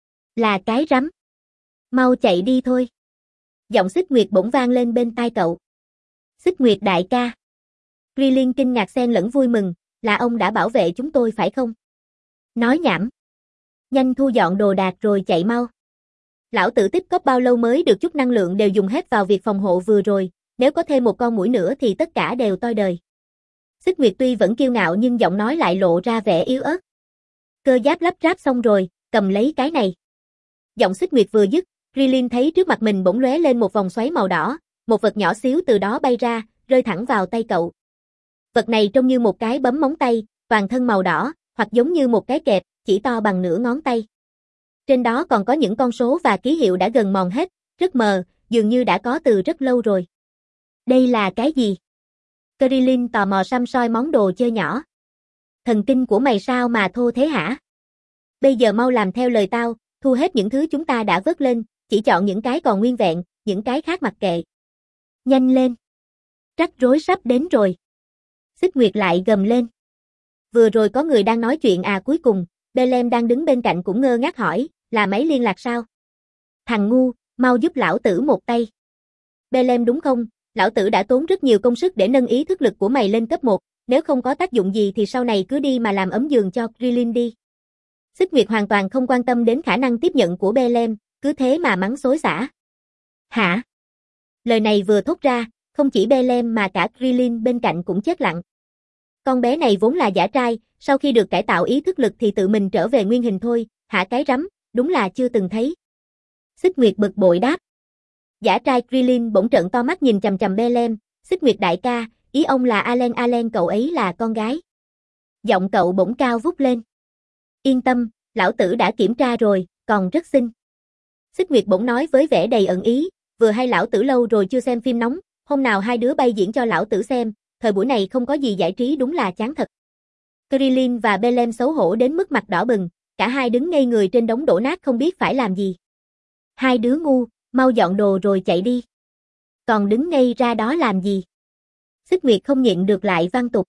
Là cái rắm. Mau chạy đi thôi. Giọng Xích Nguyệt bỗng vang lên bên tai cậu. Xích Nguyệt đại ca. Krillin kinh ngạc xen lẫn vui mừng, là ông đã bảo vệ chúng tôi phải không? Nói nhảm. Nhanh thu dọn đồ đạc rồi chạy mau. Lão tử tích cóp bao lâu mới được chút năng lượng đều dùng hết vào việc phòng hộ vừa rồi, nếu có thêm một con muỗi nữa thì tất cả đều toi đời. Xích Nguyệt tuy vẫn kiêu ngạo nhưng giọng nói lại lộ ra vẻ yếu ớt. Cơ giáp lắp ráp xong rồi, cầm lấy cái này. Giọng Xích Nguyệt vừa dứt, Krillin thấy trước mặt mình bỗng lóe lên một vòng xoáy màu đỏ, một vật nhỏ xíu từ đó bay ra, rơi thẳng vào tay cậu. Vật này trông như một cái bấm móng tay, toàn thân màu đỏ, hoặc giống như một cái kẹp, chỉ to bằng nửa ngón tay. Trên đó còn có những con số và ký hiệu đã gần mòn hết, rất mờ, dường như đã có từ rất lâu rồi. Đây là cái gì? Krillin tò mò săm soi món đồ chơi nhỏ. Thần kinh của mày sao mà thô thế hả? Bây giờ mau làm theo lời tao, thu hết những thứ chúng ta đã vớt lên, chỉ chọn những cái còn nguyên vẹn, những cái khác mặc kệ. Nhanh lên. Rắc rối sắp đến rồi. Xích Nguyệt lại gầm lên. Vừa rồi có người đang nói chuyện à? Cuối cùng, Belem đang đứng bên cạnh cũng ngơ ngác hỏi, là máy liên lạc sao? Thằng ngu, mau giúp lão tử một tay. Belem đúng không? Lão tử đã tốn rất nhiều công sức để nâng ý thức lực của mày lên cấp một, nếu không có tác dụng gì thì sau này cứ đi mà làm ấm giường cho Krillin đi. Xích Nguyệt hoàn toàn không quan tâm đến khả năng tiếp nhận của Belem, cứ thế mà mắng xối xả. Hả? Lời này vừa thốt ra, không chỉ Belem mà cả Krillin bên cạnh cũng chết lặng. Con bé này vốn là giả trai, sau khi được cải tạo ý thức lực thì tự mình trở về nguyên hình thôi, hả cái rắm, đúng là chưa từng thấy. Xích Nguyệt bực bội đáp. Giả trai Krillin bỗng trợn to mắt nhìn chằm chằm Belem, Xích Nguyệt đại ca, ý ông là Alen Alen cậu ấy là con gái. Giọng cậu bỗng cao vút lên. Yên tâm, lão tử đã kiểm tra rồi, còn rất xinh. Xích Nguyệt bỗng nói với vẻ đầy ẩn ý, vừa hay lão tử lâu rồi chưa xem phim nóng, hôm nào hai đứa bay diễn cho lão tử xem, thời buổi này không có gì giải trí đúng là chán thật. Krillin và Belem xấu hổ đến mức mặt đỏ bừng, cả hai đứng ngây người trên đống đổ nát không biết phải làm gì. Hai đứa ngu, mau dọn đồ rồi chạy đi. Còn đứng ngây ra đó làm gì? Xích Nguyệt không nhịn được lại vang tục.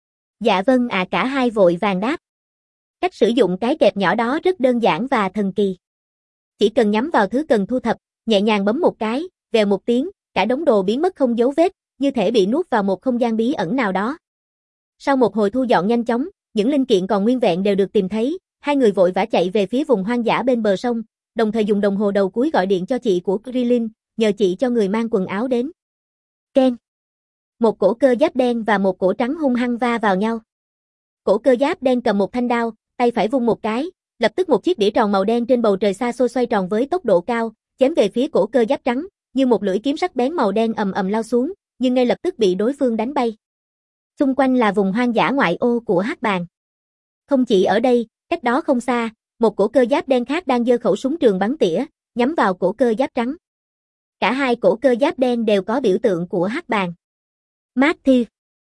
Dạ vâng à, cả hai vội vàng đáp. Cách sử dụng cái kẹp nhỏ đó rất đơn giản và thần kỳ. Chỉ cần nhắm vào thứ cần thu thập, nhẹ nhàng bấm một cái, vèo một tiếng, cả đống đồ biến mất không dấu vết, như thể bị nuốt vào một không gian bí ẩn nào đó. Sau một hồi thu dọn nhanh chóng, những linh kiện còn nguyên vẹn đều được tìm thấy, hai người vội vã chạy về phía vùng hoang dã bên bờ sông, đồng thời dùng đồng hồ đầu cuối gọi điện cho chị của Krillin, nhờ chị cho người mang quần áo đến. Ken. Một cổ cơ giáp đen và một cổ trắng hung hăng va vào nhau. Cổ cơ giáp đen cầm một thanh đao, tay phải vung một cái, lập tức một chiếc đĩa tròn màu đen trên bầu trời xa xôi xoay tròn với tốc độ cao, chém về phía cổ cơ giáp trắng, như một lưỡi kiếm sắc bén màu đen ầm ầm lao xuống, nhưng ngay lập tức bị đối phương đánh bay. Xung quanh là vùng hoang dã ngoại ô của Hắc Bàng. Không chỉ ở đây, cách đó không xa, một cổ cơ giáp đen khác đang giơ khẩu súng trường bắn tỉa, nhắm vào cổ cơ giáp trắng. Cả hai cổ cơ giáp đen đều có biểu tượng của Hắc Bàng. Matthew.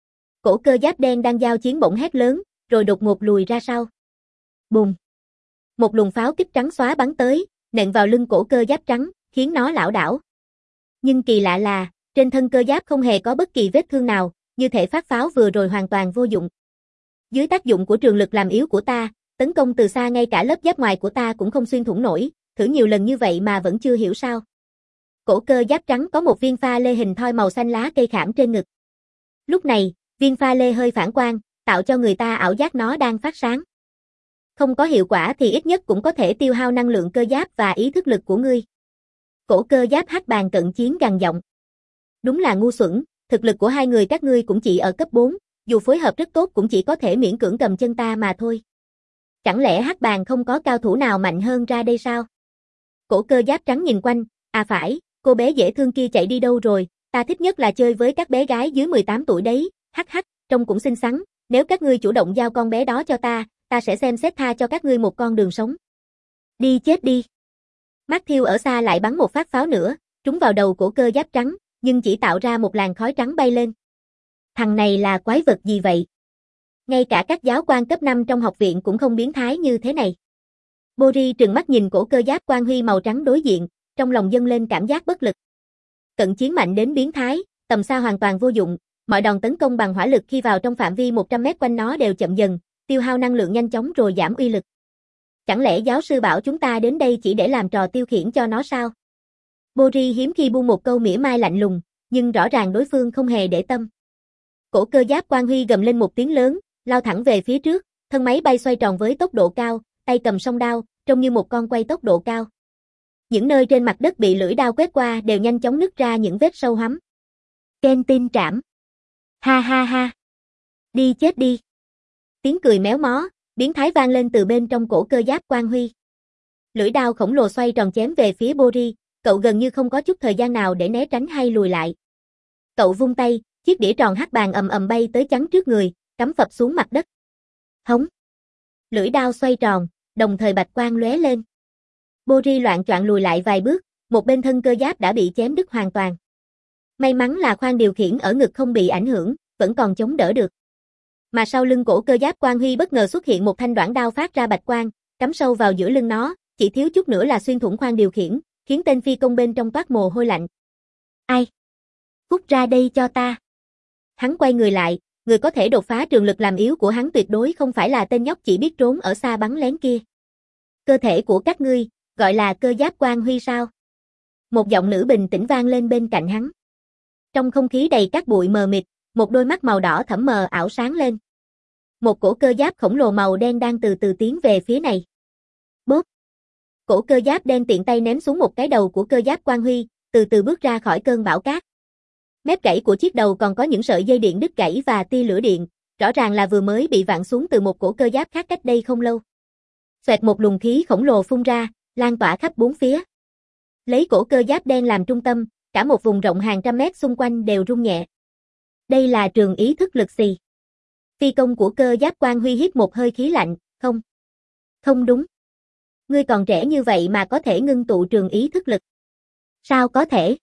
Cổ cơ giáp đen đang giao chiến bỗng hét lớn, rồi đột ngột lùi ra sau. Bùm. Một luồng pháo kích trắng xóa bắn tới, nện vào lưng cổ cơ giáp trắng, khiến nó lảo đảo. Nhưng kỳ lạ là, trên thân cơ giáp không hề có bất kỳ vết thương nào, như thể phát pháo vừa rồi hoàn toàn vô dụng. Dưới tác dụng của trường lực làm yếu của ta, tấn công từ xa ngay cả lớp giáp ngoài của ta cũng không xuyên thủng nổi, thử nhiều lần như vậy mà vẫn chưa hiểu sao. Cổ cơ giáp trắng có một viên pha lê hình thoi màu xanh lá cây khảm trên ngực. Lúc này, viên pha lê hơi phản quang, tạo cho người ta ảo giác nó đang phát sáng. Không có hiệu quả thì ít nhất cũng có thể tiêu hao năng lượng cơ giáp và ý thức lực của ngươi. Cổ cơ giáp Hắc Bàng cận chiến gằn giọng. Đúng là ngu xuẩn, thực lực của hai người các ngươi cũng chỉ ở cấp bốn, dù phối hợp rất tốt cũng chỉ có thể miễn cưỡng cầm chân ta mà thôi. Chẳng lẽ Hắc Bàng không có cao thủ nào mạnh hơn ra đây sao? Cổ cơ giáp trắng nhìn quanh, à phải, cô bé dễ thương kia chạy đi đâu rồi, ta thích nhất là chơi với các bé gái dưới mười tám tuổi đấy, hắc hắc, trông cũng xinh xắn, nếu các ngươi chủ động giao con bé đó cho ta, ta sẽ xem xét tha cho các ngươi một con đường sống. Đi chết đi. Matthew ở xa lại bắn một phát pháo nữa, trúng vào đầu cổ cơ giáp trắng, nhưng chỉ tạo ra một làn khói trắng bay lên. Thằng này là quái vật gì vậy? Ngay cả các giáo quan cấp năm trong học viện cũng không biến thái như thế này. Bori trừng mắt nhìn cổ cơ giáp quang huy màu trắng đối diện, trong lòng dâng lên cảm giác bất lực. Cận chiến mạnh đến biến thái, tầm xa hoàn toàn vô dụng, mọi đòn tấn công bằng hỏa lực khi vào trong phạm vi một trăm mét quanh nó đều chậm dần, tiêu hao năng lượng nhanh chóng rồi giảm uy lực. Chẳng lẽ giáo sư bảo chúng ta đến đây chỉ để làm trò tiêu khiển cho nó sao? Bori hiếm khi buông một câu mỉa mai lạnh lùng, nhưng rõ ràng đối phương không hề để tâm. Cổ cơ giáp quang huy gầm lên một tiếng lớn, lao thẳng về phía trước, thân máy bay xoay tròn với tốc độ cao, tay cầm song đao, trông như một con quay tốc độ cao. Những nơi trên mặt đất bị lưỡi đao quét qua đều nhanh chóng nứt ra những vết sâu hoắm. Ken tin trảm. Ha ha ha. Đi chết đi. Tiếng cười méo mó, biến thái vang lên từ bên trong cổ cơ giáp quang huy. Lưỡi đao khổng lồ xoay tròn chém về phía Bori, cậu gần như không có chút thời gian nào để né tránh hay lùi lại. Cậu vung tay, chiếc đĩa tròn Hắc Bàng ầm ầm bay tới chắn trước người, cắm phập xuống mặt đất. Hống. Lưỡi đao xoay tròn, đồng thời bạch quang lóe lên. Bori loạng choạng lùi lại vài bước, một bên thân cơ giáp đã bị chém đứt hoàn toàn. May mắn là khoang điều khiển ở ngực không bị ảnh hưởng, vẫn còn chống đỡ được. Mà sau lưng cổ cơ giáp quang huy bất ngờ xuất hiện một thanh đoạn đao phát ra bạch quang, cắm sâu vào giữa lưng nó, chỉ thiếu chút nữa là xuyên thủng khoang điều khiển, khiến tên phi công bên trong toát mồ hôi lạnh. Ai? Phút ra đây cho ta. Hắn quay người lại, người có thể đột phá trường lực làm yếu của hắn tuyệt đối không phải là tên nhóc chỉ biết trốn ở xa bắn lén kia. Cơ thể của các ngươi, gọi là cơ giáp quang huy sao? Một giọng nữ bình tĩnh vang lên bên cạnh hắn. Trong không khí đầy cát bụi mờ mịt, một đôi mắt màu đỏ thẫm mờ ảo sáng lên. Một cổ cơ giáp khổng lồ màu đen đang từ từ tiến về phía này. Bốp! Cổ cơ giáp đen tiện tay ném xuống một cái đầu của cơ giáp Quang Huy, từ từ bước ra khỏi cơn bão cát. Mép gãy của chiếc đầu còn có những sợi dây điện đứt gãy và tia lửa điện, rõ ràng là vừa mới bị vặn xuống từ một cổ cơ giáp khác cách đây không lâu. Xoẹt một luồng khí khổng lồ phun ra, lan tỏa khắp bốn phía. Lấy cổ cơ giáp đen làm trung tâm, cả một vùng rộng hàng trăm mét xung quanh đều rung nhẹ. Đây là trường ý thức lực xì. Phi công của cơ giáp Quang Huy hít một hơi khí lạnh, không. Không đúng. Ngươi còn trẻ như vậy mà có thể ngưng tụ trường ý thức lực. Sao có thể?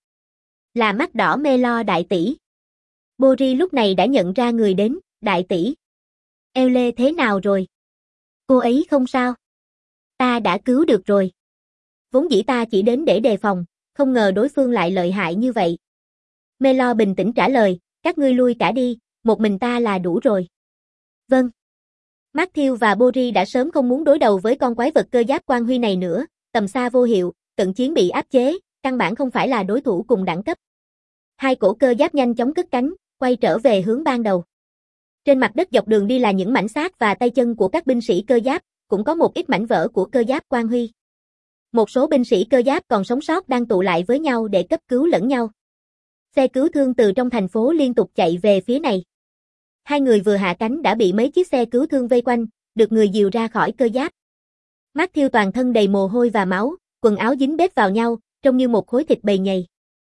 Là mắt đỏ mê lo đại tỷ. Bori lúc này đã nhận ra người đến, đại tỷ. Eo lê thế nào rồi? Cô ấy không sao. Ta đã cứu được rồi. Vốn dĩ ta chỉ đến để đề phòng, không ngờ đối phương lại lợi hại như vậy. Mê lo bình tĩnh trả lời, các ngươi lui cả đi, một mình ta là đủ rồi. Vâng. Matthew và Bori đã sớm không muốn đối đầu với con quái vật cơ giáp Quang Huy này nữa, tầm xa vô hiệu, cận chiến bị áp chế, căn bản không phải là đối thủ cùng đẳng cấp. Hai cổ cơ giáp nhanh chóng cất cánh, quay trở về hướng ban đầu. Trên mặt đất dọc đường đi là những mảnh xác và tay chân của các binh sĩ cơ giáp, cũng có một ít mảnh vỡ của cơ giáp Quang Huy. Một số binh sĩ cơ giáp còn sống sót đang tụ lại với nhau để cấp cứu lẫn nhau. Xe cứu thương từ trong thành phố liên tục chạy về phía này. Hai người vừa hạ cánh đã bị mấy chiếc xe cứu thương vây quanh, được người dìu ra khỏi cơ giáp. Matthew toàn thân đầy mồ hôi và máu, quần áo dính bết vào nhau, trông như một khối thịt bầy nhầy.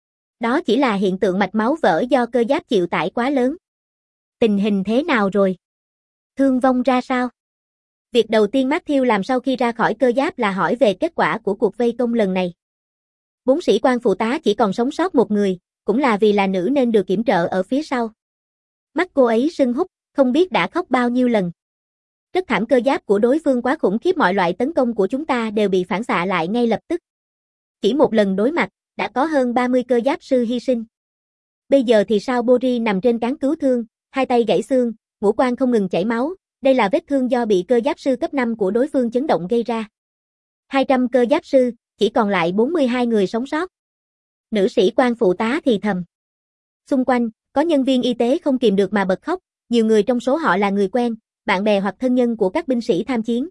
Đó chỉ là hiện tượng mạch máu vỡ do cơ giáp chịu tải quá lớn. Tình hình thế nào rồi? Thương vong ra sao? Việc đầu tiên Matthew làm sau khi ra khỏi cơ giáp là hỏi về kết quả của cuộc vây công lần này. Bốn sĩ quan phụ tá chỉ còn sống sót một người, cũng là vì là nữ nên được yểm trợ ở phía sau. Mắt cô ấy sưng húp, không biết đã khóc bao nhiêu lần. Rất thảm, cơ giáp của đối phương quá khủng khiếp, mọi loại tấn công của chúng ta đều bị phản xạ lại ngay lập tức. Chỉ một lần đối mặt, đã có hơn ba mươi cơ giáp sư hy sinh. Bây giờ thì sao? Bori nằm trên cáng cứu thương, hai tay gãy xương, ngũ quan không ngừng chảy máu, đây là vết thương do bị cơ giáp sư cấp năm của đối phương chấn động gây ra. hai trăm cơ giáp sư, chỉ còn lại bốn mươi hai người sống sót. Nữ sĩ quan phụ tá thì thầm. Xung quanh, có nhân viên y tế không kìm được mà bật khóc, nhiều người trong số họ là người quen, bạn bè hoặc thân nhân của các binh sĩ tham chiến.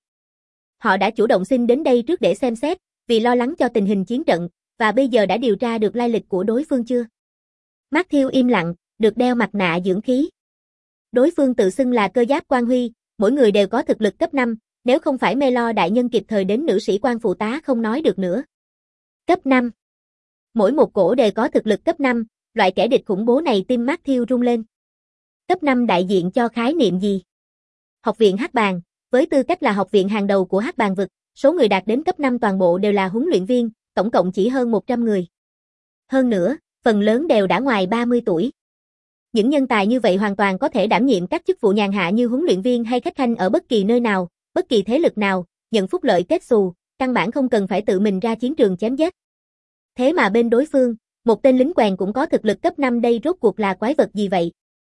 Họ đã chủ động xin đến đây trước để xem xét, vì lo lắng cho tình hình chiến trận, và bây giờ đã điều tra được lai lịch của đối phương chưa? Matthew im lặng, được đeo mặt nạ dưỡng khí. Đối phương tự xưng là cơ giáp Quang Huy, mỗi người đều có thực lực cấp năm, nếu không phải Melo đại nhân kịp thời đến, nữ sĩ quan phụ tá không nói được nữa. Cấp năm. Mỗi một cổ đều có thực lực cấp năm, loại kẻ địch khủng bố này tim Matthew rung lên. Cấp năm đại diện cho khái niệm gì? Học viện Hắc Bàng, với tư cách là học viện hàng đầu của Hắc Bàng vực, số người đạt đến cấp năm toàn bộ đều là huấn luyện viên, tổng cộng chỉ hơn một trăm người. Hơn nữa, phần lớn đều đã ngoài ba mươi tuổi. Những nhân tài như vậy hoàn toàn có thể đảm nhiệm các chức vụ nhàn hạ như huấn luyện viên hay khách khanh ở bất kỳ nơi nào, bất kỳ thế lực nào, nhận phúc lợi kết xù, căn bản không cần phải tự mình ra chiến trường chém giết. Thế mà bên đối phương, một tên lính quèn cũng có thực lực cấp năm, đây rốt cuộc là quái vật gì vậy?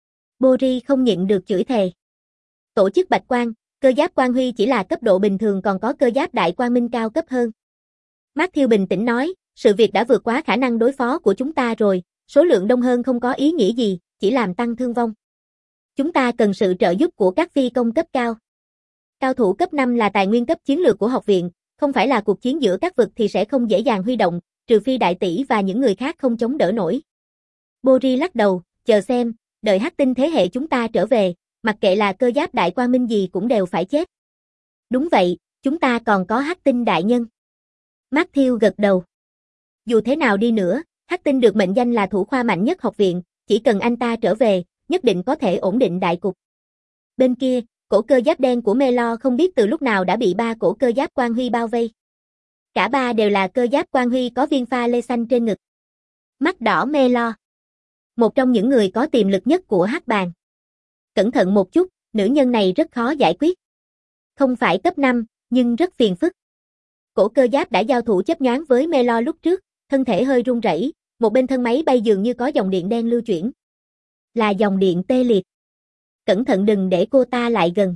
Bori không nhịn được chửi thề. Tổ chức Bạch Quang, cơ giáp Quang Huy chỉ là cấp độ bình thường, còn có cơ giáp Đại Quang Minh cao cấp hơn. Matthew bình tĩnh nói, sự việc đã vượt quá khả năng đối phó của chúng ta rồi, số lượng đông hơn không có ý nghĩa gì, chỉ làm tăng thương vong. Chúng ta cần sự trợ giúp của các phi công cấp cao. Cao thủ cấp năm là tài nguyên cấp chiến lược của học viện, không phải là cuộc chiến giữa các vực thì sẽ không dễ dàng huy động, trừ phi đại tỷ và những người khác không chống đỡ nổi. Bori lắc đầu, chờ xem, đợi hắc tinh thế hệ chúng ta trở về, mặc kệ là cơ giáp Đại Quang Minh gì cũng đều phải chết. Đúng vậy, chúng ta còn có hắc tinh đại nhân. Matthew gật đầu. Dù thế nào đi nữa, hắc tinh được mệnh danh là thủ khoa mạnh nhất học viện, chỉ cần anh ta trở về, nhất định có thể ổn định đại cục. Bên kia, cổ cơ giáp đen của Melo không biết từ lúc nào đã bị ba cổ cơ giáp Quang Huy bao vây. Cả ba đều là cơ giáp Quang Huy có viên pha lê xanh trên ngực. Mắt đỏ Melo, một trong những người có tiềm lực nhất của Hắc Bàng. Cẩn thận một chút, nữ nhân này rất khó giải quyết. Không phải cấp năm, nhưng rất phiền phức. Cổ cơ giáp đã giao thủ chớp nhoáng với Melo lúc trước, thân thể hơi run rẩy, một bên thân máy bay dường như có dòng điện đen lưu chuyển. Là dòng điện tê liệt. Cẩn thận đừng để cô ta lại gần.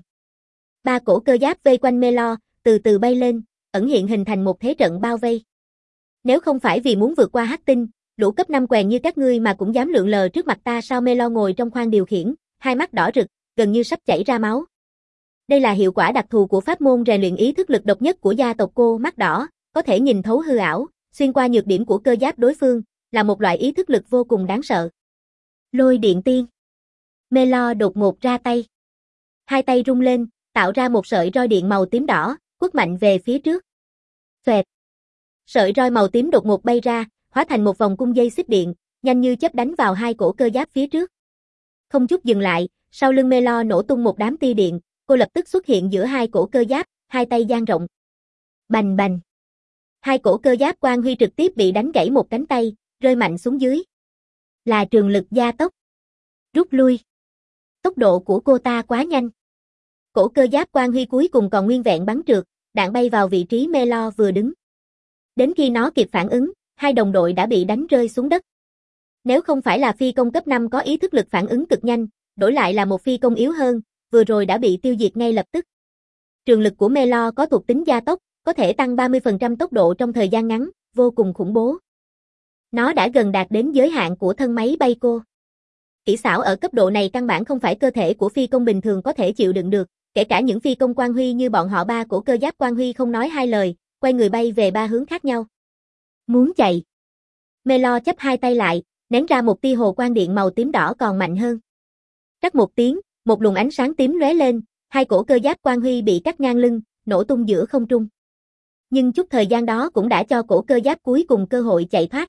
Ba cổ cơ giáp vây quanh Melo, từ từ bay lên, ẩn hiện hình thành một thế trận bao vây. Nếu không phải vì muốn vượt qua hắc tinh, lũ cấp năm quèn như các ngươi mà cũng dám lượn lờ trước mặt ta sao? Melo ngồi trong khoang điều khiển, hai mắt đỏ rực, gần như sắp chảy ra máu. Đây là hiệu quả đặc thù của pháp môn rèn luyện ý thức lực độc nhất của gia tộc cô mắt đỏ, có thể nhìn thấu hư ảo, xuyên qua nhược điểm của cơ giáp đối phương, là một loại ý thức lực vô cùng đáng sợ. Lôi điện tiên. Melo đột ngột ra tay. Hai tay rung lên, tạo ra một sợi roi điện màu tím đỏ, quất mạnh về phía trước. Xoẹt. Sợi roi màu tím đột ngột bay ra, hóa thành một vòng cung dây xích điện, nhanh như chớp đánh vào hai cổ cơ giáp phía trước. Không chút dừng lại, sau lưng Melo nổ tung một đám tia điện, cô lập tức xuất hiện giữa hai cổ cơ giáp, hai tay dang rộng. Bành bành. Hai cổ cơ giáp Quang Huy trực tiếp bị đánh gãy một cánh tay, rơi mạnh xuống dưới. Là trường lực gia tốc. Rút lui. Tốc độ của cô ta quá nhanh. Cổ cơ giáp Quang Huy cuối cùng còn nguyên vẹn bắn trượt, đạn bay vào vị trí Melo vừa đứng. Đến khi nó kịp phản ứng, hai đồng đội đã bị đánh rơi xuống đất. Nếu không phải là phi công cấp năm có ý thức lực phản ứng cực nhanh, đổi lại là một phi công yếu hơn, vừa rồi đã bị tiêu diệt ngay lập tức. Trường lực của Melo có thuộc tính gia tốc, có thể tăng ba mươi phần trăm tốc độ trong thời gian ngắn, vô cùng khủng bố. Nó đã gần đạt đến giới hạn của thân máy bay cô. Kỹ xảo ở cấp độ này căn bản không phải cơ thể của phi công bình thường có thể chịu đựng được, kể cả những phi công Quang Huy như bọn họ. Ba cổ cơ giáp Quang Huy không nói hai lời, quay người bay về ba hướng khác nhau. Muốn chạy. Melo chắp hai tay lại, ném ra một tia hồ quang điện màu tím đỏ còn mạnh hơn. Rắc một tiếng, một luồng ánh sáng tím lóe lên, hai cổ cơ giáp Quang Huy bị cắt ngang lưng, nổ tung giữa không trung. Nhưng chút thời gian đó cũng đã cho cổ cơ giáp cuối cùng cơ hội chạy thoát.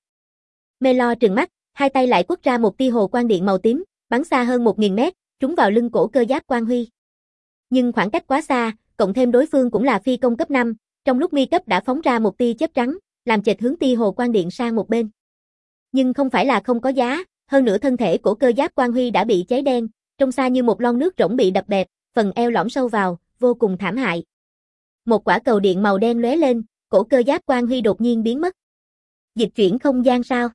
Melo trừng mắt, hai tay lại quất ra một tia hồ quang điện màu tím, bắn xa hơn một nghìn mét, trúng vào lưng cổ cơ giáp Quang Huy. Nhưng khoảng cách quá xa, cộng thêm đối phương cũng là phi công cấp năm, trong lúc mi cấp đã phóng ra một tia chớp trắng, làm chệch hướng tia hồ quang điện sang một bên. Nhưng không phải là không có giá, hơn nữa thân thể của cơ giáp Quang Huy đã bị cháy đen, trông xa như một lon nước rỗng bị đập bẹp, phần eo lõm sâu vào, vô cùng thảm hại. Một quả cầu điện màu đen lóe lên, cổ cơ giáp Quang Huy đột nhiên biến mất. Dịch chuyển không gian sao?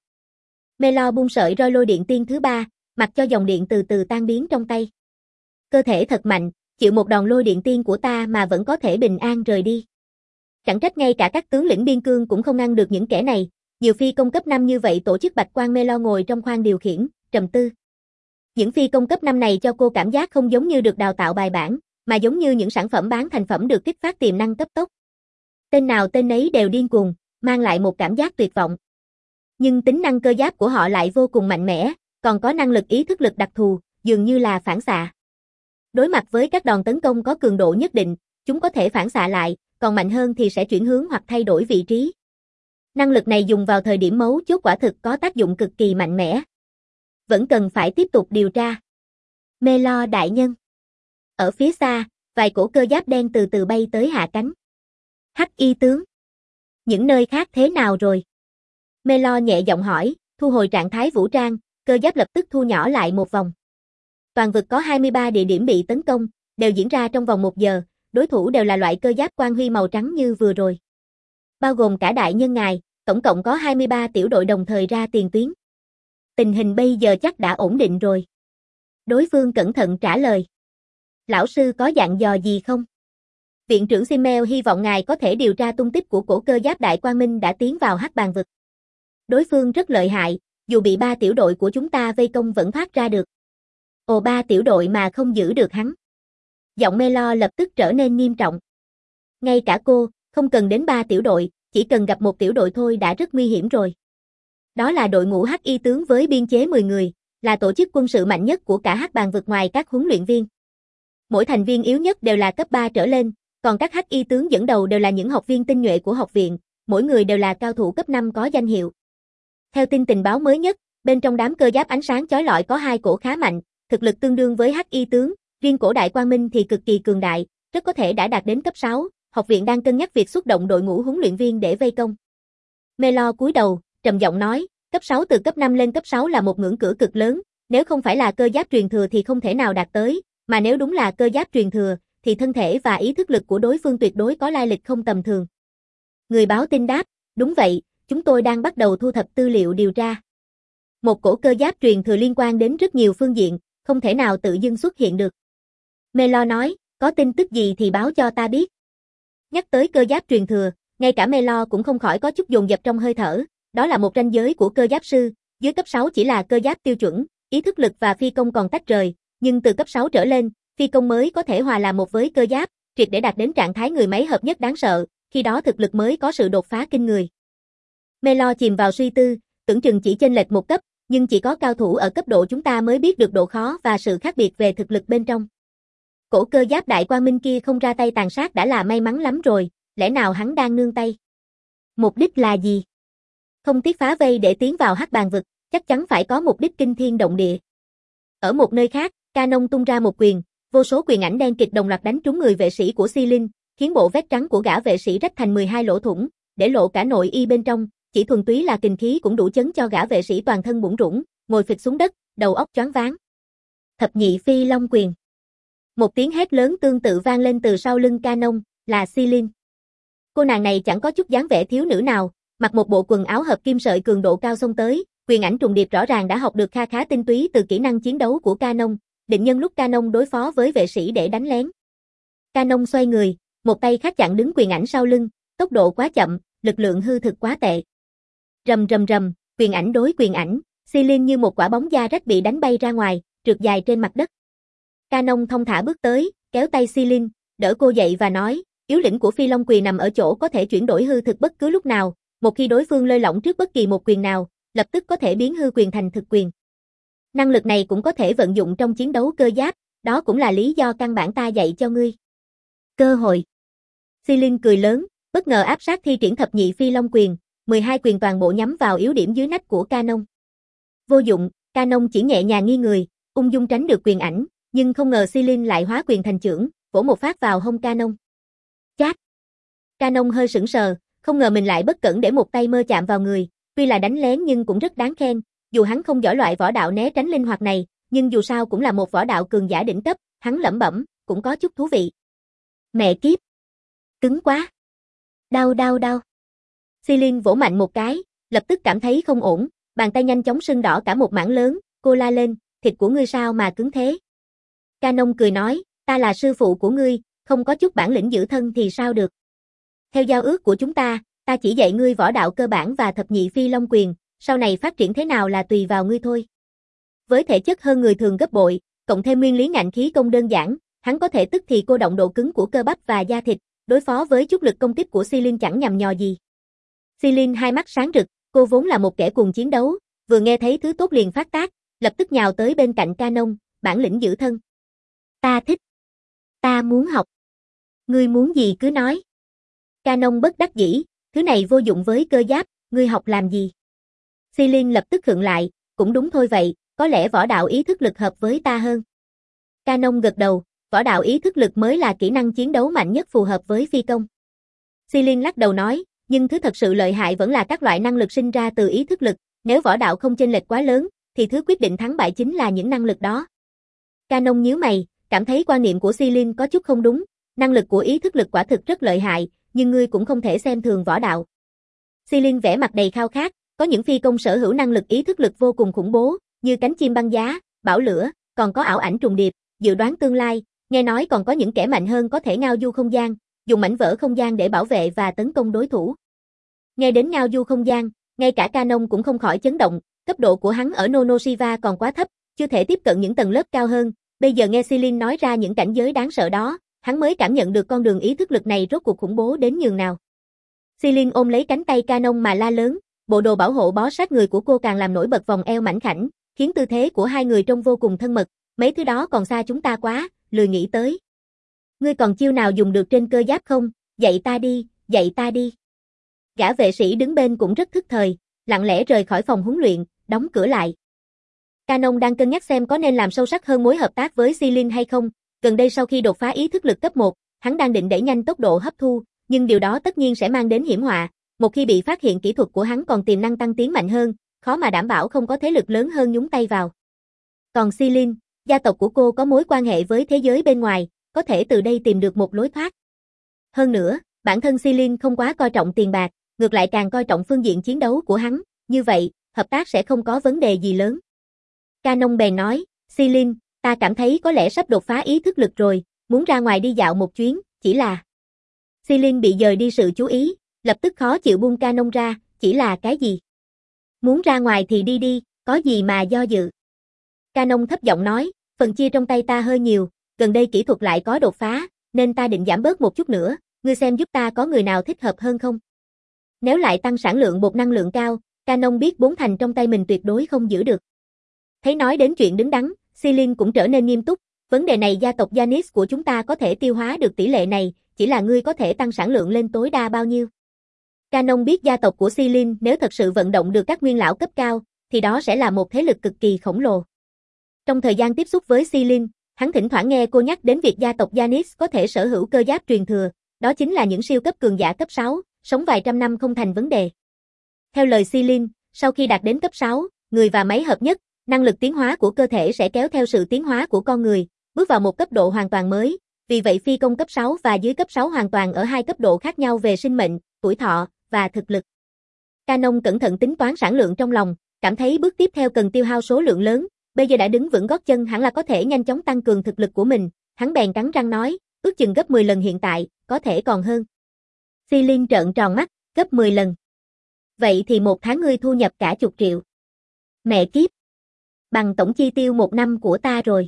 Melo buông sợi roi lôi điện tiên thứ ba, mặc cho dòng điện từ từ tan biến trong tay. Cơ thể thật mạnh, chịu một đòn lôi điện tiên của ta mà vẫn có thể bình an rời đi. Chẳng trách ngay cả các tướng lĩnh biên cương cũng không ngăn được những kẻ này, nhiều phi công cấp năm như vậy tổ chức bạch quang. Melo ngồi trong khoang điều khiển, trầm tư. Những phi công cấp năm này cho cô cảm giác không giống như được đào tạo bài bản, mà giống như những sản phẩm bán thành phẩm được kích phát tiềm năng cấp tốc. Tên nào tên nấy đều điên cuồng, mang lại một cảm giác tuyệt vọng. Nhưng tính năng cơ giáp của họ lại vô cùng mạnh mẽ, còn có năng lực ý thức lực đặc thù, dường như là phản xạ. Đối mặt với các đòn tấn công có cường độ nhất định, chúng có thể phản xạ lại, còn mạnh hơn thì sẽ chuyển hướng hoặc thay đổi vị trí. Năng lực này dùng vào thời điểm mấu chốt quả thực có tác dụng cực kỳ mạnh mẽ. Vẫn cần phải tiếp tục điều tra. Melo đại nhân. Ở phía xa, vài cổ cơ giáp đen từ từ bay tới hạ cánh. Hắc y tướng. Những nơi khác thế nào rồi? Melo nhẹ giọng hỏi, thu hồi trạng thái vũ trang, cơ giáp lập tức thu nhỏ lại một vòng. Toàn vực có hai mươi ba địa điểm bị tấn công, đều diễn ra trong vòng một giờ, đối thủ đều là loại cơ giáp Quang Huy màu trắng như vừa rồi. Bao gồm cả đại nhân ngài, tổng cộng có hai mươi ba tiểu đội đồng thời ra tiền tuyến. Tình hình bây giờ chắc đã ổn định rồi. Đối phương cẩn thận trả lời. Lão sư có dặn dò gì không? Viện trưởng Simmel hy vọng ngài có thể điều tra tung tích của cổ cơ giáp Đại Quang Minh đã tiến vào hắc bàn vực. Đối phương rất lợi hại, dù bị ba tiểu đội của chúng ta vây công vẫn thoát ra được. Ồ, ba tiểu đội mà không giữ được hắn. Giọng Melo lập tức trở nên nghiêm trọng. Ngay cả cô, không cần đến ba tiểu đội, chỉ cần gặp một tiểu đội thôi đã rất nguy hiểm rồi. Đó là đội ngũ hắc y tướng với biên chế mười người, là tổ chức quân sự mạnh nhất của cả hắc bàn vực ngoài các huấn luyện viên. Mỗi thành viên yếu nhất đều là cấp ba trở lên, còn các hắc y tướng dẫn đầu đều là những học viên tinh nhuệ của học viện, mỗi người đều là cao thủ cấp năm có danh hiệu. Theo tin tình báo mới nhất, bên trong đám cơ giáp ánh sáng chói lọi có hai cổ khá mạnh, thực lực tương đương với hắc y tướng, riêng cổ Đại Quang Minh thì cực kỳ cường đại, rất có thể đã đạt đến cấp sáu, học viện đang cân nhắc việc xuất động đội ngũ huấn luyện viên để vây công. Melo cúi đầu, trầm giọng nói, cấp sáu từ cấp năm lên cấp sáu là một ngưỡng cửa cực lớn, nếu không phải là cơ giáp truyền thừa thì không thể nào đạt tới, mà nếu đúng là cơ giáp truyền thừa, thì thân thể và ý thức lực của đối phương tuyệt đối có lai lịch không tầm thường. Người báo tin đáp, đúng vậy, chúng tôi đang bắt đầu thu thập tư liệu điều tra. Một cổ cơ giáp truyền thừa liên quan đến rất nhiều phương diện, không thể nào tự dưng xuất hiện được. Melo nói, có tin tức gì thì báo cho ta biết. Nhắc tới cơ giáp truyền thừa, Ngay cả Melo cũng không khỏi có chút dồn dập trong hơi thở, đó là một ranh giới của cơ giáp sư, dưới cấp sáu chỉ là cơ giáp tiêu chuẩn, ý thức lực và phi công còn tách rời, nhưng từ cấp sáu trở lên, phi công mới có thể hòa làm một với cơ giáp, triệt để đạt đến trạng thái người máy hợp nhất đáng sợ, khi đó thực lực mới có sự đột phá kinh người. Melo chìm vào suy tư, tưởng chừng chỉ chênh lệch một cấp, nhưng chỉ có cao thủ ở cấp độ chúng ta mới biết được độ khó và sự khác biệt về thực lực bên trong. Cổ cơ giáp đại quang minh kia không ra tay tàn sát đã là may mắn lắm rồi, lẽ nào hắn đang nương tay? Mục đích là gì? Không tiếc phá vây để tiến vào hắc bàn vực, chắc chắn phải có mục đích kinh thiên động địa. Ở một nơi khác, Canon tung ra một quyền, vô số quyền ảnh đen kịt đồng loạt đánh trúng người vệ sĩ của Si Linh, khiến bộ vest trắng của gã vệ sĩ rách thành mười hai lỗ thủng, để lộ cả nội y bên trong, chỉ thuần túy là kình khí cũng đủ chấn cho gã vệ sĩ toàn thân bủn rủn, ngồi phịch xuống đất, đầu óc choáng váng. Thập nhị phi long quyền. Một tiếng hét lớn tương tự vang lên từ sau lưng Canon, là Si Linh. Cô nàng này chẳng có chút dáng vẻ thiếu nữ nào, mặc một bộ quần áo hợp kim sợi cường độ cao xông tới, quyền ảnh trùng điệp rõ ràng đã học được kha khá tinh túy từ kỹ năng chiến đấu của Canon, định nhân lúc Canon đối phó với vệ sĩ để đánh lén. Canon xoay người, một tay khác chặn đứng quyền ảnh sau lưng, tốc độ quá chậm, lực lượng hư thực quá tệ. Rầm rầm rầm, quyền ảnh đối quyền ảnh, Si Linh như một quả bóng da rách bị đánh bay ra ngoài, trượt dài trên mặt đất. Canon thông thả bước tới, kéo tay Si Linh, đỡ cô dậy và nói, yếu lĩnh của Phi Long Quyền nằm ở chỗ có thể chuyển đổi hư thực bất cứ lúc nào, một khi đối phương lơi lỏng trước bất kỳ một quyền nào, lập tức có thể biến hư quyền thành thực quyền. Năng lực này cũng có thể vận dụng trong chiến đấu cơ giáp, đó cũng là lý do căn bản ta dạy cho ngươi. Cơ hội. Si Linh cười lớn, bất ngờ áp sát thi triển thập nhị Phi Long Quyền, mười hai quyền toàn bộ nhắm vào yếu điểm dưới nách của Canon. Vô dụng, Canon chỉ nhẹ nhàng nghiêng người, ung dung tránh được quyền ảnh, nhưng không ngờ Si Linh lại hóa quyền thành chưởng, vỗ một phát vào hông Canon. Chát. Canon hơi sững sờ, không ngờ mình lại bất cẩn để một tay mơ chạm vào người, tuy là đánh lén nhưng cũng rất đáng khen, dù hắn không giỏi loại võ đạo né tránh linh hoạt này, nhưng dù sao cũng là một võ đạo cường giả đỉnh cấp, hắn lẩm bẩm, cũng có chút thú vị. Mẹ kiếp. Cứng quá. Đau đau đau. Si Linh vỗ mạnh một cái, lập tức cảm thấy không ổn, bàn tay nhanh chóng sưng đỏ cả một mảng lớn, cô la lên, thịt của ngươi sao mà cứng thế? Canon cười nói, ta là sư phụ của ngươi, không có chút bản lĩnh giữ thân thì sao được? Theo giao ước của chúng ta, ta chỉ dạy ngươi võ đạo cơ bản và thập nhị Phi Long Quyền, sau này phát triển thế nào là tùy vào ngươi thôi. Với thể chất hơn người thường gấp bội, cộng thêm nguyên lý ngạnh khí công đơn giản, hắn có thể tức thì cô động độ cứng của cơ bắp và da thịt, đối phó với chút lực công kích của Si Linh chẳng nhằm nhò gì. Si Linh hai mắt sáng rực, cô vốn là một kẻ cuồng chiến đấu, vừa nghe thấy thứ tốt liền phát tác, lập tức nhào tới bên cạnh Canon, bản lĩnh giữ thân. Ta thích. Ta muốn học. Ngươi muốn gì cứ nói. Canon bất đắc dĩ, thứ này vô dụng với cơ giáp, ngươi học làm gì? Si Linh lập tức khựng lại, cũng đúng thôi vậy, có lẽ võ đạo ý thức lực hợp với ta hơn. Canon gật đầu, võ đạo ý thức lực mới là kỹ năng chiến đấu mạnh nhất phù hợp với phi công. Si Linh lắc đầu nói, nhưng thứ thật sự lợi hại vẫn là các loại năng lực sinh ra từ ý thức lực, nếu võ đạo không chênh lệch quá lớn, thì thứ quyết định thắng bại chính là những năng lực đó. Canon nhíu mày, cảm thấy quan niệm của Si Linh có chút không đúng, năng lực của ý thức lực quả thực rất lợi hại, nhưng ngươi cũng không thể xem thường võ đạo. Si Linh vẻ mặt đầy khao khát, có những phi công sở hữu năng lực ý thức lực vô cùng khủng bố, như cánh chim băng giá, bảo lửa, còn có ảo ảnh trùng điệp, dự đoán tương lai, nghe nói còn có những kẻ mạnh hơn có thể ngao du không gian, dùng mảnh vỡ không gian để bảo vệ và tấn công đối thủ. Nghe đến ngao du không gian, ngay cả Canon cũng không khỏi chấn động, cấp độ của hắn ở Nonoshiva còn quá thấp, chưa thể tiếp cận những tầng lớp cao hơn, bây giờ nghe Si Linh nói ra những cảnh giới đáng sợ đó, hắn mới cảm nhận được con đường ý thức lực này rốt cuộc khủng bố đến nhường nào. Si Linh ôm lấy cánh tay Canon mà la lớn, bộ đồ bảo hộ bó sát người của cô càng làm nổi bật vòng eo mảnh khảnh, khiến tư thế của hai người trông vô cùng thân mật, mấy thứ đó còn xa chúng ta quá, lười nghĩ tới. Ngươi còn chiêu nào dùng được trên cơ giáp không, dạy ta đi, dạy ta đi. Gã vệ sĩ đứng bên cũng rất thức thời, lặng lẽ rời khỏi phòng huấn luyện, đóng cửa lại. Canon đang cân nhắc xem có nên làm sâu sắc hơn mối hợp tác với Si Linh hay không, gần đây sau khi đột phá ý thức lực cấp một, hắn đang định đẩy nhanh tốc độ hấp thu, nhưng điều đó tất nhiên sẽ mang đến hiểm họa, một khi bị phát hiện kỹ thuật của hắn còn tiềm năng tăng tiến mạnh hơn, khó mà đảm bảo không có thế lực lớn hơn nhúng tay vào. Còn Si Linh, gia tộc của cô có mối quan hệ với thế giới bên ngoài, có thể từ đây tìm được một lối thoát. Hơn nữa, bản thân Si Linh không quá coi trọng tiền bạc, ngược lại càng coi trọng phương diện chiến đấu của hắn, như vậy, hợp tác sẽ không có vấn đề gì lớn. Canon bèn nói, Si Linh, ta cảm thấy có lẽ sắp đột phá ý thức lực rồi, muốn ra ngoài đi dạo một chuyến, chỉ là... Si Linh bị dời đi sự chú ý, lập tức khó chịu buông Canon ra, chỉ là cái gì? Muốn ra ngoài thì đi đi, có gì mà do dự. Canon thấp giọng nói, phần chia trong tay ta hơi nhiều, gần đây kỹ thuật lại có đột phá, nên ta định giảm bớt một chút nữa, ngươi xem giúp ta có người nào thích hợp hơn không? Nếu lại tăng sản lượng bột năng lượng cao, Canon biết bốn thành trong tay mình tuyệt đối không giữ được. Thấy nói đến chuyện đứng đắn, Celine cũng trở nên nghiêm túc, vấn đề này gia tộc Yanis của chúng ta có thể tiêu hóa được tỷ lệ này, chỉ là ngươi có thể tăng sản lượng lên tối đa bao nhiêu. Canon biết gia tộc của Celine nếu thật sự vận động được các nguyên lão cấp cao, thì đó sẽ là một thế lực cực kỳ khổng lồ. Trong thời gian tiếp xúc với Celine, hắn thỉnh thoảng nghe cô nhắc đến việc gia tộc Yanis có thể sở hữu cơ giáp truyền thừa, đó chính là những siêu cấp cường giả cấp sáu, sống vài trăm năm không thành vấn đề. Theo lời Celine, sau khi đạt đến cấp sáu, người và máy hợp nhất, năng lực tiến hóa của cơ thể sẽ kéo theo sự tiến hóa của con người, bước vào một cấp độ hoàn toàn mới, vì vậy phi công cấp sáu và dưới cấp sáu hoàn toàn ở hai cấp độ khác nhau về sinh mệnh, tuổi thọ và thực lực. Canon cẩn thận tính toán sản lượng trong lòng, cảm thấy bước tiếp theo cần tiêu hao số lượng lớn, bây giờ đã đứng vững gót chân hẳn là có thể nhanh chóng tăng cường thực lực của mình, hắn bèn cắn răng nói, ước chừng gấp mười lần hiện tại, có thể còn hơn. Celine trợn tròn mắt, gấp mười lần. Vậy thì một tháng ngươi thu nhập cả chục triệu. Mẹ kiếp! Bằng tổng chi tiêu một năm của ta rồi.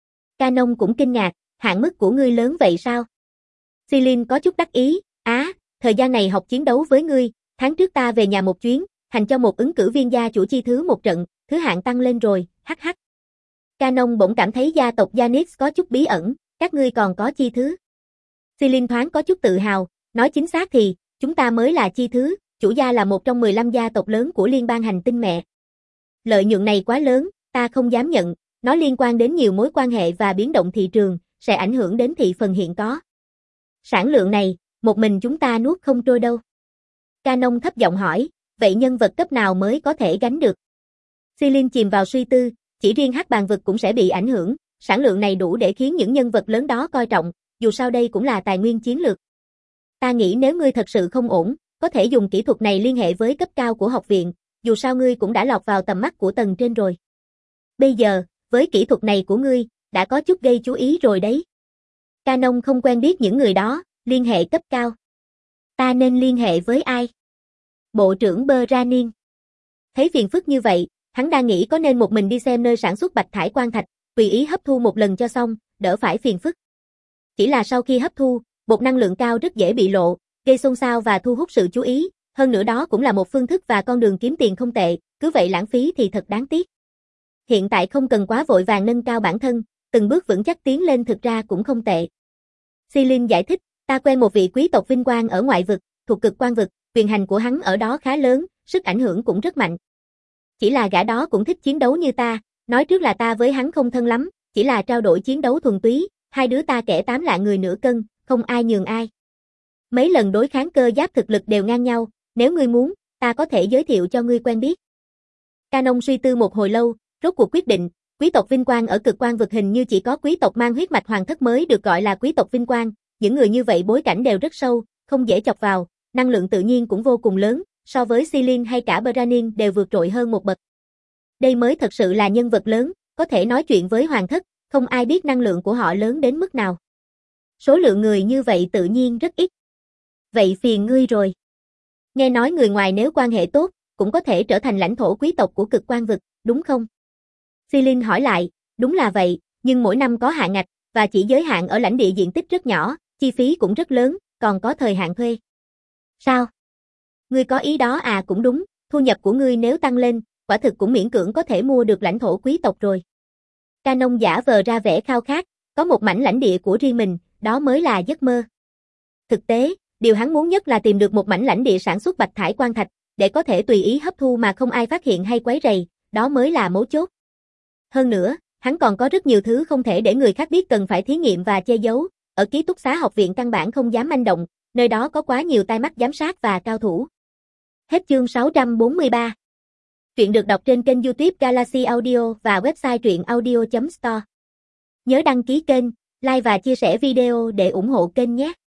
Canon cũng kinh ngạc, hạn mức của ngươi lớn vậy sao? Celine có chút đắc ý, á, thời gian này học chiến đấu với ngươi, tháng trước ta về nhà một chuyến, hành cho một ứng cử viên gia chủ chi thứ một trận, thứ hạng tăng lên rồi, hắc hắc. Canon bỗng cảm thấy gia tộc Yanis có chút bí ẩn, các ngươi còn có chi thứ. Celine thoáng có chút tự hào, nói chính xác thì, chúng ta mới là chi thứ, chủ gia là một trong mười lăm gia tộc lớn của liên bang hành tinh mẹ. Lợi nhuận này quá lớn, ta không dám nhận, nó liên quan đến nhiều mối quan hệ và biến động thị trường, sẽ ảnh hưởng đến thị phần hiện có. Sản lượng này, một mình chúng ta nuốt không trôi đâu. Canon thấp giọng hỏi, vậy nhân vật cấp nào mới có thể gánh được? Celine chìm vào suy tư, chỉ riêng hắc bàn vực cũng sẽ bị ảnh hưởng, sản lượng này đủ để khiến những nhân vật lớn đó coi trọng, dù sao đây cũng là tài nguyên chiến lược. Ta nghĩ nếu ngươi thật sự không ổn, có thể dùng kỹ thuật này liên hệ với cấp cao của học viện, dù sao ngươi cũng đã lọt vào tầm mắt của tầng trên rồi. Bây giờ, với kỹ thuật này của ngươi, đã có chút gây chú ý rồi đấy. Canon không quen biết những người đó, liên hệ cấp cao. Ta nên liên hệ với ai? Bộ trưởng Beranin. Thấy phiền phức như vậy, hắn đang nghĩ có nên một mình đi xem nơi sản xuất bạch thải quan thạch, tùy ý hấp thu một lần cho xong, đỡ phải phiền phức. Chỉ là sau khi hấp thu, bột năng lượng cao rất dễ bị lộ, gây xôn xao và thu hút sự chú ý, hơn nữa đó cũng là một phương thức và con đường kiếm tiền không tệ, cứ vậy lãng phí thì thật đáng tiếc. Hiện tại không cần quá vội vàng nâng cao bản thân, từng bước vững chắc tiến lên thực ra cũng không tệ. Celine giải thích, ta quen một vị quý tộc vinh quang ở ngoại vực, thuộc cực quan vực, quyền hành của hắn ở đó khá lớn, sức ảnh hưởng cũng rất mạnh. Chỉ là gã đó cũng thích chiến đấu như ta, nói trước là ta với hắn không thân lắm, chỉ là trao đổi chiến đấu thuần túy, hai đứa ta kẻ tám lạng người nửa cân, không ai nhường ai. Mấy lần đối kháng cơ giáp thực lực đều ngang nhau, nếu ngươi muốn, ta có thể giới thiệu cho ngươi quen biết. Canon suy tư một hồi lâu, rốt cuộc quyết định, quý tộc vinh quang ở cực quan vực hình như chỉ có quý tộc mang huyết mạch hoàng thất mới được gọi là quý tộc vinh quang, những người như vậy bối cảnh đều rất sâu, không dễ chọc vào, năng lượng tự nhiên cũng vô cùng lớn, so với Celine hay cả Beranin đều vượt trội hơn một bậc. Đây mới thật sự là nhân vật lớn, có thể nói chuyện với hoàng thất, không ai biết năng lượng của họ lớn đến mức nào. Số lượng người như vậy tự nhiên rất ít. Vậy phiền ngươi rồi. Nghe nói người ngoài nếu quan hệ tốt, cũng có thể trở thành lãnh thổ quý tộc của cực quan vực, đúng không? Celine hỏi lại, đúng là vậy, nhưng mỗi năm có hạn ngạch, và chỉ giới hạn ở lãnh địa diện tích rất nhỏ, chi phí cũng rất lớn, còn có thời hạn thuê. Sao? Ngươi có ý đó à? Cũng đúng, thu nhập của ngươi nếu tăng lên, quả thực cũng miễn cưỡng có thể mua được lãnh thổ quý tộc rồi. Canon giả vờ ra vẻ khao khát, có một mảnh lãnh địa của riêng mình, đó mới là giấc mơ. Thực tế, điều hắn muốn nhất là tìm được một mảnh lãnh địa sản xuất bạch thải quan thạch, để có thể tùy ý hấp thu mà không ai phát hiện hay quấy rầy, đó mới là mấu chốt. Hơn nữa, hắn còn có rất nhiều thứ không thể để người khác biết cần phải thí nghiệm và che giấu, ở ký túc xá học viện căn bản không dám manh động, nơi đó có quá nhiều tai mắt giám sát và cao thủ. Hết chương sáu trăm bốn mươi ba. Truyện được đọc trên kênh YouTube Galaxy Audio và website truyện audio chấm store. Nhớ đăng ký kênh, like và chia sẻ video để ủng hộ kênh nhé.